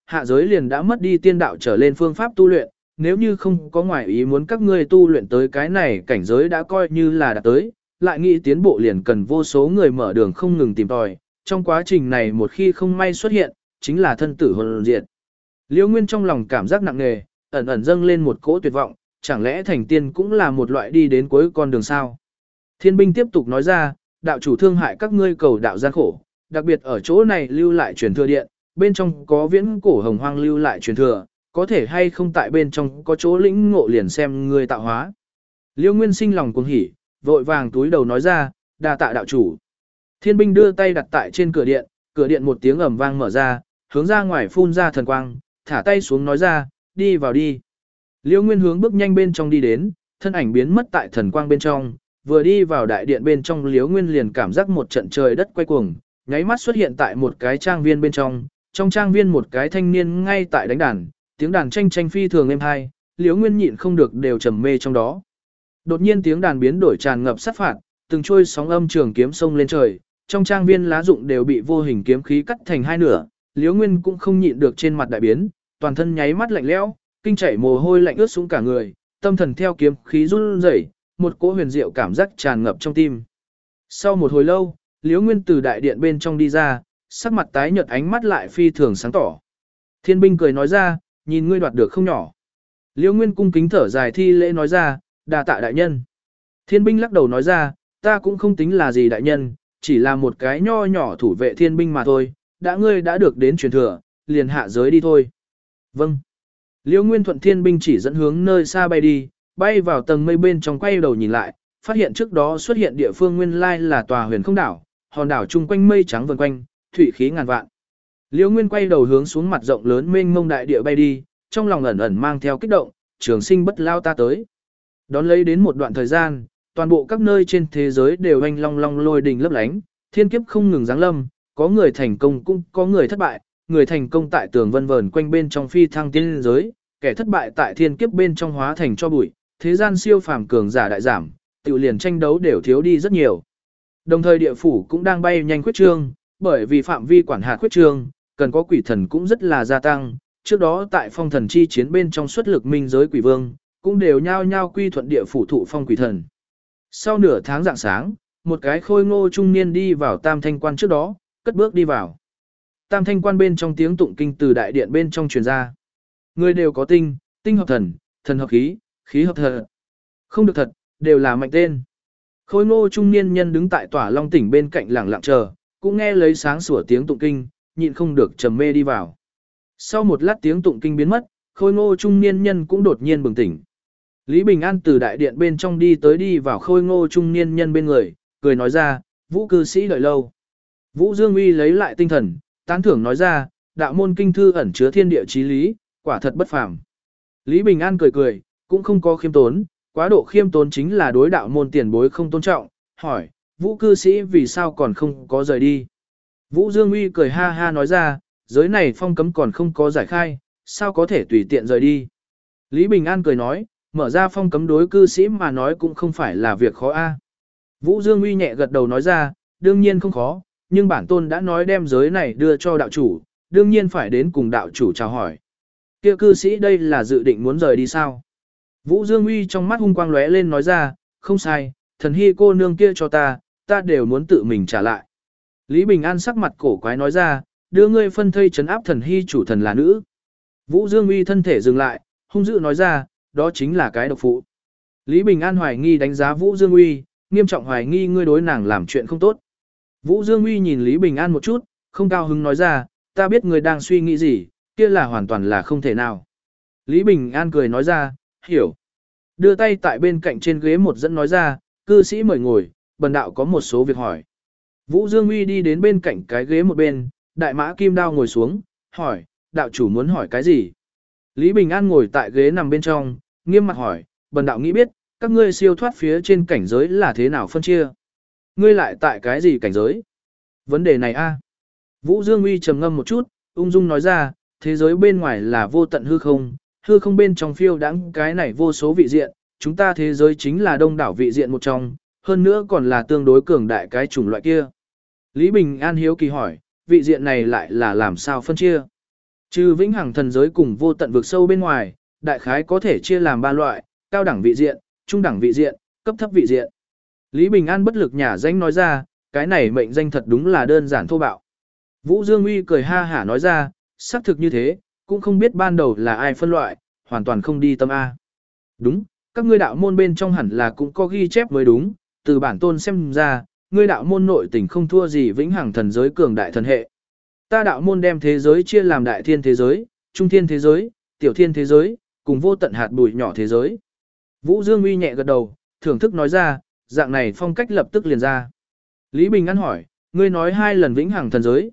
hạ giới liền đã mất đi tiên đạo trở lên phương pháp tu luyện, nếu như không có ngoại ý muốn các ngươi tu luyện tới cái này cảnh giới đã coi như là đã tới, lại nghĩ tiến bộ liền cần vô số người mở đường không ngừng tìm tòi, trong quá trình này một khi không may xuất hiện, chính là thân tử hồn diệt. Liễu Nguyên trong lòng cảm giác nặng nề, ẩn ẩn dâng lên một cỗ tuyệt vọng, chẳng lẽ thành tiên cũng là một loại đi đến cuối con đường sao? Thiên binh tiếp tục nói ra, đạo chủ thương hại các ngươi cầu đạo gian khổ, đặc biệt ở chỗ này lưu lại truyền thừa điện, bên trong có viễn cổ hồng hoang lưu lại truyền thừa, có thể hay không tại bên trong có chỗ lĩnh ngộ liền xem ngươi tạo hóa. Liễu Nguyên sinh lòng cuồng hỉ, vội vàng túi đầu nói ra, đa tạ đạo chủ. Thiên binh đưa tay đặt tại trên cửa điện một tiếng ầm vang mở ra, hướng ra ngoài phun ra thần quang, thả tay xuống nói ra, đi vào đi. Liễu Nguyên hướng bước nhanh bên trong đi đến, thân ảnh biến mất tại thần quang bên trong, vừa đi vào đại điện bên trong Liễu Nguyên liền cảm giác một trận trời đất quay cuồng, nháy mắt xuất hiện tại một cái trang viên bên trong trang viên một cái thanh niên ngay tại đánh đàn, tiếng đàn tranh tranh phi thường êm hay, Liễu Nguyên nhịn không được đều trầm mê trong đó. Đột nhiên tiếng đàn biến đổi tràn ngập sát phạt, từng trôi sóng âm trường kiếm sông lên trời, trong trang viên lá rụng đều bị vô hình kiếm khí cắt thành hai nửa, Liễu Nguyên cũng không nhịn được trên mặt đại biến, toàn thân nháy mắt lạnh lẽo, kinh chảy mồ hôi lạnh ướt xuống cả người, tâm thần theo kiếm khí run rẩy, một cỗ huyền diệu cảm giác tràn ngập trong tim. Sau một hồi lâu, Liễu Nguyên từ đại điện bên trong đi ra, sắc mặt tái nhợt ánh mắt lại phi thường sáng tỏ. Thiên binh cười nói ra, nhìn ngươi đoạt được không nhỏ. Liễu Nguyên cung kính thở dài thi lễ nói ra, đa tạ đại nhân. Thiên binh lắc đầu nói ra, ta cũng không tính là gì đại nhân, chỉ là một cái nho nhỏ thủ vệ thiên binh mà thôi, ngươi đã được đến truyền thừa, liền hạ giới đi thôi. Vâng. Liễu Nguyên thuận thiên binh chỉ dẫn hướng nơi xa bay đi, bay vào tầng mây bên trong quay đầu nhìn lại, phát hiện trước đó xuất hiện địa phương nguyên lai là tòa huyền không đảo, hòn đảo chung quanh mây trắng vần quanh, thủy khí ngàn vạn. Liễu Nguyên quay đầu hướng xuống mặt rộng lớn mênh mông đại địa bay đi, trong lòng ẩn ẩn mang theo kích động, trường sinh bất lao ta tới. Đón lấy đến một đoạn thời gian, toàn bộ các nơi trên thế giới đều oanh long long lôi đình lấp lánh, thiên kiếp không ngừng giáng lâm, có người thành công cũng có người thất bại, người thành công tại tường vân vờn quanh bên trong phi thăng tiên giới, kẻ thất bại tại thiên kiếp bên trong hóa thành cho bụi, thế gian siêu phàm cường giả đại giảm, tiểu liền tranh đấu đều thiếu đi rất nhiều. Đồng thời địa phủ cũng đang bay nhanh khuyết trương, bởi vì phạm vi quản hạt khuyết trương, cần có quỷ thần cũng rất là gia tăng, trước đó tại phong thần chi chiến bên trong xuất lực minh giới quỷ vương, cũng đều nhao nhao quy thuận địa phủ thụ phong quỷ thần. Sau nửa tháng rạng sáng, một cái khôi ngô trung niên đi vào tam thanh quan trước đó, cất bước đi vào. Tam thanh quan bên trong tiếng tụng kinh từ đại điện bên trong truyền ra. Người đều có tinh, tinh hợp thần, thần hợp khí, khí hợp thật. Không được thật, đều là mạnh tên. Khôi ngô trung niên nhân đứng tại tỏa long tỉnh bên cạnh lẳng lặng chờ, cũng nghe lấy sáng sủa tiếng tụng kinh, nhịn không được trầm mê đi vào. Sau một lát tiếng tụng kinh biến mất, khôi ngô trung niên nhân cũng đột nhiên bừng tỉnh. Lý Bình An từ đại điện bên trong đi vào khôi ngô trung niên nhân bên người, cười nói ra, Vũ cư sĩ đợi lâu. Vũ Dương Uy lấy lại tinh thần, tán thưởng nói ra, đạo môn kinh thư ẩn chứa thiên địa chí lý, quả thật bất phàm. Lý Bình An cười cười, cũng không có khiêm tốn, quá độ khiêm tốn chính là đối đạo môn tiền bối không tôn trọng, hỏi, Vũ cư sĩ vì sao còn không có rời đi. Vũ Dương Uy cười ha ha nói ra, giới này phong cấm còn không có giải khai, sao có thể tùy tiện rời đi. Lý Bình An cười nói, mở ra phong cấm đối cư sĩ mà nói cũng không phải là việc khó a. Vũ Dương Uy nhẹ gật đầu nói ra, đương nhiên không khó, nhưng bản tôn đã nói đem giới này đưa cho đạo chủ, đương nhiên phải đến cùng đạo chủ chào hỏi. Kia cư sĩ đây là dự định muốn rời đi sao? Vũ Dương Uy trong mắt hung quang lóe lên nói ra, không sai, thần hy cô nương kia cho ta đều muốn tự mình trả lại. Lý Bình An sắc mặt cổ quái nói ra, đưa ngươi phân thây trấn áp thần hy chủ thần là nữ. Vũ Dương Uy thân thể dừng lại, hung dữ nói ra, đó chính là cái độc phụ. Lý Bình An hoài nghi đánh giá Vũ Dương Uy, nghiêm trọng hoài nghi ngươi đối nàng làm chuyện không tốt. Vũ Dương Uy nhìn Lý Bình An một chút, không cao hứng nói ra, ta biết ngươi đang suy nghĩ gì, kia là hoàn toàn là không thể nào. Lý Bình An cười nói ra, hiểu. Đưa tay tại bên cạnh trên ghế một dẫn nói ra, cư sĩ mời ngồi, bần đạo có một số việc hỏi. Vũ Dương Uy đi đến bên cạnh cái ghế một bên, đại mã kim đao ngồi xuống, hỏi, đạo chủ muốn hỏi cái gì? Lý Bình An ngồi tại ghế nằm bên trong, nghiêm mặt hỏi, bần đạo nghĩ biết, các ngươi siêu thoát phía trên cảnh giới là thế nào phân chia? Ngươi lại tại cái gì cảnh giới? Vấn đề này a. Vũ Dương Uy trầm ngâm một chút, ung dung nói ra, thế giới bên ngoài là vô tận hư không bên trong phiêu đãng cái này vô số vị diện, chúng ta thế giới chính là đông đảo vị diện một trong, hơn nữa còn là tương đối cường đại cái chủng loại kia. Lý Bình An hiếu kỳ hỏi, vị diện này lại là làm sao phân chia? Trừ vĩnh hằng thần giới cùng vô tận vực sâu bên ngoài, đại khái có thể chia làm 3 loại, cao đẳng vị diện, trung đẳng vị diện, cấp thấp vị diện. Lý Bình An bất lực nhả danh nói ra, cái này mệnh danh thật đúng là đơn giản thô bạo. Vũ Dương Uy cười ha hả nói ra, xác thực như thế, cũng không biết ban đầu là ai phân loại, hoàn toàn không đi tâm A. Đúng, các ngươi đạo môn bên trong hẳn là cũng có ghi chép mới đúng, từ bản tôn xem ra, ngươi đạo môn nội tình không thua gì vĩnh hằng thần giới cường đại thần hệ. Ta đạo môn đem thế giới chia làm đại thiên thế giới, trung thiên thế giới, tiểu thiên thế giới, cùng vô tận hạt bụi nhỏ thế giới. Vũ Dương Uy nhẹ gật đầu, thưởng thức nói ra, dạng này phong cách lập tức liền ra. Lý Bình An hỏi, ngươi nói 2 lần vĩnh hằng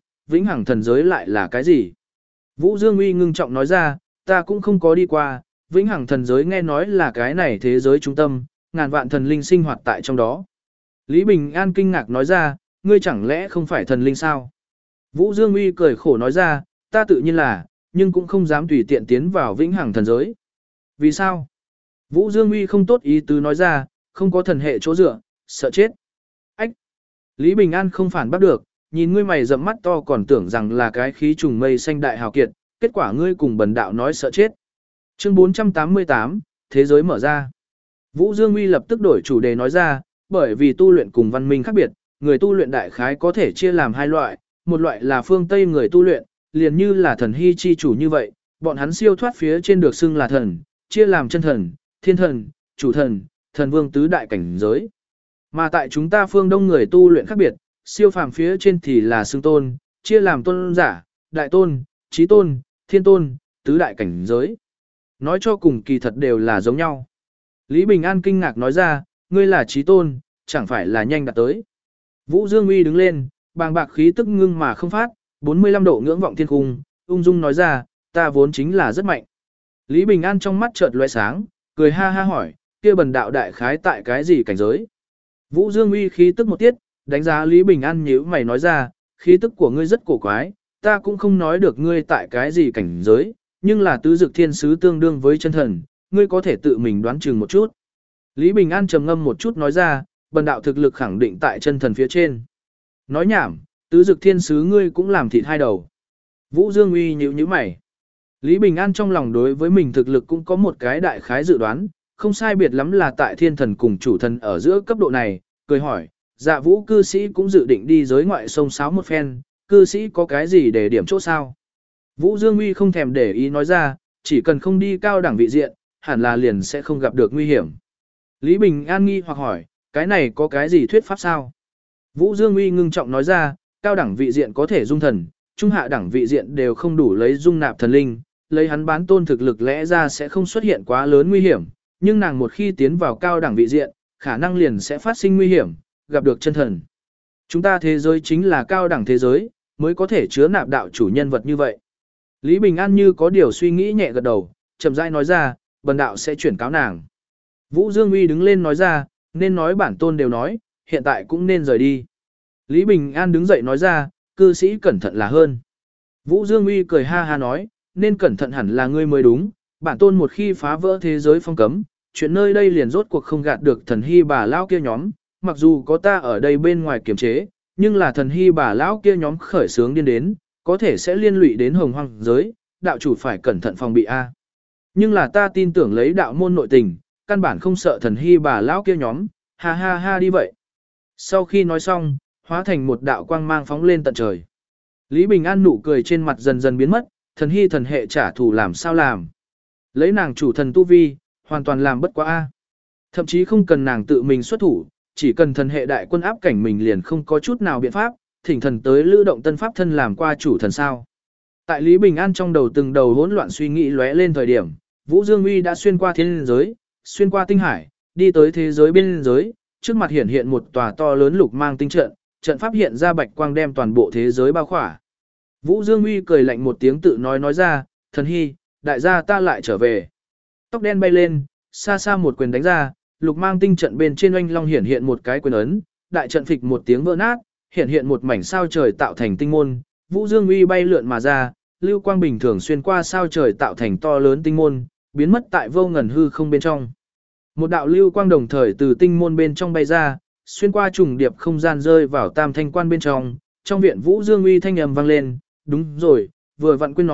thần giới lại là cái gì? Vũ Dương Uy ngưng trọng nói ra, ta cũng không có đi qua, vĩnh hằng thần giới nghe nói là cái này thế giới trung tâm, ngàn vạn thần linh sinh hoạt tại trong đó. Lý Bình An kinh ngạc nói ra, ngươi chẳng lẽ không phải thần linh sao? Vũ Dương Uy cười khổ nói ra, ta tự nhiên là, nhưng cũng không dám tùy tiện tiến vào vĩnh hằng thần giới. Vì sao? Vũ Dương Uy không tốt ý tứ nói ra, không có thần hệ chỗ dựa, sợ chết. Ách! Lý Bình An không phản bắt được, nhìn ngươi mày rậm mắt to còn tưởng rằng là cái khí trùng mây xanh đại hào kiệt, kết quả ngươi cùng bần đạo nói sợ chết. Chương 488, Thế giới mở ra. Vũ Dương Uy lập tức đổi chủ đề nói ra, bởi vì tu luyện cùng văn minh khác biệt, người tu luyện đại khái có thể chia làm 2 loại, một loại là phương Tây người tu luyện, liền như là thần hy chi chủ như vậy, bọn hắn siêu thoát phía trên được xưng là thần, chia làm chân thần, thiên thần, chủ thần, thần vương tứ đại cảnh giới. Mà tại chúng ta phương Đông người tu luyện khác biệt, siêu phàm phía trên thì là xưng tôn, chia làm tôn giả, đại tôn, chí tôn, thiên tôn, tứ đại cảnh giới. Nói cho cùng kỳ thật đều là giống nhau. Lý Bình An kinh ngạc nói ra, ngươi là chí tôn, chẳng phải là nhanh đạt tới. Vũ Dương Uy đứng lên, bàng bạc khí tức ngưng mà không phát, 45 độ ngưỡng vọng thiên cung, ung dung nói ra, ta vốn chính là rất mạnh. Lý Bình An trong mắt chợt lóe sáng, cười ha ha hỏi, kia bần đạo đại khái tại cái gì cảnh giới? Vũ Dương Uy khí tức một tiết, đánh giá Lý Bình An nhíu mày nói ra, khí tức của ngươi rất cổ quái, ta cũng không nói được ngươi tại cái gì cảnh giới, nhưng là tứ dực thiên sứ tương đương với chân thần, ngươi có thể tự mình đoán chừng một chút. Lý Bình An trầm ngâm một chút nói ra, bần đạo thực lực khẳng định tại chân thần phía trên. Nói nhảm, tứ dực thiên sứ ngươi cũng làm thịt 2 đầu. Vũ Dương Uy nhíu mày. Lý Bình An trong lòng đối với mình thực lực cũng có một cái đại khái dự đoán, không sai biệt lắm là tại thiên thần cùng chủ thần ở giữa cấp độ này, cười hỏi, dạ Vũ cư sĩ cũng dự định đi giới ngoại sông sáo một phen, cư sĩ có cái gì để điểm chỗ sao? Vũ Dương Uy không thèm để ý nói ra, chỉ cần không đi cao đẳng vị diện, hẳn là liền sẽ không gặp được nguy hiểm. Lý Bình An nghi hoặc hỏi, cái này có cái gì thuyết pháp sao? Vũ Dương Uy ngưng trọng nói ra, cao đẳng vị diện có thể dung thần, trung hạ đẳng vị diện đều không đủ lấy dung nạp thần linh, lấy hắn bán tôn thực lực lẽ ra sẽ không xuất hiện quá lớn nguy hiểm, nhưng nàng một khi tiến vào cao đẳng vị diện, khả năng liền sẽ phát sinh nguy hiểm, gặp được chân thần. Chúng ta thế giới chính là cao đẳng thế giới, mới có thể chứa nạp đạo chủ nhân vật như vậy. Lý Bình An như có điều suy nghĩ nhẹ gật đầu, chậm rãi nói ra, bần đạo sẽ chuyển cáo nàng. Vũ Dương Uy đứng lên nói ra, nên nói bản tôn đều nói, hiện tại cũng nên rời đi. Lý Bình An đứng dậy nói ra, cư sĩ cẩn thận là hơn. Vũ Dương Uy cười ha ha nói, nên cẩn thận hẳn là ngươi mới đúng, bản tôn một khi phá vỡ thế giới phong cấm, chuyện nơi đây liền rốt cuộc không gạt được thần hy bà lão kia nhóm, mặc dù có ta ở đây bên ngoài kiềm chế, nhưng là thần hy bà lão kia nhóm khởi sướng điên đến, có thể sẽ liên lụy đến hồng hoang giới, đạo chủ phải cẩn thận phòng bị a. Nhưng là ta tin tưởng lấy đạo môn nội tình, căn bản không sợ thần hy bà lão kia nhóm, ha ha ha đi vậy. Sau khi nói xong, hóa thành một đạo quang mang phóng lên tận trời. Lý Bình An nụ cười trên mặt dần dần biến mất, thần hy thần hệ trả thù làm sao làm. Lấy nàng chủ thần tu vi, hoàn toàn làm bất quá a. Thậm chí không cần nàng tự mình xuất thủ, chỉ cần thần hệ đại quân áp cảnh mình liền không có chút nào biện pháp, thỉnh thần tới lữ động tân pháp thân làm qua chủ thần sao. Tại Lý Bình An trong đầu từng đầu hỗn loạn suy nghĩ lóe lên thời điểm, Vũ Dương Uy đã xuyên qua thiên giới, xuyên qua tinh hải, đi tới thế giới biên giới, trước mặt hiện hiện một tòa to lớn lục mang tinh trận, trận pháp hiện ra bạch quang đem toàn bộ thế giới bao khỏa. Vũ Dương Uy cười lạnh một tiếng tự nói ra, thần hy, đại gia ta lại trở về. Tóc đen bay lên, xa xa một quyền đánh ra, lục mang tinh trận bên trên oanh long hiện hiện một cái quyền ấn, đại trận phịch một tiếng vỡ nát, hiện hiện một mảnh sao trời tạo thành tinh môn, Vũ Dương Uy bay lượn mà ra, lưu quang bình thường xuyên qua sao trời tạo thành to lớn tinh môn, biến mất tại vô ngần hư không bên trong. Một đạo lưu quang đồng thời từ tinh môn bên trong bay ra, xuyên qua trùng điệp không gian rơi vào tam thanh quan bên trong viện Vũ Dương Uy thanh âm vang lên, đúng rồi, vừa vặn quên nói,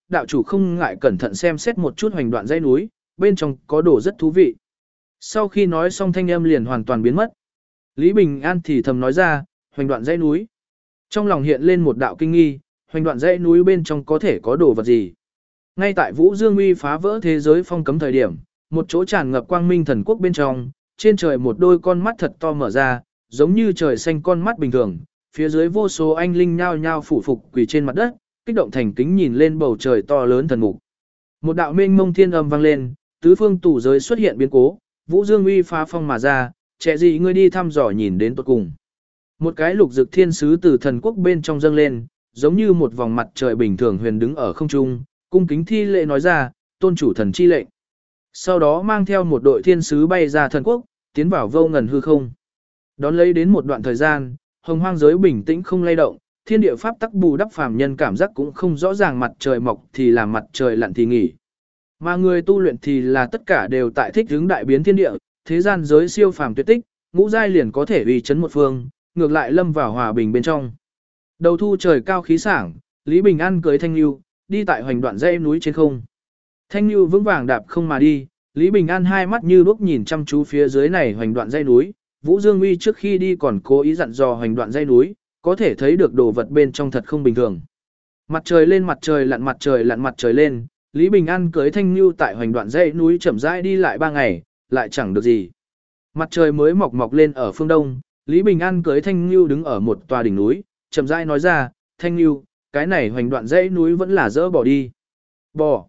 đạo chủ không ngại cẩn thận xem xét một chút hoành đoạn dãy núi, bên trong có đồ rất thú vị. Sau khi nói xong thanh âm liền hoàn toàn biến mất. Lý Bình An thì thầm nói ra, hoành đoạn dãy núi. Trong lòng hiện lên một đạo kinh nghi, hoành đoạn dãy núi bên trong có thể có đồ vật gì. Ngay tại Vũ Dương Uy phá vỡ thế giới phong cấm thời điểm, một chỗ tràn ngập quang minh thần quốc bên trong, trên trời một đôi con mắt thật to mở ra, giống như trời xanh con mắt bình thường, phía dưới vô số anh linh nhao nhao phủ phục quỳ trên mặt đất, kích động thành kính nhìn lên bầu trời to lớn thần mục. Một đạo mênh mông thiên âm vang lên, tứ phương tủ giới xuất hiện biến cố, Vũ Dương Uy phá phong mà ra, trẻ gì ngươi đi thăm dò nhìn đến tận cùng. Một cái lục dực thiên sứ từ thần quốc bên trong dâng lên, giống như một vòng mặt trời bình thường huyền đứng ở không trung, cung kính thi lễ nói ra, tôn chủ thần chi lệnh. Sau đó mang theo một đội thiên sứ bay ra thần quốc, tiến vào vô ngần hư không. Đón lấy đến một đoạn thời gian, hồng hoang giới bình tĩnh không lay động, thiên địa pháp tắc bù đắp phàm nhân cảm giác cũng không rõ ràng mặt trời mọc thì làm mặt trời lặn thì nghỉ. Mà người tu luyện thì là tất cả đều tại thích hướng đại biến thiên địa, thế gian giới siêu phàm tuyệt tích, ngũ giai liền có thể uy chấn một phương, ngược lại lâm vào hòa bình bên trong. Đầu thu trời cao khí sảng, Lý Bình An cưới Thanh Nhu, đi tại hoành đoạn dãy núi trên không. Thanh Nhu vững vàng đạp không mà đi, Lý Bình An hai mắt như đuốc nhìn chăm chú phía dưới này hoành đoạn dãy núi, Vũ Dương Uy trước khi đi còn cố ý dặn dò hoành đoạn dãy núi, có thể thấy được đồ vật bên trong thật không bình thường. Mặt trời lên mặt trời lặn mặt trời lặn mặt trời lên, Lý Bình An cưới Thanh Nhu tại hoành đoạn dãy núi chậm rãi đi lại 3 ngày, lại chẳng được gì. Mặt trời mới mọc mọc lên ở phương đông, Lý Bình An cưới Thanh Nhu đứng ở một tòa đỉnh núi, chậm rãi nói ra, Thanh Nhu, cái này hoành đoạn dãy núi vẫn là dỡ bỏ đi. Bỏ.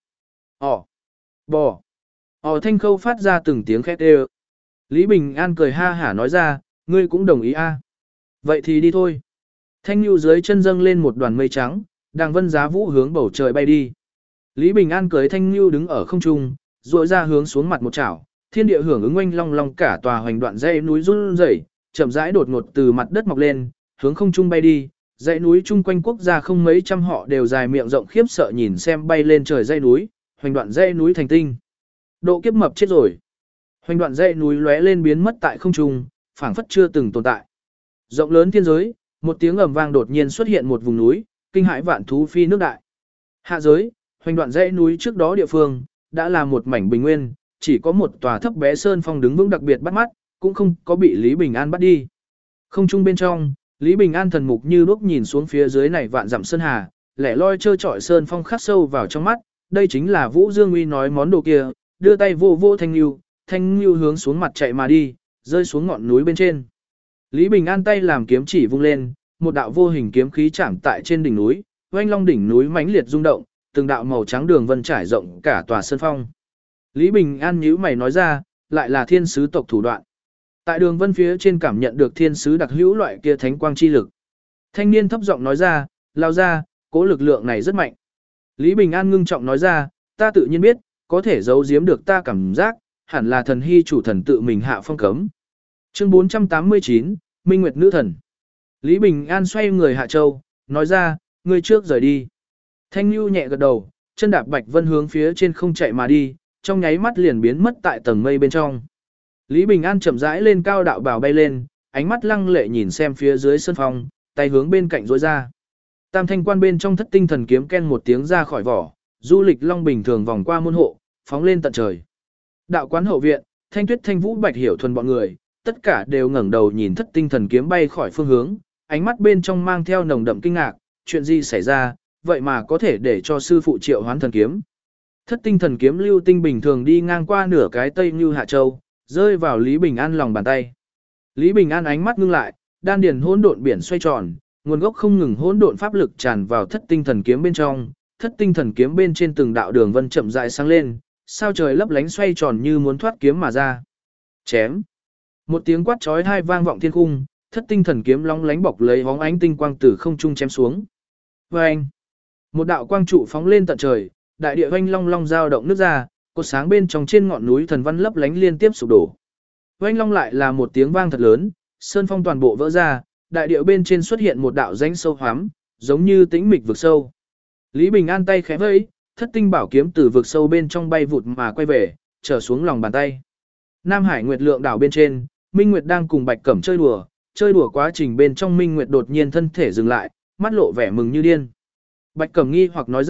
Bỏ. Thanh khâu phát ra từng tiếng khét ê. Lý Bình An cười ha hả nói ra, ngươi cũng đồng ý a? Vậy thì đi thôi. Thanh Nhu dưới chân dâng lên một đoàn mây trắng, đàng vân giá vũ hướng bầu trời bay đi. Lý Bình An cưới Thanh Nhu đứng ở không trung, duỗi ra hướng xuống mặt một chảo, thiên địa hưởng ứng oanh long long cả tòa hoành đoạn dãy núi run rẩy, chậm rãi đột ngột từ mặt đất mọc lên, hướng không trung bay đi. Dãy núi chung quanh quốc gia không mấy trăm họ đều dài miệng rộng khiếp sợ nhìn xem bay lên trời dãy núi, hoành đoạn dãy núi thành tinh. Độ kiếp mập chết rồi. Hoành đoạn dãy núi lóe lên biến mất tại không trung, phảng phất chưa từng tồn tại. Rộng lớn thiên giới, một tiếng ầm vang đột nhiên xuất hiện một vùng núi, kinh hãi vạn thú phi nước đại. Hạ giới, hoành đoạn dãy núi trước đó địa phương đã là một mảnh bình nguyên, chỉ có một tòa thấp bé sơn phong đứng vững đặc biệt bắt mắt, cũng không có bị Lý Bình An bắt đi. Không trung bên trong, Lý Bình An thần mục như đuốc nhìn xuống phía dưới này vạn dặm sơn hà, lẻ loi trơ trọi sơn phong khắc sâu vào trong mắt, đây chính là Vũ Dương Uy nói món đồ kia, đưa tay vô vô Thanh Nhu hướng xuống mặt chạy mà đi, rơi xuống ngọn núi bên trên. Lý Bình An tay làm kiếm chỉ vung lên, một đạo vô hình kiếm khí chạm tại trên đỉnh núi, oanh long đỉnh núi mãnh liệt rung động, từng đạo màu trắng đường vân trải rộng cả tòa sơn phong. Lý Bình An nhíu mày nói ra, lại là thiên sứ tộc thủ đoạn. Tại đường vân phía trên cảm nhận được thiên sứ đặc hữu loại kia thánh quang chi lực. Thanh niên thấp giọng nói ra, lao ra, cố lực lượng này rất mạnh. Lý Bình An ngưng trọng nói ra, ta tự nhiên biết, có thể giấu giếm được ta cảm giác, hẳn là thần hy chủ thần tự mình hạ phong cấm. Chương 489, Minh Nguyệt Nữ Thần. Lý Bình An xoay người hạ châu, nói ra, ngươi trước rời đi. Thanh Nhu nhẹ gật đầu, chân đạp bạch vân hướng phía trên không chạy mà đi, trong nháy mắt liền biến mất tại tầng mây bên trong. Lý Bình An chậm rãi lên cao đạo bào bay lên, ánh mắt lăng lệ nhìn xem phía dưới sân phong, tay hướng bên cạnh rối ra. Tam thanh quan bên trong thất tinh thần kiếm ken một tiếng ra khỏi vỏ, du lịch long bình thường vòng qua môn hộ, phóng lên tận trời. Đạo quán hậu viện, Thanh Tuyết Thanh Vũ Bạch Hiểu Thuần bọn người, tất cả đều ngẩng đầu nhìn thất tinh thần kiếm bay khỏi phương hướng, ánh mắt bên trong mang theo nồng đậm kinh ngạc, chuyện gì xảy ra, vậy mà có thể để cho sư phụ triệu hoán thần kiếm. Thất tinh thần kiếm lưu tinh bình thường đi ngang qua nửa cái Tây Như Hạ Châu, rơi vào Lý Bình An lòng bàn tay. Lý Bình An ánh mắt ngưng lại, đan điền hỗn độn biển xoay tròn, nguồn gốc không ngừng hỗn độn pháp lực tràn vào thất tinh thần kiếm bên trong, thất tinh thần kiếm bên trên từng đạo đường vân chậm rãi sáng lên, sao trời lấp lánh xoay tròn như muốn thoát kiếm mà ra. Chém. Một tiếng quát chói tai vang vọng thiên cung, thất tinh thần kiếm long lánh bọc lấy bóng ánh tinh quang từ không trung chém xuống. Oeng. Một đạo quang trụ phóng lên tận trời, đại địa oanh long long dao động nước ra, cột sáng bên trong trên ngọn núi thần văn lấp lánh liên tiếp sụp đổ. Oanh long lại là một tiếng vang thật lớn, sơn phong toàn bộ vỡ ra, đại địa bên trên xuất hiện một đạo rãnh sâu hoắm, giống như tĩnh mịch vực sâu. Lý Bình An tay khẽ vẫy, thất tinh bảo kiếm từ vực sâu bên trong bay vụt mà quay về, trở xuống lòng bàn tay. Nam Hải Nguyệt Lượng đảo bên trên, Minh Nguyệt đang cùng Bạch Cẩm chơi đùa quá trình bên trong Minh Nguyệt đột nhiên thân thể dừng lại, mắt lộ vẻ mừng như điên. Bạch Cẩm nghi hoặc nói ra,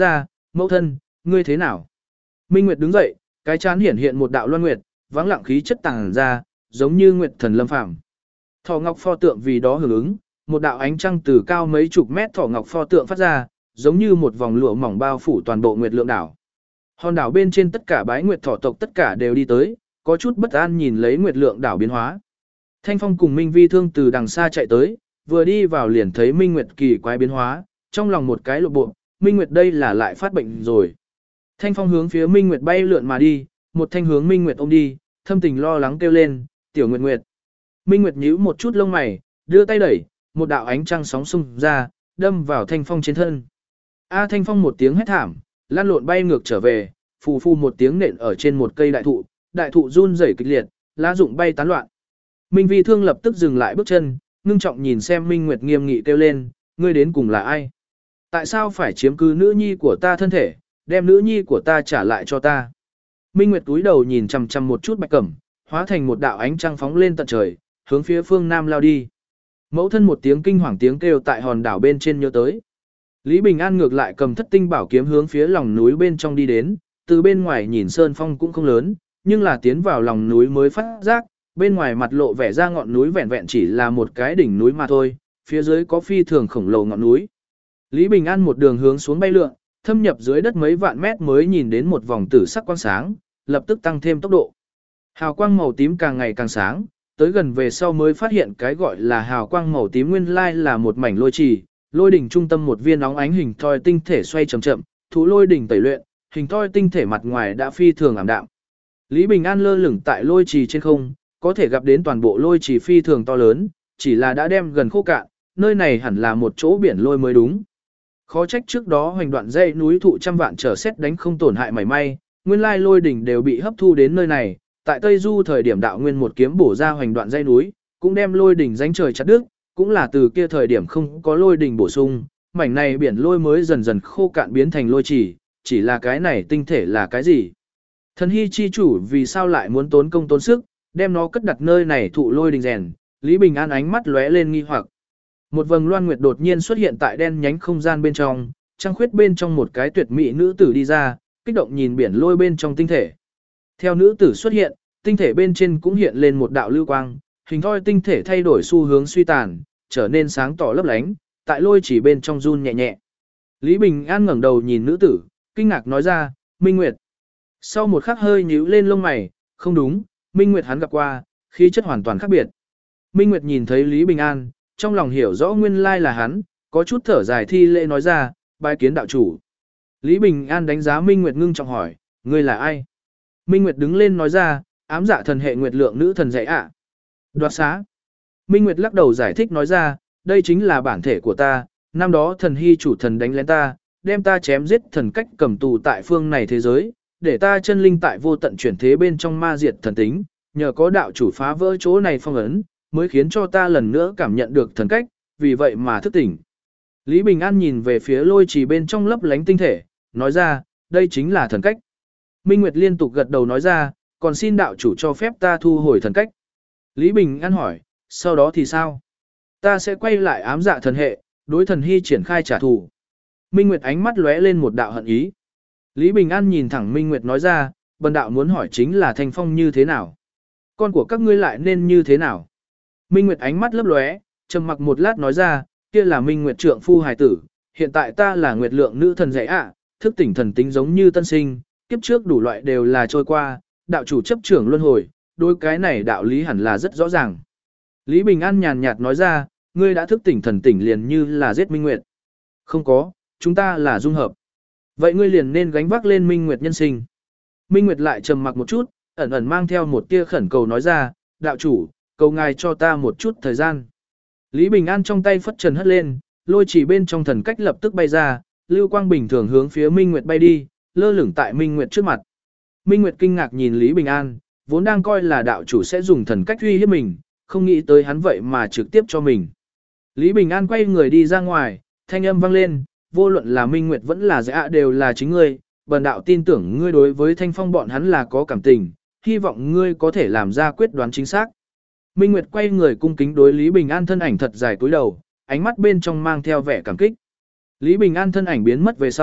mẫu thân, ngươi thế nào? Minh Nguyệt đứng dậy, cái chán hiển hiện một đạo loan nguyệt, vắng lặng khí chất tàng ra, giống như nguyệt thần lâm phàm. Thỏ ngọc pho tượng vì đó hưởng ứng, một đạo ánh trăng từ cao mấy chục mét thỏ ngọc pho tượng phát ra, giống như một vòng lụa mỏng bao phủ toàn bộ nguyệt lượng đảo. Hòn đảo bên trên tất cả bái nguyệt thỏ tộc tất cả đều đi tới, có chút bất an nhìn lấy nguyệt lượng đảo biến hóa. Thanh Phong cùng Minh Vi Thương từ đằng xa chạy tới, vừa đi vào liền thấy Minh Nguyệt kỳ quái biến hóa, trong lòng một cái lộ bộ, Minh Nguyệt đây là lại phát bệnh rồi. Thanh Phong hướng phía Minh Nguyệt bay lượn mà đi, một thanh hướng Minh Nguyệt ôm đi, thâm tình lo lắng kêu lên, "Tiểu Nguyệt Nguyệt." Minh Nguyệt nhíu một chút lông mày, đưa tay đẩy, một đạo ánh trăng sóng xung ra, đâm vào Thanh Phong trên thân. A Thanh Phong một tiếng hét thảm, lăn lộn bay ngược trở về, phù phù một tiếng nện ở trên một cây đại thụ run rẩy kịch liệt, lá rụng bay tán loạn. Minh Vi Thương lập tức dừng lại bước chân, ngưng trọng nhìn xem Minh Nguyệt nghiêm nghị kêu lên, "Ngươi đến cùng là ai? Tại sao phải chiếm cứ nữ nhi của ta thân thể, đem nữ nhi của ta trả lại cho ta?" Minh Nguyệt túi đầu nhìn chằm chằm một chút Bạch Cẩm, hóa thành một đạo ánh trăng phóng lên tận trời, hướng phía phương nam lao đi. Mẫu thân một tiếng kinh hoàng tiếng kêu tại hòn đảo bên trên nhớ tới. Lý Bình An ngược lại cầm Thất Tinh Bảo kiếm hướng phía lòng núi bên trong đi đến, từ bên ngoài nhìn sơn phong cũng không lớn, nhưng là tiến vào lòng núi mới phát giác, bên ngoài mặt lộ vẻ ra ngọn núi vẹn vẹn chỉ là một cái đỉnh núi mà thôi, phía dưới có phi thường khổng lồ ngọn núi. Lý Bình An một đường hướng xuống bay lượn, thâm nhập dưới đất mấy vạn mét mới nhìn đến một vòng tử sắc quang sáng, lập tức tăng thêm tốc độ. Hào quang màu tím càng ngày càng sáng, tới gần về sau mới phát hiện cái gọi là hào quang màu tím nguyên lai là một mảnh lôi trì, lôi đỉnh trung tâm một viên óng ánh hình thoi tinh thể xoay chậm chậm, thú lôi đỉnh tẩy luyện, hình thoi tinh thể mặt ngoài đã phi thường ảm đạm. Lý Bình An lơ lửng tại lôi trì trên không, có thể gặp đến toàn bộ lôi trì phi thường to lớn, chỉ là đã đem gần khô cạn, nơi này hẳn là một chỗ biển lôi mới đúng. Khó trách trước đó hoành đoạn dãy núi thụ trăm vạn trở xét đánh không tổn hại mảy may, nguyên lai lôi đỉnh đều bị hấp thu đến nơi này, tại Tây Du thời điểm đạo nguyên một kiếm bổ ra hoành đoạn dãy núi, cũng đem lôi đỉnh rãnh trời chặt đứt, cũng là từ kia thời điểm không có lôi đỉnh bổ sung, mảnh này biển lôi mới dần dần khô cạn biến thành lôi chỉ là cái này tinh thể là cái gì? Thần hy chi chủ vì sao lại muốn tốn công tốn sức, đem nó cất đặt nơi này thụ lôi đỉnh rèn, Lý Bình An ánh mắt lóe lên nghi hoặc. Một vầng loan nguyệt đột nhiên xuất hiện tại đen nhánh không gian bên trong, trăng khuyết bên trong một cái tuyệt mỹ nữ tử đi ra, kích động nhìn biển lôi bên trong tinh thể. Theo nữ tử xuất hiện, tinh thể bên trên cũng hiện lên một đạo lưu quang, hình thoi tinh thể thay đổi xu hướng suy tàn, trở nên sáng tỏ lấp lánh, tại lôi chỉ bên trong run nhẹ nhẹ. Lý Bình An ngẩng đầu nhìn nữ tử, kinh ngạc nói ra, Minh Nguyệt. Sau một khắc hơi nhíu lên lông mày, không đúng, Minh Nguyệt hắn gặp qua, khí chất hoàn toàn khác biệt. Minh Nguyệt nhìn thấy Lý Bình An, trong lòng hiểu rõ nguyên lai là hắn, có chút thở dài thi lễ nói ra, bái kiến đạo chủ. Lý Bình An đánh giá Minh Nguyệt ngưng trọng hỏi, ngươi là ai? Minh Nguyệt đứng lên nói ra, ám dạ thần hệ nguyệt lượng nữ thần dạy ạ. Đoạt xá. Minh Nguyệt lắc đầu giải thích nói ra, đây chính là bản thể của ta, năm đó thần hy chủ thần đánh lén ta, đem ta chém giết thần cách cầm tù tại phương này thế giới, để ta chân linh tại vô tận chuyển thế bên trong ma diệt thần tính, nhờ có đạo chủ phá vỡ chỗ này phong ấn, mới khiến cho ta lần nữa cảm nhận được thần cách, vì vậy mà thức tỉnh. Lý Bình An nhìn về phía lôi trì bên trong lấp lánh tinh thể, nói ra, đây chính là thần cách. Minh Nguyệt liên tục gật đầu nói ra, còn xin đạo chủ cho phép ta thu hồi thần cách. Lý Bình An hỏi, sau đó thì sao? Ta sẽ quay lại ám dạ thần hệ, đối thần hy triển khai trả thù. Minh Nguyệt ánh mắt lóe lên một đạo hận ý. Lý Bình An nhìn thẳng Minh Nguyệt nói ra, bần đạo muốn hỏi chính là Thanh Phong như thế nào? Con của các ngươi lại nên như thế nào? Minh Nguyệt ánh mắt lấp lóe, trầm mặc một lát nói ra, kia là Minh Nguyệt trượng phu hài tử, hiện tại ta là Nguyệt lượng nữ thần dạy ạ, thức tỉnh thần tính giống như tân sinh, kiếp trước đủ loại đều là trôi qua, đạo chủ chấp trưởng luân hồi, đối cái này đạo lý hẳn là rất rõ ràng. Lý Bình An nhàn nhạt nói ra, ngươi đã thức tỉnh thần tỉnh liền như là giết Minh Nguyệt. Không có, chúng ta là dung hợp. Vậy ngươi liền nên gánh vác lên Minh Nguyệt nhân sinh. Minh Nguyệt lại trầm mặc một chút, ẩn ẩn mang theo một tia khẩn cầu nói ra, đạo chủ, cầu ngài cho ta một chút thời gian. Lý Bình An trong tay phất trần hất lên, lôi chỉ bên trong thần cách lập tức bay ra, lưu quang bình thường hướng phía Minh Nguyệt bay đi, lơ lửng tại Minh Nguyệt trước mặt. Minh Nguyệt kinh ngạc nhìn Lý Bình An, vốn đang coi là đạo chủ sẽ dùng thần cách uy hiếp mình, không nghĩ tới hắn vậy mà trực tiếp cho mình. Lý Bình An quay người đi ra ngoài, thanh âm vang lên, vô luận là Minh Nguyệt vẫn là dạ đều là chính ngươi, bần đạo tin tưởng ngươi đối với Thanh Phong bọn hắn là có cảm tình, hy vọng ngươi có thể làm ra quyết đoán chính xác. Minh Nguyệt quay người cung kính đối Lý Bình An thân ảnh thật dài cúi đầu, ánh mắt bên trong mang theo vẻ cảm kích. Lý Bình An thân ảnh biến mất về sau,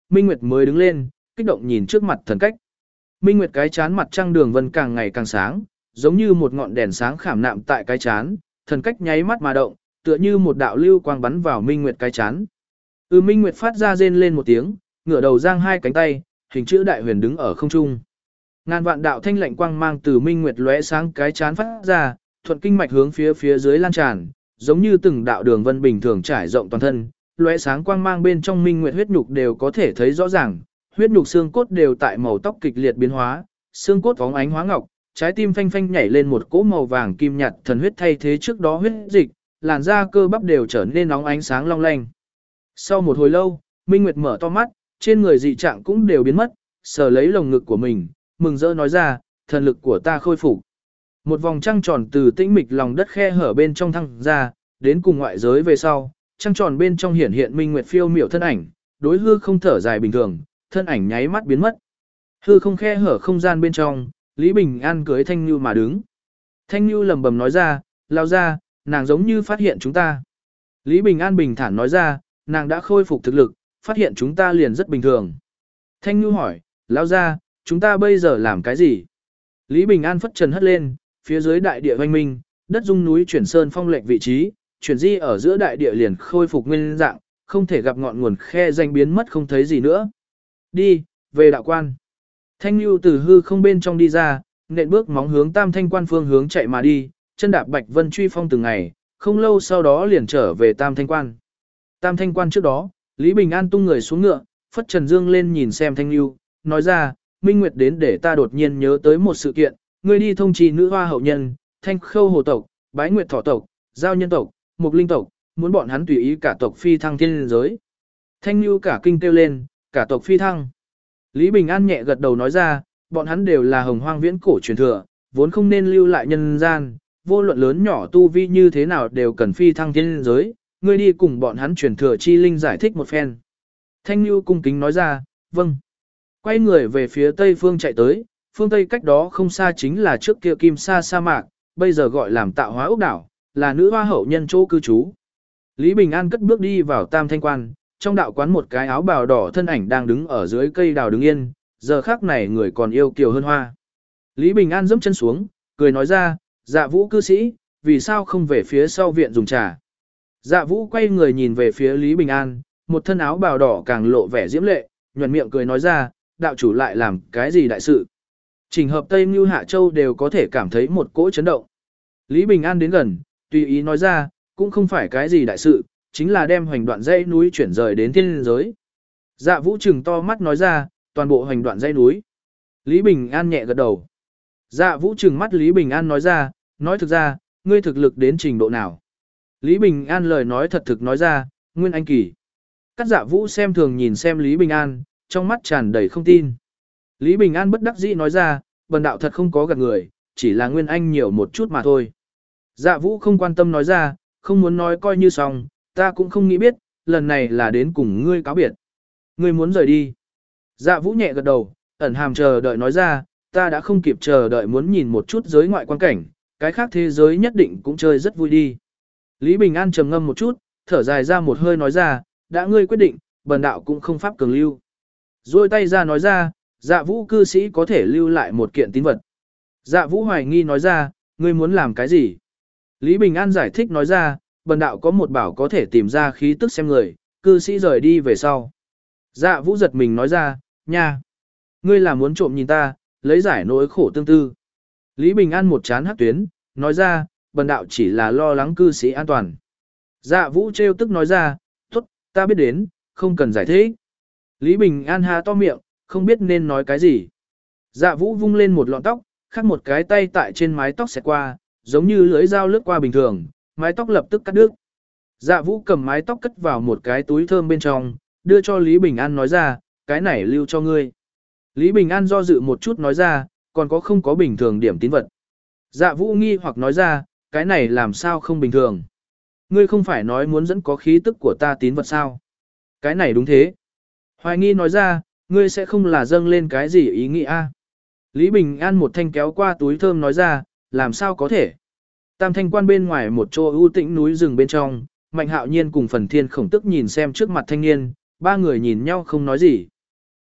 Minh Nguyệt mới đứng lên, kích động nhìn trước mặt thần cách. Minh Nguyệt cái chán mặt trăng đường vân càng ngày càng sáng, giống như một ngọn đèn sáng khảm nạm tại cái chán, thần cách nháy mắt mà động, tựa như một đạo lưu quang bắn vào Minh Nguyệt cái chán. Minh Nguyệt phát ra rên lên một tiếng, ngửa đầu giang hai cánh tay, hình chữ đại huyền đứng ở không trung. Ngàn vạn đạo thanh lạnh quang mang từ Minh Nguyệt lóe sáng cái chán phát ra, thuận kinh mạch hướng phía dưới lan tràn, giống như từng đạo đường vân bình thường trải rộng toàn thân, lóe sáng quang mang bên trong Minh Nguyệt huyết nhục đều có thể thấy rõ ràng, huyết nhục xương cốt đều tại màu tóc kịch liệt biến hóa, xương cốt phóng ánh hóa ngọc, trái tim phanh phanh nhảy lên một cỗ màu vàng kim nhạt thần huyết thay thế trước đó huyết dịch, làn da cơ bắp đều trở nên nóng ánh sáng long lanh. Sau một hồi lâu, Minh Nguyệt mở to mắt, trên người dị trạng cũng đều biến mất, sờ lấy lồng ngực của mình, mừng rỡ nói ra, thần lực của ta khôi phục. Một vòng trăng tròn từ tĩnh mịch lòng đất khe hở bên trong thăng ra, đến cùng ngoại giới về sau, trăng tròn bên trong hiển hiện Minh Nguyệt phiêu miểu thân ảnh, đối hư không thở dài bình thường, thân ảnh nháy mắt biến mất. Hư không khe hở không gian bên trong, Lý Bình An cưới Thanh Nhu mà đứng. Thanh Nhu lẩm bẩm nói ra, lao ra, nàng giống như phát hiện chúng ta. Lý Bình An bình thản nói ra, nàng đã khôi phục thực lực, phát hiện chúng ta liền rất bình thường. Thanh Nhu hỏi, lao ra, chúng ta bây giờ làm cái gì? Lý Bình An phất trần hất lên, phía dưới đại địa hoanh minh, đất rung núi chuyển sơn phong lệch vị trí, chuyển di ở giữa đại địa liền khôi phục nguyên dạng, không thể gặp ngọn nguồn khe danh biến mất không thấy gì nữa. Đi, về đạo quan. Thanh Nhu từ hư không bên trong đi ra, nện bước móng hướng Tam Thanh quan phương hướng chạy mà đi, chân đạp Bạch Vân truy phong từng ngày, không lâu sau đó liền trở về Tam Thanh quan. Tam Thanh quan trước đó, Lý Bình An tung người xuống ngựa, phất trần dương lên nhìn xem Thanh Nhu, nói ra, Minh Nguyệt đến để ta đột nhiên nhớ tới một sự kiện, ngươi đi thông trì nữ hoa hậu nhân, Thanh Khâu hồ tộc, Bái Nguyệt thọ tộc, Giao nhân tộc, Mục Linh tộc, muốn bọn hắn tùy ý cả tộc phi thăng thiên giới. Thanh Nhu cả kinh kêu lên, cả tộc phi thăng. Lý Bình An nhẹ gật đầu nói ra, bọn hắn đều là hồng hoang viễn cổ truyền thừa, vốn không nên lưu lại nhân gian, vô luận lớn nhỏ tu vi như thế nào đều cần phi thăng thiên giới, ngươi đi cùng bọn hắn truyền thừa chi linh giải thích một phen. Thanh Nhu cung kính nói ra, vâng. Quay người về phía tây phương chạy tới, phương tây cách đó không xa chính là trước kia Kim Sa sa mạc, bây giờ gọi làm Tạo Hóa ốc đảo, là nữ hoa hậu nhân chỗ cư trú. Lý Bình An cất bước đi vào Tam Thanh quan, trong đạo quán một cái áo bào đỏ thân ảnh đang đứng ở dưới cây đào đứng yên, giờ khác này người còn yêu kiều hơn hoa. Lý Bình An dẫm chân xuống, cười nói ra, Dạ Vũ cư sĩ, vì sao không về phía sau viện dùng trà. Dạ Vũ quay người nhìn về phía Lý Bình An, một thân áo bào đỏ càng lộ vẻ diễm lệ, nhuận miệng cười nói ra, đạo chủ lại làm cái gì đại sự. Trình hợp Tây Mưu Hạ Châu đều có thể cảm thấy một cỗ chấn động. Lý Bình An đến gần, tùy ý nói ra, cũng không phải cái gì đại sự, chính là đem hoành đoạn dãy núi chuyển rời đến thiên giới. Dạ Vũ trừng to mắt nói ra, toàn bộ hoành đoạn dãy núi. Lý Bình An nhẹ gật đầu. Dạ Vũ trừng mắt Lý Bình An nói ra, nói thực ra, ngươi thực lực đến trình độ nào. Lý Bình An lời nói thật thực nói ra, Nguyên Anh kỳ. Các Dạ Vũ xem thường nhìn xem Lý Bình An, trong mắt tràn đầy không tin. Lý Bình An bất đắc dĩ nói ra, bần đạo thật không có gạt người, chỉ là Nguyên Anh nhiều một chút mà thôi. Dạ Vũ không quan tâm nói ra, không muốn nói coi như xong, ta cũng không nghĩ biết, lần này là đến cùng ngươi cáo biệt. Ngươi muốn rời đi. Dạ Vũ nhẹ gật đầu, ẩn hàm chờ đợi nói ra, ta đã không kịp chờ đợi muốn nhìn một chút giới ngoại quan cảnh, cái khác thế giới nhất định cũng chơi rất vui đi. Lý Bình An trầm ngâm một chút, thở dài ra một hơi nói ra, đã ngươi quyết định, bần đạo cũng không pháp cường lưu. Rồi tay ra nói ra, Dạ Vũ cư sĩ có thể lưu lại một kiện tín vật. Dạ Vũ hoài nghi nói ra, ngươi muốn làm cái gì? Lý Bình An giải thích nói ra, bần đạo có một bảo có thể tìm ra khí tức xem người, cư sĩ rời đi về sau. Dạ Vũ giật mình nói ra, nha, ngươi là muốn trộm nhìn ta, lấy giải nỗi khổ tương tư. Lý Bình An một chán hắc tuyến, nói ra, bần đạo chỉ là lo lắng cư sĩ an toàn. Dạ Vũ trêu tức nói ra, tốt, ta biết đến, không cần giải thích. Lý Bình An há to miệng, không biết nên nói cái gì. Dạ Vũ vung lên một lọn tóc, khắc một cái tay tại trên mái tóc xẹt qua, giống như lưỡi dao lướt qua bình thường, mái tóc lập tức cắt đứt. Dạ Vũ cầm mái tóc cất vào một cái túi thơm bên trong, đưa cho Lý Bình An nói ra, cái này lưu cho ngươi. Lý Bình An do dự một chút nói ra, còn có không có bình thường điểm tín vật. Dạ Vũ nghi hoặc nói ra, cái này làm sao không bình thường. Ngươi không phải nói muốn dẫn có khí tức của ta tín vật sao? Cái này đúng thế. Hoài nghi nói ra, ngươi sẽ không là dâng lên cái gì ý nghĩ a? Lý Bình An một thanh kéo qua túi thơm nói ra, làm sao có thể? Tam Thanh quan bên ngoài một chỗ ưu tĩnh núi rừng bên trong, Mạnh Hạo Nhiên cùng Phần Thiên Khổng Tức nhìn xem trước mặt thanh niên, ba người nhìn nhau không nói gì.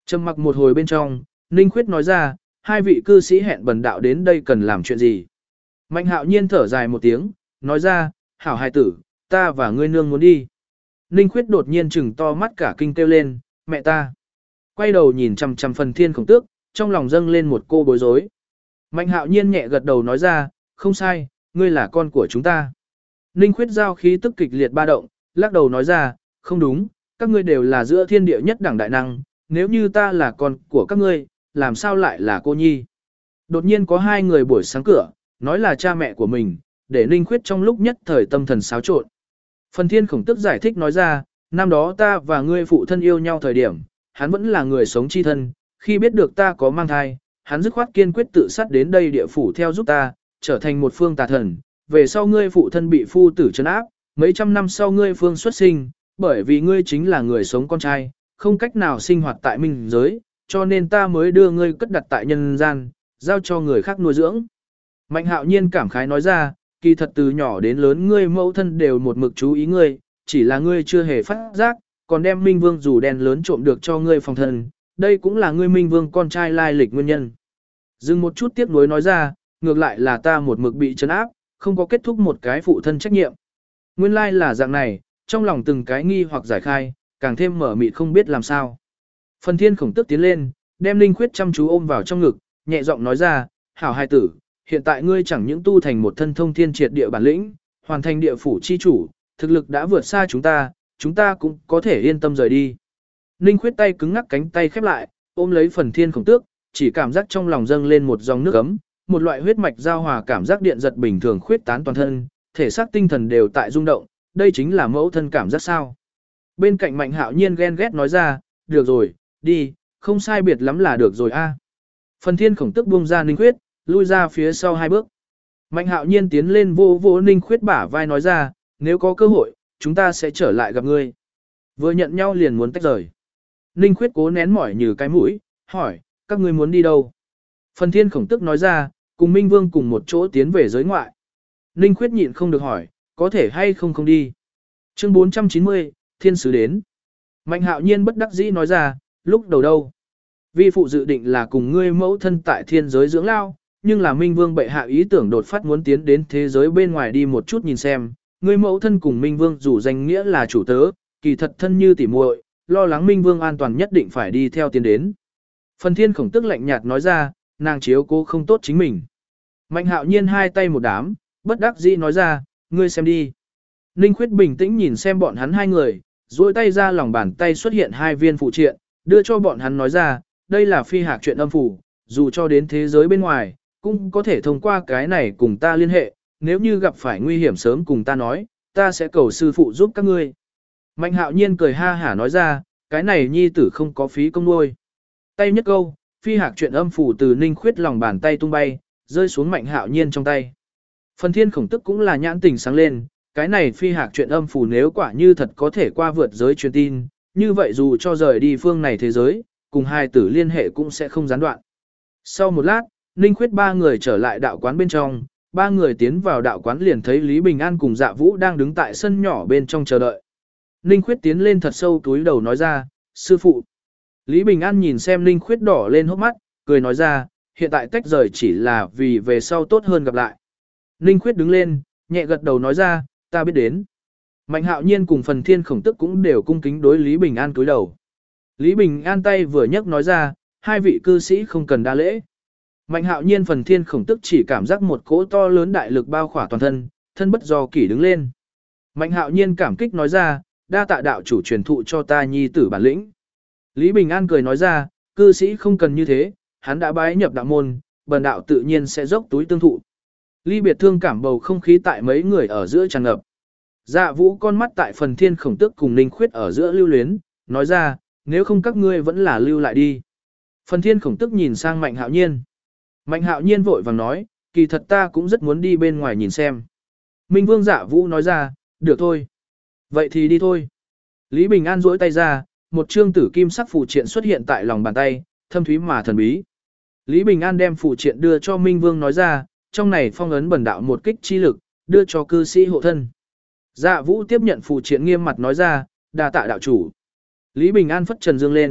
Trầm mặc một hồi bên trong, Ninh Khuyết nói ra, hai vị cư sĩ hẹn bần đạo đến đây cần làm chuyện gì. Mạnh hạo nhiên thở dài một tiếng, nói ra, hảo hài tử, ta và ngươi nương muốn đi. Ninh Khuyết đột nhiên chừng to mắt cả kinh kêu lên, mẹ ta. Quay đầu nhìn chằm chằm Phần Thiên Khổng Tước, trong lòng dâng lên một cô bối rối. Mạnh hạo nhiên nhẹ gật đầu nói ra, không sai, ngươi là con của chúng ta. Ninh Khuyết giao khí tức kịch liệt ba động, lắc đầu nói ra, không đúng, các ngươi đều là giữa thiên địa nhất đẳng đại năng, nếu như ta là con của các ngươi, làm sao lại là cô nhi. Đột nhiên có hai người buổi sáng cửa, nói là cha mẹ của mình, để Ninh Khuyết trong lúc nhất thời tâm thần xáo trộn. Phần Thiên Khổng Tước giải thích nói ra, năm đó ta và ngươi phụ thân yêu nhau thời điểm, hắn vẫn là người sống chi thân, khi biết được ta có mang thai, hắn dứt khoát kiên quyết tự sát đến đây địa phủ theo giúp ta, trở thành một phương tà thần, về sau ngươi phụ thân bị phu tử trấn áp, mấy trăm năm sau ngươi phương xuất sinh, bởi vì ngươi chính là người sống con trai, không cách nào sinh hoạt tại minh giới, cho nên ta mới đưa ngươi cất đặt tại nhân gian, giao cho người khác nuôi dưỡng. Mạnh hạo nhiên cảm khái nói ra, kỳ thật từ nhỏ đến lớn ngươi mẫu thân đều một mực chú ý ngươi, chỉ là ngươi chưa hề phát giác, còn đem Minh Vương dù đen lớn trộm được cho ngươi phòng thân, đây cũng là ngươi Minh Vương con trai lai lịch nguyên nhân. Dừng một chút tiếc nuối nói ra, ngược lại là ta một mực bị trấn áp, không có kết thúc một cái phụ thân trách nhiệm. Nguyên lai là dạng này, trong lòng từng cái nghi hoặc giải khai, càng thêm mở mịt không biết làm sao. Phần Thiên Khổng Tước tiến lên, đem Ninh Khuyết chăm chú ôm vào trong ngực, nhẹ giọng nói ra, hảo hài tử, hiện tại ngươi chẳng những tu thành một thân thông thiên triệt địa bản lĩnh, hoàn thành địa phủ chi chủ, thực lực đã vượt xa chúng ta cũng có thể yên tâm rời đi. Ninh Khuyết tay cứng ngắc cánh tay khép lại, ôm lấy Phần Thiên Khổng Tước, chỉ cảm giác trong lòng dâng lên một dòng nước ấm, một loại huyết mạch giao hòa cảm giác điện giật bình thường khuyết tán toàn thân, thể xác tinh thần đều tại rung động, đây chính là mẫu thân cảm giác sao. Bên cạnh Mạnh hạo nhiên ghen ghét nói ra, được rồi, đi, không sai biệt lắm là được rồi a. Phần Thiên Khổng Tước buông ra Ninh Khuyết, lui ra phía sau hai bước. Mạnh hạo nhiên tiến lên vô vô Ninh Khuyết bả vai nói ra, nếu có cơ hội, chúng ta sẽ trở lại gặp ngươi. Vừa nhận nhau liền muốn tách rời. Ninh Khuyết cố nén mỏi như cái mũi, hỏi, các ngươi muốn đi đâu? Phần Thiên Khổng Tước nói ra, cùng Minh Vương cùng một chỗ tiến về giới ngoại. Ninh Khuyết nhịn không được hỏi, có thể hay không không đi. Chương 490, Thiên Sứ đến. Mạnh hạo nhiên bất đắc dĩ nói ra, lúc đầu đâu? Vi phụ dự định là cùng ngươi mẫu thân tại thiên giới dưỡng lao, nhưng là Minh Vương bệ hạ ý tưởng đột phát muốn tiến đến thế giới bên ngoài đi một chút nhìn xem. Ngươi mẫu thân cùng Minh Vương dù danh nghĩa là chủ tớ, kỳ thật thân như tỉ muội, lo lắng Minh Vương an toàn nhất định phải đi theo tiến đến. Phần Thiên Khổng Tước lạnh nhạt nói ra, nàng chiếu cố không tốt chính mình. Mạnh hạo nhiên hai tay một đám, bất đắc dĩ nói ra, ngươi xem đi. Ninh Khuyết bình tĩnh nhìn xem bọn hắn hai người, duỗi tay ra lòng bàn tay xuất hiện hai viên phụ triện, đưa cho bọn hắn nói ra, đây là phi hạc chuyện âm phủ, dù cho đến thế giới bên ngoài, cũng có thể thông qua cái này cùng ta liên hệ, nếu như gặp phải nguy hiểm sớm cùng ta nói, ta sẽ cầu sư phụ giúp các ngươi. Mạnh hạo nhiên cười ha hả nói ra, cái này nhi tử không có phí công nuôi. Tay nhất câu, phi hạc chuyện âm phủ từ Ninh Khuyết lòng bàn tay tung bay, rơi xuống Mạnh hạo nhiên trong tay. Phần Thiên Khổng Tước cũng là nhãn tình sáng lên, cái này phi hạc chuyện âm phủ nếu quả như thật có thể qua vượt giới truyền tin, như vậy dù cho rời đi phương này thế giới, cùng hai tử liên hệ cũng sẽ không gián đoạn. Sau một lát, Ninh Khuyết ba người trở lại đạo quán bên trong, ba người tiến vào đạo quán liền thấy Lý Bình An cùng Dạ Vũ đang đứng tại sân nhỏ bên trong chờ đợi. Ninh Khuyết tiến lên thật sâu túi đầu nói ra, sư phụ. Lý Bình An nhìn xem Ninh Khuyết đỏ lên hốc mắt, cười nói ra, hiện tại tách rời chỉ là vì về sau tốt hơn gặp lại. Ninh Khuyết đứng lên, nhẹ gật đầu nói ra, ta biết đến. Mạnh hạo nhiên cùng Phần Thiên Khổng Tước cũng đều cung kính đối Lý Bình An cúi đầu. Lý Bình An tay vừa nhấc nói ra, hai vị cư sĩ không cần đa lễ. Mạnh hạo nhiên Phần Thiên Khổng Tước chỉ cảm giác một cỗ to lớn đại lực bao khỏa toàn thân, thân bất do kỷ đứng lên. Mạnh hạo nhiên cảm kích nói ra, đa tạ đạo chủ truyền thụ cho ta nhi tử bản lĩnh. Lý Bình An cười nói ra, cư sĩ không cần như thế, hắn đã bái nhập đạo môn, bần đạo tự nhiên sẽ dốc túi tương thụ. Ly biệt thương cảm bầu không khí tại mấy người ở giữa tràn ngập. Dạ Vũ con mắt tại Phần Thiên Khổng Tước cùng Ninh Khuyết ở giữa lưu luyến, nói ra, nếu không các ngươi vẫn là lưu lại đi. Phần Thiên Khổng Tước nhìn sang Mạnh hạo nhiên. Mạnh hạo nhiên vội vàng nói, kỳ thật ta cũng rất muốn đi bên ngoài nhìn xem. Minh Vương Dạ Vũ nói ra, được thôi. Vậy thì đi thôi. Lý Bình An duỗi tay ra, một trương tử kim sắc phù triện xuất hiện tại lòng bàn tay, thâm thúy mà thần bí. Lý Bình An đem phù triện đưa cho Minh Vương nói ra, trong này phong ấn bần đạo một kích chi lực, đưa cho cư sĩ hộ thân. Dạ Vũ tiếp nhận phù triện nghiêm mặt nói ra, đa tạ đạo chủ. Lý Bình An phất trần dương lên,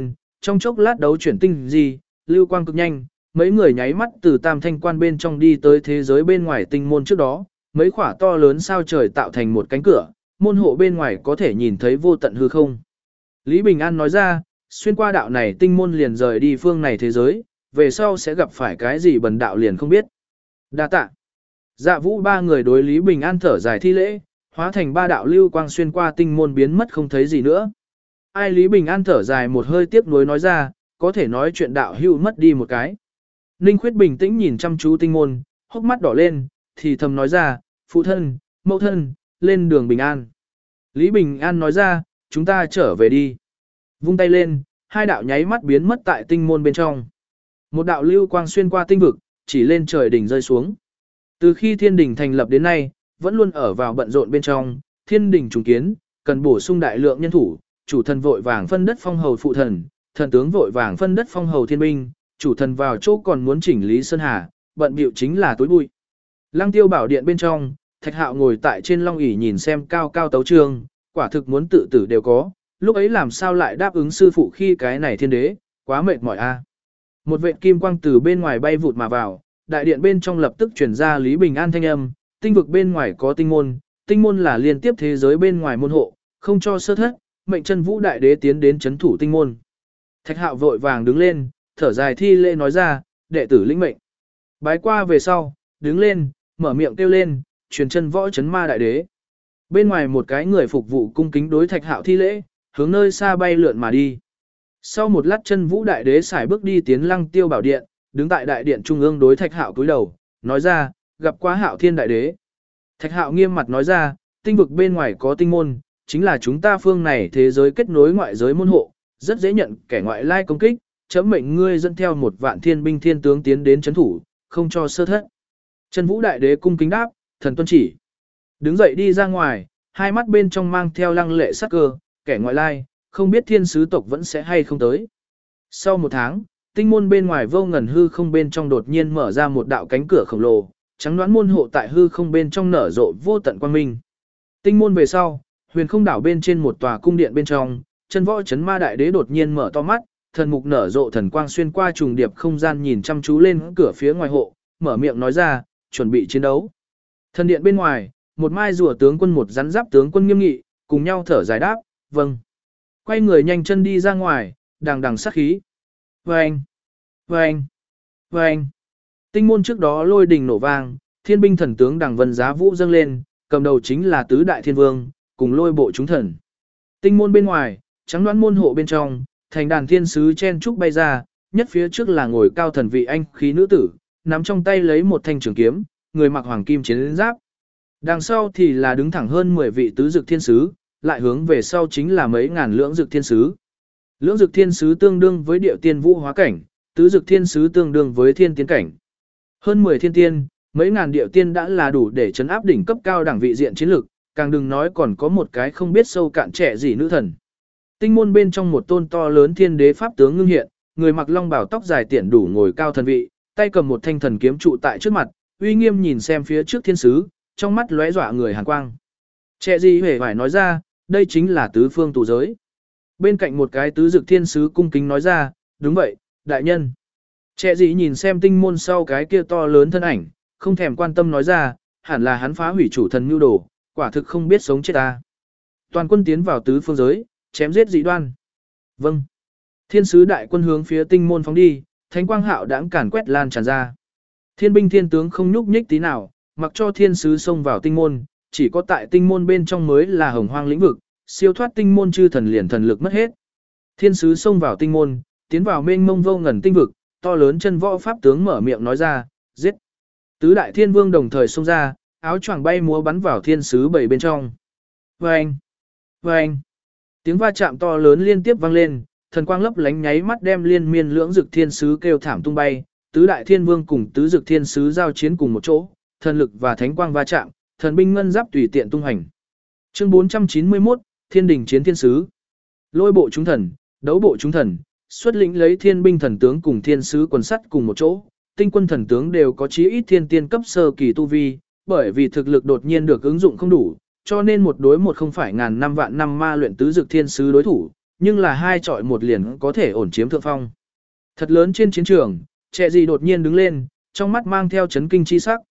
trong chốc lát đấu chuyển tinh gì, lưu quang cực nhanh, mấy người nháy mắt từ tam thanh quan bên trong đi tới thế giới bên ngoài tinh môn trước đó, mấy khỏa to lớn sao trời tạo thành một cánh cửa, môn hộ bên ngoài có thể nhìn thấy vô tận hư không. Lý Bình An nói ra, xuyên qua đạo này tinh môn liền rời đi phương này thế giới, về sau sẽ gặp phải cái gì bần đạo liền không biết. Đa tạ. Dạ Vũ ba người đối Lý Bình An thở dài thi lễ, hóa thành ba đạo lưu quang xuyên qua tinh môn biến mất không thấy gì nữa. Ai Lý Bình An thở dài một hơi tiếc nuối nói ra, có thể nói chuyện đạo hữu mất đi một cái. Ninh Khuyết bình tĩnh nhìn chăm chú tinh môn, hốc mắt đỏ lên, thì thầm nói ra, phụ thân, mẫu thân, lên đường Bình An. Lý Bình An nói ra, chúng ta trở về đi. Vung tay lên, hai đạo nháy mắt biến mất tại tinh môn bên trong. Một đạo lưu quang xuyên qua tinh vực, chỉ lên trời đỉnh rơi xuống. Từ khi thiên đỉnh thành lập đến nay, vẫn luôn ở vào bận rộn bên trong, thiên đỉnh trùng kiến, cần bổ sung đại lượng nhân thủ, chủ thần vội vàng phân đất phong hầu phụ thần, thần tướng vội vàng phân đất phong hầu thiên binh, chủ thần vào chỗ còn muốn chỉnh lý sơn hà, bận bịu chính là tối bụi. Lăng Tiêu bảo điện bên trong, Thạch Hạo ngồi tại trên long ỷ nhìn xem cao cao tấu chương, quả thực muốn tự tử đều có, lúc ấy làm sao lại đáp ứng sư phụ khi cái này thiên đế, quá mệt mỏi a. Một vệt kim quang từ bên ngoài bay vụt mà vào, đại điện bên trong lập tức truyền ra Lý Bình An thanh âm, tinh vực bên ngoài có tinh môn là liên tiếp thế giới bên ngoài môn hộ, không cho sơ thất, mệnh chân vũ đại đế tiến đến chấn thủ tinh môn. Thạch Hạo vội vàng đứng lên, thở dài thi lễ nói ra, đệ tử lĩnh mệnh. Bái qua về sau, đứng lên, mở miệng kêu lên, truyền chân võ chấn ma đại đế. Bên ngoài một cái người phục vụ cung kính đối Thạch Hạo thi lễ, hướng nơi xa bay lượn mà đi. Sau một lát chân vũ đại đế xài bước đi tiến Lăng Tiêu bảo điện, đứng tại đại điện trung ương đối Thạch Hạo cúi đầu, nói ra, gặp qua Hạo Thiên đại đế. Thạch Hạo nghiêm mặt nói ra, tinh vực bên ngoài có tinh môn, chính là chúng ta phương này thế giới kết nối ngoại giới môn hộ, rất dễ nhận kẻ ngoại lai công kích, chấm mệnh ngươi dẫn theo 1.000 thiên binh thiên tướng tiến đến chấn thủ, không cho sơ thất. Chân Vũ đại đế cung kính đáp, thần tuân chỉ. Đứng dậy đi ra ngoài, hai mắt bên trong mang theo lăng lệ sắc cơ, kẻ ngoại lai, không biết thiên sứ tộc vẫn sẽ hay không tới. Sau một tháng, tinh môn bên ngoài vô ngần hư không bên trong đột nhiên mở ra một đạo cánh cửa khổng lồ, trắng đoán môn hộ tại hư không bên trong nở rộ vô tận quang minh. Tinh môn về sau, huyền không đảo bên trên một tòa cung điện bên trong, chân võ chấn ma đại đế đột nhiên mở to mắt, thần mục nở rộ thần quang xuyên qua trùng điệp không gian nhìn chăm chú lên cửa phía ngoài hộ, mở miệng nói ra, chuẩn bị chiến đấu. Thần điện bên ngoài, một mai rùa tướng quân một rắn giáp tướng quân nghiêm nghị, cùng nhau thở dài đáp, vâng. Quay người nhanh chân đi ra ngoài, đằng đằng sát khí. Vâng, vâng, vâng. Tinh môn trước đó lôi đình nổ vang, thiên binh thần tướng đằng vân giá vũ dâng lên, cầm đầu chính là tứ đại thiên vương, cùng lôi bộ chúng thần. Tinh môn bên ngoài, trắng đoán môn hộ bên trong, thành đàn thiên sứ chen trúc bay ra, nhất phía trước là ngồi cao thần vị anh khí nữ tử, nắm trong tay lấy một thanh trường kiếm, người mặc hoàng kim chiến giáp. Đằng sau thì là đứng thẳng hơn 10 vị tứ dực thiên sứ, lại hướng về sau chính là mấy ngàn lưỡng dực thiên sứ. Lưỡng dực thiên sứ tương đương với điệu tiên vũ hóa cảnh, tứ dực thiên sứ tương đương với thiên tiên cảnh. Hơn 10 thiên tiên, mấy ngàn điệu tiên đã là đủ để chấn áp đỉnh cấp cao đẳng vị diện chiến lược, càng đừng nói còn có một cái không biết sâu cạn trẻ gì nữ thần. Tinh môn bên trong một tôn to lớn thiên đế pháp tướng ngưng hiện, người mặc long bào tóc dài tiện đủ ngồi cao thần vị, tay cầm một thanh thần kiếm trụ tại trước mặt, uy nghiêm nhìn xem phía trước thiên sứ, trong mắt lóe dọa người hàn quang. Trẻ gì hề phải nói ra, đây chính là tứ phương tụ giới. Bên cạnh một cái tứ dực thiên sứ cung kính nói ra, đúng vậy, đại nhân. Trẻ gì nhìn xem tinh môn sau cái kia to lớn thân ảnh, không thèm quan tâm nói ra, hẳn là hắn phá hủy chủ thần nhu đồ, quả thực không biết sống chết ta. Toàn quân tiến vào tứ phương giới, chém giết dị đoan. Vâng. Thiên sứ đại quân hướng phía tinh môn phóng đi, thánh quang hạo đãng càn quét lan tràn ra. Thiên binh thiên tướng không nhúc nhích tí nào, mặc cho thiên sứ xông vào tinh môn, chỉ có tại tinh môn bên trong mới là hồng hoang lĩnh vực, siêu thoát tinh môn chư thần liền thần lực mất hết. Thiên sứ xông vào tinh môn, tiến vào mênh mông vô ngần tinh vực, to lớn chân võ pháp tướng mở miệng nói ra, giết. Tứ đại thiên vương đồng thời xông ra, áo choàng bay múa bắn vào thiên sứ bảy bên trong. Vâng! Vâng! Tiếng va chạm to lớn liên tiếp vang lên, thần quang lấp lánh nháy mắt đem liên miên lưỡng dực thiên sứ kêu thảm tung bay, tứ đại thiên vương cùng tứ dực thiên sứ giao chiến cùng một chỗ, thần lực và thánh quang va chạm, thần binh ngân giáp tùy tiện tung hành. Chương 491, Thiên đình chiến thiên sứ. Lôi bộ chúng thần, đấu bộ chúng thần, xuất lĩnh lấy thiên binh thần tướng cùng thiên sứ quần sắt cùng một chỗ, tinh quân thần tướng đều có chí ít thiên tiên cấp sơ kỳ tu vi, bởi vì thực lực đột nhiên được ứng dụng không đủ, cho nên một đối một không phải ngàn năm vạn năm ma luyện tứ dực thiên sứ đối thủ, nhưng là 2 chọi 1 liền có thể ổn chiếm thượng phong. Thật lớn trên chiến trường, trẻ gì đột nhiên đứng lên, trong mắt mang theo chấn kinh chi sắc,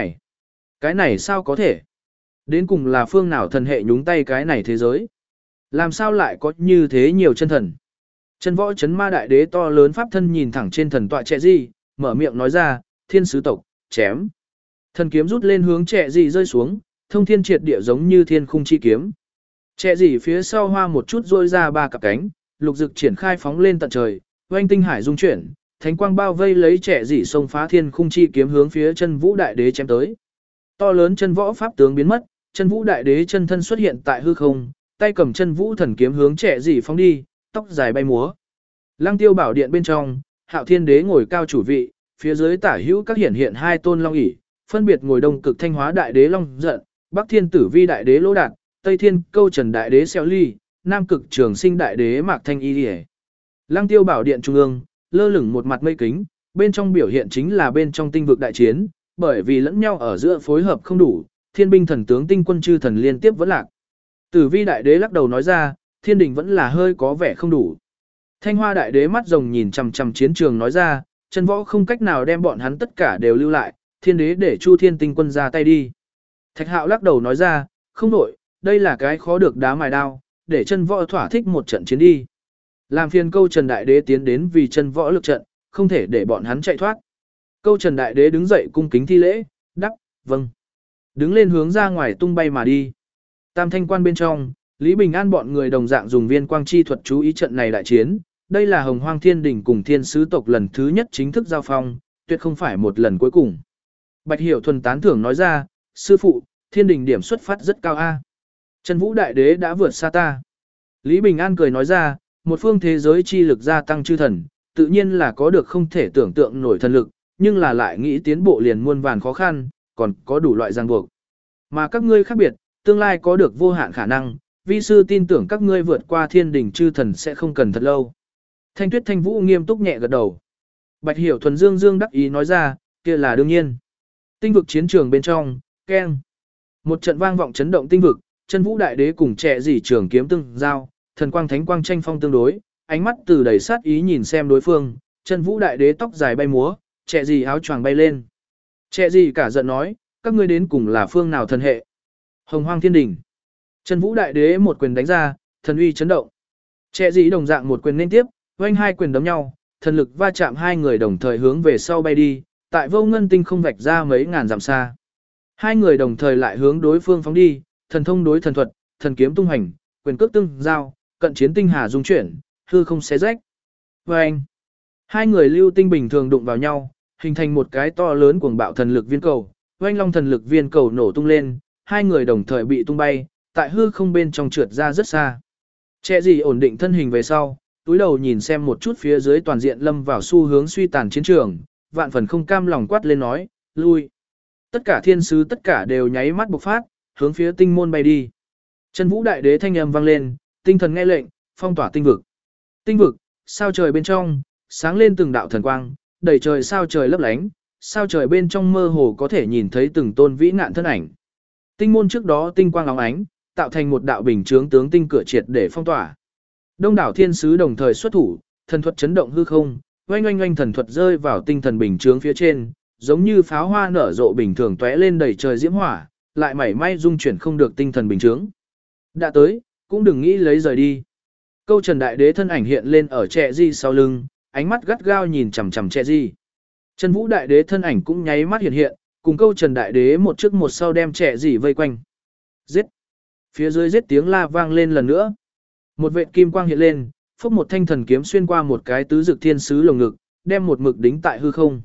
cái này sao có thể? Đến cùng là phương nào thần hệ nhúng tay cái này thế giới? Làm sao lại có như thế nhiều chân thần? Chân võ chấn ma đại đế to lớn pháp thân nhìn thẳng trên thần tọa trẻ gì, mở miệng nói ra, thiên sứ tộc, chém. Thần kiếm rút lên hướng trẻ gì rơi xuống, thông thiên triệt địa giống như thiên khung chi kiếm. Trẻ gì phía sau hoa một chút rôi ra 3 cặp cánh, lục dực triển khai phóng lên tận trời, oanh tinh hải dung chuyển, thánh quang bao vây lấy trẻ gì xông phá thiên khung chi kiếm hướng phía chân vũ đại đế chém tới. To lớn chân võ pháp tướng biến mất, chân vũ đại đế chân thân xuất hiện tại hư không, tay cầm chân vũ thần kiếm hướng trẻ gì phóng đi, tóc dài bay múa. Lăng Tiêu bảo điện bên trong, Hạo Thiên đế ngồi cao chủ vị, phía dưới tả hữu các hiển hiện 2 tôn long ỷ, phân biệt ngồi đông cực thanh hóa đại đế long giận, bắc thiên tử vi đại đế lỗ đạt, tây thiên câu trần đại đế xeo ly, nam cực trường sinh đại đế mạc thanh y liễu. Lăng Tiêu bảo điện trung ương, lơ lửng một mặt mây kính, bên trong biểu hiện chính là bên trong tinh vực đại chiến, bởi vì lẫn nhau ở giữa phối hợp không đủ, thiên binh thần tướng tinh quân chư thần liên tiếp vẫn lạc. Tử vi đại đế lắc đầu nói ra, thiên đình vẫn là hơi có vẻ không đủ. Thanh hoa đại đế mắt rồng nhìn chằm chằm chiến trường nói ra, chân võ không cách nào đem bọn hắn tất cả đều lưu lại, thiên đế để chu thiên tinh quân ra tay đi. Thạch hạo lắc đầu nói ra, không đổi, đây là cái khó được đá mài đao, để chân võ thỏa thích một trận chiến đi. Làm phiền câu trần đại đế tiến đến vì chân võ lực trận, không thể để bọn hắn chạy thoát. Câu trần đại đế đứng dậy cung kính thi lễ, đáp, vâng. Đứng lên hướng ra ngoài tung bay mà đi. Tam thanh quan bên trong, Lý Bình An bọn người đồng dạng dùng viên quang chi thuật chú ý trận này đại chiến. Đây là Hồng Hoang Thiên Đình cùng Thiên Sứ tộc lần thứ nhất chính thức giao phong, tuyệt không phải một lần cuối cùng. Bạch Hiểu Thuần tán thưởng nói ra, sư phụ, Thiên Đình điểm xuất phát rất cao a. Chân Vũ Đại Đế đã vượt xa ta. Lý Bình An cười nói ra, một phương thế giới chi lực gia tăng chư thần, tự nhiên là có được không thể tưởng tượng nổi thần lực, nhưng là lại nghĩ tiến bộ liền muôn vàn khó khăn, còn có đủ loại ràng buộc. Mà các ngươi khác biệt, tương lai có được vô hạn khả năng, vi sư tin tưởng các ngươi vượt qua Thiên Đình chư thần sẽ không cần thật lâu. Thanh Tuyết Thanh Vũ nghiêm túc nhẹ gật đầu. Bạch Hiểu Thuần dương đắc ý nói ra, kia là đương nhiên. Tinh vực chiến trường bên trong, keng. Một trận vang vọng chấn động tinh vực, Chân Vũ Đại Đế cùng trẻ dỉ trường kiếm tương giao, thần quang thánh quang tranh phong tương đối, ánh mắt từ đầy sát ý nhìn xem đối phương, Chân Vũ Đại Đế tóc dài bay múa, trẻ dỉ áo choàng bay lên. Trẻ dỉ cả giận nói, các ngươi đến cùng là phương nào thần hệ? Hồng Hoang Thiên Đình. Chân Vũ Đại Đế một quyền đánh ra, thần uy chấn động. Trẻ dỉ đồng dạng một quyền liên tiếp, oanh 2 quyền đấm nhau, thần lực va chạm 2 người đồng thời hướng về sau bay đi, tại vô ngân tinh không vạch ra mấy ngàn dặm xa. 2 người đồng thời lại hướng đối phương phóng đi, thần thông đối thần thuật, thần kiếm tung hành, quyền cước tương giao, cận chiến tinh hà dung chuyển, hư không xé rách. Oanh! 2 người lưu tinh bình thường đụng vào nhau, hình thành một cái to lớn cuồng bạo thần lực viên cầu, oanh long thần lực viên cầu nổ tung lên, 2 người đồng thời bị tung bay, tại hư không bên trong trượt ra rất xa. Trẻ gì ổn định thân hình về sau, túi đầu nhìn xem một chút phía dưới toàn diện lâm vào xu hướng suy tàn chiến trường, vạn phần không cam lòng quát lên nói, lui. Tất cả thiên sứ tất cả đều nháy mắt bộc phát, hướng phía tinh môn bay đi. Chân Vũ Đại Đế thanh âm vang lên, tinh thần nghe lệnh, phong tỏa tinh vực. Tinh vực, sao trời bên trong, sáng lên từng đạo thần quang, đầy trời sao trời lấp lánh, sao trời bên trong mơ hồ có thể nhìn thấy từng tôn vĩ nạn thân ảnh. Tinh môn trước đó tinh quang óng ánh, tạo thành một đạo bình chướng tướng tinh cửa triệt để phong tỏa. Đông đảo thiên sứ đồng thời xuất thủ, thần thuật chấn động hư không, oanh oanh oanh thần thuật rơi vào tinh thần bình chướng phía trên, giống như pháo hoa nở rộ bình thường tóe lên đầy trời diễm hỏa, lại mảy may dung chuyển không được tinh thần bình chướng. Đã tới, cũng đừng nghĩ lấy rời đi. Câu Trần Đại Đế thân ảnh hiện lên ở trẻ di sau lưng, ánh mắt gắt gao nhìn chằm chằm trẻ di. Chân Vũ Đại Đế thân ảnh cũng nháy mắt hiện hiện, cùng Câu Trần Đại Đế một trước một sau đem trẻ di vây quanh. Giết! Phía dưới giết tiếng la vang lên lần nữa. Một vệt kim quang hiện lên, phốc một thanh thần kiếm xuyên qua một cái tứ dực thiên sứ lồng ngực, đem một mực đính tại hư không.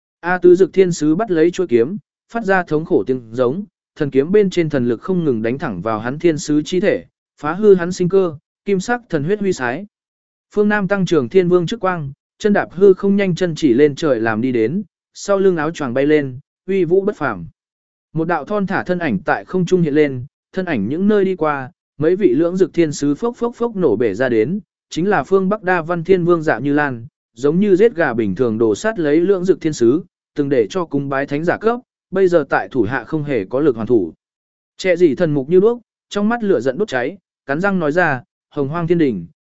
Tứ dực thiên sứ bắt lấy chuôi kiếm, phát ra thống khổ tiếng giống, thần kiếm bên trên thần lực không ngừng đánh thẳng vào hắn thiên sứ chi thể, phá hư hắn sinh cơ, kim sắc thần huyết huy sái. Phương Nam tăng trưởng thiên vương trước quang, chân đạp hư không nhanh chân chỉ lên trời làm đi đến, sau lưng áo choàng bay lên, uy vũ bất phàm. Một đạo thon thả thân ảnh tại không trung hiện lên, thân ảnh những nơi đi qua, mấy vị lưỡng dực thiên sứ phốc phốc phốc nổ bể ra đến, chính là phương Bắc Đa Văn Thiên Vương Dạ Như Lan, giống như giết gà bình thường đổ sát lấy lưỡng dực thiên sứ, từng để cho cung bái thánh giả cấp, bây giờ tại thủ hạ không hề có lực hoàn thủ. Trẻ gì thần mục như đuốc, trong mắt lửa giận đốt cháy, cắn răng nói ra, Hồng Hoang Thiên Đình,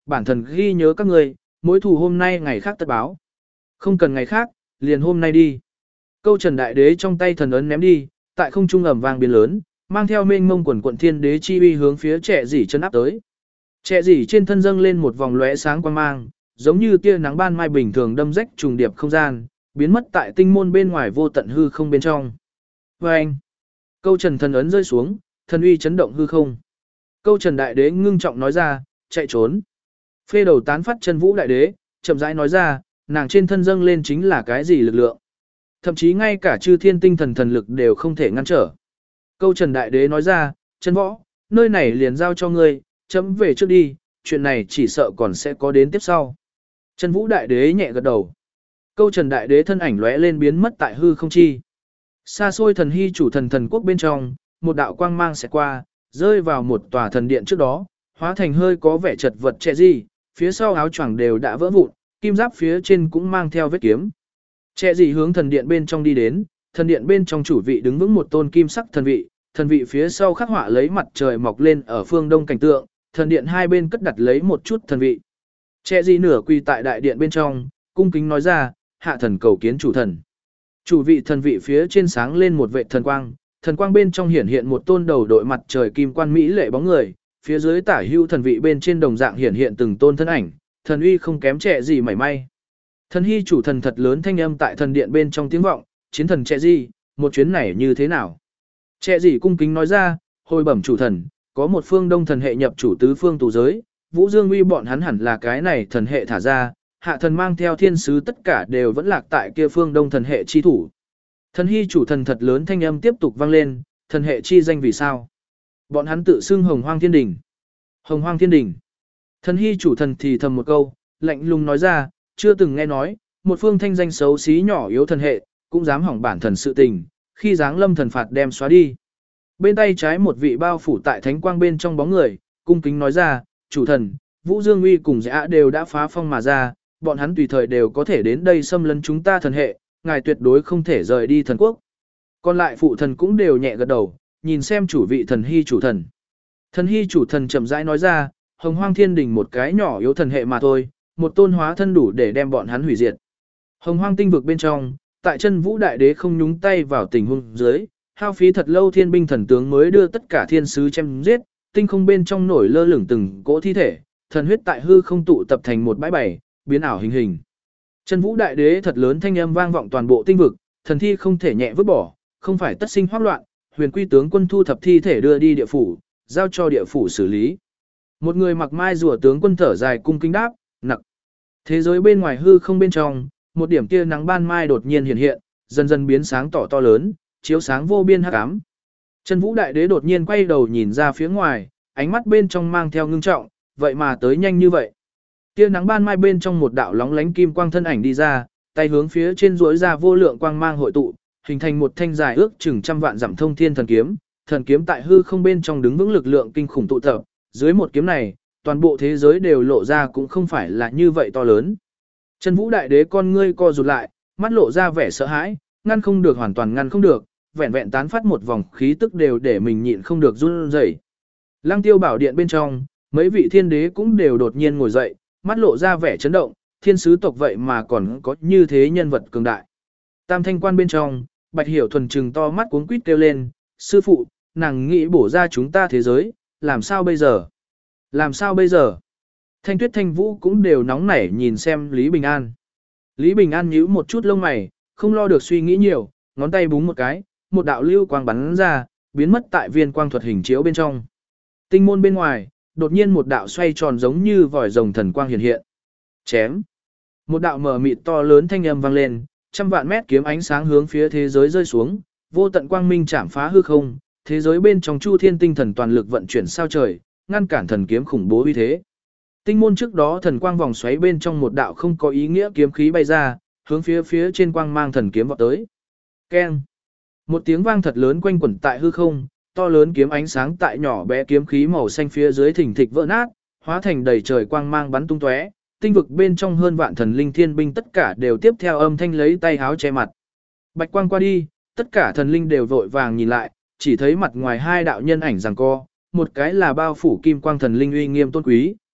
bản thần ghi nhớ các ngươi, mối thù hôm nay ngày khác tất báo. Không cần ngày khác, liền hôm nay đi. Câu Trần Đại Đế trong tay thần ấn ném đi, tại không trung ầm vang biến lớn, mang theo mênh mông quần quận thiên đế chi uy hướng phía trẻ dỉ chân áp tới. Trẻ dỉ trên thân dâng lên một vòng lóe sáng quang mang, giống như tia nắng ban mai bình thường đâm rách trùng điệp không gian, biến mất tại tinh môn bên ngoài vô tận hư không bên trong. Vâng! Câu Trần thần ấn rơi xuống, thần uy chấn động hư không. Câu Trần Đại Đế ngưng trọng nói ra, chạy trốn. Phê đầu tán phát Chân Vũ Đại Đế, chậm rãi nói ra, nàng trên thân dâng lên chính là cái gì lực lượng. Thậm chí ngay cả chư thiên tinh thần thần lực đều không thể ngăn trở. Câu Trần Đại Đế nói ra, Chân Võ, nơi này liền giao cho ngươi, chấm về trước đi, chuyện này chỉ sợ còn sẽ có đến tiếp sau. Chân Vũ Đại Đế nhẹ gật đầu. Câu Trần Đại Đế thân ảnh lóe lên biến mất tại hư không chi. Xa xôi thần hy chủ thần quốc bên trong, một đạo quang mang sẽ qua, rơi vào một tòa thần điện trước đó, hóa thành hơi có vẻ chật vật trẻ gì, phía sau áo choàng đều đã vỡ vụn, kim giáp phía trên cũng mang theo vết kiếm. Trẻ gì hướng thần điện bên trong đi đến, thần điện bên trong chủ vị đứng vững một tôn kim sắc thần vị phía sau khắc họa lấy mặt trời mọc lên ở phương đông cảnh tượng, thần điện hai bên cất đặt lấy một chút thần vị. Trẻ gì nửa quỳ tại đại điện bên trong, cung kính nói ra, hạ thần cầu kiến chủ thần. Chủ vị thần vị phía trên sáng lên một vệ thần quang bên trong hiển hiện một tôn đầu đội mặt trời kim quan mỹ lệ bóng người, phía dưới tả hưu thần vị bên trên đồng dạng hiển hiện từng tôn thân ảnh, thần uy không kém trẻ gì mảy may. Thần hy chủ thần thật lớn thanh âm tại thần điện bên trong tiếng vọng, chiến thần trẻ gì, một chuyến này như thế nào? Trẻ gì cung kính nói ra, hồi bẩm chủ thần, có một phương đông thần hệ nhập chủ tứ phương tù giới, Vũ Dương uy bọn hắn hẳn là cái này thần hệ thả ra, hạ thần mang theo thiên sứ tất cả đều vẫn lạc tại kia phương đông thần hệ chi thủ. Thần hy chủ thần thật lớn thanh âm tiếp tục vang lên, thần hệ chi danh vì sao? Bọn hắn tự xưng Hồng Hoang Thiên Đình. Hồng Hoang Thiên Đình. Thần hy chủ thần thì thầm một câu, lạnh lùng nói ra, chưa từng nghe nói, một phương thanh danh xấu xí nhỏ yếu thần hệ, cũng dám hỏng bản thần sự tình, khi giáng lâm thần phạt đem xóa đi. Bên tay trái một vị bao phủ tại thánh quang bên trong bóng người, cung kính nói ra, chủ thần, Vũ Dương Uy cùng Dã đều đã phá phong mà ra, bọn hắn tùy thời đều có thể đến đây xâm lấn chúng ta thần hệ, ngài tuyệt đối không thể rời đi thần quốc. Còn lại phụ thần cũng đều nhẹ gật đầu, nhìn xem chủ vị thần hy chủ thần. Thần hy chủ thần chậm rãi nói ra, Hồng Hoang Thiên Đình một cái nhỏ yếu thần hệ mà thôi, một tôn hóa thân đủ để đem bọn hắn hủy diệt. Hồng Hoang tinh vực bên trong, tại Chân Vũ Đại Đế không nhúng tay vào tình huống dưới, hao phí thật lâu thiên binh thần tướng mới đưa tất cả thiên sứ chém giết, tinh không bên trong nổi lơ lửng từng cỗ thi thể, thần huyết tại hư không tụ tập thành một bãi bày, biến ảo hình hình. Chân Vũ Đại Đế thật lớn thanh âm vang vọng toàn bộ tinh vực, thần thi không thể nhẹ vứt bỏ, không phải tất sinh hoắc loạn, Huyền Quy tướng quân thu thập thi thể đưa đi địa phủ, giao cho địa phủ xử lý. Một người mặc mai rùa tướng quân thở dài cung kính đáp, nặc. Thế giới bên ngoài hư không bên trong, một điểm tia nắng ban mai đột nhiên hiện hiện, dần dần biến sáng tỏ to lớn, chiếu sáng vô biên hắc ám. Chân Vũ Đại Đế đột nhiên quay đầu nhìn ra phía ngoài, ánh mắt bên trong mang theo ngưng trọng, vậy mà tới nhanh như vậy. Tia nắng ban mai bên trong một đạo lóng lánh kim quang thân ảnh đi ra, tay hướng phía trên duỗi ra vô lượng quang mang hội tụ, hình thành một thanh dài ước chừng trăm vạn dặm thông thiên thần kiếm tại hư không bên trong đứng vững lực lượng kinh khủng tụ tập, dưới một kiếm này, toàn bộ thế giới đều lộ ra cũng không phải là như vậy to lớn. Chân Vũ Đại Đế con ngươi co rụt lại, mắt lộ ra vẻ sợ hãi, ngăn không được hoàn toàn ngăn không được, vẹn vẹn tán phát một vòng khí tức đều để mình nhịn không được run rẩy. Lăng Tiêu Bảo Điện bên trong, mấy vị thiên đế cũng đều đột nhiên ngồi dậy, mắt lộ ra vẻ chấn động, thiên sứ tộc vậy mà còn có như thế nhân vật cường đại. Tam Thanh Quan bên trong, Bạch Hiểu Thuần trừng to mắt cuống quýt kêu lên, sư phụ, nàng nghĩ bổ ra chúng ta thế giới, làm sao bây giờ? Làm sao bây giờ? Thanh Tuyết Thanh Vũ cũng đều nóng nảy nhìn xem Lý Bình An. Lý Bình An nhíu một chút lông mày, không lo được suy nghĩ nhiều, ngón tay búng một cái, một đạo lưu quang bắn ra, biến mất tại viên quang thuật hình chiếu bên trong. Tinh môn bên ngoài, đột nhiên một đạo xoay tròn giống như vòi rồng thần quang hiện hiện. Chém. Một đạo mờ mịt to lớn thanh âm vang lên, trăm vạn mét kiếm ánh sáng hướng phía thế giới rơi xuống, vô tận quang minh chạm phá hư không, thế giới bên trong Chu Thiên tinh thần toàn lực vận chuyển sao trời, ngăn cản thần kiếm khủng bố uy thế. Tinh môn trước đó thần quang vòng xoáy bên trong một đạo không có ý nghĩa kiếm khí bay ra, hướng phía trên quang mang thần kiếm vọt tới. Keng. Một tiếng vang thật lớn quanh quẩn tại hư không, to lớn kiếm ánh sáng tại nhỏ bé kiếm khí màu xanh phía dưới thình thịch vỡ nát, hóa thành đầy trời quang mang bắn tung tóe, tinh vực bên trong hơn vạn thần linh thiên binh tất cả đều tiếp theo âm thanh lấy tay háo che mặt. Bạch quang qua đi, tất cả thần linh đều vội vàng nhìn lại, chỉ thấy mặt ngoài hai đạo nhân ảnh giằng co, một cái là bao phủ kim quang thần linh uy nghiêm tôn quý,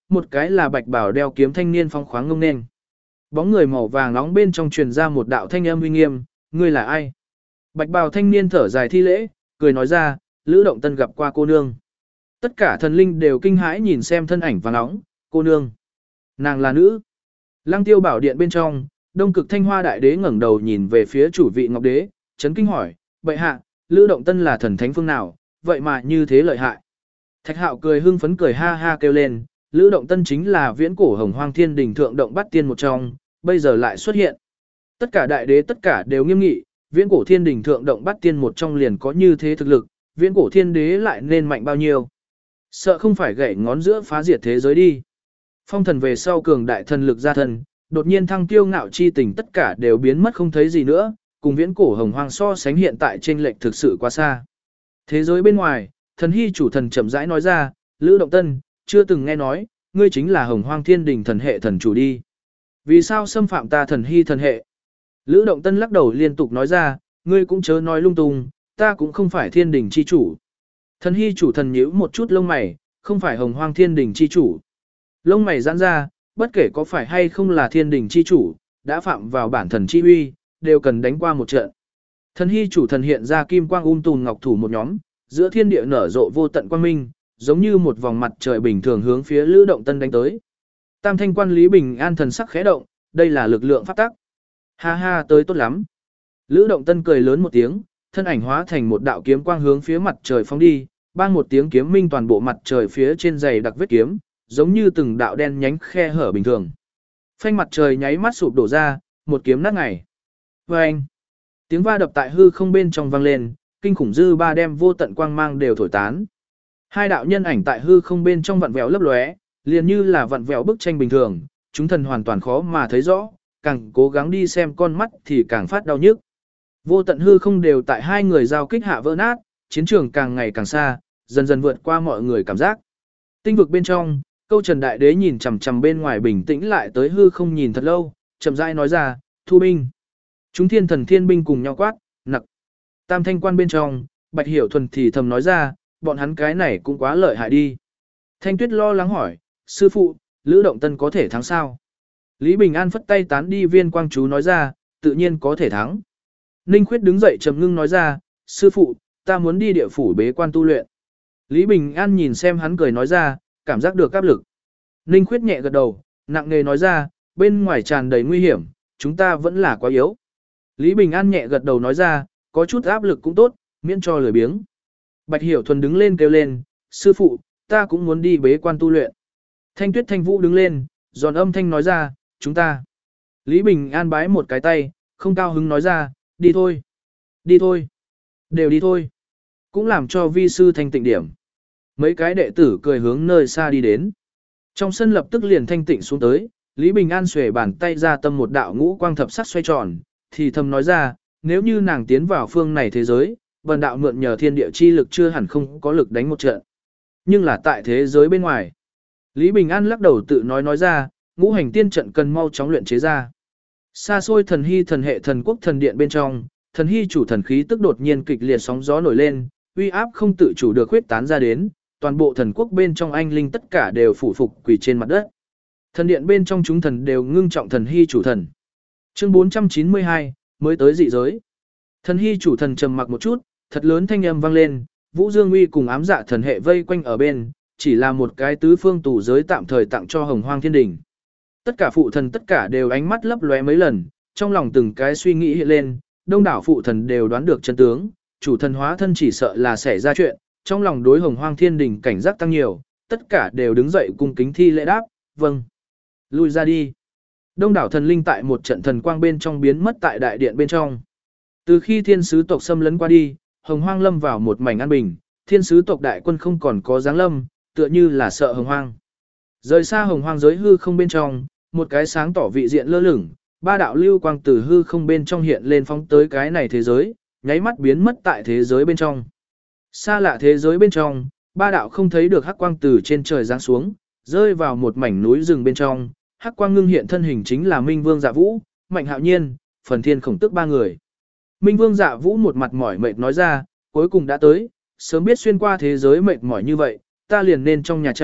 một cái là bạch bào đeo kiếm thanh niên phong khoáng ngông nên. Bóng người màu vàng nóng bên trong truyền ra một đạo thanh âm uy nghiêm, ngươi là ai? Bạch bào thanh niên thở dài thi lễ, cười nói ra, Lữ Động Tân gặp qua cô nương. Tất cả thần linh đều kinh hãi nhìn xem thân ảnh vàng nóng, cô nương. Nàng là nữ. Lăng Tiêu bảo điện bên trong, Đông Cực Thanh Hoa đại đế ngẩng đầu nhìn về phía chủ vị Ngọc đế, chấn kinh hỏi, bệ hạ, Lữ Động Tân là thần thánh phương nào, vậy mà như thế lợi hại. Thạch Hạo cười hưng phấn cười ha ha kêu lên, Lữ Động Tân chính là viễn cổ Hồng Hoang Thiên Đình thượng động bát tiên một trong, bây giờ lại xuất hiện. Tất cả đại đế tất cả đều nghiêm nghị, viễn cổ Thiên Đình thượng động bát tiên một trong liền có như thế thực lực, viễn cổ thiên đế lại nên mạnh bao nhiêu. Sợ không phải gãy ngón giữa phá diệt thế giới đi. Phong thần về sau cường đại thần lực ra thân, đột nhiên thăng tiêu ngạo chi tình tất cả đều biến mất không thấy gì nữa, cùng viễn cổ Hồng Hoang so sánh hiện tại trên lệch thực sự quá xa. Thế giới bên ngoài, thần hy chủ thần chậm rãi nói ra, Lữ Động Tân, chưa từng nghe nói, ngươi chính là Hồng Hoang Thiên Đình thần hệ thần chủ đi. Vì sao xâm phạm ta thần hy thần hệ? Lữ Động Tân lắc đầu liên tục nói ra, ngươi cũng chớ nói lung tung, ta cũng không phải Thiên Đình chi chủ. Thần hy chủ thần nhíu một chút lông mày, không phải Hồng Hoang Thiên Đình chi chủ. Lông mày giãn ra, bất kể có phải hay không là Thiên Đình chi chủ, đã phạm vào bản thần chi uy, đều cần đánh qua một trận. Thần hy chủ thần hiện ra kim quang tùn ngọc thủ một nhóm, giữa thiên địa nở rộ vô tận quang minh, giống như một vòng mặt trời bình thường hướng phía Lữ Động Tân đánh tới. Tam thanh quan Lý Bình An thần sắc khẽ động, đây là lực lượng pháp tắc. Ha ha tới tốt lắm. Lữ Động Tân cười lớn một tiếng, thân ảnh hóa thành một đạo kiếm quang hướng phía mặt trời phóng đi, bang một tiếng kiếm minh toàn bộ mặt trời phía trên dày đặc vết kiếm, giống như từng đạo đen nhánh khe hở bình thường. Phanh mặt trời nháy mắt sụp đổ ra, một kiếm nát ngày. Vâng! Tiếng va đập tại hư không bên trong vang lên, kinh khủng dư ba đem vô tận quang mang đều thổi tán. Hai đạo nhân ảnh tại hư không bên trong vặn vẹo lấp lóe, liền như là vặn vẹo bức tranh bình thường, chúng thần hoàn toàn khó mà thấy rõ, càng cố gắng đi xem con mắt thì càng phát đau nhức. Vô tận hư không đều tại hai người giao kích hạ vỡ nát, chiến trường càng ngày càng xa, dần dần vượt qua mọi người cảm giác. Tinh vực bên trong, Câu Trần Đại Đế nhìn chằm chằm bên ngoài bình tĩnh lại tới hư không nhìn thật lâu, chậm rãi nói ra, thu binh. Chúng thiên thần thiên binh cùng nhau quát, nặc. Tam thanh quan bên trong, Bạch Hiểu Thuần thì thầm nói ra, bọn hắn cái này cũng quá lợi hại đi. Thanh Tuyết lo lắng hỏi, sư phụ, Lữ Động Tân có thể thắng sao? Lý Bình An phất tay tán đi viên quang chú nói ra, tự nhiên có thể thắng. Ninh Khuyết đứng dậy trầm ngưng nói ra, sư phụ, ta muốn đi địa phủ bế quan tu luyện. Lý Bình An nhìn xem hắn cười nói ra, cảm giác được áp lực. Ninh Khuyết nhẹ gật đầu, nặng nề nói ra, bên ngoài tràn đầy nguy hiểm, chúng ta vẫn là quá yếu. Lý Bình An nhẹ gật đầu nói ra, có chút áp lực cũng tốt, miễn cho lười biếng. Bạch Hiểu Thuần đứng lên kêu lên, sư phụ, ta cũng muốn đi bế quan tu luyện. Thanh Tuyết Thanh Vũ đứng lên, giòn âm thanh nói ra, chúng ta. Lý Bình An bái một cái tay, không cao hứng nói ra, đi thôi. Đi thôi. Đều đi thôi. Cũng làm cho vi sư thanh tịnh điểm. Mấy cái đệ tử cười hướng nơi xa đi đến. Trong sân lập tức liền thanh tịnh xuống tới, Lý Bình An xuề bàn tay ra tâm một đạo ngũ quang thập sắc xoay tròn, thì thầm nói ra, nếu như nàng tiến vào phương này thế giới, bần đạo mượn nhờ thiên địa chi lực chưa hẳn không có lực đánh một trận. Nhưng là tại thế giới bên ngoài. Lý Bình An lắc đầu tự nói ra, ngũ hành tiên trận cần mau chóng luyện chế ra. Xa xôi thần hy thần hệ thần quốc thần điện bên trong, thần hy chủ thần khí tức đột nhiên kịch liệt sóng gió nổi lên, uy áp không tự chủ được huyết tán ra đến, toàn bộ thần quốc bên trong anh linh tất cả đều phủ phục quỳ trên mặt đất. Thần điện bên trong chúng thần đều ngưng trọng thần hy chủ thần. Chương 492, mới tới dị giới. Thần hy chủ thần trầm mặc một chút, thật lớn thanh âm vang lên, Vũ Dương Uy cùng ám dạ thần hệ vây quanh ở bên, chỉ là một cái tứ phương tù giới tạm thời tặng cho Hồng Hoang Thiên Đình. Tất cả phụ thần tất cả đều ánh mắt lấp lóe mấy lần, trong lòng từng cái suy nghĩ hiện lên, đông đảo phụ thần đều đoán được chân tướng, chủ thần hóa thân chỉ sợ là xảy ra chuyện, trong lòng đối Hồng Hoang Thiên Đình cảnh giác tăng nhiều, tất cả đều đứng dậy cung kính thi lễ đáp, vâng. Lui ra đi. Đông đảo thần linh tại một trận thần quang bên trong biến mất tại đại điện bên trong. Từ khi thiên sứ tộc xâm lấn qua đi, Hồng Hoang lâm vào một mảnh an bình, thiên sứ tộc đại quân không còn có giáng lâm, tựa như là sợ Hồng Hoang. Rời xa Hồng Hoang giới hư không bên trong, một cái sáng tỏ vị diện lơ lửng, ba đạo lưu quang từ hư không bên trong hiện lên phóng tới cái này thế giới, nháy mắt biến mất tại thế giới bên trong. Xa lạ thế giới bên trong, ba đạo không thấy được hắc quang từ trên trời giáng xuống, rơi vào một mảnh núi rừng bên trong, hắc quang ngưng hiện thân hình chính là Minh Vương Dạ Vũ, Mạnh Hạo Nhiên, Phần Thiên Khổng Tước ba người. Minh Vương Dạ Vũ một mặt mỏi mệt nói ra, cuối cùng đã tới, sớm biết xuyên qua thế giới mệt mỏi như vậy, ta liền nên trong nhà trạch,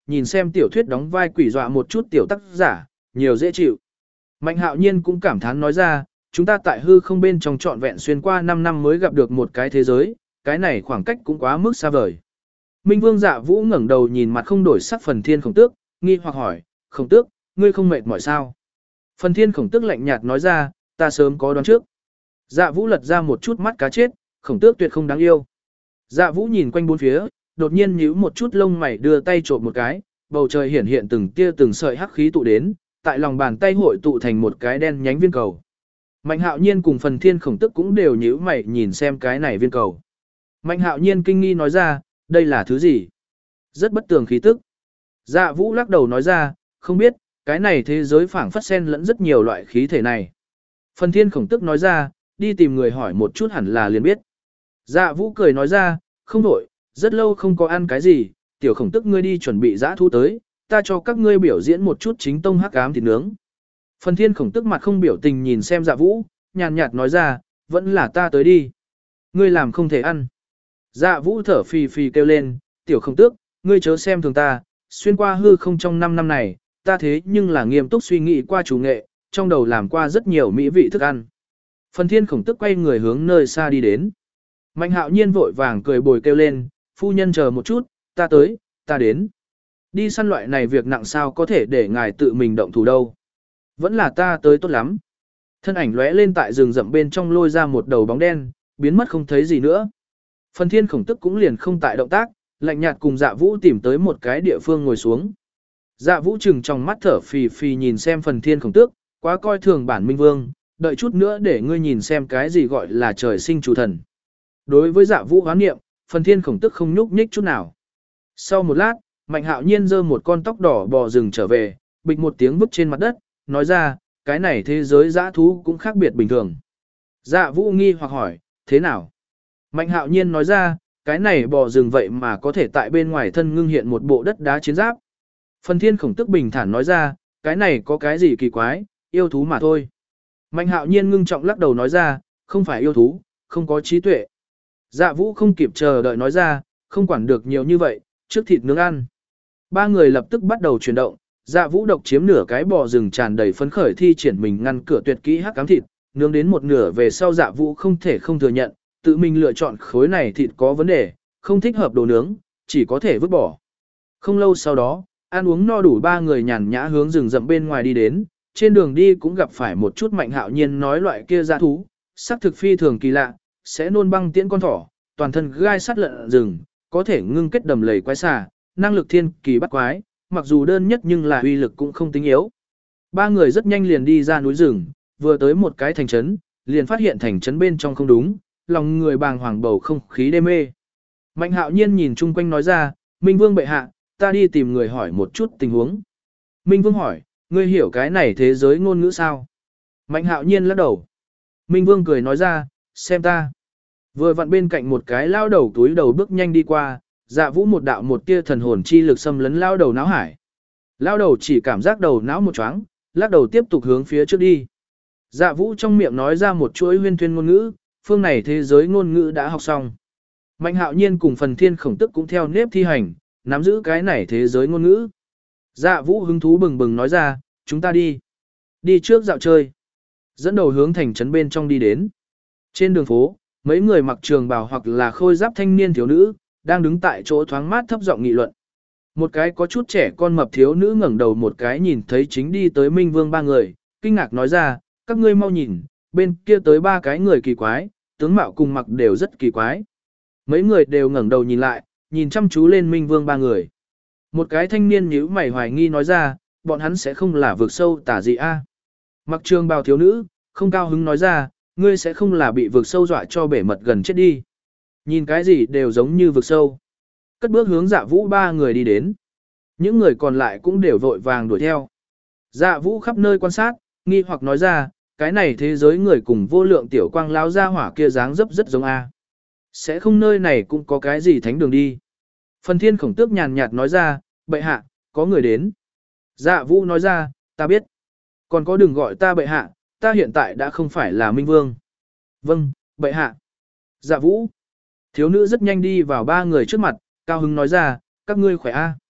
nhìn xem tiểu thuyết đóng vai quỷ dọa một chút tiểu tác giả, nhiều dễ chịu. Mạnh Hạo Nhiên cũng cảm thán nói ra, chúng ta tại hư không bên trong trọn vẹn xuyên qua 5 năm mới gặp được một cái thế giới, cái này khoảng cách cũng quá mức xa vời. Minh Vương Dạ Vũ ngẩng đầu nhìn mặt không đổi sắc Phần Thiên Khổng Tước, nghi hoặc hỏi, Khổng Tước, ngươi không mệt mỏi sao? Phần Thiên Khổng Tước lạnh nhạt nói ra, ta sớm có đoán trước. Dạ Vũ lật ra một chút mắt cá chết, Khổng Tước tuyệt không đáng yêu. Dạ Vũ nhìn quanh bốn phía, đột nhiên nhíu một chút lông mày đưa tay chộp một cái, bầu trời hiển hiện từng tia từng sợi hắc khí tụ đến, tại lòng bàn tay hội tụ thành một cái đen nhánh viên cầu. Mạnh Hạo Nhiên cùng Phần Thiên Khổng Tước cũng đều nhíu mày nhìn xem cái này viên cầu. Mạnh Hạo Nhiên kinh nghi nói ra, đây là thứ gì? Rất bất tường khí tức. Dạ Vũ lắc đầu nói ra, không biết, cái này thế giới phảng phất xen lẫn rất nhiều loại khí thể này. Phần Thiên Khổng Tước nói ra, đi tìm người hỏi một chút hẳn là liền biết. Dạ Vũ cười nói ra, không đổi, rất lâu không có ăn cái gì, tiểu Khổng Tước ngươi đi chuẩn bị dã thú tới, ta cho các ngươi biểu diễn một chút chính tông hắc ám thịt nướng. Phần Thiên Khổng Tước mặt không biểu tình nhìn xem Dạ Vũ, nhàn nhạt nói ra, vẫn là ta tới đi. Ngươi làm không thể ăn. Dạ Vũ thở phì phì kêu lên, tiểu Khổng Tước, ngươi chớ xem thường ta, xuyên qua hư không trong 5 năm này, ta thế nhưng là nghiêm túc suy nghĩ qua chủ nghệ, trong đầu làm qua rất nhiều mỹ vị thức ăn. Phần Thiên Khổng Tước quay người hướng nơi xa đi đến. Mạnh Hạo Nhiên vội vàng cười bồi kêu lên, phu nhân chờ một chút, ta tới, ta đến. Đi săn loại này việc nặng sao có thể để ngài tự mình động thủ đâu. Vẫn là ta tới tốt lắm. Thân ảnh lóe lên tại rừng rậm bên trong lôi ra một đầu bóng đen, biến mất không thấy gì nữa. Phần Thiên Khổng Tước cũng liền không tại động tác, lạnh nhạt cùng Dạ Vũ tìm tới một cái địa phương ngồi xuống. Dạ Vũ trừng trong mắt thở phì phì nhìn xem Phần Thiên Khổng Tước, quá coi thường bản Minh Vương, đợi chút nữa để ngươi nhìn xem cái gì gọi là trời sinh chủ thần. Đối với Dạ Vũ hoán niệm, Phần Thiên Khổng Tước không nhúc nhích chút nào. Sau một lát, Mạnh Hạo Nhiên giơ một con tóc đỏ bò rừng trở về, bịch một tiếng vứt trên mặt đất, nói ra, cái này thế giới dã thú cũng khác biệt bình thường. Dạ Vũ nghi hoặc hỏi, thế nào? Mạnh Hạo Nhiên nói ra, cái này bò rừng vậy mà có thể tại bên ngoài thân ngưng hiện một bộ đất đá chiến giáp. Phần Thiên Khổng Tước bình thản nói ra, cái này có cái gì kỳ quái, yêu thú mà thôi. Mạnh Hạo Nhiên ngưng trọng lắc đầu nói ra, không phải yêu thú, không có trí tuệ. Dạ Vũ không kịp chờ đợi nói ra, không quản được nhiều như vậy, trước thịt nướng ăn. Ba người lập tức bắt đầu chuyển động, Dạ Vũ độc chiếm nửa cái bò rừng tràn đầy phấn khởi thi triển mình ngăn cửa tuyệt kỹ hắc ám thịt, nướng đến một nửa về sau Dạ Vũ không thể không thừa nhận, tự mình lựa chọn khối này thịt có vấn đề, không thích hợp đồ nướng, chỉ có thể vứt bỏ. Không lâu sau đó, ăn uống no đủ ba người nhàn nhã hướng rừng rậm bên ngoài đi đến, trên đường đi cũng gặp phải một chút Mạnh Hạo Nhiên nói loại kia dã thú, sắc thực phi thường kỳ lạ, sẽ nôn băng tiễn con thỏ, toàn thân gai sắt lợn rừng, có thể ngưng kết đầm lầy quái xà, năng lực thiên kỳ bắt quái, mặc dù đơn nhất nhưng là uy lực cũng không tính yếu. Ba người rất nhanh liền đi ra núi rừng, vừa tới một cái thành trấn, liền phát hiện thành trấn bên trong không đúng, lòng người bàng hoàng bầu không khí đê mê. Mạnh Hạo Nhiên nhìn chung quanh nói ra, Minh Vương bệ hạ, ta đi tìm người hỏi một chút tình huống. Minh Vương hỏi, ngươi hiểu cái này thế giới ngôn ngữ sao? Mạnh Hạo Nhiên lắc đầu. Minh Vương cười nói ra, xem ta. Vừa vặn bên cạnh một cái lao đầu túi đầu bước nhanh đi qua, Dạ Vũ một đạo một tia thần hồn chi lực xâm lấn lao đầu não hải. Lao đầu chỉ cảm giác đầu não một choáng, lắc đầu tiếp tục hướng phía trước đi. Dạ Vũ trong miệng nói ra một chuỗi huyên thuyên ngôn ngữ, phương này thế giới ngôn ngữ đã học xong. Mạnh Hạo Nhiên cùng Phần Thiên Khổng Tước cũng theo nếp thi hành, nắm giữ cái này thế giới ngôn ngữ. Dạ Vũ hứng thú bừng bừng nói ra, chúng ta đi. Đi trước dạo chơi. Dẫn đầu hướng thành trấn bên trong đi đến. Trên đường phố, mấy người mặc trường bào hoặc là khôi giáp thanh niên thiếu nữ, đang đứng tại chỗ thoáng mát thấp giọng nghị luận. Một cái có chút trẻ con mập thiếu nữ ngẩng đầu một cái nhìn thấy chính đi tới Minh Vương ba người, kinh ngạc nói ra, các ngươi mau nhìn, bên kia tới ba cái người kỳ quái, tướng mạo cùng mặc đều rất kỳ quái. Mấy người đều ngẩng đầu nhìn lại, nhìn chăm chú lên Minh Vương ba người. Một cái thanh niên nhíu mày hoài nghi nói ra, bọn hắn sẽ không là vực sâu tà dị a? Mặc trường bào thiếu nữ, không cao hứng nói ra, ngươi sẽ không là bị vực sâu dọa cho bể mật gần chết đi. Nhìn cái gì đều giống như vực sâu. Cất bước hướng Dạ Vũ ba người đi đến. Những người còn lại cũng đều vội vàng đuổi theo. Dạ Vũ khắp nơi quan sát, nghi hoặc nói ra, cái này thế giới người cùng vô lượng tiểu quang lão gia hỏa kia dáng dấp rất giống a. Sẽ không nơi này cũng có cái gì thánh đường đi. Phần Thiên Khổng Tước nhàn nhạt nói ra, bệ hạ, có người đến. Dạ Vũ nói ra, ta biết. Còn có đừng gọi ta bệ hạ, ta hiện tại đã không phải là Minh Vương. Vâng, bệ hạ. Dạ Vũ. Thiếu nữ rất nhanh đi vào ba người trước mặt, cao hứng nói ra, các ngươi khỏe a.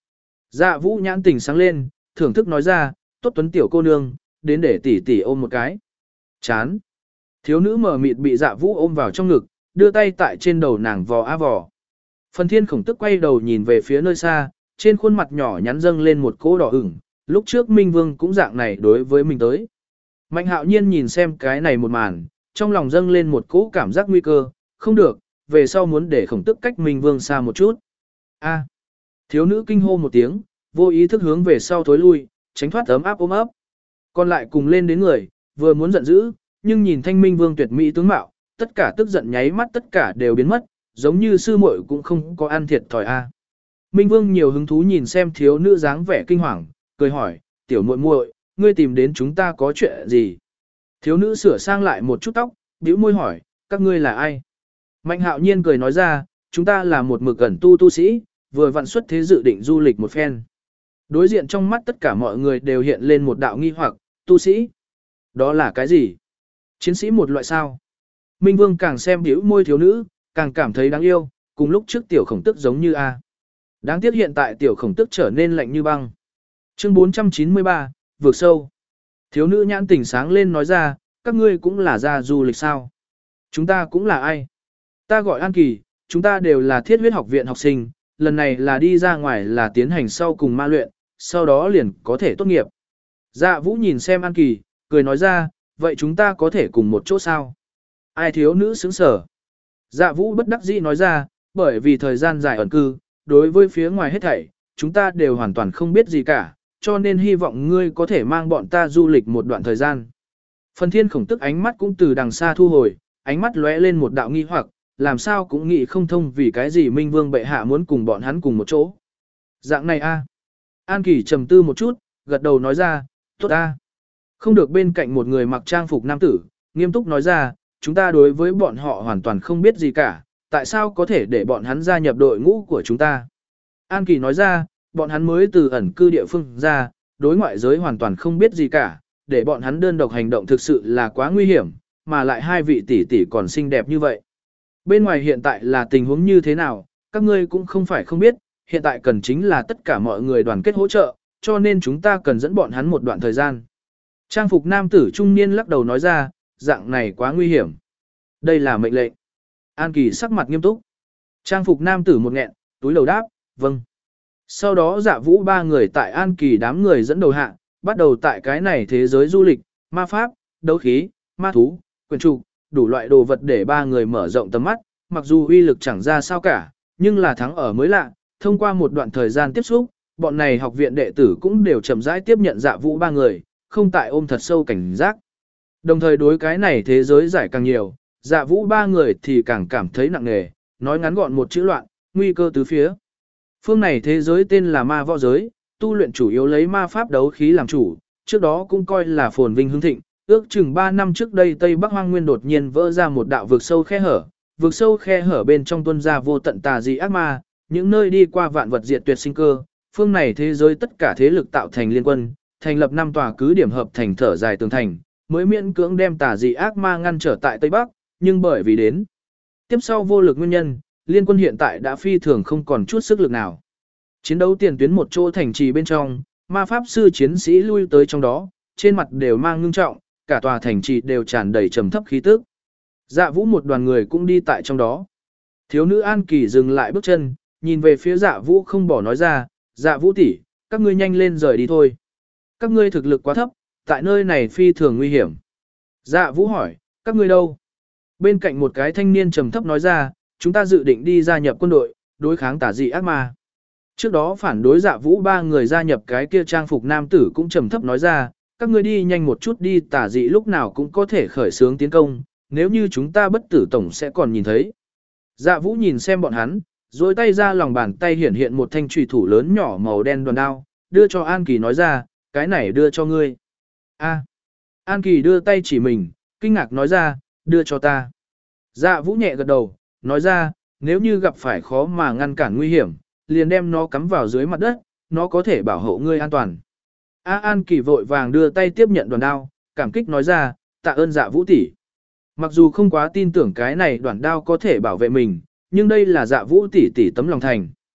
Dạ Vũ nhãn tình sáng lên, thưởng thức nói ra, tốt tuấn tiểu cô nương, đến để tỷ tỷ ôm một cái. Chán. Thiếu nữ mở mịt bị Dạ Vũ ôm vào trong ngực, đưa tay tại trên đầu nàng vò á vò. Phần Thiên Khổng tức quay đầu nhìn về phía nơi xa, trên khuôn mặt nhỏ nhắn dâng lên một cỗ đỏ ửng, lúc trước Minh Vương cũng dạng này đối với mình tới. Mạnh Hạo Nhiên nhìn xem cái này một màn, trong lòng dâng lên một cỗ cảm giác nguy cơ, không được, về sau muốn để Khổng tức cách Minh Vương xa một chút. A. Thiếu nữ kinh hô một tiếng, vô ý thức hướng về sau thối lui, tránh thoát ấm áp ôm ấp. Còn lại cùng lên đến người, vừa muốn giận dữ, nhưng nhìn Thanh Minh Vương tuyệt mỹ tướng mạo, tất cả tức giận nháy mắt tất cả đều biến mất, giống như sư muội cũng không có ăn thiệt thòi a. Minh Vương nhiều hứng thú nhìn xem thiếu nữ dáng vẻ kinh hoàng, cười hỏi, "Tiểu muội muội, ngươi tìm đến chúng ta có chuyện gì?" Thiếu nữ sửa sang lại một chút tóc, bĩu môi hỏi, "Các ngươi là ai?" Mạnh Hạo Nhiên cười nói ra, "Chúng ta là một mực ẩn tu sĩ, vừa vặn xuất thế dự định du lịch một phen." Đối diện trong mắt tất cả mọi người đều hiện lên một đạo nghi hoặc, tu sĩ? Đó là cái gì? Chiến sĩ một loại sao? Minh Vương càng xem bĩu môi thiếu nữ, càng cảm thấy đáng yêu, cùng lúc trước tiểu khổng tức giống như A. Đáng tiếc hiện tại tiểu khổng tức trở nên lạnh như băng. Chương 493, vượt sâu. Thiếu nữ nhãn tỉnh sáng lên nói ra, các ngươi cũng là ra du lịch sao? Chúng ta cũng là ai? Ta gọi An Kỳ, chúng ta đều là thiết huyết học viện học sinh, lần này là đi ra ngoài là tiến hành sau cùng ma luyện, sau đó liền có thể tốt nghiệp. Dạ Vũ nhìn xem An Kỳ, cười nói ra, vậy chúng ta có thể cùng một chỗ sao? Ai thiếu nữ sững sở. Dạ Vũ bất đắc dĩ nói ra, bởi vì thời gian dài ẩn cư, đối với phía ngoài hết thảy, chúng ta đều hoàn toàn không biết gì cả, cho nên hy vọng ngươi có thể mang bọn ta du lịch một đoạn thời gian. Phần Thiên Khổng tức ánh mắt cũng từ đằng xa thu hồi, ánh mắt lóe lên một đạo nghi hoặc, làm sao cũng nghĩ không thông vì cái gì Minh Vương bệ hạ muốn cùng bọn hắn cùng một chỗ. Dạng này a. An Kỳ trầm tư một chút, gật đầu nói ra, tốt a. Không được bên cạnh một người mặc trang phục nam tử, nghiêm túc nói ra, chúng ta đối với bọn họ hoàn toàn không biết gì cả, tại sao có thể để bọn hắn gia nhập đội ngũ của chúng ta. An Kỳ nói ra, bọn hắn mới từ ẩn cư địa phương ra, đối ngoại giới hoàn toàn không biết gì cả, để bọn hắn đơn độc hành động thực sự là quá nguy hiểm, mà lại hai vị tỷ tỷ còn xinh đẹp như vậy. Bên ngoài hiện tại là tình huống như thế nào, các ngươi cũng không phải không biết, hiện tại cần chính là tất cả mọi người đoàn kết hỗ trợ, cho nên chúng ta cần dẫn bọn hắn một đoạn thời gian. Trang phục nam tử trung niên lắc đầu nói ra, dạng này quá nguy hiểm. Đây là mệnh lệnh. An Kỳ sắc mặt nghiêm túc. Trang phục nam tử một nghẹn, túi lầu đáp, vâng. Sau đó Dạ Vũ ba người tại An Kỳ đám người dẫn đầu hạ, bắt đầu tại cái này thế giới du lịch, ma pháp, đấu khí, ma thú, quyền trục, đủ loại đồ vật để ba người mở rộng tầm mắt, mặc dù uy lực chẳng ra sao cả, nhưng là thắng ở mới lạ, thông qua một đoạn thời gian tiếp xúc, bọn này học viện đệ tử cũng đều chậm rãi tiếp nhận Dạ Vũ ba người, không tại ôm thật sâu cảnh giác. Đồng thời đối cái này thế giới giải càng nhiều, Dạ Vũ ba người thì càng cảm thấy nặng nề, nói ngắn gọn một chữ loạn, nguy cơ tứ phía. Phương này thế giới tên là ma võ giới, tu luyện chủ yếu lấy ma pháp đấu khí làm chủ, trước đó cũng coi là phồn vinh hưng thịnh, ước chừng 3 năm trước đây Tây Bắc Hoang Nguyên đột nhiên vỡ ra một đạo vực sâu khe hở bên trong tuôn ra vô tận tà dị ác ma, những nơi đi qua vạn vật diệt tuyệt sinh cơ, phương này thế giới tất cả thế lực tạo thành liên quân, thành lập 5 tòa cứ điểm hợp thành thở dài tường thành, mới miễn cưỡng đem tà dị ác ma ngăn trở tại Tây Bắc, nhưng bởi vì đến tiếp sau vô lực nguyên nhân, liên quân hiện tại đã phi thường không còn chút sức lực nào. Chiến đấu tiền tuyến một chỗ thành trì bên trong, ma pháp sư chiến sĩ lui tới trong đó, trên mặt đều mang ngưng trọng, cả tòa thành trì đều tràn đầy trầm thấp khí tức. Dạ Vũ một đoàn người cũng đi tại trong đó. Thiếu nữ An Kỳ dừng lại bước chân, nhìn về phía Dạ Vũ không bỏ nói ra, Dạ Vũ tỷ, các ngươi nhanh lên rời đi thôi. Các ngươi thực lực quá thấp, tại nơi này phi thường nguy hiểm. Dạ Vũ hỏi, các ngươi đâu? Bên cạnh một cái thanh niên trầm thấp nói ra, chúng ta dự định đi gia nhập quân đội, đối kháng tà dị ác ma. Trước đó phản đối Dạ Vũ ba người gia nhập cái kia trang phục nam tử cũng trầm thấp nói ra, các ngươi đi nhanh một chút đi, tà dị lúc nào cũng có thể khởi xướng tiến công, nếu như chúng ta bất tử tổng sẽ còn nhìn thấy. Dạ Vũ nhìn xem bọn hắn, rồi tay ra lòng bàn tay hiển hiện một thanh chùy thủ lớn nhỏ màu đen đoàn đao, đưa cho An Kỳ nói ra, cái này đưa cho ngươi. A. An Kỳ đưa tay chỉ mình, kinh ngạc nói ra, đưa cho ta. Dạ Vũ nhẹ gật đầu, nói ra, nếu như gặp phải khó mà ngăn cản nguy hiểm, liền đem nó cắm vào dưới mặt đất, nó có thể bảo hộ ngươi an toàn. An Kỳ vội vàng đưa tay tiếp nhận đoàn đao, cảm kích nói ra, tạ ơn Dạ Vũ tỷ. Mặc dù không quá tin tưởng cái này đoàn đao có thể bảo vệ mình, nhưng đây là Dạ Vũ tỷ tỷ tấm lòng thành.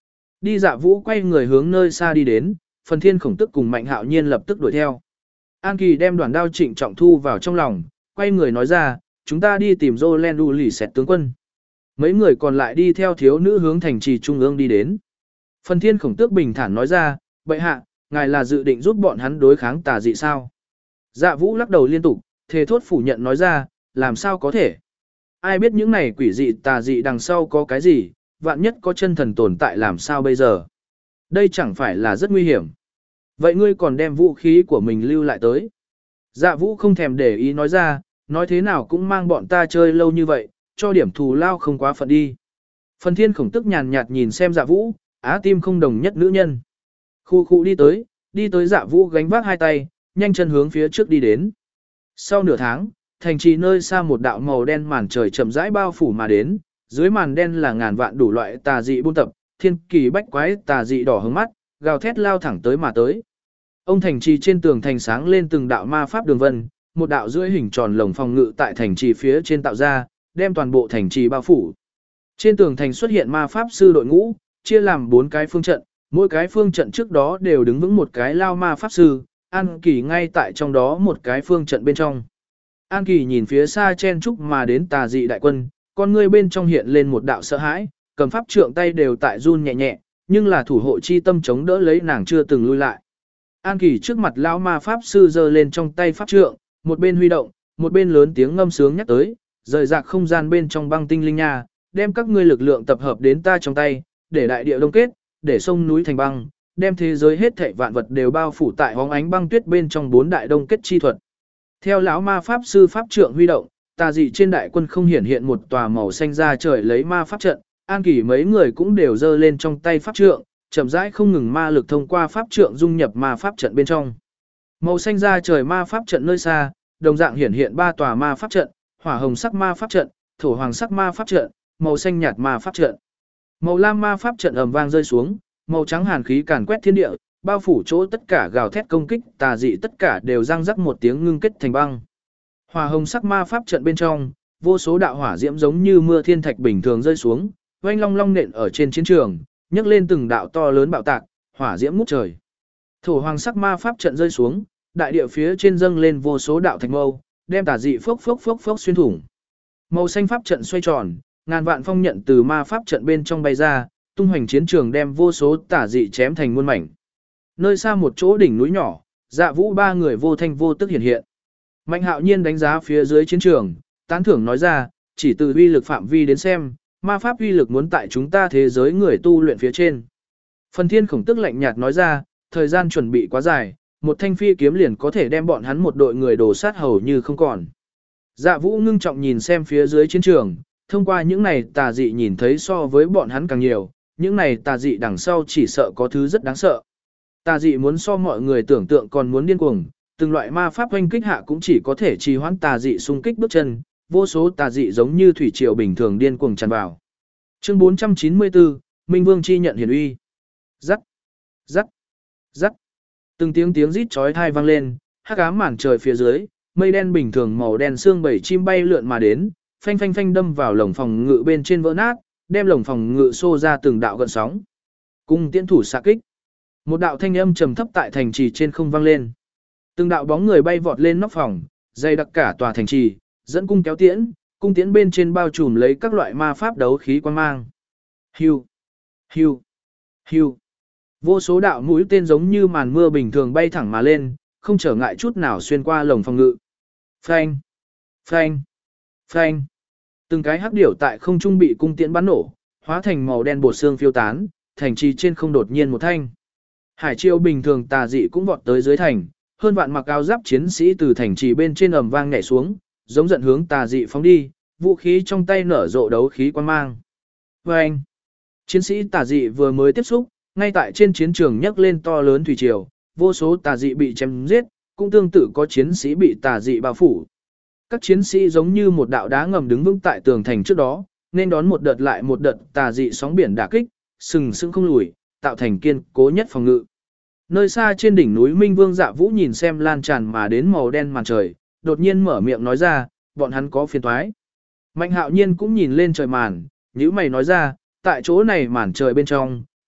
Đi Dạ Vũ quay người hướng nơi xa đi đến, Phần Thiên Khổng Tức cùng Mạnh Hạo Nhiên lập tức đuổi theo. An Kỳ đem đoàn đao trịnh trọng thu vào trong lòng, quay người nói ra, chúng ta đi tìm Roland Du lì xẹt tướng quân. Mấy người còn lại đi theo thiếu nữ hướng thành trì trung ương đi đến. Phần Thiên Khổng Tước bình thản nói ra, bệ hạ, ngài là dự định giúp bọn hắn đối kháng tà dị sao? Dạ Vũ lắc đầu liên tục, thề thốt phủ nhận nói ra, làm sao có thể? Ai biết những này quỷ dị tà dị đằng sau có cái gì, vạn nhất có chân thần tồn tại làm sao bây giờ? Đây chẳng phải là rất nguy hiểm. Vậy ngươi còn đem vũ khí của mình lưu lại tới. Dạ Vũ không thèm để ý nói ra, nói thế nào cũng mang bọn ta chơi lâu như vậy, cho điểm thù lao không quá phận đi. Phần Thiên Khổng Tức nhàn nhạt nhìn xem Dạ Vũ, á tim không đồng nhất nữ nhân. Khu khu đi tới Dạ Vũ gánh vác hai tay, nhanh chân hướng phía trước đi đến. Sau nửa tháng, thành trì nơi xa một đạo màu đen màn trời chậm rãi bao phủ mà đến, dưới màn đen là ngàn vạn đủ loại tà dị buôn tập, thiên kỳ bách quái tà dị đỏ hướng mắt, gào thét lao thẳng tới mà tới. Ông thành trì trên tường thành sáng lên từng đạo ma pháp đường vân, một đạo rưỡi hình tròn lồng phòng ngự tại thành trì phía trên tạo ra, đem toàn bộ thành trì bao phủ. Trên tường thành xuất hiện ma pháp sư đội ngũ, chia làm 4 cái phương trận, mỗi cái phương trận trước đó đều đứng vững một cái lao ma pháp sư, An Kỳ ngay tại trong đó một cái phương trận bên trong. An Kỳ nhìn phía xa chen chúc mà đến tà dị đại quân, con ngươi bên trong hiện lên một đạo sợ hãi, cầm pháp trượng tay đều tại run nhẹ nhẹ, nhưng là thủ hộ chi tâm chống đỡ lấy nàng chưa từng lui lại. An Kỳ trước mặt lão ma pháp sư giơ lên trong tay pháp trượng, một bên huy động, một bên lớn tiếng ngâm sướng nhắc tới, rời rạc không gian bên trong băng tinh linh nha, đem các ngươi lực lượng tập hợp đến ta trong tay, để đại địa đông kết, để sông núi thành băng, đem thế giới hết thảy vạn vật đều bao phủ tại hóng ánh băng tuyết bên trong 4 đại đông kết chi thuật. Theo lão ma pháp sư pháp trượng huy động, tà dị trên đại quân không hiển hiện một tòa màu xanh ra trời lấy ma pháp trận, An Kỳ mấy người cũng đều giơ lên trong tay pháp trượng, chậm rãi không ngừng ma lực thông qua pháp trượng dung nhập ma pháp trận bên trong. Màu xanh ra trời ma pháp trận nơi xa, đồng dạng hiển hiện 3 tòa ma pháp trận, hỏa hồng sắc ma pháp trận, thổ hoàng sắc ma pháp trận, màu xanh nhạt ma pháp trận. Màu lam ma pháp trận ầm vang rơi xuống, màu trắng hàn khí càn quét thiên địa, bao phủ chỗ tất cả gào thét công kích, tà dị tất cả đều răng rắc một tiếng ngưng kết thành băng. Hỏa hồng sắc ma pháp trận bên trong, vô số đạo hỏa diễm giống như mưa thiên thạch bình thường rơi xuống, oanh long long nện ở trên chiến trường, nhấc lên từng đạo to lớn bạo tạc, hỏa diễm ngút trời. Thổ hoàng sắc ma pháp trận rơi xuống, đại địa phía trên dâng lên vô số đạo thạch mâu, đem tà dị phốc phốc phốc phốc xuyên thủng. Màu xanh pháp trận xoay tròn, ngàn vạn phong nhận từ ma pháp trận bên trong bay ra, tung hoành chiến trường đem vô số tà dị chém thành muôn mảnh. Nơi xa một chỗ đỉnh núi nhỏ, Dạ Vũ 3 người vô thanh vô tức hiện hiện. Mạnh Hạo Nhiên đánh giá phía dưới chiến trường, tán thưởng nói ra, chỉ từ uy lực phạm vi đến xem, ma pháp uy lực muốn tại chúng ta thế giới người tu luyện phía trên. Phần Thiên Khổng Tức lạnh nhạt nói ra, thời gian chuẩn bị quá dài, một thanh phi kiếm liền có thể đem bọn hắn một đội người đổ sát hầu như không còn. Dạ Vũ ngưng trọng nhìn xem phía dưới chiến trường, thông qua những này tà dị nhìn thấy so với bọn hắn càng nhiều, những này tà dị đằng sau chỉ sợ có thứ rất đáng sợ. Tà dị muốn so mọi người tưởng tượng còn muốn điên cuồng, từng loại ma pháp oanh kích hạ cũng chỉ có thể trì hoãn tà dị xung kích bước chân, vô số tà dị giống như thủy triều bình thường điên cuồng tràn vào. Chương 494, Minh Vương chi nhận hiển uy. Rắc, rắc, rắc. Từng tiếng rít chói tai vang lên, hắc ám màn trời phía dưới, mây đen bình thường màu đen xương bầy chim bay lượn mà đến, phanh phanh phanh đâm vào lồng phòng ngự bên trên vỡ nát, đem lồng phòng ngự xô ra từng đạo gợn sóng. Cung tiễn thủ xạ kích. Một đạo thanh âm trầm thấp tại thành trì trên không vang lên. Từng đạo bóng người bay vọt lên nóc phòng, dày đặc cả tòa thành trì, dẫn cung kéo tiễn, cung tiễn bên trên bao trùm lấy các loại ma pháp đấu khí quang mang. Hưu, hưu, hưu. Vô số đạo mũi tên giống như màn mưa bình thường bay thẳng mà lên, không trở ngại chút nào xuyên qua lồng phòng ngự. Phanh, phanh, phanh. Từng cái hắc điểu tại không trung bị cung tiễn bắn nổ, hóa thành màu đen bột xương phiêu tán, thành trì trên không đột nhiên một thanh. Hải triều bình thường tà dị cũng vọt tới dưới thành, hơn vạn mặc áo giáp chiến sĩ từ thành trì bên trên ầm vang nhảy xuống, giống giận hướng tà dị phóng đi, vũ khí trong tay nở rộ đấu khí quang mang. Vâng! Chiến sĩ tà dị vừa mới tiếp xúc, ngay tại trên chiến trường nhấc lên to lớn thủy triều, vô số tà dị bị chém giết, cũng tương tự có chiến sĩ bị tà dị bao phủ. Các chiến sĩ giống như một đạo đá ngầm đứng vững tại tường thành trước đó, nên đón một đợt lại một đợt tà dị sóng biển đả kích, sừng sững không lùi, tạo thành kiên cố nhất phòng ngự. Nơi xa trên đỉnh núi Minh Vương Dạ Vũ nhìn xem lan tràn mà đến màu đen màn trời, đột nhiên mở miệng nói ra, bọn hắn có phiền toái. Mạnh Hạo Nhiên cũng nhìn lên trời màn, nhíu mày nói ra, tại chỗ này màn trời bên trong,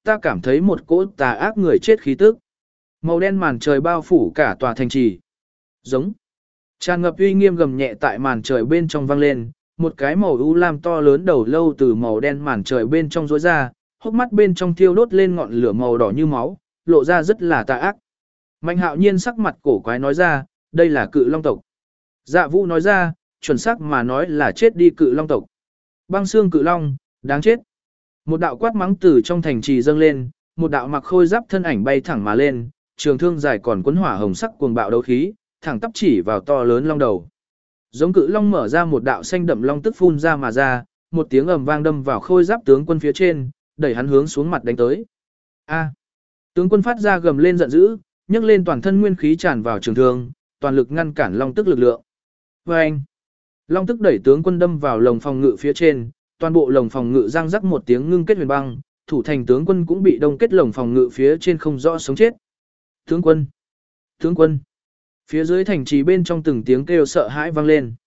ta cảm thấy một cỗ tà ác người chết khí tức. Màu đen màn trời bao phủ cả tòa thành trì. Giống. Tràn ngập uy nghiêm gầm nhẹ tại màn trời bên trong vang lên, một cái màu u lam to lớn đầu lâu từ màu đen màn trời bên trong rỗi ra, hốc mắt bên trong thiêu đốt lên ngọn lửa màu đỏ như máu, lộ ra rất là tà ác. Mạnh Hạo Nhiên sắc mặt cổ quái nói ra, đây là Cự Long tộc. Dạ Vũ nói ra, chuẩn xác mà nói là chết đi Cự Long tộc. Băng xương Cự Long, đáng chết. Một đạo quát mắng từ trong thành trì dâng lên, một đạo mặc khôi giáp thân ảnh bay thẳng mà lên, trường thương dài còn cuốn hỏa hồng sắc cuồng bạo đấu khí, thẳng tắp chỉ vào to lớn long đầu. Giống Cự Long mở ra một đạo xanh đậm long tức phun ra mà ra, một tiếng ầm vang đâm vào khôi giáp tướng quân phía trên, đẩy hắn hướng xuống mặt đánh tới. A! Tướng quân phát ra gầm lên giận dữ, nhấc lên toàn thân nguyên khí tràn vào trường thương, toàn lực ngăn cản long tức lực lượng. Oeng! Long tức đẩy tướng quân đâm vào lồng phòng ngự phía trên, toàn bộ lồng phòng ngự răng rắc một tiếng ngưng kết huyền băng, thủ thành tướng quân cũng bị đông kết lồng phòng ngự phía trên không rõ sống chết. Tướng quân! Tướng quân! Phía dưới thành trì bên trong từng tiếng kêu sợ hãi vang lên.